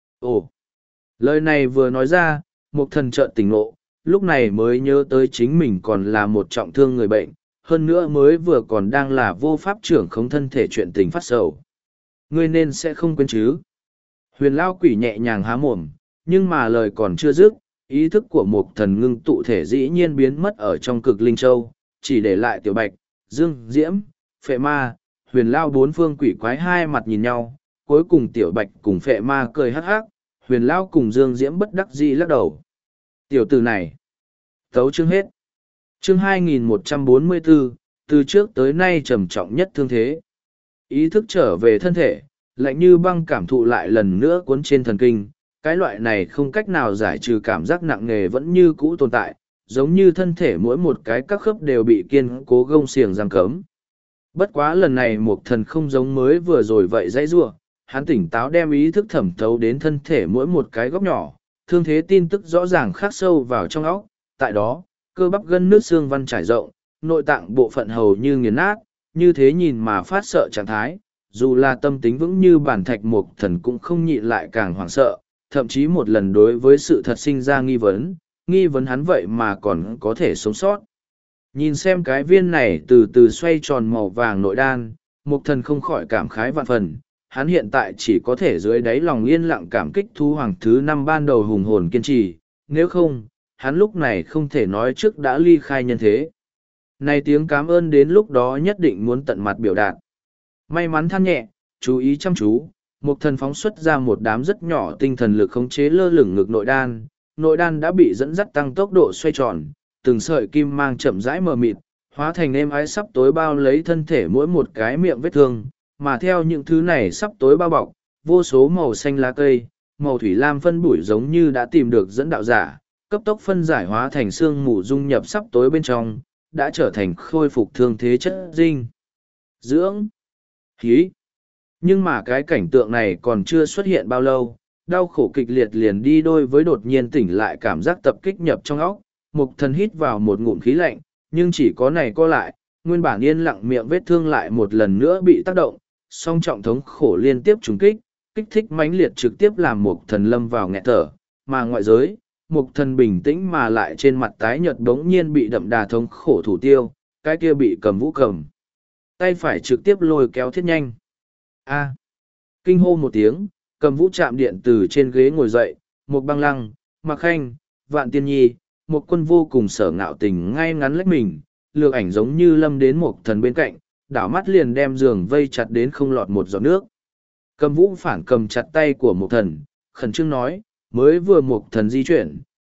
Ồ, lời này vừa nói ra, Mục thần chợt tỉnh ngộ, lúc này mới nhớ tới chính mình còn là một trọng thương người bệnh, hơn nữa mới vừa còn đang là vô pháp trưởng không thân thể chuyện tình phát sầu. Ngươi nên sẽ không quên chứ. Huyền lao quỷ nhẹ nhàng há mồm, nhưng mà lời còn chưa dứt, ý thức của Mục thần ngưng tụ thể dĩ nhiên biến mất ở trong cực linh châu, chỉ để lại tiểu bạch, dương, diễm, phệ ma, huyền lao bốn phương quỷ quái hai mặt nhìn nhau, cuối cùng tiểu bạch cùng phệ ma cười hắc hắc, huyền lao cùng dương diễm bất đắc dĩ lắc đầu. Tiểu tử này. Tấu chương hết. Chương hai nghìn một trăm bốn mươi bốn, từ trước tới nay trầm trọng nhất thương thế. Ý thức trở về thân thể, lạnh như băng cảm thụ lại lần nữa cuốn trên thần kinh, cái loại này không cách nào giải trừ cảm giác nặng nề vẫn như cũ tồn tại, giống như thân thể mỗi một cái các khớp đều bị kiên cố gông xiềng giam cấm. Bất quá lần này Mục thần không giống mới vừa rồi vậy dãy rua, hắn tỉnh táo đem ý thức thẩm thấu đến thân thể mỗi một cái góc nhỏ, thương thế tin tức rõ ràng khắc sâu vào trong óc, tại đó, cơ bắp gân nước xương văn trải rộng, nội tạng bộ phận hầu như nghiền nát, như thế nhìn mà phát sợ trạng thái, dù là tâm tính vững như bản thạch Mục thần cũng không nhịn lại càng hoảng sợ, thậm chí một lần đối với sự thật sinh ra nghi vấn, nghi vấn hắn vậy mà còn có thể sống sót. Nhìn xem cái viên này từ từ xoay tròn màu vàng nội đan, Mục thần không khỏi cảm khái vạn phần, hắn hiện tại chỉ có thể dưới đáy lòng yên lặng cảm kích Thu Hoàng thứ năm ban đầu hùng hồn kiên trì, nếu không, hắn lúc này không thể nói trước đã ly khai nhân thế. Này tiếng cảm ơn đến lúc đó nhất định muốn tận mặt biểu đạt. May mắn than nhẹ, chú ý chăm chú, Mục thần phóng xuất ra một đám rất nhỏ tinh thần lực khống chế lơ lửng ngực nội đan, nội đan đã bị dẫn dắt tăng tốc độ xoay tròn, từng sợi kim mang chậm rãi mờ mịt, hóa thành êm ái sắp tối bao lấy thân thể mỗi một cái miệng vết thương, mà theo những thứ này sắp tối bao bọc, vô số màu xanh lá cây, màu thủy lam phân bụi giống như đã tìm được dẫn đạo giả, cấp tốc phân giải hóa thành xương mù dung nhập sắp tối bên trong, đã trở thành khôi phục thương thế chất dinh. Dưỡng. Khí. Nhưng mà cái cảnh tượng này còn chưa xuất hiện bao lâu, đau khổ kịch liệt liền đi đôi với đột nhiên tỉnh lại cảm giác tập kích nhập trong óc, Mục thần hít vào một ngụm khí lạnh, nhưng chỉ có này co lại, nguyên bản yên lặng miệng vết thương lại một lần nữa bị tác động, song trọng thống khổ liên tiếp trùng kích, kích thích mãnh liệt trực tiếp làm Mục thần lâm vào nghẹt thở, mà ngoại giới, Mục thần bình tĩnh mà lại trên mặt tái nhợt đống nhiên bị đậm đà thống khổ thủ tiêu, cái kia bị cầm vũ cầm. Tay phải trực tiếp lôi kéo thiết nhanh. A. Kinh hô một tiếng, cầm vũ chạm điện từ trên ghế ngồi dậy, Mục băng lăng, Mạc Khanh, Vạn Tiên Nhi, một quân vô cùng sở ngạo tình ngay ngắn lách mình, lược ảnh giống như lâm đến Mục thần bên cạnh, đảo mắt liền đem giường vây chặt đến không lọt một giọt nước. Cầm vũ phản cầm chặt tay của Mục thần, khẩn trương nói, mới vừa Mục thần di chuyển,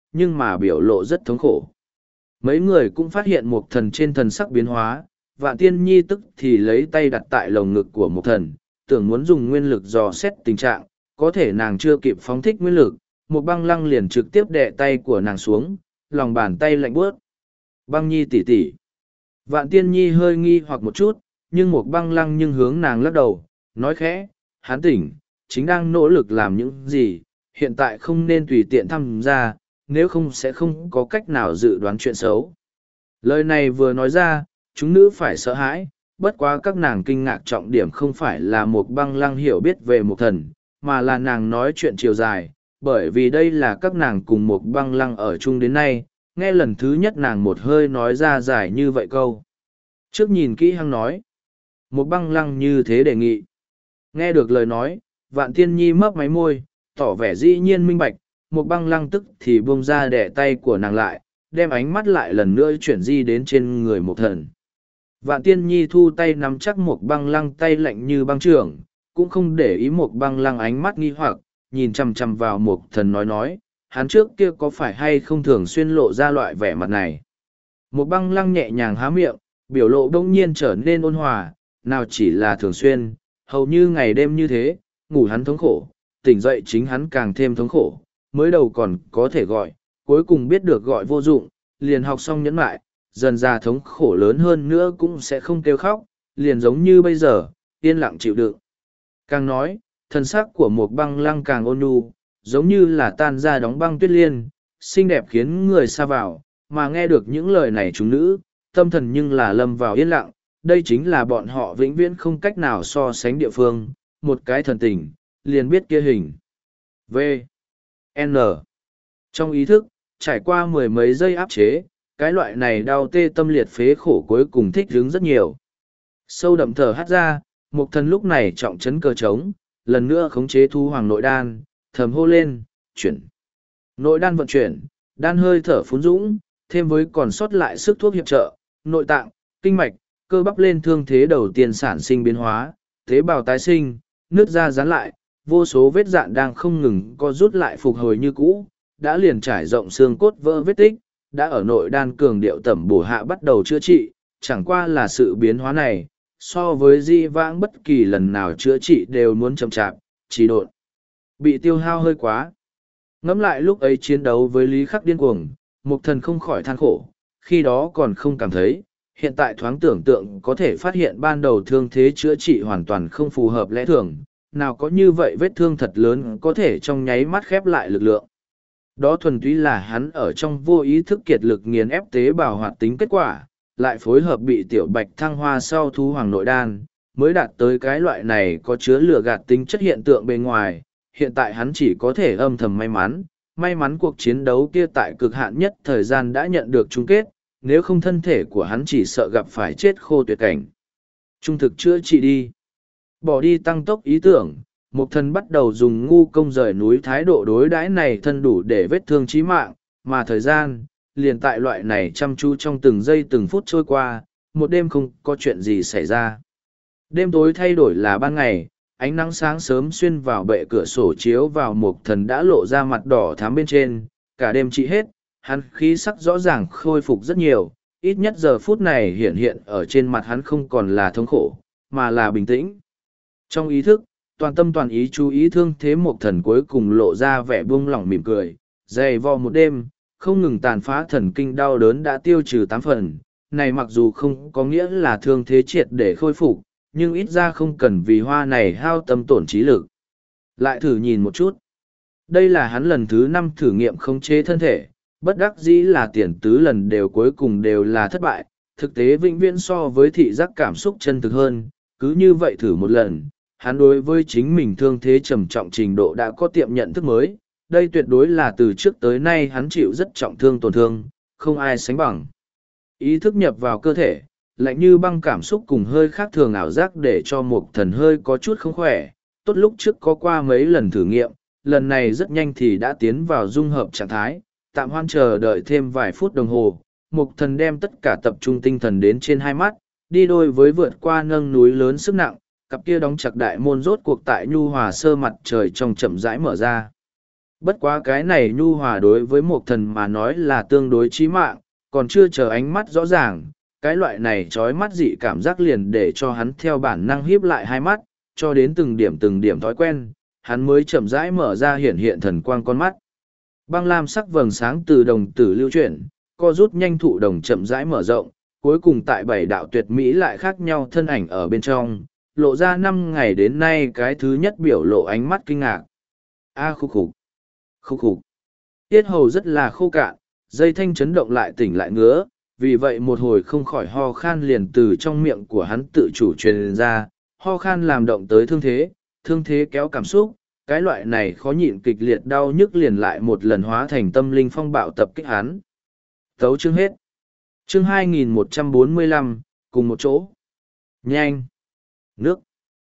nhưng mà biểu lộ rất thống khổ. Mấy người cũng phát hiện Mục Thần trên thần sắc biến hóa, Vạn Tiên Nhi tức thì lấy tay đặt tại lồng ngực của Mục Thần, tưởng muốn dùng nguyên lực dò xét tình trạng, có thể nàng chưa kịp phóng thích nguyên lực, một băng lăng liền trực tiếp đè tay của nàng xuống, lòng bàn tay lạnh buốt. Băng Nhi tỷ tỷ. Vạn Tiên Nhi hơi nghi hoặc một chút, nhưng một băng lăng nhưng hướng nàng lắc đầu, nói khẽ, hắn tỉnh, chính đang nỗ lực làm những gì, hiện tại không nên tùy tiện tham gia, nếu không sẽ không có cách nào dự đoán chuyện xấu. Lời này vừa nói ra, chúng nữ phải sợ hãi, bất quá các nàng kinh ngạc trọng điểm không phải là một băng lăng hiểu biết về một thần, mà là nàng nói chuyện chiều dài, bởi vì đây là các nàng cùng một băng lăng ở chung đến nay, nghe lần thứ nhất nàng một hơi nói ra dài như vậy câu. Trước nhìn kỹ hăng nói, một băng lăng như thế đề nghị. Nghe được lời nói, Vạn Tiên Nhi mấp máy môi, tỏ vẻ dĩ nhiên minh bạch, một băng lăng tức thì buông ra đẻ tay của nàng lại, đem ánh mắt lại lần nữa chuyển di đến trên người một thần. Vạn Tiên Nhi thu tay nắm chắc một băng lăng tay lạnh như băng trưởng, cũng không để ý một băng lăng ánh mắt nghi hoặc, nhìn chằm chằm vào một thần nói nói, hắn trước kia có phải hay không thường xuyên lộ ra loại vẻ mặt này. Một băng lăng nhẹ nhàng há miệng, biểu lộ đông nhiên trở nên ôn hòa, nào chỉ là thường xuyên, hầu như ngày đêm như thế, ngủ hắn thống khổ, tỉnh dậy chính hắn càng thêm thống khổ, mới đầu còn có thể gọi, cuối cùng biết được gọi vô dụng, liền học xong nhẫn lại, dần ra thống khổ lớn hơn nữa cũng sẽ không kêu khóc, liền giống như bây giờ, yên lặng chịu đựng. Càng nói, thân sắc của một băng lăng càng ôn nhu, giống như là tan ra đóng băng tuyết liên, xinh đẹp khiến người xa vào, mà nghe được những lời này chúng nữ, tâm thần nhưng là lâm vào yên lặng, đây chính là bọn họ vĩnh viễn không cách nào so sánh địa phương, một cái thần tình, liền biết kia hình. V. N. Trong ý thức, trải qua mười mấy giây áp chế, cái loại này đau tê tâm liệt phế khổ cuối cùng thích hứng rất nhiều. Sâu đậm thở hắt ra, Mục Thần lúc này trọng chấn cơ trống, lần nữa khống chế thu hoàng nội đan, thầm hô lên, chuyển. Nội đan vận chuyển, đan hơi thở phún dũng, thêm với còn sót lại sức thuốc hiệp trợ, nội tạng, kinh mạch, cơ bắp lên thương thế đầu tiên sản sinh biến hóa, tế bào tái sinh, nước da dán lại, vô số vết dạn đang không ngừng co rút lại phục hồi như cũ, đã liền trải rộng xương cốt vỡ vết tích, đã ở nội đan cường điệu tẩm bổ hạ bắt đầu chữa trị, chẳng qua là sự biến hóa này, so với di vãng bất kỳ lần nào chữa trị đều muốn chậm chạp, trì độn, bị tiêu hao hơi quá. Ngẫm lại lúc ấy chiến đấu với Lý Khắc điên cuồng, Mục Thần không khỏi than khổ, khi đó còn không cảm thấy, hiện tại thoáng tưởng tượng có thể phát hiện ban đầu thương thế chữa trị hoàn toàn không phù hợp lẽ thường, nào có như vậy vết thương thật lớn có thể trong nháy mắt khép lại lực lượng. Đó thuần túy là hắn ở trong vô ý thức kiệt lực nghiền ép tế bào hoạt tính kết quả, lại phối hợp bị tiểu bạch thăng hoa sau thu hoàng nội đan, mới đạt tới cái loại này có chứa lửa gạt tính chất hiện tượng bên ngoài. Hiện tại hắn chỉ có thể âm thầm may mắn, may mắn cuộc chiến đấu kia tại cực hạn nhất thời gian đã nhận được chung kết, nếu không thân thể của hắn chỉ sợ gặp phải chết khô tuyệt cảnh. Trung thực chữa trị đi. Bỏ đi tăng tốc ý tưởng, Mục Thần bắt đầu dùng ngu công rời núi thái độ đối đãi này thân đủ để vết thương chí mạng, mà thời gian, liền tại loại này chăm chú trong từng giây từng phút trôi qua, một đêm không có chuyện gì xảy ra. Đêm tối thay đổi là ban ngày, ánh nắng sáng sớm xuyên vào bệ cửa sổ chiếu vào Mục Thần đã lộ ra mặt đỏ thắm bên trên, cả đêm trị hết, hắn khí sắc rõ ràng khôi phục rất nhiều, ít nhất giờ phút này hiện hiện ở trên mặt hắn không còn là thống khổ, mà là bình tĩnh. Trong ý thức, toàn tâm toàn ý chú ý thương thế Mục Thần cuối cùng lộ ra vẻ buông lỏng mỉm cười, dày vò một đêm, không ngừng tàn phá thần kinh đau đớn đã tiêu trừ tám phần, này mặc dù không có nghĩa là thương thế triệt để khôi phục, nhưng ít ra không cần vì hoa này hao tâm tổn trí lực. Lại thử nhìn một chút. Đây là hắn lần thứ năm thử nghiệm khống chế thân thể, bất đắc dĩ là tiền tứ lần đều cuối cùng đều là thất bại, thực tế vĩnh viễn so với thị giác cảm xúc chân thực hơn, cứ như vậy thử một lần, hắn đối với chính mình thương thế trầm trọng trình độ đã có tiệm nhận thức mới, đây tuyệt đối là từ trước tới nay hắn chịu rất trọng thương tổn thương, không ai sánh bằng. Ý thức nhập vào cơ thể, lạnh như băng cảm xúc cùng hơi khác thường ảo giác để cho Mục Thần hơi có chút không khỏe, tốt lúc trước có qua mấy lần thử nghiệm, lần này rất nhanh thì đã tiến vào dung hợp trạng thái, tạm hoan chờ đợi thêm vài phút đồng hồ, Mục Thần đem tất cả tập trung tinh thần đến trên hai mắt, đi đôi với vượt qua nâng núi lớn sức nặng, cặp kia đóng chặt đại môn rốt cuộc tại nhu hòa sơ mặt trời trong chậm rãi mở ra. Bất quá cái này nhu hòa đối với một thần mà nói là tương đối chí mạng, còn chưa chờ ánh mắt rõ ràng, cái loại này trói mắt dị cảm giác liền để cho hắn theo bản năng híp lại hai mắt, cho đến từng điểm từng điểm thói quen, hắn mới chậm rãi mở ra hiển hiện thần quang con mắt. Băng lam sắc vầng sáng từ đồng tử lưu chuyển, co rút nhanh thụ đồng chậm rãi mở rộng, cuối cùng tại bảy đạo tuyệt mỹ lại khác nhau thân ảnh ở bên trong, lộ ra năm ngày đến nay cái thứ nhất biểu lộ ánh mắt kinh ngạc. A à, khúc khục, khúc khục. Tiết hầu rất là khô cạn, dây thanh chấn động lại tỉnh lại ngứa, vì vậy một hồi không khỏi ho khan liền từ trong miệng của hắn tự chủ truyền ra, ho khan làm động tới thương thế, thương thế kéo cảm xúc, cái loại này khó nhịn kịch liệt đau nhức liền lại một lần hóa thành tâm linh phong bạo tập kích hắn. Tấu chương hết. Chương hai nghìn một trăm bốn mươi lăm, cùng một chỗ. Nhanh. Nước.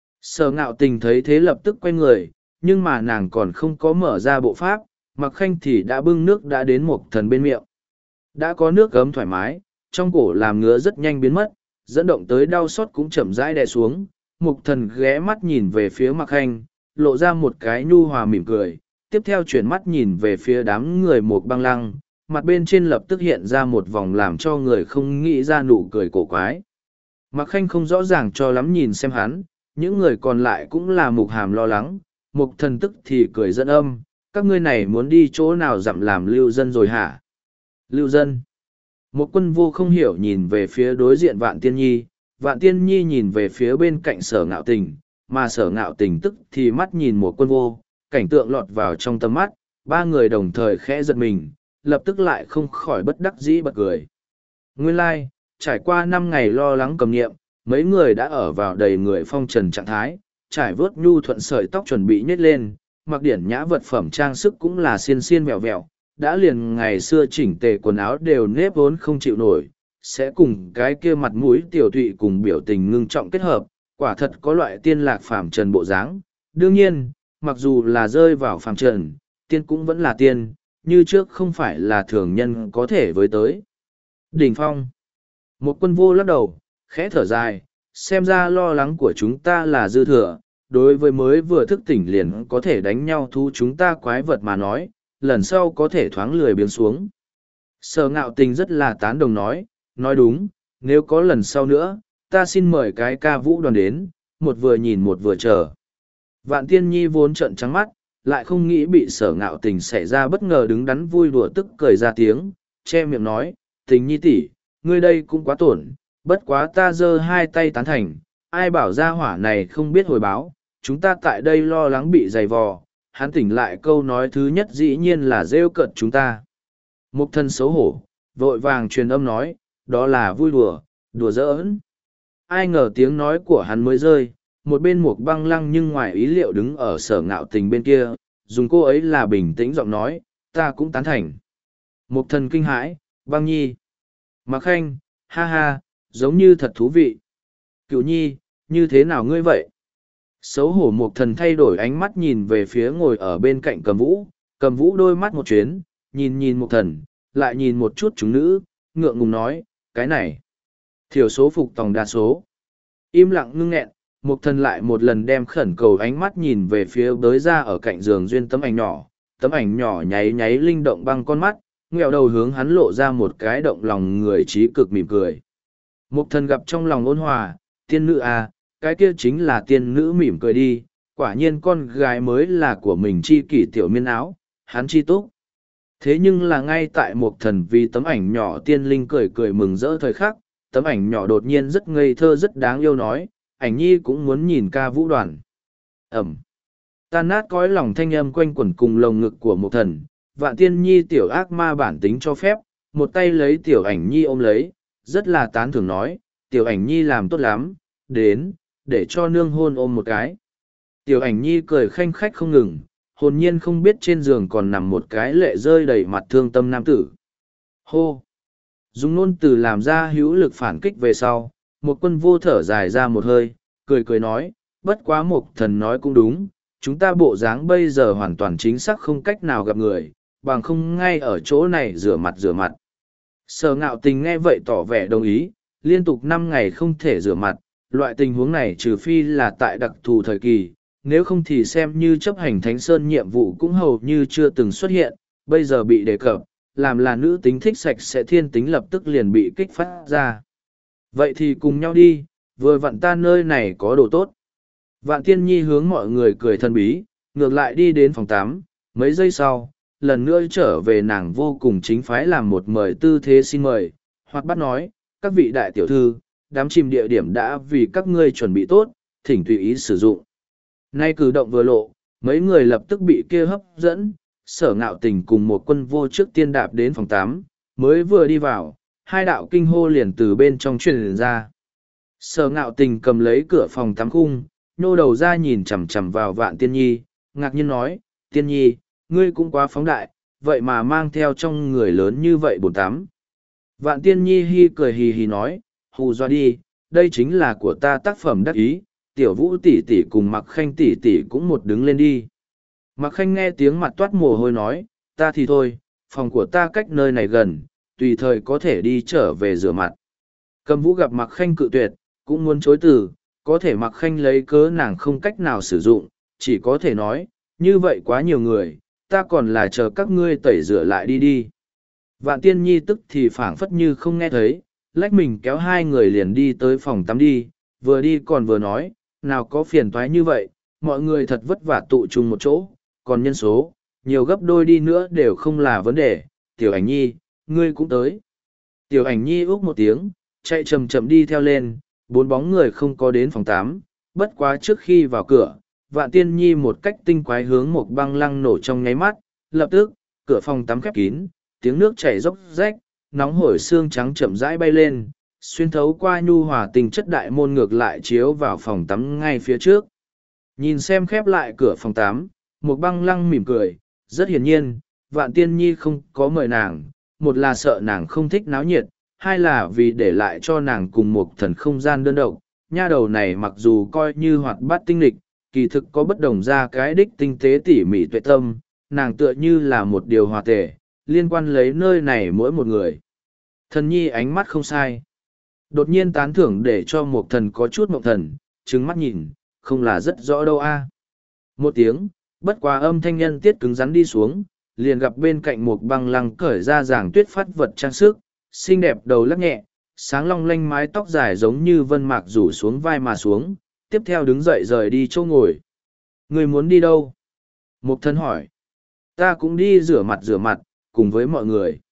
Sở Ngạo Tình thấy thế lập tức quay người, nhưng mà nàng còn không có mở ra bộ pháp, Mặc Khanh thì đã bưng nước đã đến một thần bên miệng. Đã có nước gấm thoải mái, trong cổ làm ngứa rất nhanh biến mất, dẫn động tới đau xót cũng chậm rãi đè xuống. Mục thần ghé mắt nhìn về phía Mặc Khanh, lộ ra một cái nhu hòa mỉm cười, tiếp theo chuyển mắt nhìn về phía đám người một băng lăng, mặt bên trên lập tức hiện ra một vòng làm cho người không nghĩ ra nụ cười cổ quái. Mặc Khanh không rõ ràng cho lắm nhìn xem hắn, những người còn lại cũng là mục hàm lo lắng, mục thần tức thì cười dẫn âm, các ngươi này muốn đi chỗ nào dặm làm lưu dân rồi hả? Lưu dân. Một quân vô không hiểu nhìn về phía đối diện Vạn Tiên Nhi, Vạn Tiên Nhi nhìn về phía bên cạnh Sở Ngạo Tình, mà Sở Ngạo Tình tức thì mắt nhìn một quân vô, cảnh tượng lọt vào trong tầm mắt, ba người đồng thời khẽ giật mình, lập tức lại không khỏi bất đắc dĩ bật cười. Nguyên lai, like, trải qua năm ngày lo lắng cầm nghiệm, mấy người đã ở vào đầy người phong trần trạng thái, trải vớt nhu thuận sợi tóc chuẩn bị nhét lên, mặc điển nhã vật phẩm trang sức cũng là xiên xiên vẹo vẹo, đã liền ngày xưa chỉnh tề quần áo đều nếp vốn không chịu nổi, sẽ cùng cái kia mặt mũi tiểu thụy cùng biểu tình ngưng trọng kết hợp, quả thật có loại tiên lạc phàm trần bộ dáng. Đương nhiên, mặc dù là rơi vào phàm trần, tiên cũng vẫn là tiên, như trước không phải là thường nhân có thể với tới. Đỉnh phong. Một quân vô lắc đầu, khẽ thở dài, xem ra lo lắng của chúng ta là dư thừa, đối với mới vừa thức tỉnh liền có thể đánh nhau thu chúng ta quái vật mà nói, lần sau có thể thoáng lười biếng xuống. Sở Ngạo Tình rất là tán đồng nói, nói đúng, nếu có lần sau nữa, ta xin mời cái ca vũ đoàn đến, một vừa nhìn một vừa chờ. Vạn Tiên Nhi vốn trợn trắng mắt, lại không nghĩ bị Sở Ngạo Tình xảy ra bất ngờ đứng đắn vui đùa tức cười ra tiếng, che miệng nói, Tình Nhi tỷ, ngươi đây cũng quá tổn, bất quá ta giơ hai tay tán thành, ai bảo ra hỏa này không biết hồi báo, chúng ta tại đây lo lắng bị dày vò, hắn tỉnh lại câu nói thứ nhất dĩ nhiên là rêu cợt chúng ta. Mục thân xấu hổ, vội vàng truyền âm nói, đó là vui đùa, đùa giỡn. Ai ngờ tiếng nói của hắn mới rơi, một bên Mục Băng Lăng nhưng ngoài ý liệu đứng ở Sở Ngạo Tình bên kia, dùng cô ấy là bình tĩnh giọng nói, ta cũng tán thành. Mục thần kinh hãi, Băng Nhi. Mặc Khanh, ha ha, giống như thật thú vị. Cựu Nhi, như thế nào ngươi vậy? Xấu hổ Mục thần thay đổi ánh mắt nhìn về phía ngồi ở bên cạnh Cầm Vũ, Cầm Vũ đôi mắt một chuyến, nhìn nhìn Mục thần, lại nhìn một chút chúng nữ, ngượng ngùng nói, cái này. Thiểu số phục tòng đa số. Im lặng ngưng nghẹn, Mục thần lại một lần đem khẩn cầu ánh mắt nhìn về phía bới ra ở cạnh giường duyên tấm ảnh nhỏ, tấm ảnh nhỏ nháy nháy linh động băng con mắt, nghẹo đầu hướng hắn lộ ra một cái động lòng người trí cực mỉm cười. Mục thần gặp trong lòng ôn hòa, tiên nữ à, cái kia chính là tiên nữ mỉm cười đi, quả nhiên con gái mới là của mình chi kỷ tiểu miên áo, hắn chi túc. Thế nhưng là ngay tại Mục thần vì tấm ảnh nhỏ tiên linh cười cười mừng rỡ thời khắc, tấm ảnh nhỏ đột nhiên rất ngây thơ rất đáng yêu nói, ảnh nhi cũng muốn nhìn ca vũ đoàn. Ẩm. Tan nát cõi lòng thanh âm quanh quẩn cùng lồng ngực của Mục thần, Vạn Tiên Nhi tiểu ác ma bản tính cho phép, một tay lấy tiểu ảnh nhi ôm lấy, rất là tán thưởng nói, tiểu ảnh nhi làm tốt lắm, đến, để cho nương hôn ôm một cái. Tiểu ảnh nhi cười khanh khách không ngừng, hồn nhiên không biết trên giường còn nằm một cái lệ rơi đầy mặt thương tâm nam tử. Hô! Dùng ngôn từ làm ra hữu lực phản kích về sau, một quân vô thở dài ra một hơi, cười cười nói, bất quá Mục thần nói cũng đúng, chúng ta bộ dáng bây giờ hoàn toàn chính xác không cách nào gặp người, bằng không ngay ở chỗ này rửa mặt rửa mặt. Sở Ngạo Tình nghe vậy tỏ vẻ đồng ý, liên tục năm ngày không thể rửa mặt, loại tình huống này trừ phi là tại đặc thù thời kỳ, nếu không thì xem như chấp hành Thánh Sơn nhiệm vụ cũng hầu như chưa từng xuất hiện, bây giờ bị đề cập, làm là nữ tính thích sạch sẽ thiên tính lập tức liền bị kích phát ra. Vậy thì cùng nhau đi, vừa vặn ta nơi này có đồ tốt. Vạn Tiên Nhi hướng mọi người cười thân bí, ngược lại đi đến phòng tắm, mấy giây sau, lần nữa trở về nàng vô cùng chính phái làm một mời tư thế xin mời, hoặc bắt nói, các vị đại tiểu thư, đám chìm địa điểm đã vì các ngươi chuẩn bị tốt, thỉnh tùy ý sử dụng. Nay cử động vừa lộ, mấy người lập tức bị kia hấp dẫn, Sở Ngạo Tình cùng một quân vô trước tiên đạp đến phòng tám, mới vừa đi vào, hai đạo kinh hô liền từ bên trong truyền ra. Sở Ngạo Tình cầm lấy cửa phòng tắm khung, nô đầu ra nhìn chằm chằm vào Vạn Tiên Nhi, ngạc nhiên nói, Tiên Nhi, ngươi cũng quá phóng đại, vậy mà mang theo trong người lớn như vậy bồn tắm. Vạn Tiên Nhi hi cười hì hì nói, hù dọa đi, đây chính là của ta tác phẩm đắc ý, Tiểu Vũ tỷ tỷ cùng Mặc Khanh tỷ tỷ cũng một đứng lên đi. Mặc Khanh nghe tiếng mặt toát mồ hôi nói, ta thì thôi, phòng của ta cách nơi này gần, tùy thời có thể đi trở về rửa mặt. Cầm Vũ gặp Mặc Khanh cự tuyệt, cũng muốn chối từ, có thể Mặc Khanh lấy cớ nàng không cách nào sử dụng, chỉ có thể nói, như vậy quá nhiều người, ta còn là chờ các ngươi tẩy rửa lại đi đi. Vạn Tiên Nhi tức thì phảng phất như không nghe thấy, lách mình kéo hai người liền đi tới phòng tắm đi, vừa đi còn vừa nói, nào có phiền toái như vậy, mọi người thật vất vả tụ chung một chỗ, còn nhân số, nhiều gấp đôi đi nữa đều không là vấn đề, Tiểu Ảnh Nhi, ngươi cũng tới. Tiểu Ảnh Nhi úc một tiếng, chạy chậm chậm đi theo lên, bốn bóng người không có đến phòng tám, bất quá trước khi vào cửa, Vạn Tiên Nhi một cách tinh quái hướng một băng lăng nổ trong nháy mắt, lập tức, cửa phòng tắm khép kín, tiếng nước chảy róc rách, nóng hổi xương trắng chậm rãi bay lên, xuyên thấu qua nhu hòa tình chất đại môn ngược lại chiếu vào phòng tắm ngay phía trước. Nhìn xem khép lại cửa phòng tắm, một băng lăng mỉm cười, rất hiển nhiên, Vạn Tiên Nhi không có mời nàng, một là sợ nàng không thích náo nhiệt, hai là vì để lại cho nàng cùng một thần không gian đơn độc. Nha đầu này mặc dù coi như hoạt bát tinh lịch, kỳ thực có bất đồng ra cái đích tinh tế tỉ mỉ tuệ tâm, nàng tựa như là một điều hòa tể, liên quan lấy nơi này mỗi một người. Thần Nhi ánh mắt không sai. Đột nhiên tán thưởng để cho một thần có chút mộng thần, trừng mắt nhìn, không là rất rõ đâu a. Một tiếng, bất quá âm thanh nhân tiết cứng rắn đi xuống, liền gặp bên cạnh một băng lăng cởi ra giảng tuyết phát vật trang sức, xinh đẹp đầu lắc nhẹ, sáng long lanh mái tóc dài giống như vân mạc rủ xuống vai mà xuống, tiếp theo đứng dậy rời đi chỗ ngồi. Người muốn đi đâu? Mục thân hỏi. Ta cũng đi rửa mặt rửa mặt, cùng với mọi người.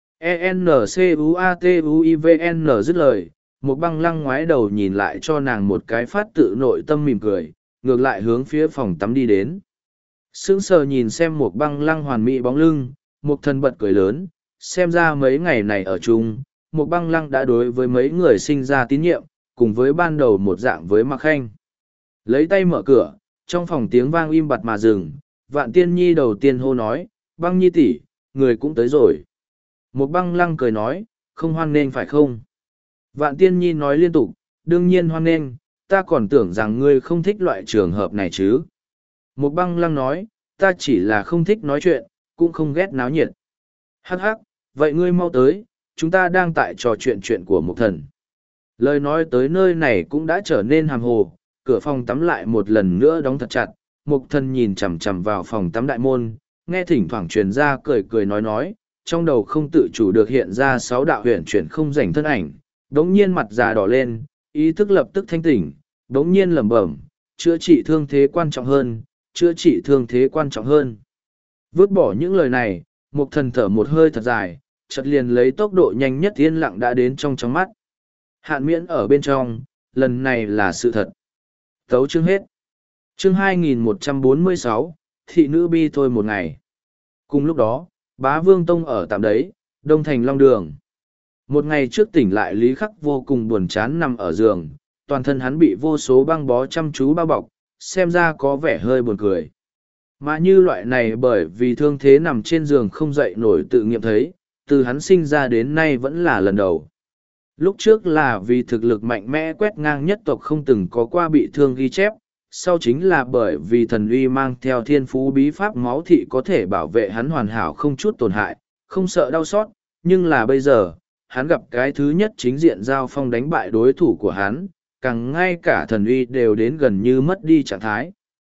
E N C U A T U I V N dứt lời, một băng lăng ngoái đầu nhìn lại cho nàng một cái phát tự nội tâm mỉm cười, ngược lại hướng phía phòng tắm đi đến. Sững sờ nhìn xem một băng lăng hoàn mỹ bóng lưng, một thân bật cười lớn, xem ra mấy ngày này ở chung, một băng lăng đã đối với mấy người sinh ra tín nhiệm, cùng với ban đầu một dạng với Mạc Khanh. Lấy tay mở cửa, trong phòng tiếng vang im bặt mà dừng, Vạn Tiên Nhi đầu tiên hô nói, băng nhi tỷ, người cũng tới rồi. Một băng lăng cười nói, không hoan nghênh phải không? Vạn Tiên Nhi nói liên tục, đương nhiên hoan nghênh, ta còn tưởng rằng ngươi không thích loại trường hợp này chứ. Một băng lăng nói, ta chỉ là không thích nói chuyện, cũng không ghét náo nhiệt. Hắc hắc, vậy ngươi mau tới, chúng ta đang tại trò chuyện chuyện của một thần. Lời nói tới nơi này cũng đã trở nên hàm hồ, cửa phòng tắm lại một lần nữa đóng thật chặt, mục thần nhìn chằm chằm vào phòng tắm đại môn, nghe thỉnh thoảng truyền ra cười cười nói nói, trong đầu không tự chủ được hiện ra sáu đạo huyền chuyển không rảnh thân ảnh, đống nhiên mặt già đỏ lên, ý thức lập tức thanh tỉnh, đống nhiên lẩm bẩm, chữa trị thương thế quan trọng hơn, chữa trị thương thế quan trọng hơn. Vứt bỏ những lời này, mục thần thở một hơi thật dài, chợt liền lấy tốc độ nhanh nhất yên lặng đã đến trong trong mắt. Hạn miễn ở bên trong, lần này là sự thật. Tấu chương hết. Chương hai nghìn một trăm bốn mươi sáu, thị nữ bi thôi một ngày. Cùng lúc đó, Bá Vương Tông ở tạm đấy, Đông Thành Long Đường. Một ngày trước tỉnh lại Lý Khắc vô cùng buồn chán nằm ở giường, toàn thân hắn bị vô số băng bó chăm chú bao bọc, xem ra có vẻ hơi buồn cười. Mà như loại này bởi vì thương thế nằm trên giường không dậy nổi tự nghiệm thấy, từ hắn sinh ra đến nay vẫn là lần đầu. Lúc trước là vì thực lực mạnh mẽ quét ngang nhất tộc không từng có qua bị thương ghi chép, sau chính là bởi vì thần uy mang theo thiên phú bí pháp máu thị có thể bảo vệ hắn hoàn hảo không chút tổn hại, không sợ đau xót, nhưng là bây giờ, hắn gặp cái thứ nhất chính diện giao phong đánh bại đối thủ của hắn, càng ngay cả thần uy đều đến gần như mất đi trạng thái.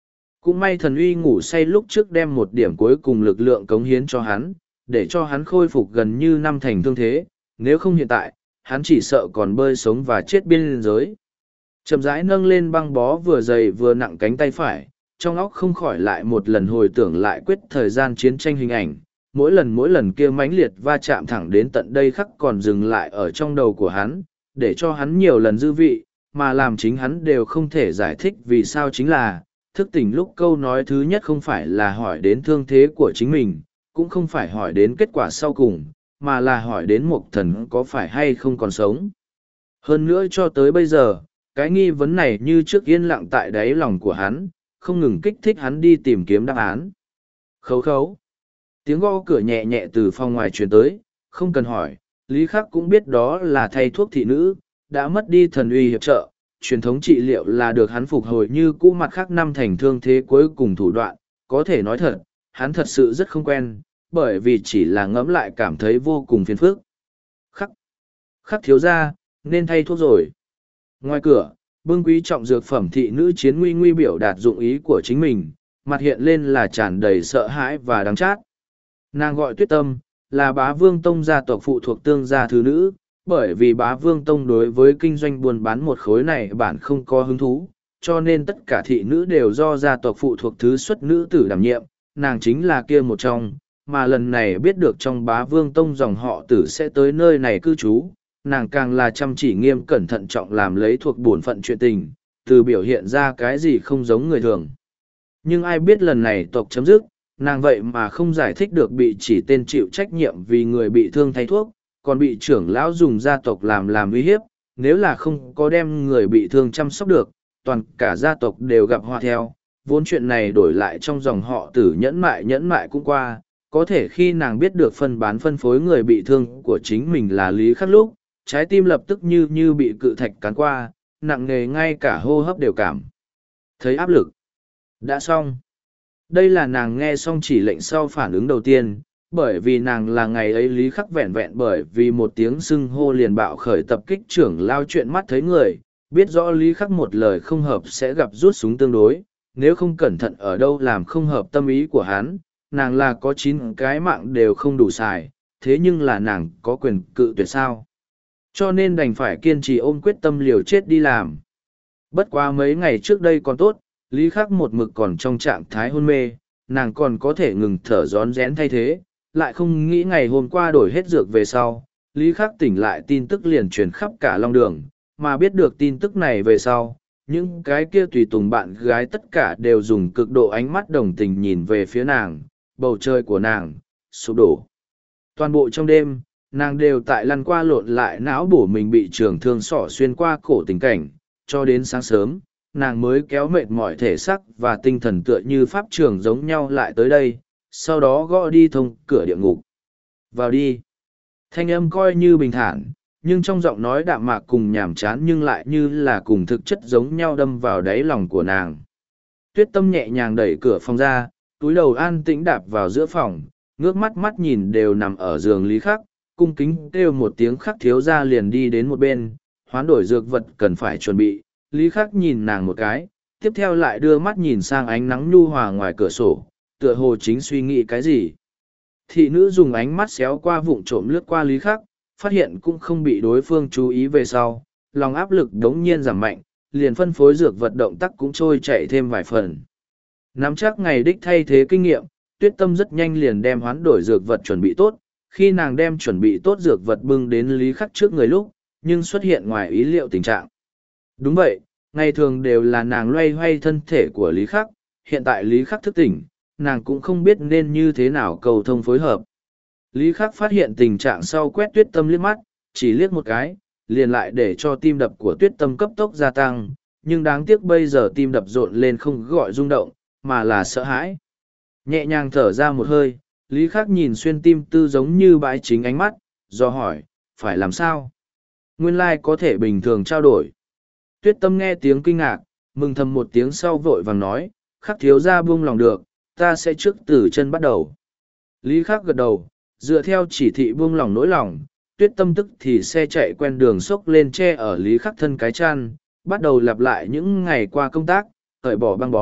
Cũng may thần uy ngủ say lúc trước đem một điểm cuối cùng lực lượng cống hiến cho hắn, để cho hắn khôi phục gần như năm thành thương thế, nếu không hiện tại, hắn chỉ sợ còn bơi sống và chết biên giới. Chậm rãi nâng lên băng bó vừa dày vừa nặng cánh tay phải, trong óc không khỏi lại một lần hồi tưởng lại quyết thời gian chiến tranh hình ảnh, mỗi lần mỗi lần kia mãnh liệt va chạm thẳng đến tận đây khắc còn dừng lại ở trong đầu của hắn, để cho hắn nhiều lần dư vị, mà làm chính hắn đều không thể giải thích vì sao chính là, thức tỉnh lúc câu nói thứ nhất không phải là hỏi đến thương thế của chính mình, cũng không phải hỏi đến kết quả sau cùng, mà là hỏi đến một thần có phải hay không còn sống. Hơn nữa cho tới bây giờ, cái nghi vấn này như trước yên lặng tại đáy lòng của hắn, không ngừng kích thích hắn đi tìm kiếm đáp án. Khấu khấu. Tiếng gõ cửa nhẹ nhẹ từ phòng ngoài truyền tới, không cần hỏi, Lý Khắc cũng biết đó là thay thuốc thị nữ, đã mất đi thần uy hiệp trợ, truyền thống trị liệu là được hắn phục hồi như cũ mặt khác năm thành thương thế cuối cùng thủ đoạn, có thể nói thật, hắn thật sự rất không quen, bởi vì chỉ là ngẫm lại cảm thấy vô cùng phiền phức. Khắc, khắc thiếu ra, nên thay thuốc rồi. Ngoài cửa, bưng quý trọng dược phẩm thị nữ chiến nguy nguy biểu đạt dụng ý của chính mình, mặt hiện lên là tràn đầy sợ hãi và đắng chát. Nàng gọi Tuyết Tâm, là bá vương tông gia tộc phụ thuộc tương gia thứ nữ, bởi vì bá vương tông đối với kinh doanh buôn bán một khối này bản không có hứng thú, cho nên tất cả thị nữ đều do gia tộc phụ thuộc thứ xuất nữ tử đảm nhiệm, nàng chính là kia một trong, mà lần này biết được trong bá vương tông dòng họ tử sẽ tới nơi này cư trú, nàng càng là chăm chỉ nghiêm cẩn thận trọng làm lấy thuộc bổn phận chuyện tình, từ biểu hiện ra cái gì không giống người thường. Nhưng ai biết lần này tộc chấm dứt, nàng vậy mà không giải thích được bị chỉ tên chịu trách nhiệm vì người bị thương thay thuốc, còn bị trưởng lão dùng gia tộc làm làm uy hiếp, nếu là không có đem người bị thương chăm sóc được, toàn cả gia tộc đều gặp họa theo. Vốn chuyện này đổi lại trong dòng họ tử nhẫn mại nhẫn mại cũng qua, có thể khi nàng biết được phân bán phân phối người bị thương của chính mình là Lý Khắc lúc, trái tim lập tức như như bị cự thạch cán qua, nặng nề ngay cả hô hấp đều cảm thấy áp lực. Đã xong. Đây là nàng nghe xong chỉ lệnh sau phản ứng đầu tiên, bởi vì nàng là ngày ấy Lý Khắc vẹn vẹn bởi vì một tiếng xưng hô liền bạo khởi tập kích trưởng lao chuyện mắt thấy người, biết rõ Lý Khắc một lời không hợp sẽ gặp rút súng tương đối, nếu không cẩn thận ở đâu làm không hợp tâm ý của hắn, nàng là có chín cái mạng đều không đủ xài, thế nhưng là nàng có quyền cự tuyệt sao. Cho nên đành phải kiên trì ôm quyết tâm liều chết đi làm. Bất quá mấy ngày trước đây còn tốt, Lý Khắc một mực còn trong trạng thái hôn mê, nàng còn có thể ngừng thở rón rén thay thế, lại không nghĩ ngày hôm qua đổi hết dược về sau. Lý Khắc tỉnh lại tin tức liền truyền khắp cả Long Đường, mà biết được tin tức này về sau, những cái kia tùy tùng bạn gái tất cả đều dùng cực độ ánh mắt đồng tình nhìn về phía nàng, bầu trời của nàng, sụp đổ. Toàn bộ trong đêm, nàng đều tại lăn qua lộn lại não bổ mình bị trường thương sỏ xuyên qua cổ tình cảnh, cho đến sáng sớm, nàng mới kéo mệt mỏi thể xác và tinh thần tựa như pháp trường giống nhau lại tới đây, sau đó gõ đi thông cửa địa ngục. Vào đi. Thanh âm coi như bình thản, nhưng trong giọng nói đạm mạc cùng nhàm chán nhưng lại như là cùng thực chất giống nhau đâm vào đáy lòng của nàng. Tuyết Tâm nhẹ nhàng đẩy cửa phòng ra, túi đầu an tĩnh đạp vào giữa phòng, ngước mắt mắt nhìn đều nằm ở giường Lý Khắc, cung kính kêu một tiếng Khắc thiếu ra liền đi đến một bên, hoán đổi dược vật cần phải chuẩn bị. Lý Khắc nhìn nàng một cái, tiếp theo lại đưa mắt nhìn sang ánh nắng nhu hòa ngoài cửa sổ, tựa hồ chính suy nghĩ cái gì. Thị nữ dùng ánh mắt xéo qua vụng trộm lướt qua Lý Khắc, phát hiện cũng không bị đối phương chú ý về sau, lòng áp lực đống nhiên giảm mạnh, liền phân phối dược vật động tác cũng trôi chạy thêm vài phần. Nắm chắc ngày đích thay thế kinh nghiệm, Tuyết Tâm rất nhanh liền đem hoán đổi dược vật chuẩn bị tốt, khi nàng đem chuẩn bị tốt dược vật bưng đến Lý Khắc trước người lúc, nhưng xuất hiện ngoài ý liệu tình trạng. Đúng vậy, ngày thường đều là nàng loay hoay thân thể của Lý Khắc, hiện tại Lý Khắc thức tỉnh, nàng cũng không biết nên như thế nào cầu thông phối hợp. Lý Khắc phát hiện tình trạng sau quét Tuyết Tâm liếc mắt, chỉ liếc một cái, liền lại để cho tim đập của Tuyết Tâm cấp tốc gia tăng, nhưng đáng tiếc bây giờ tim đập rộn lên không gọi rung động, mà là sợ hãi. Nhẹ nhàng thở ra một hơi, Lý Khắc nhìn xuyên tim tư giống như bãi chính ánh mắt, do hỏi, phải làm sao? Nguyên lai like có thể bình thường trao đổi. Tuyết Tâm nghe tiếng kinh ngạc, mừng thầm một tiếng sau vội vàng nói, Khắc thiếu ra buông lòng được, ta sẽ trước từ chân bắt đầu. Lý Khắc gật đầu, dựa theo chỉ thị buông lòng nỗi lòng, Tuyết Tâm tức thì xe chạy quen đường xốc lên che ở Lý Khắc thân cái chăn, bắt đầu lặp lại những ngày qua công tác, cởi bỏ băng bó,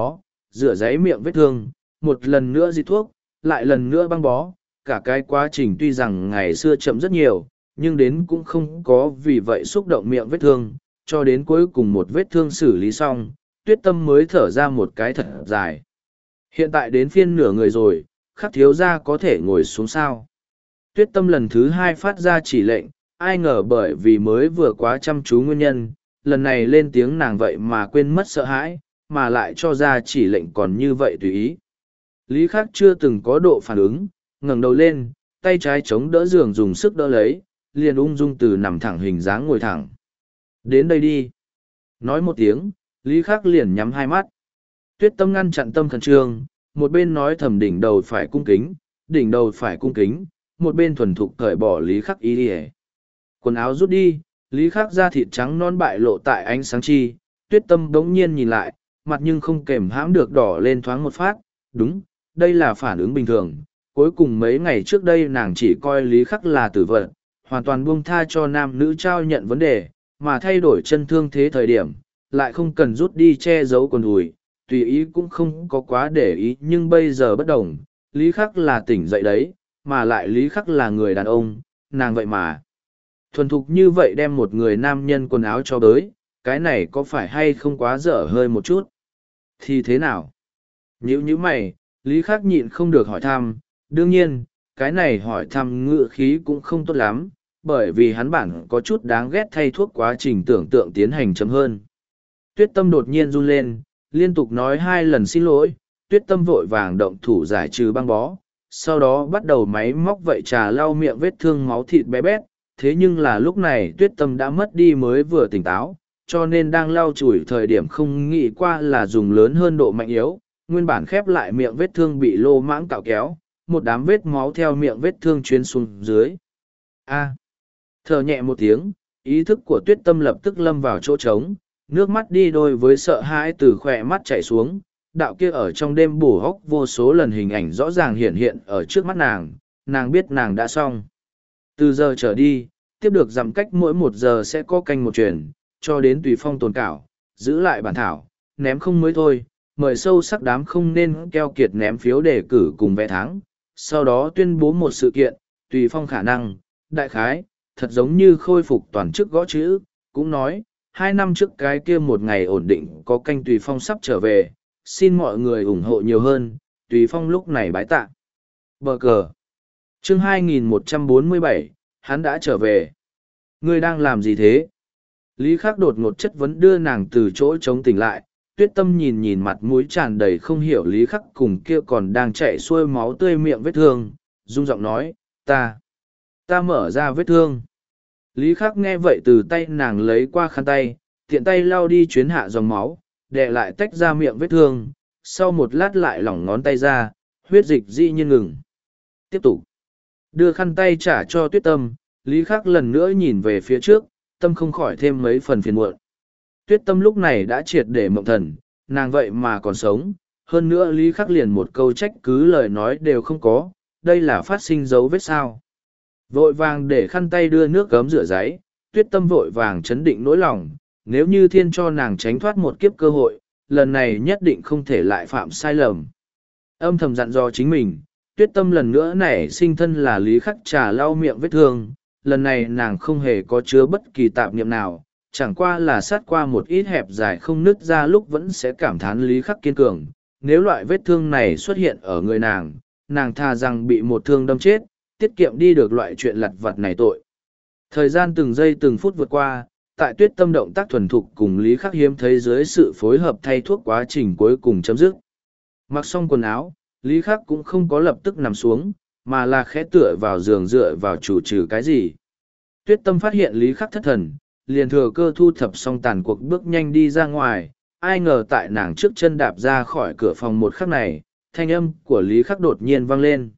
rửa giấy miệng vết thương, một lần nữa di thuốc, lại lần nữa băng bó. Cả cái quá trình tuy rằng ngày xưa chậm rất nhiều, nhưng đến cũng không có vì vậy xúc động miệng vết thương, cho đến cuối cùng một vết thương xử lý xong, Tuyết Tâm mới thở ra một cái thật dài. Hiện tại đến phiên nửa người rồi, Khắc thiếu gia có thể ngồi xuống sao. Tuyết Tâm lần thứ hai phát ra chỉ lệnh, ai ngờ bởi vì mới vừa quá chăm chú nguyên nhân, lần này lên tiếng nàng vậy mà quên mất sợ hãi, mà lại cho ra chỉ lệnh còn như vậy tùy ý. Lý Khắc chưa từng có độ phản ứng, ngẩng đầu lên, tay trái chống đỡ giường dùng sức đỡ lấy, liền ung dung từ nằm thẳng hình dáng ngồi thẳng. Đến đây đi. Nói một tiếng, Lý Khắc liền nhắm hai mắt. Tuyết Tâm ngăn chặn tâm khẩn trương, một bên nói thầm đỉnh đầu phải cung kính, đỉnh đầu phải cung kính, một bên thuần thục cởi bỏ Lý Khắc y đi. Quần áo rút đi, Lý Khắc da thịt trắng non bại lộ tại ánh sáng chi, Tuyết Tâm đống nhiên nhìn lại, mặt nhưng không kềm hãm được đỏ lên thoáng một phát, đúng, đây là phản ứng bình thường. Cuối cùng mấy ngày trước đây nàng chỉ coi Lý Khắc là tử vật, hoàn toàn buông tha cho nam nữ trao nhận vấn đề, mà thay đổi chân thương thế thời điểm, lại không cần rút đi che giấu quần đùi, tùy ý cũng không có quá để ý, nhưng bây giờ bất đồng, Lý Khắc là tỉnh dậy đấy, mà lại Lý Khắc là người đàn ông, nàng vậy mà. Thuần thục như vậy đem một người nam nhân quần áo cho bới, cái này có phải hay không quá dở hơi một chút? Thì thế nào? Nhữ như mày, Lý Khắc nhịn không được hỏi thăm, đương nhiên, cái này hỏi thăm ngựa khí cũng không tốt lắm, bởi vì hắn bản có chút đáng ghét thay thuốc quá trình tưởng tượng tiến hành chấm hơn. Tuyết Tâm đột nhiên run lên, liên tục nói hai lần xin lỗi, Tuyết Tâm vội vàng động thủ giải trừ băng bó, sau đó bắt đầu máy móc vậy trà lau miệng vết thương máu thịt bé bét, thế nhưng là lúc này Tuyết Tâm đã mất đi mới vừa tỉnh táo, cho nên đang lau chùi thời điểm không nghĩ qua là dùng lớn hơn độ mạnh yếu, nguyên bản khép lại miệng vết thương bị lô mãng cạo kéo, một đám vết máu theo miệng vết thương chuyến xuống dưới. A. Thở nhẹ một tiếng, ý thức của Tuyết Tâm lập tức lâm vào chỗ trống, nước mắt đi đôi với sợ hãi từ khỏe mắt chảy xuống, đạo kia ở trong đêm bổ hốc vô số lần hình ảnh rõ ràng hiện hiện ở trước mắt nàng, nàng biết nàng đã xong. Từ giờ trở đi, tiếp được giảm cách mỗi một giờ sẽ có canh một truyền, cho đến tùy phong tồn cảo, giữ lại bản thảo, ném không mới thôi, mời sâu sắc đám không nên keo kiệt ném phiếu đề cử cùng vẽ thắng, sau đó tuyên bố một sự kiện, tùy phong khả năng, đại khái, thật giống như khôi phục toàn chức gõ chữ, cũng nói, hai năm trước cái kia một ngày ổn định có canh tùy phong sắp trở về, xin mọi người ủng hộ nhiều hơn, tùy phong lúc này bái tạ. Bờ cờ. Chương hai nghìn một trăm bốn mươi bảy, hắn đã trở về. Ngươi đang làm gì thế? Lý Khắc đột ngột chất vấn đưa nàng từ chỗ trống tỉnh lại, Tuyết Tâm nhìn nhìn mặt mũi tràn đầy không hiểu Lý Khắc cùng kia còn đang chảy xuôi máu tươi miệng vết thương, rung giọng nói, ta, ta mở ra vết thương. Lý Khắc nghe vậy từ tay nàng lấy qua khăn tay, tiện tay lau đi chuyến hạ dòng máu, đè lại tách ra miệng vết thương, sau một lát lại lỏng ngón tay ra, huyết dịch dĩ nhiên ngừng. Tiếp tục. Đưa khăn tay trả cho Tuyết Tâm, Lý Khắc lần nữa nhìn về phía trước, tâm không khỏi thêm mấy phần phiền muộn. Tuyết Tâm lúc này đã triệt để mộng thần, nàng vậy mà còn sống, hơn nữa Lý Khắc liền một câu trách cứ lời nói đều không có, đây là phát sinh dấu vết sao. Vội vàng để khăn tay đưa nước gấm rửa giấy, Tuyết Tâm vội vàng chấn định nỗi lòng, nếu như thiên cho nàng tránh thoát một kiếp cơ hội, lần này nhất định không thể lại phạm sai lầm. Âm thầm dặn dò chính mình, Tuyết Tâm lần nữa nảy sinh thân là Lý Khắc trà lau miệng vết thương, lần này nàng không hề có chứa bất kỳ tạp niệm nào, chẳng qua là sát qua một ít hẹp dài không nứt ra lúc vẫn sẽ cảm thán Lý Khắc kiên cường. Nếu loại vết thương này xuất hiện ở người nàng, nàng thà rằng bị một thương đâm chết, tiết kiệm đi được loại chuyện lặt vặt này tội. Thời gian từng giây từng phút vượt qua, tại Tuyết Tâm động tác thuần thục cùng Lý Khắc hiếm thấy dưới sự phối hợp thay thuốc quá trình cuối cùng chấm dứt. Mặc xong quần áo, Lý Khắc cũng không có lập tức nằm xuống, mà là khẽ tựa vào giường dựa vào chủ trừ cái gì. Tuyết Tâm phát hiện Lý Khắc thất thần, liền thừa cơ thu thập xong tàn cuộc bước nhanh đi ra ngoài, ai ngờ tại nàng trước chân đạp ra khỏi cửa phòng một khắc này, thanh âm của Lý Khắc đột nhiên vang lên.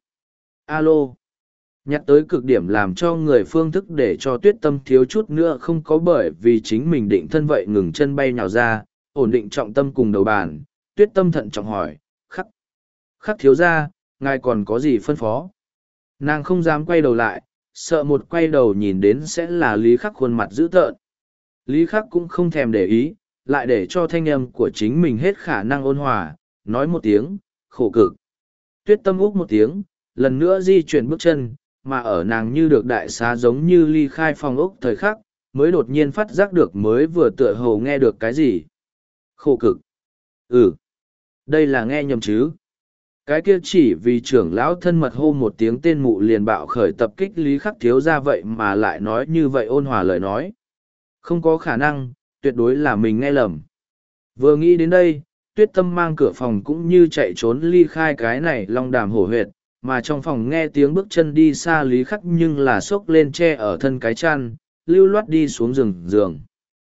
Alo! Nhắc tới cực điểm làm cho người phương thức để cho Tuyết Tâm thiếu chút nữa không có bởi vì chính mình định thân vậy ngừng chân bay nhào ra, ổn định trọng tâm cùng đầu bàn. Tuyết Tâm thận trọng hỏi, Khắc! Khắc thiếu ra, ngài còn có gì phân phó? Nàng không dám quay đầu lại, sợ một quay đầu nhìn đến sẽ là Lý Khắc khuôn mặt dữ tợn. Lý Khắc cũng không thèm để ý, lại để cho thanh âm của chính mình hết khả năng ôn hòa, nói một tiếng, khổ cực. Tuyết tâm úc một tiếng, lần nữa di chuyển bước chân, mà ở nàng như được đại xá giống như ly khai phòng ốc thời khắc, mới đột nhiên phát giác được mới vừa tựa hồ nghe được cái gì. Khổ cực. Ừ. Đây là nghe nhầm chứ. Cái kia chỉ vì trưởng lão thân mật hô một tiếng tên mụ liền bạo khởi tập kích Lý Khắc thiếu ra vậy mà lại nói như vậy ôn hòa lời nói. Không có khả năng, tuyệt đối là mình nghe lầm. Vừa nghĩ đến đây, tuyết tâm mang cửa phòng cũng như chạy trốn ly khai cái này long đàm hổ huyệt, mà trong phòng nghe tiếng bước chân đi xa Lý Khắc nhưng là xốc lên che ở thân cái chăn, lưu loát đi xuống giường giường.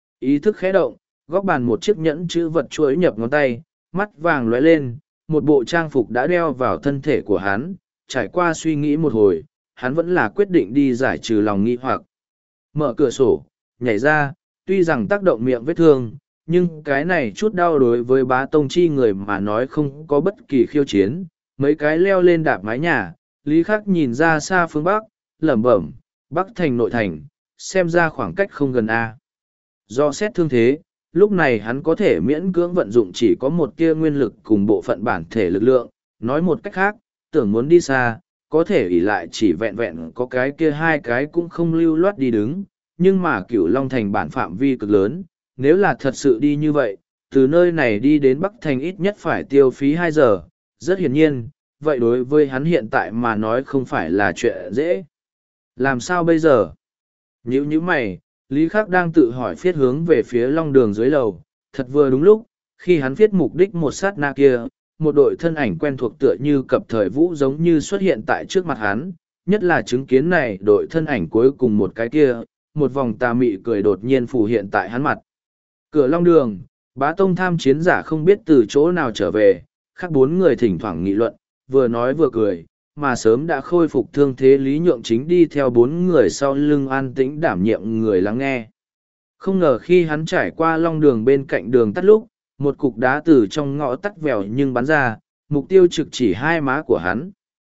Ý thức khẽ động, góc bàn một chiếc nhẫn chữ vật chuỗi nhập ngón tay, mắt vàng lóe lên, một bộ trang phục đã đeo vào thân thể của hắn, trải qua suy nghĩ một hồi, hắn vẫn là quyết định đi giải trừ lòng nghi hoặc. Mở cửa sổ, nhảy ra, tuy rằng tác động miệng vết thương, nhưng cái này chút đau đối với bá tông chi người mà nói không có bất kỳ khiêu chiến. Mấy cái leo lên đạp mái nhà, Lý Khắc nhìn ra xa phương Bắc, lẩm bẩm, Bắc thành nội thành, xem ra khoảng cách không gần A. Do xét thương thế, lúc này hắn có thể miễn cưỡng vận dụng chỉ có một tia nguyên lực cùng bộ phận bản thể lực lượng, nói một cách khác, tưởng muốn đi xa, có thể ỷ lại chỉ vẹn vẹn có cái kia hai cái cũng không lưu loát đi đứng, nhưng mà cửu Long Thành bản phạm vi cực lớn, nếu là thật sự đi như vậy, từ nơi này đi đến Bắc Thành ít nhất phải tiêu phí hai giờ, rất hiển nhiên, vậy đối với hắn hiện tại mà nói không phải là chuyện dễ. Làm sao bây giờ? Nhữ như mày, Lý Khắc đang tự hỏi phiết hướng về phía long đường dưới lầu, thật vừa đúng lúc, khi hắn viết mục đích một sát na kia, một đội thân ảnh quen thuộc tựa như cập thời vũ giống như xuất hiện tại trước mặt hắn, nhất là chứng kiến này đội thân ảnh cuối cùng một cái kia, một vòng tà mị cười đột nhiên phù hiện tại hắn mặt. Cửa long đường, bá tông tham chiến giả không biết từ chỗ nào trở về, khác bốn người thỉnh thoảng nghị luận, vừa nói vừa cười, mà sớm đã khôi phục thương thế Lý Nhượng chính đi theo bốn người sau lưng an tĩnh đảm nhiệm người lắng nghe. Không ngờ khi hắn trải qua long đường bên cạnh đường tắt lúc, một cục đá từ trong ngõ tắt vèo nhưng bắn ra, mục tiêu trực chỉ hai má của hắn.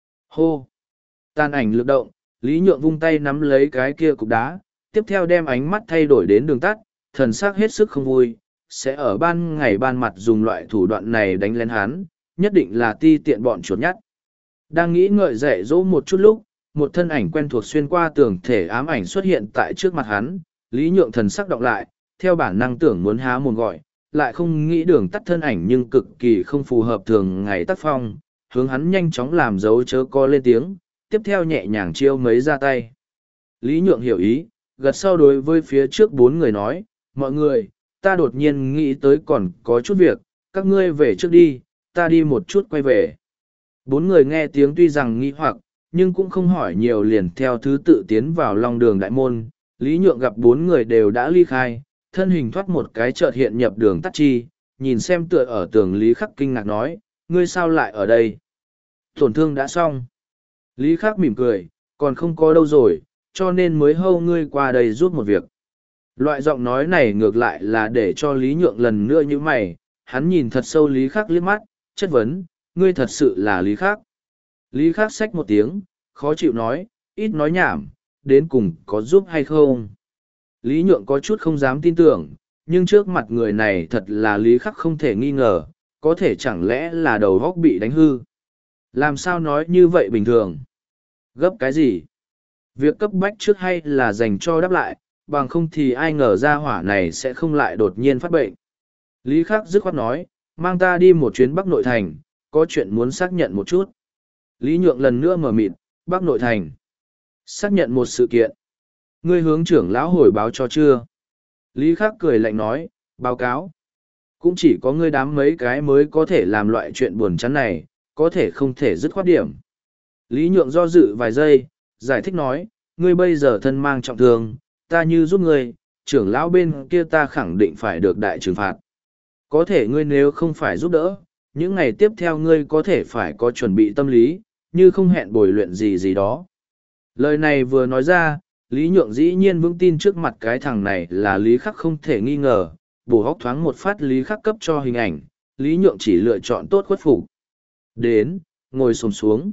Hô! Tàn ảnh lực động, Lý Nhượng vung tay nắm lấy cái kia cục đá, tiếp theo đem ánh mắt thay đổi đến đường tắt, thần sắc hết sức không vui, sẽ ở ban ngày ban mặt dùng loại thủ đoạn này đánh lên hắn, nhất định là ti tiện bọn chuột nhắt. Đang nghĩ ngợi dạy dỗ một chút lúc, một thân ảnh quen thuộc xuyên qua tường thể ám ảnh xuất hiện tại trước mặt hắn, Lý Nhượng thần sắc đọc lại, theo bản năng tưởng muốn há mồm gọi, lại không nghĩ đường tắt thân ảnh nhưng cực kỳ không phù hợp thường ngày tác phong, hướng hắn nhanh chóng làm dấu chớ co lên tiếng, tiếp theo nhẹ nhàng chiêu mấy ra tay. Lý Nhượng hiểu ý, gật sau đối với phía trước bốn người nói, mọi người, ta đột nhiên nghĩ tới còn có chút việc, các ngươi về trước đi, ta đi một chút quay về. Bốn người nghe tiếng tuy rằng nghi hoặc, nhưng cũng không hỏi nhiều liền theo thứ tự tiến vào long đường đại môn. Lý Nhượng gặp bốn người đều đã ly khai, thân hình thoát một cái chợt hiện nhập đường tắt chi, nhìn xem tựa ở tường Lý Khắc kinh ngạc nói, ngươi sao lại ở đây? Tổn thương đã xong. Lý Khắc mỉm cười, còn không có đâu rồi, cho nên mới hâu ngươi qua đây giúp một việc. Loại giọng nói này ngược lại là để cho Lý Nhượng lần nữa như mày, hắn nhìn thật sâu Lý Khắc liếc mắt, chất vấn, ngươi thật sự là Lý Khắc. Lý Khắc xách một tiếng, khó chịu nói, ít nói nhảm, đến cùng có giúp hay không. Lý Nhượng có chút không dám tin tưởng, nhưng trước mặt người này thật là Lý Khắc không thể nghi ngờ, có thể chẳng lẽ là đầu góc bị đánh hư. Làm sao nói như vậy bình thường? Gấp cái gì? Việc cấp bách trước hay là dành cho đáp lại, bằng không thì ai ngờ ra hỏa này sẽ không lại đột nhiên phát bệnh. Lý Khắc dứt khoát nói, mang ta đi một chuyến Bắc Nội Thành, có chuyện muốn xác nhận một chút. Lý Nhượng lần nữa mở mịt, Bắc Nội Thành. Xác nhận một sự kiện. Ngươi hướng trưởng lão hồi báo cho chưa? Lý Khắc cười lạnh nói, báo cáo. Cũng chỉ có ngươi đám mấy cái mới có thể làm loại chuyện buồn chán này, có thể không thể dứt khoát điểm. Lý Nhượng do dự vài giây, giải thích nói, ngươi bây giờ thân mang trọng thương, ta như giúp ngươi, trưởng lão bên kia ta khẳng định phải được đại trừng phạt. Có thể ngươi nếu không phải giúp đỡ, những ngày tiếp theo ngươi có thể phải có chuẩn bị tâm lý, như không hẹn bồi luyện gì gì đó. Lời này vừa nói ra, Lý Nhượng dĩ nhiên vững tin trước mặt cái thằng này là Lý Khắc không thể nghi ngờ, bổ hóc thoáng một phát Lý Khắc cấp cho hình ảnh, Lý Nhượng chỉ lựa chọn tốt khuất phục. Đến, ngồi xổm xuống.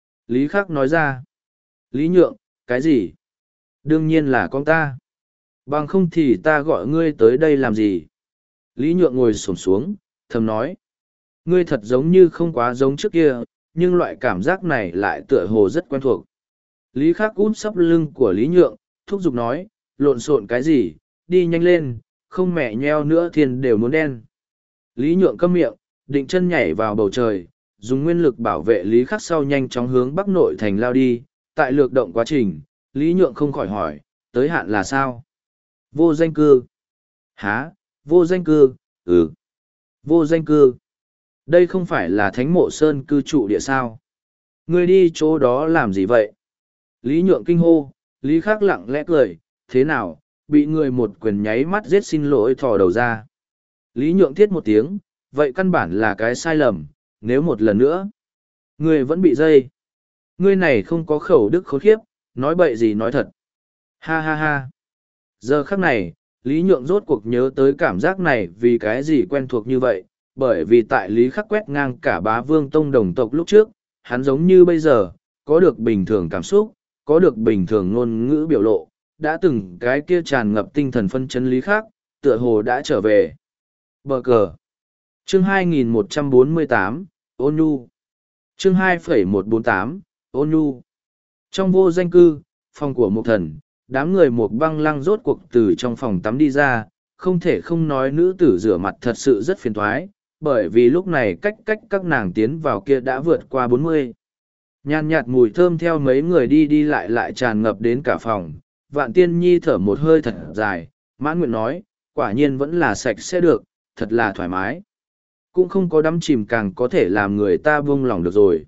Lý Khắc nói ra. Lý Nhượng, cái gì? Đương nhiên là con ta. Bằng không thì ta gọi ngươi tới đây làm gì? Lý Nhượng ngồi xổm xuống, thầm nói. Ngươi thật giống như không quá giống trước kia, nhưng loại cảm giác này lại tựa hồ rất quen thuộc. Lý Khắc úp sấp lưng của Lý Nhượng, thúc giục nói, lộn xộn cái gì, đi nhanh lên, không mẹ nheo nữa thiên đều muốn đen. Lý Nhượng câm miệng, định chân nhảy vào bầu trời, dùng nguyên lực bảo vệ Lý Khắc sau nhanh chóng hướng bắc nội thành lao đi. Tại lược động quá trình, Lý Nhượng không khỏi hỏi, tới hạn là sao? Vô danh cư. Hả? Vô danh cư? Ừ. Vô danh cư. Đây không phải là thánh mộ sơn cư trụ địa sao? Ngươi đi chỗ đó làm gì vậy? Lý Nhượng kinh hô, Lý Khắc lặng lẽ cười, thế nào, bị người một quyền nháy mắt giết xin lỗi thò đầu ra. Lý Nhượng thiết một tiếng, vậy căn bản là cái sai lầm, nếu một lần nữa, ngươi vẫn bị dây. Ngươi này không có khẩu đức khốn khiếp, nói bậy gì nói thật. Ha ha ha. Giờ khắc này, Lý Nhượng rốt cuộc nhớ tới cảm giác này vì cái gì quen thuộc như vậy, bởi vì tại Lý Khắc quét ngang cả bá vương tông đồng tộc lúc trước, hắn giống như bây giờ, có được bình thường cảm xúc, có được bình thường ngôn ngữ biểu lộ, đã từng cái kia tràn ngập tinh thần phân chấn Lý Khắc, tựa hồ đã trở về. Bờ cờ. Chương hai nghìn một trăm bốn mươi tám, Ôn Nhu. Chương hai nghìn một trăm bốn mươi tám, Ôn Nhu. Trong vô danh cư, phòng của một thần, đám người một băng lăng rốt cuộc từ trong phòng tắm đi ra, không thể không nói nữ tử rửa mặt thật sự rất phiền toái, bởi vì lúc này cách cách các nàng tiến vào kia đã vượt qua bốn mươi. Nhàn nhạt mùi thơm theo mấy người đi đi lại lại tràn ngập đến cả phòng, Vạn Tiên Nhi thở một hơi thật dài, mãn nguyện nói, quả nhiên vẫn là sạch sẽ được, thật là thoải mái. Cũng không có đắm chìm càng có thể làm người ta buông lòng được rồi.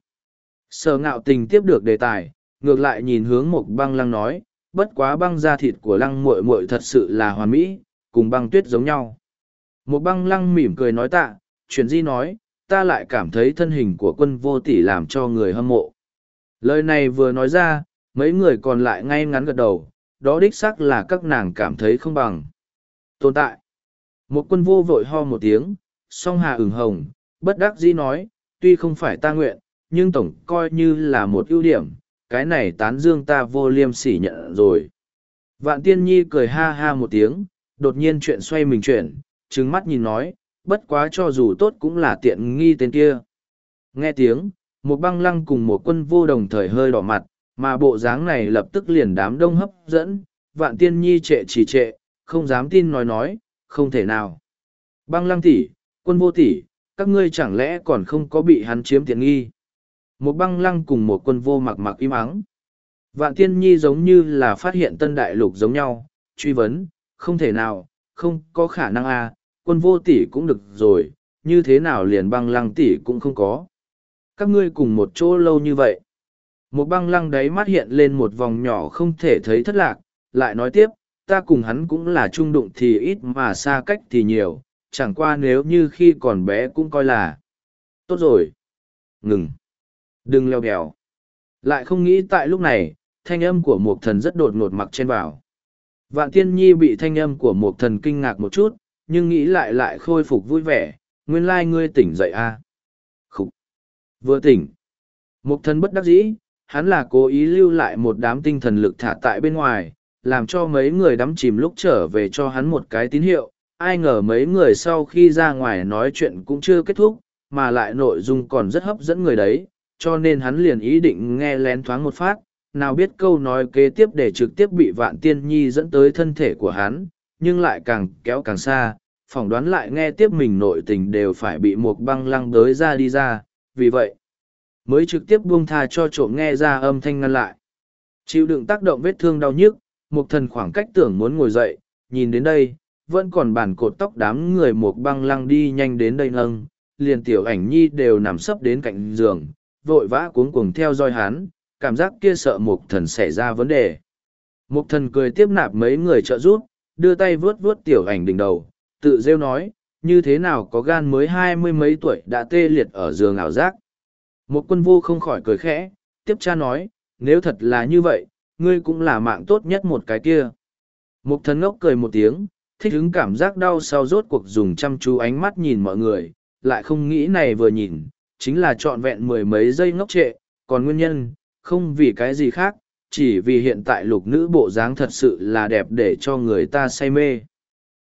Sở Ngạo Tình tiếp được đề tài, ngược lại nhìn hướng một băng lăng nói, bất quá băng da thịt của lăng muội muội thật sự là hoàn mỹ, cùng băng tuyết giống nhau. Một băng lăng mỉm cười nói tạ, chuyển di nói, ta lại cảm thấy thân hình của quân vô tỷ làm cho người hâm mộ. Lời này vừa nói ra, mấy người còn lại ngay ngắn gật đầu, đó đích xác là các nàng cảm thấy không bằng tồn tại. Một quân vô vội ho một tiếng, song hà ửng hồng, bất đắc dĩ nói, tuy không phải ta nguyện, nhưng tổng coi như là một ưu điểm, cái này tán dương ta vô liêm sỉ nhận rồi. Vạn Tiên Nhi cười ha ha một tiếng, đột nhiên chuyện xoay mình chuyển, trừng mắt nhìn nói, bất quá cho dù tốt cũng là tiện nghi tên kia. Nghe tiếng, một băng lăng cùng một quân vô đồng thời hơi đỏ mặt, mà bộ dáng này lập tức liền đám đông hấp dẫn, Vạn Tiên Nhi trệ chỉ trệ, không dám tin nói nói, không thể nào. Băng lăng tỷ, quân vô tỷ, các ngươi chẳng lẽ còn không có bị hắn chiếm tiện nghi. Một băng lăng cùng một quân vô mặc mặc im ắng. Vạn Tiên Nhi giống như là phát hiện tân đại lục giống nhau, truy vấn, không thể nào, không có khả năng a, quân vô tỷ cũng được rồi, như thế nào liền băng lăng tỷ cũng không có. Các ngươi cùng một chỗ lâu như vậy. Một băng lăng đấy mắt hiện lên một vòng nhỏ không thể thấy thất lạc, lại nói tiếp, ta cùng hắn cũng là trung đụng thì ít mà xa cách thì nhiều, chẳng qua nếu như khi còn bé cũng coi là tốt rồi. Ngừng. Đừng leo bèo. Lại không nghĩ tại lúc này, thanh âm của một thần rất đột ngột mặc trên vào. Vạn Tiên Nhi bị thanh âm của một thần kinh ngạc một chút, nhưng nghĩ lại lại khôi phục vui vẻ, nguyên lai ngươi tỉnh dậy a. À? Khúc. Vừa tỉnh. Một thần bất đắc dĩ, hắn là cố ý lưu lại một đám tinh thần lực thả tại bên ngoài, làm cho mấy người đắm chìm lúc trở về cho hắn một cái tín hiệu. Ai ngờ mấy người sau khi ra ngoài nói chuyện cũng chưa kết thúc, mà lại nội dung còn rất hấp dẫn người đấy, cho nên hắn liền ý định nghe lén thoáng một phát, nào biết câu nói kế tiếp để trực tiếp bị Vạn Tiên Nhi dẫn tới thân thể của hắn, nhưng lại càng kéo càng xa, phỏng đoán lại nghe tiếp mình nội tình đều phải bị một băng lăng đới ra đi ra, vì vậy, mới trực tiếp buông tha cho trộm nghe ra âm thanh ngăn lại. Chịu đựng tác động vết thương đau nhức, một thần khoảng cách tưởng muốn ngồi dậy, nhìn đến đây, vẫn còn bản cột tóc đám người một băng lăng đi nhanh đến đây nâng, liền tiểu ảnh nhi đều nằm sấp đến cạnh giường, vội vã cuống cuồng theo dõi hắn, cảm giác kia sợ một thần xảy ra vấn đề. Một thần cười tiếp nạp mấy người trợ giúp, đưa tay vướt vướt tiểu ảnh đỉnh đầu, tự rêu nói, như thế nào có gan mới hai mươi mấy tuổi đã tê liệt ở giường ảo giác. Một quân vô không khỏi cười khẽ, tiếp cha nói, nếu thật là như vậy, ngươi cũng là mạng tốt nhất một cái kia. Một thần ngốc cười một tiếng, thích hứng cảm giác đau sau rốt cuộc dùng chăm chú ánh mắt nhìn mọi người, lại không nghĩ này vừa nhìn, chính là trọn vẹn mười mấy giây ngốc trệ, còn nguyên nhân, không vì cái gì khác, chỉ vì hiện tại lục nữ bộ dáng thật sự là đẹp để cho người ta say mê.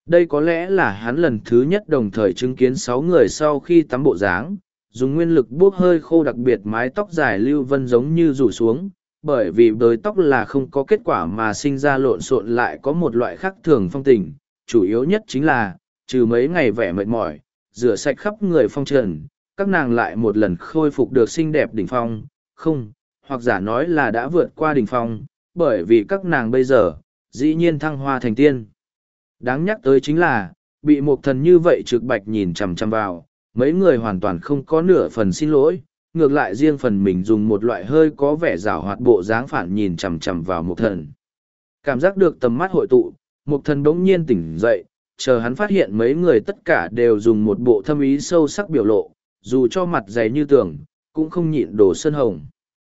Đây có lẽ là hắn lần thứ nhất đồng thời chứng kiến sáu người sau khi tắm bộ dáng, dùng nguyên lực buốc hơi khô, đặc biệt mái tóc dài lưu vân giống như rủ xuống, bởi vì bới tóc là không có kết quả mà sinh ra lộn xộn, lại có một loại khác thường phong tình, chủ yếu nhất chính là, trừ mấy ngày vẻ mệt mỏi, rửa sạch khắp người phong trần, các nàng lại một lần khôi phục được xinh đẹp đỉnh phong, không, hoặc giả nói là đã vượt qua đỉnh phong, bởi vì các nàng bây giờ, dĩ nhiên thăng hoa thành tiên. Đáng nhắc tới chính là, bị một thần như vậy trực bạch nhìn chằm chằm vào, mấy người hoàn toàn không có nửa phần xin lỗi, ngược lại riêng phần mình dùng một loại hơi có vẻ rảo hoạt bộ dáng phản nhìn chằm chằm vào một thần. Cảm giác được tầm mắt hội tụ, một thần bỗng nhiên tỉnh dậy, chờ hắn phát hiện mấy người tất cả đều dùng một bộ thâm ý sâu sắc biểu lộ, dù cho mặt dày như tường, cũng không nhịn đổ sơn hồng.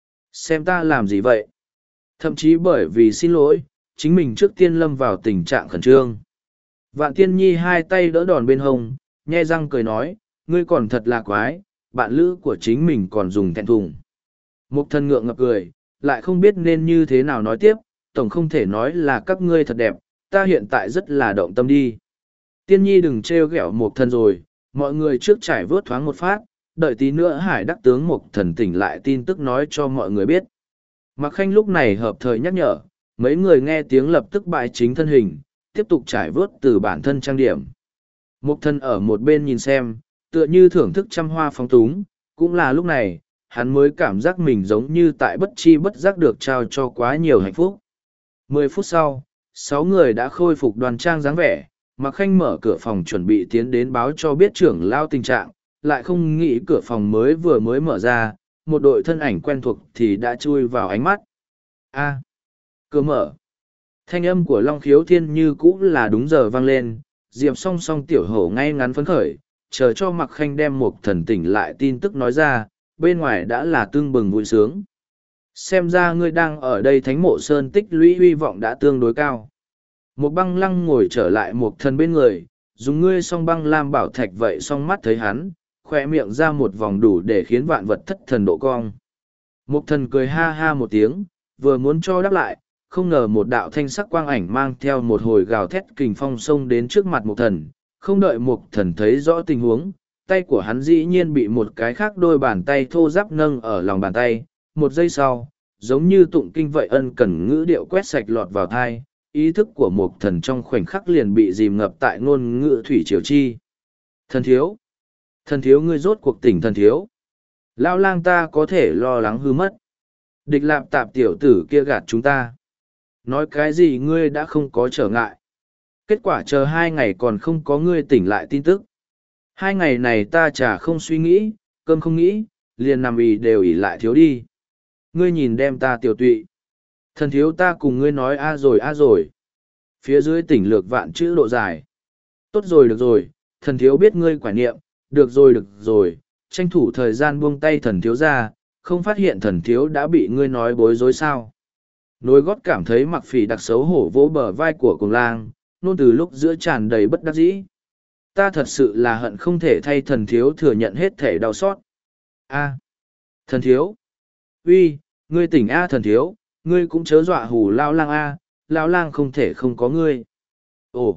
Xem ta làm gì vậy? Thậm chí bởi vì xin lỗi, chính mình trước tiên lâm vào tình trạng khẩn trương. Vạn Tiên Nhi hai tay đỡ đòn bên hông, nhe răng cười nói, ngươi còn thật là quái, bạn lữ của chính mình còn dùng thẹn thùng. Mục thần ngượng ngập cười, lại không biết nên như thế nào nói tiếp, tổng không thể nói là các ngươi thật đẹp, ta hiện tại rất là động tâm đi. Tiên Nhi đừng trêu ghẹo Mục thần rồi, mọi người trước trải vớt thoáng một phát, đợi tí nữa Hải Đắc tướng Mục thần tỉnh lại tin tức nói cho mọi người biết. Mạc Khanh lúc này hợp thời nhắc nhở, mấy người nghe tiếng lập tức bại chính thân hình, tiếp tục trải vớt từ bản thân trang điểm. Mục thần ở một bên nhìn xem, tựa như thưởng thức trăm hoa phóng túng, cũng là lúc này, hắn mới cảm giác mình giống như tại bất chi bất giác được trao cho quá nhiều hạnh phúc. Mười phút sau, sáu người đã khôi phục đoàn trang dáng vẻ, Mạc Khanh mở cửa phòng chuẩn bị tiến đến báo cho biết trưởng lao tình trạng, lại không nghĩ cửa phòng mới vừa mới mở ra, một đội thân ảnh quen thuộc thì đã chui vào ánh mắt. A, cửa mở. Thanh âm của Long Khiếu Thiên như cũ là đúng giờ vang lên, Diệp song song tiểu hổ ngay ngắn phấn khởi, chờ cho Mạc Khanh đem một thần tỉnh lại tin tức nói ra, bên ngoài đã là tương bừng vui sướng. Xem ra ngươi đang ở đây Thánh Mộ Sơn tích lũy hy vọng đã tương đối cao. Một băng lăng ngồi trở lại một thần bên người, dùng ngươi song băng lam bảo thạch vậy song mắt thấy hắn, khoe miệng ra một vòng đủ để khiến vạn vật thất thần độ cong. Một thần cười ha ha một tiếng, vừa muốn cho đáp lại, không ngờ một đạo thanh sắc quang ảnh mang theo một hồi gào thét kình phong xông đến trước mặt một thần, không đợi một thần thấy rõ tình huống, tay của hắn dĩ nhiên bị một cái khác đôi bàn tay thô ráp nâng ở lòng bàn tay, một giây sau, giống như tụng kinh vậy ân cần ngữ điệu quét sạch lọt vào thai, ý thức của một thần trong khoảnh khắc liền bị dìm ngập tại ngôn ngữ thủy triều chi. Thần thiếu! Thần thiếu ngươi rốt cuộc tỉnh thần thiếu! Lao lang ta có thể lo lắng hư mất. Địch lạp tạp tiểu tử kia gạt chúng ta. Nói cái gì ngươi đã không có trở ngại. Kết quả chờ hai ngày còn không có ngươi tỉnh lại tin tức. Hai ngày này ta chả không suy nghĩ, cơm không nghĩ, liền nằm ì đều ỉ lại thiếu đi. Ngươi nhìn đem ta tiểu tụy. Thần thiếu ta cùng ngươi nói a rồi a rồi. Phía dưới tỉnh lược vạn chữ độ dài. Tốt rồi được rồi, thần thiếu biết ngươi quả niệm, được rồi được rồi, tranh thủ thời gian buông tay thần thiếu ra, không phát hiện thần thiếu đã bị ngươi nói bối rối sao. Nối gót cảm thấy mặc phỉ đặc xấu hổ vỗ bờ vai của cùng lang, nôn từ lúc giữa tràn đầy bất đắc dĩ. Ta thật sự là hận không thể thay thần thiếu thừa nhận hết thể đau xót. A, thần thiếu. Uy, ngươi tỉnh A thần thiếu, ngươi cũng chớ dọa hù lao lang A, lao lang không thể không có ngươi. Ồ,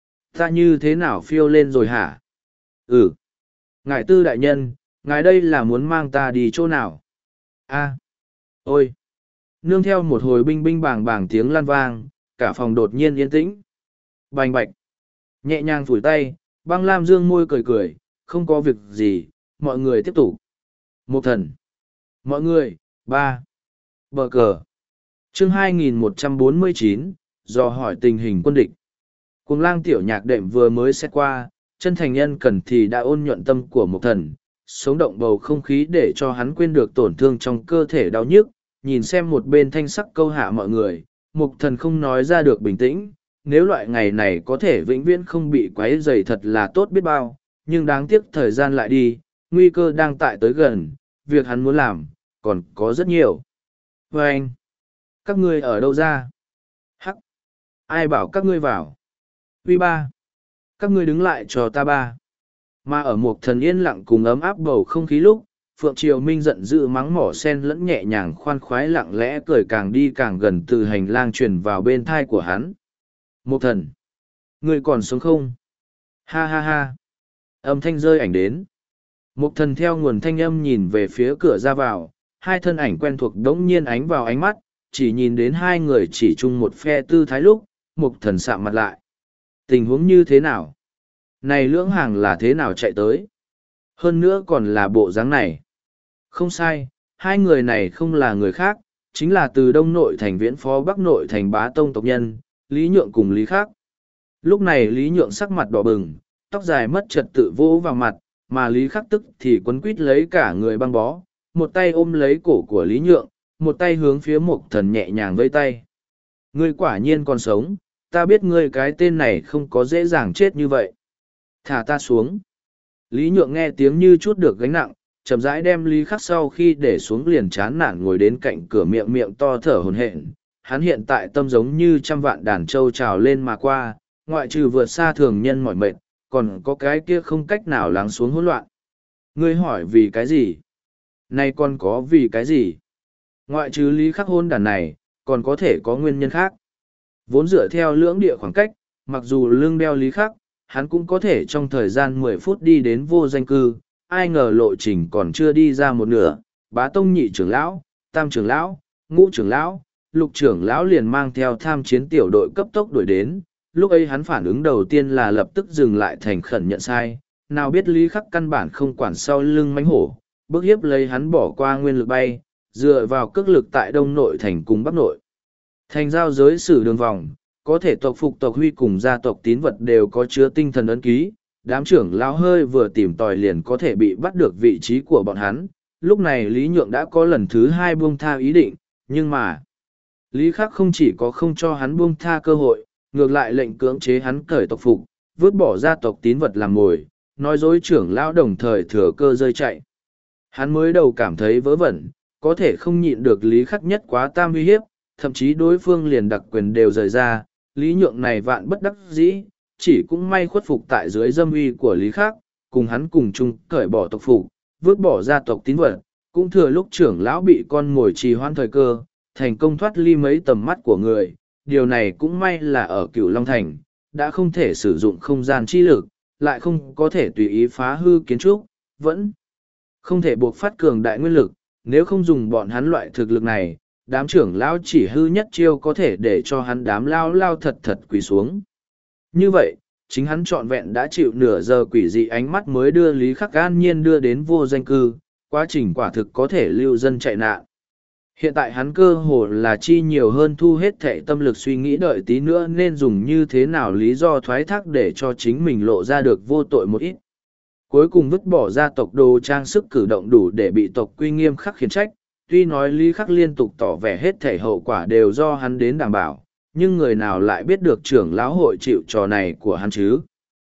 ta như thế nào phiêu lên rồi hả? Ừ. Ngài tư đại nhân, ngài đây là muốn mang ta đi chỗ nào? A, ôi. Nương theo một hồi binh binh bàng bàng tiếng lan vang, cả phòng đột nhiên yên tĩnh. Bành bạch. Nhẹ nhàng phủi tay, băng lam dương môi cười cười, không có việc gì, mọi người tiếp tục. Một thần. Mọi người, ba. Bờ cờ. Chương hai nghìn một trăm bốn mươi chín, do hỏi tình hình quân địch. Cùng lang tiểu nhạc đệm vừa mới xét qua, chân thành nhân cần thì đã ôn nhuận tâm của một thần, sống động bầu không khí để cho hắn quên được tổn thương trong cơ thể đau nhức, nhìn xem một bên thanh sắc câu hạ mọi người, mục thần không nói ra được bình tĩnh, nếu loại ngày này có thể vĩnh viễn không bị quấy rầy thật là tốt biết bao, nhưng đáng tiếc thời gian lại đi, nguy cơ đang tại tới gần, việc hắn muốn làm, còn có rất nhiều. Và anh, các ngươi ở đâu ra? Hắc, ai bảo các ngươi vào? Huy ba, các ngươi đứng lại cho ta ba. Mà ở một thần yên lặng cùng ấm áp bầu không khí lúc, Phượng Triều Minh giận dữ mắng mỏ sen lẫn nhẹ nhàng khoan khoái lặng lẽ cười càng đi càng gần từ hành lang truyền vào bên thai của hắn. Một thần. Ngươi còn sống không? Ha ha ha. Âm thanh rơi ảnh đến. Mục thần theo nguồn thanh âm nhìn về phía cửa ra vào, hai thân ảnh quen thuộc đống nhiên ánh vào ánh mắt, chỉ nhìn đến hai người chỉ chung một phe tư thái lúc, mục thần sạm mặt lại. Tình huống như thế nào? Này lưỡng hàng là thế nào chạy tới? Hơn nữa còn là bộ dáng này. Không sai, hai người này không là người khác, chính là từ Đông Nội thành Viễn Phó Bắc Nội thành Bá Tông tộc nhân, Lý Nhượng cùng Lý Khác. Lúc này Lý Nhượng sắc mặt đỏ bừng, tóc dài mất trật tự vỗ vào mặt, mà Lý Khắc tức thì quấn quít lấy cả người băng bó, một tay ôm lấy cổ của Lý Nhượng, một tay hướng phía Mục Thần nhẹ nhàng vây tay. Ngươi quả nhiên còn sống, ta biết ngươi cái tên này không có dễ dàng chết như vậy. Thả ta xuống. Lý Nhượng nghe tiếng như chút được gánh nặng, chậm rãi đem Lý Khắc sau khi để xuống liền chán nản ngồi đến cạnh cửa miệng miệng to thở hổn hển. Hắn hiện tại tâm giống như trăm vạn đàn trâu trào lên mà qua, ngoại trừ vượt xa thường nhân mỏi mệt, còn có cái kia không cách nào lắng xuống hỗn loạn. Ngươi hỏi vì cái gì? Này còn có vì cái gì? Ngoại trừ Lý Khắc hôn đàn này, còn có thể có nguyên nhân khác. Vốn dựa theo lưỡng địa khoảng cách, mặc dù lưng đeo Lý Khắc, hắn cũng có thể trong thời gian mười phút đi đến vô danh cư, ai ngờ lộ trình còn chưa đi ra một nửa, Bá Tông nhị trưởng lão, tam trưởng lão, ngũ trưởng lão, lục trưởng lão liền mang theo tham chiến tiểu đội cấp tốc đuổi đến. Lúc ấy hắn phản ứng đầu tiên là lập tức dừng lại thành khẩn nhận sai, nào biết Lý Khắc căn bản không quản sau lưng mánh hổ, bức hiếp lấy hắn bỏ qua nguyên lực bay, dựa vào cước lực tại Đông Nội thành cùng Bắc Nội. Thành giao giới sử đường vòng, có thể tộc phục tộc huy cùng gia tộc tín vật đều có chứa tinh thần ấn ký, đám trưởng lão hơi vừa tìm tòi liền có thể bị bắt được vị trí của bọn hắn. Lúc này Lý Nhượng đã có lần thứ hai buông tha ý định, nhưng mà Lý Khắc không chỉ có không cho hắn buông tha cơ hội, ngược lại lệnh cưỡng chế hắn cởi tộc phục, vứt bỏ gia tộc tín vật làm mồi, nói dối trưởng lão đồng thời thừa cơ rơi chạy. Hắn mới đầu cảm thấy vớ vẩn, có thể không nhịn được Lý Khắc nhất quá tam uy hiếp, thậm chí đối phương liền đặc quyền đều rời ra, Lý Nhượng này vạn bất đắc dĩ, chỉ cũng may khuất phục tại dưới dâm uy của Lý Khắc, cùng hắn cùng chung cởi bỏ tộc phục, vứt bỏ gia tộc tín vật, cũng thừa lúc trưởng lão bị con mồi trì hoãn thời cơ, thành công thoát ly mấy tầm mắt của người. Điều này cũng may là ở Cửu Long Thành, đã không thể sử dụng không gian chi lực, lại không có thể tùy ý phá hư kiến trúc, vẫn không thể buộc phát cường đại nguyên lực, nếu không dùng bọn hắn loại thực lực này, đám trưởng lão chỉ hư nhất chiêu có thể để cho hắn đám lao lao thật thật quỳ xuống. Như vậy, chính hắn trọn vẹn đã chịu nửa giờ quỷ dị ánh mắt mới đưa Lý Khắc an nhiên đưa đến vô danh cư, quá trình quả thực có thể lưu dân chạy nạn. Hiện tại hắn cơ hồ là chi nhiều hơn thu hết thệ tâm lực suy nghĩ đợi tí nữa nên dùng như thế nào lý do thoái thác để cho chính mình lộ ra được vô tội một ít. Cuối cùng vứt bỏ gia tộc đồ trang sức cử động đủ để bị tộc quy nghiêm khắc khiển trách, tuy nói Lý Khắc liên tục tỏ vẻ hết thể hậu quả đều do hắn đến đảm bảo, nhưng người nào lại biết được trưởng lão hội chịu trò này của hắn chứ?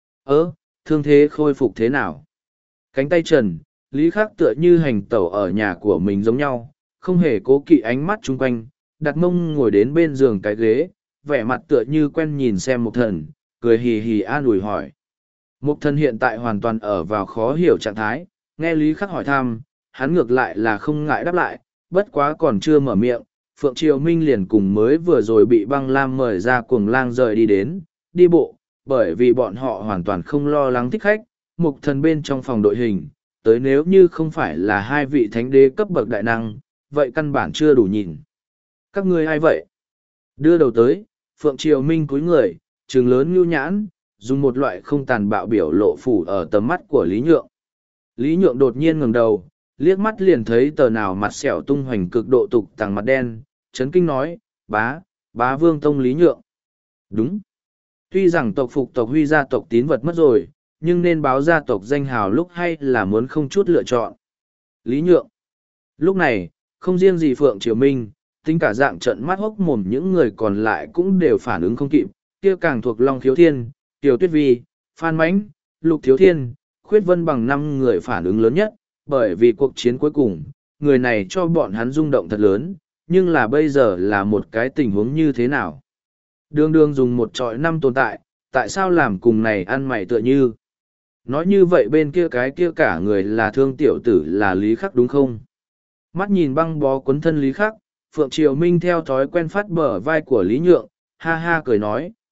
Ơ, thương thế khôi phục thế nào? Cánh tay trần, Lý Khắc tựa như hành tẩu ở nhà của mình giống nhau, không hề cố kỵ ánh mắt chung quanh, đặt mông ngồi đến bên giường cái ghế, vẻ mặt tựa như quen nhìn xem Mục Thần, cười hì hì an ủi hỏi. Mục Thần hiện tại hoàn toàn ở vào khó hiểu trạng thái, nghe Lý Khắc hỏi thăm, hắn ngược lại là không ngại đáp lại, bất quá còn chưa mở miệng, Phượng Triều Minh liền cùng mới vừa rồi bị băng lam mời ra cuồng lang rời đi đến, đi bộ, bởi vì bọn họ hoàn toàn không lo lắng thích khách, Mục Thần bên trong phòng đội hình, tới nếu như không phải là hai vị thánh đế cấp bậc đại năng, vậy căn bản chưa đủ nhìn. Các ngươi ai vậy? Đưa đầu tới, Phượng Triều Minh cúi người, trừng lớn nhu nhãn, dùng một loại không tàn bạo biểu lộ phủ ở tầm mắt của Lý Nhượng. Lý Nhượng đột nhiên ngẩng đầu, liếc mắt liền thấy tờ nào mặt sẹo tung hoành cực độ tục tàng mặt đen, chấn kinh nói, bá, bá vương tông Lý Nhượng. Đúng. Tuy rằng tộc phục tộc huy gia tộc tín vật mất rồi, nhưng nên báo gia tộc danh hào lúc hay là muốn không chút lựa chọn. Lý Nhượng. Lúc này, không riêng gì Phượng Triều Minh, tính cả dạng trận mắt hốc mồm những người còn lại cũng đều phản ứng không kịp, kia càng thuộc Long Thiếu Thiên, Tiểu Tuyết Vi, Phan Mãnh, Lục Thiếu Thiên, Khuyết Vân bằng năm người phản ứng lớn nhất, bởi vì cuộc chiến cuối cùng, người này cho bọn hắn rung động thật lớn, nhưng là bây giờ là một cái tình huống như thế nào? Đường đường dùng một trọi năm tồn tại, tại sao làm cùng này ăn mày tựa như? Nói như vậy bên kia cái kia cả người là thương tiểu tử là Lý Khắc đúng không? Mắt nhìn băng bó quấn thân Lý Khắc, Phượng Triều Minh theo thói quen phát bờ vai của Lý Nhượng, ha ha cười nói,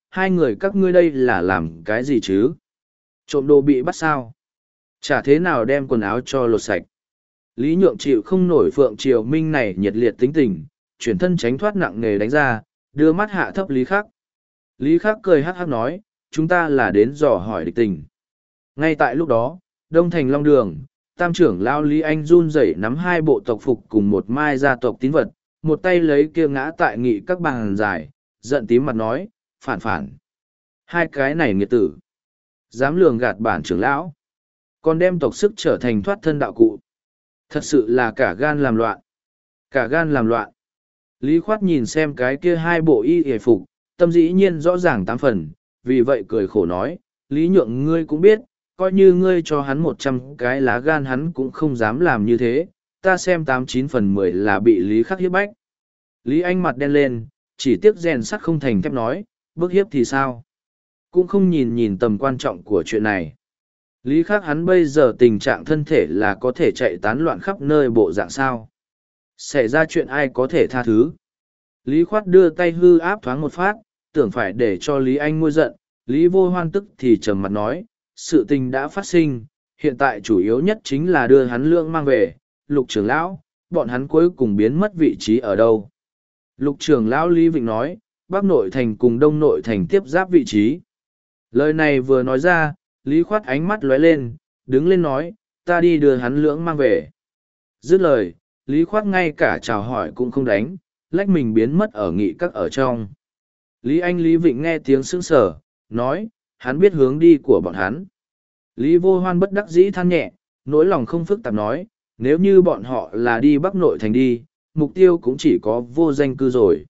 hai người các ngươi đây là làm cái gì chứ? Trộm đồ bị bắt sao? Chả thế nào đem quần áo cho lột sạch. Lý Nhượng chịu không nổi Phượng Triều Minh này nhiệt liệt tính tình, chuyển thân tránh thoát nặng nề đánh ra, đưa mắt hạ thấp Lý Khắc. Lý Khắc cười hắc hắc nói, chúng ta là đến dò hỏi địch tình. Ngay tại lúc đó, Đông Thành Long Đường, tam trưởng lao Lý Anh run rẩy nắm hai bộ tộc phục cùng một mai gia tộc tín vật, một tay lấy kia ngã tại nghị các bàn dài, giận tím mặt nói, phản phản. Hai cái này nghiệt tử. Dám lường gạt bản trưởng lão. Còn đem tộc sức trở thành thoát thân đạo cụ. Thật sự là cả gan làm loạn. Cả gan làm loạn. Lý Khoát nhìn xem cái kia hai bộ y hề phục, tâm dĩ nhiên rõ ràng tám phần, vì vậy cười khổ nói, Lý Nhượng ngươi cũng biết, coi như ngươi cho hắn một trăm cái lá gan hắn cũng không dám làm như thế, ta xem tám chín phần mười là bị Lý Khắc hiếp bách. Lý Anh mặt đen lên, chỉ tiếc rèn sắt không thành thép nói, bức hiếp thì sao? Cũng không nhìn nhìn tầm quan trọng của chuyện này. Lý Khắc hắn bây giờ tình trạng thân thể là có thể chạy tán loạn khắp nơi bộ dạng sao. Xảy ra chuyện ai có thể tha thứ. Lý Khoát đưa tay hư áp thoáng một phát, tưởng phải để cho Lý Anh nguôi giận. Lý Vô Hoan tức thì trầm mặt nói, sự tình đã phát sinh, hiện tại chủ yếu nhất chính là đưa hắn lượng mang về. Lục trưởng lão, bọn hắn cuối cùng biến mất vị trí ở đâu? Lục trưởng lão Lý Vịnh nói, Bắc Nội Thành cùng Đông Nội Thành tiếp giáp vị trí. Lời này vừa nói ra, Lý Khoát ánh mắt lóe lên, đứng lên nói, ta đi đưa hắn lưỡng mang về. Dứt lời, Lý Khoát ngay cả chào hỏi cũng không đánh, lách mình biến mất ở nghị các ở trong. Lý Anh Lý Vịnh nghe tiếng sững sờ, nói, hắn biết hướng đi của bọn hắn. Lý Vô Hoan bất đắc dĩ than nhẹ, nỗi lòng không phức tạp nói, nếu như bọn họ là đi Bắc Nội Thành đi, mục tiêu cũng chỉ có vô danh cư rồi.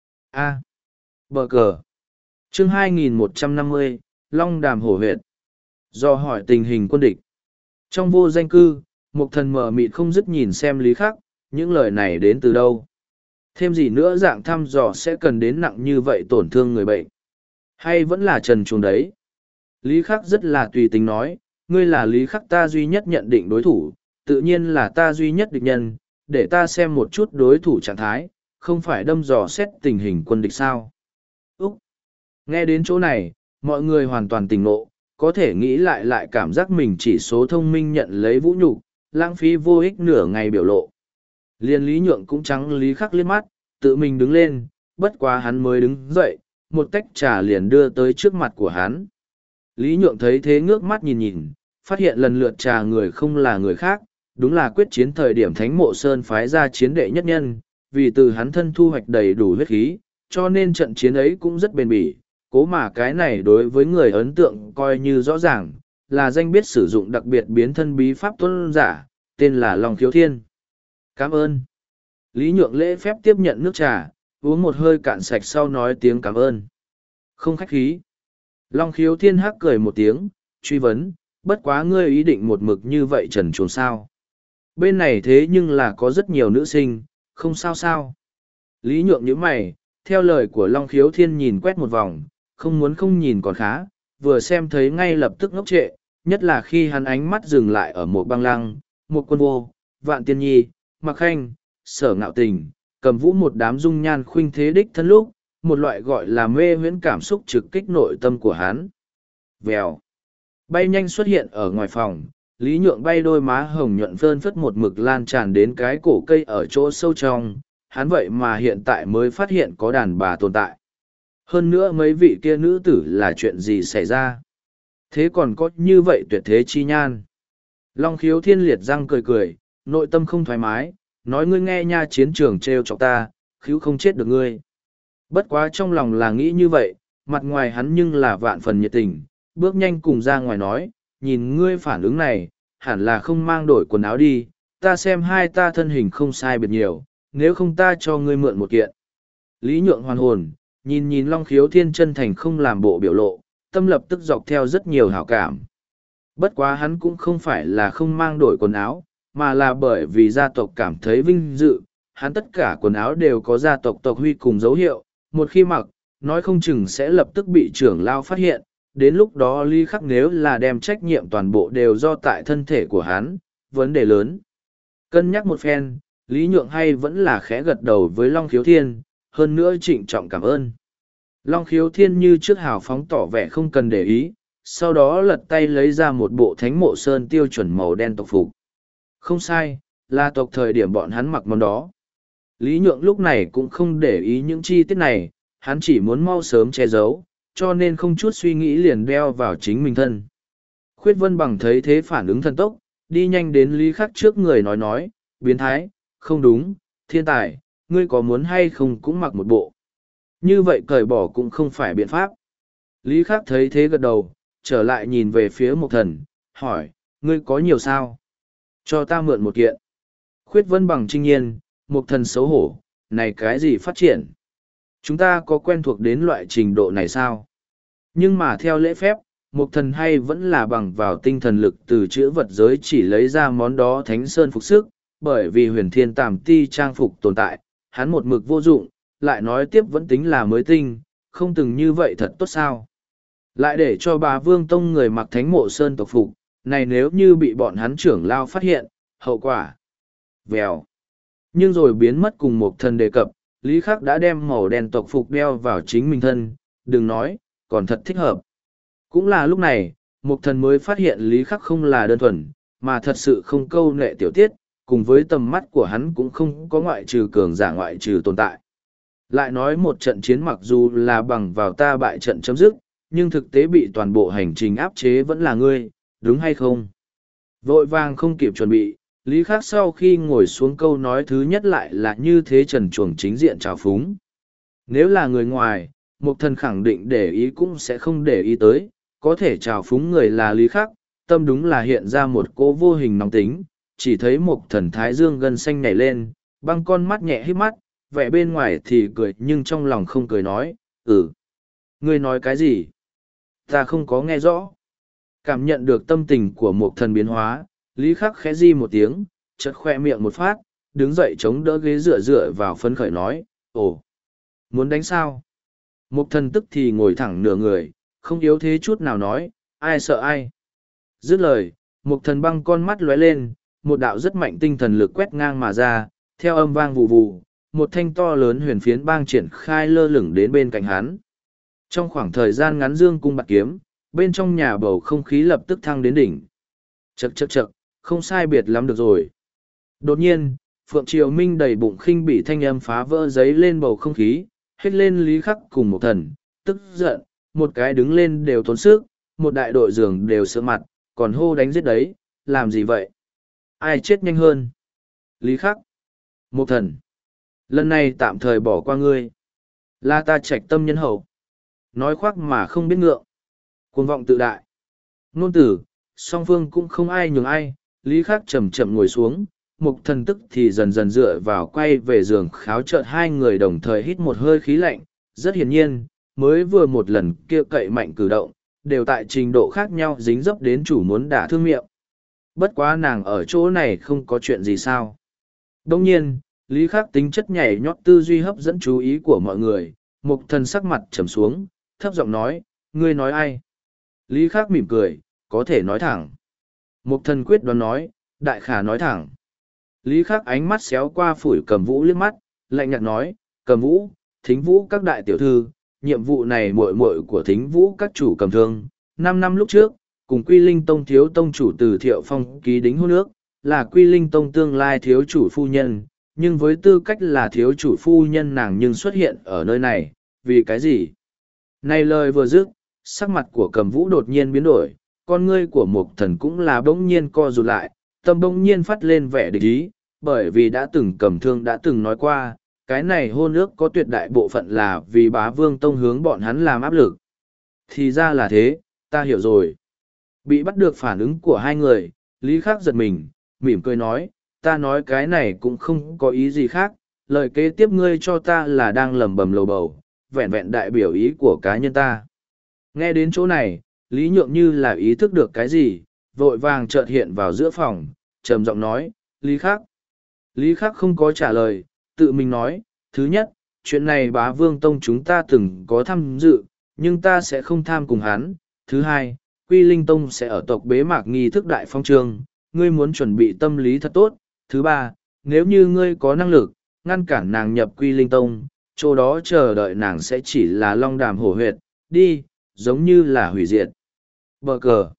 A. Bờ cờ. Chương hai nghìn một trăm năm mươi, Long Đàm Hổ Huyệt. Do hỏi tình hình quân địch. Trong vô danh cư, Mục Thần mờ mịt không dứt nhìn xem Lý Khắc, những lời này đến từ đâu. Thêm gì nữa dạng thăm dò sẽ cần đến nặng như vậy tổn thương người bệnh. Hay vẫn là trần chuồng đấy. Lý Khắc rất là tùy tính nói, ngươi là Lý Khắc ta duy nhất nhận định đối thủ, tự nhiên là ta duy nhất địch nhân, để ta xem một chút đối thủ trạng thái, không phải đâm dò xét tình hình quân địch sao. Úc! Nghe đến chỗ này, mọi người hoàn toàn tỉnh ngộ, có thể nghĩ lại lại cảm giác mình chỉ số thông minh nhận lấy vũ nhục, lãng phí vô ích nửa ngày biểu lộ. Liên Lý Nhượng cũng trắng Lý Khắc liếc mắt, tự mình đứng lên, bất quá hắn mới đứng dậy, một tách trà liền đưa tới trước mặt của hắn. Lý Nhượng thấy thế ngước mắt nhìn nhìn, phát hiện lần lượt trà người không là người khác, đúng là quyết chiến thời điểm Thánh Mộ Sơn phái ra chiến đệ nhất nhân, vì từ hắn thân thu hoạch đầy đủ huyết khí, cho nên trận chiến ấy cũng rất bền bỉ. Cố mà cái này đối với người ấn tượng coi như rõ ràng, là danh biết sử dụng đặc biệt biến thân bí pháp tuân giả, tên là Long Khiếu Thiên. Cảm ơn. Lý Nhượng lễ phép tiếp nhận nước trà, uống một hơi cạn sạch sau nói tiếng cảm ơn. Không khách khí. Long Khiếu Thiên hắc cười một tiếng, truy vấn, bất quá ngươi ý định một mực như vậy trần truồng sao. Bên này thế nhưng là có rất nhiều nữ sinh, không sao sao. Lý Nhượng nhíu mày, theo lời của Long Khiếu Thiên nhìn quét một vòng, không muốn không nhìn còn khá, vừa xem thấy ngay lập tức ngốc trệ, nhất là khi hắn ánh mắt dừng lại ở một băng lăng, một quân vô, vạn tiên nhi, mặc khanh, sở ngạo tình, cầm vũ một đám dung nhan khuynh thế đích thân lúc, một loại gọi là mê huyễn cảm xúc trực kích nội tâm của hắn. Vèo, bay nhanh xuất hiện ở ngoài phòng, Lý Nhượng bay đôi má hồng nhuận phơn phất một mực lan tràn đến cái cổ cây ở chỗ sâu trong, hắn vậy mà hiện tại mới phát hiện có đàn bà tồn tại. Hơn nữa mấy vị kia nữ tử là chuyện gì xảy ra? Thế còn có như vậy tuyệt thế chi nhan. Long Khiếu Thiên liệt răng cười cười, nội tâm không thoải mái, nói ngươi nghe nha chiến trường trêu chọc ta, khíu không chết được ngươi. Bất quá trong lòng là nghĩ như vậy, mặt ngoài hắn nhưng là vạn phần nhiệt tình, bước nhanh cùng ra ngoài nói, nhìn ngươi phản ứng này, hẳn là không mang đổi quần áo đi, ta xem hai ta thân hình không sai biệt nhiều, nếu không ta cho ngươi mượn một kiện. Lý Nhượng hoàn hồn, nhìn nhìn Long Khiếu Thiên chân thành không làm bộ biểu lộ, tâm lập tức dọc theo rất nhiều hảo cảm. Bất quá hắn cũng không phải là không mang đổi quần áo, mà là bởi vì gia tộc cảm thấy vinh dự, hắn tất cả quần áo đều có gia tộc tộc huy cùng dấu hiệu, một khi mặc, nói không chừng sẽ lập tức bị trưởng lao phát hiện, đến lúc đó Lý Khắc nếu là đem trách nhiệm toàn bộ đều do tại thân thể của hắn, vấn đề lớn. Cân nhắc một phen, Lý Nhượng hay vẫn là khẽ gật đầu với Long Khiếu Thiên, hơn nữa trịnh trọng cảm ơn. Long Khiếu Thiên như trước hào phóng tỏ vẻ không cần để ý, sau đó lật tay lấy ra một bộ thánh mộ sơn tiêu chuẩn màu đen tộc phục. Không sai, là tộc thời điểm bọn hắn mặc món đó. Lý Nhượng lúc này cũng không để ý những chi tiết này, hắn chỉ muốn mau sớm che giấu, cho nên không chút suy nghĩ liền đeo vào chính mình thân. Khuyết Vân Bằng thấy thế phản ứng thần tốc, đi nhanh đến Lý Khắc trước người nói nói, biến thái, không đúng, thiên tài, ngươi có muốn hay không cũng mặc một bộ. Như vậy cởi bỏ cũng không phải biện pháp. Lý Khắc thấy thế gật đầu, trở lại nhìn về phía Mộc Thần, hỏi, ngươi có nhiều sao? Cho ta mượn một kiện. Khuyết Vân Bằng trinh nhiên, Mộc Thần xấu hổ, này cái gì phát triển? Chúng ta có quen thuộc đến loại trình độ này sao? Nhưng mà theo lễ phép, Mộc Thần hay vẫn là bằng vào tinh thần lực từ chữ vật giới chỉ lấy ra món đó Thánh Sơn phục sức, bởi vì huyền thiên tàm ti trang phục tồn tại, hắn một mực vô dụng, lại nói tiếp vẫn tính là mới tinh, không từng như vậy thật tốt sao. Lại để cho bà Vương Tông người mặc Thánh Mộ Sơn tộc phục, này nếu như bị bọn hắn trưởng lao phát hiện, hậu quả. Vèo. Nhưng rồi biến mất cùng Mộc Thần đề cập, Lý Khắc đã đem màu đen tộc phục đeo vào chính mình thân, đừng nói, còn thật thích hợp. Cũng là lúc này, Mộc Thần mới phát hiện Lý Khắc không là đơn thuần, mà thật sự không câu nệ tiểu tiết, cùng với tầm mắt của hắn cũng không có ngoại trừ cường giả ngoại trừ tồn tại. Lại nói một trận chiến mặc dù là bằng vào ta bại trận chấm dứt, nhưng thực tế bị toàn bộ hành trình áp chế vẫn là ngươi, đúng hay không? Vội vàng không kịp chuẩn bị, Lý Khắc sau khi ngồi xuống câu nói thứ nhất lại là như thế trần chuồng chính diện trào phúng. Nếu là người ngoài, Mộc Thần khẳng định để ý cũng sẽ không để ý tới, có thể trào phúng người là Lý Khắc, tâm đúng là hiện ra một cỗ vô hình nóng tính, chỉ thấy Mộc Thần thái dương gân xanh nhảy lên, băng con mắt nhẹ híp mắt, vẻ bên ngoài thì cười nhưng trong lòng không cười nói, ừ. Ngươi nói cái gì? Ta không có nghe rõ. Cảm nhận được tâm tình của Mộc Thần biến hóa, Lý Khắc khẽ di một tiếng, chợt khoe miệng một phát, đứng dậy chống đỡ ghế dựa dựa vào phấn khởi nói, ồ, muốn đánh sao? Mộc Thần tức thì ngồi thẳng nửa người, không yếu thế chút nào nói, ai sợ ai. Dứt lời, Mộc Thần băng con mắt lóe lên, một đạo rất mạnh tinh thần lực quét ngang mà ra, theo âm vang vù vù, một thanh to lớn huyền phiến bang triển khai lơ lửng đến bên cạnh hắn. Trong khoảng thời gian ngắn dương cung bạc kiếm, bên trong nhà bầu không khí lập tức thăng đến đỉnh. Chậc chậc chậc, không sai biệt lắm được rồi. Đột nhiên, Phượng Triều Minh đầy bụng khinh bỉ thanh âm phá vỡ giấy lên bầu không khí, hết lên Lý Khắc cùng Mộc Thần, tức giận, một cái đứng lên đều tốn sức, một đại đội giường đều sữa mặt, còn hô đánh giết đấy, làm gì vậy? Ai chết nhanh hơn? Lý Khắc, Mộc Thần, lần này tạm thời bỏ qua ngươi. Là ta trạch tâm nhân hậu. Nói khoác mà không biết ngượng. Cuồng vọng tự đại. Nôn tử, song phương cũng không ai nhường ai, Lý Khắc chậm chậm ngồi xuống, Mộc Thần tức thì dần dần dựa vào quay về giường kháo chợt hai người đồng thời hít một hơi khí lạnh, rất hiển nhiên, mới vừa một lần kia cậy mạnh cử động, đều tại trình độ khác nhau dính dấp đến chủ muốn đả thương miệng. Bất quá nàng ở chỗ này không có chuyện gì sao. Đông nhiên, Lý Khắc tính chất nhảy nhót tư duy hấp dẫn chú ý của mọi người, Mộc Thần sắc mặt trầm xuống, thấp giọng nói, ngươi nói ai? Lý Khắc mỉm cười, có thể nói thẳng. Mộc Thần quyết đoán nói, đại khả nói thẳng. Lý Khắc ánh mắt xéo qua phủi Cầm Vũ liếc mắt, lạnh nhạt nói, Cầm Vũ, Thính Vũ các đại tiểu thư, nhiệm vụ này muội muội của Thính Vũ các chủ cầm thương, năm năm lúc trước, cùng Quy Linh Tông thiếu tông chủ Từ Thiệu Phong ký đính hôn ước, là Quy Linh Tông tương lai thiếu chủ phu nhân, nhưng với tư cách là thiếu chủ phu nhân nàng nhưng xuất hiện ở nơi này, vì cái gì? Này lời vừa dứt, sắc mặt của Cầm Vũ đột nhiên biến đổi, con ngươi của Mộc Thần cũng là bỗng nhiên co rụt lại, tâm bỗng nhiên phát lên vẻ địch ý, bởi vì đã từng Cầm Thương đã từng nói qua, cái này hôn ước có tuyệt đại bộ phận là vì Bá Vương Tông hướng bọn hắn làm áp lực. Thì ra là thế, ta hiểu rồi. Bị bắt được phản ứng của hai người, Lý Khắc giật mình, mỉm cười nói, ta nói cái này cũng không có ý gì khác, lời kế tiếp ngươi cho ta là đang lẩm bẩm lầu bầu, vẹn vẹn đại biểu ý của cá nhân ta. Nghe đến chỗ này, Lý Nhượng như là ý thức được cái gì, vội vàng chợt hiện vào giữa phòng, trầm giọng nói, Lý Khắc. Lý Khắc không có trả lời, tự mình nói, thứ nhất, chuyện này Bá Vương Tông chúng ta từng có tham dự, nhưng ta sẽ không tham cùng hắn. Thứ hai, Quy Linh Tông sẽ ở tộc bế mạc nghi thức đại phong trường, ngươi muốn chuẩn bị tâm lý thật tốt. Thứ ba, nếu như ngươi có năng lực, ngăn cản nàng nhập Quy Linh Tông, chỗ đó chờ đợi nàng sẽ chỉ là long đàm hổ huyệt, đi, giống như là hủy diệt. Bờ cờ.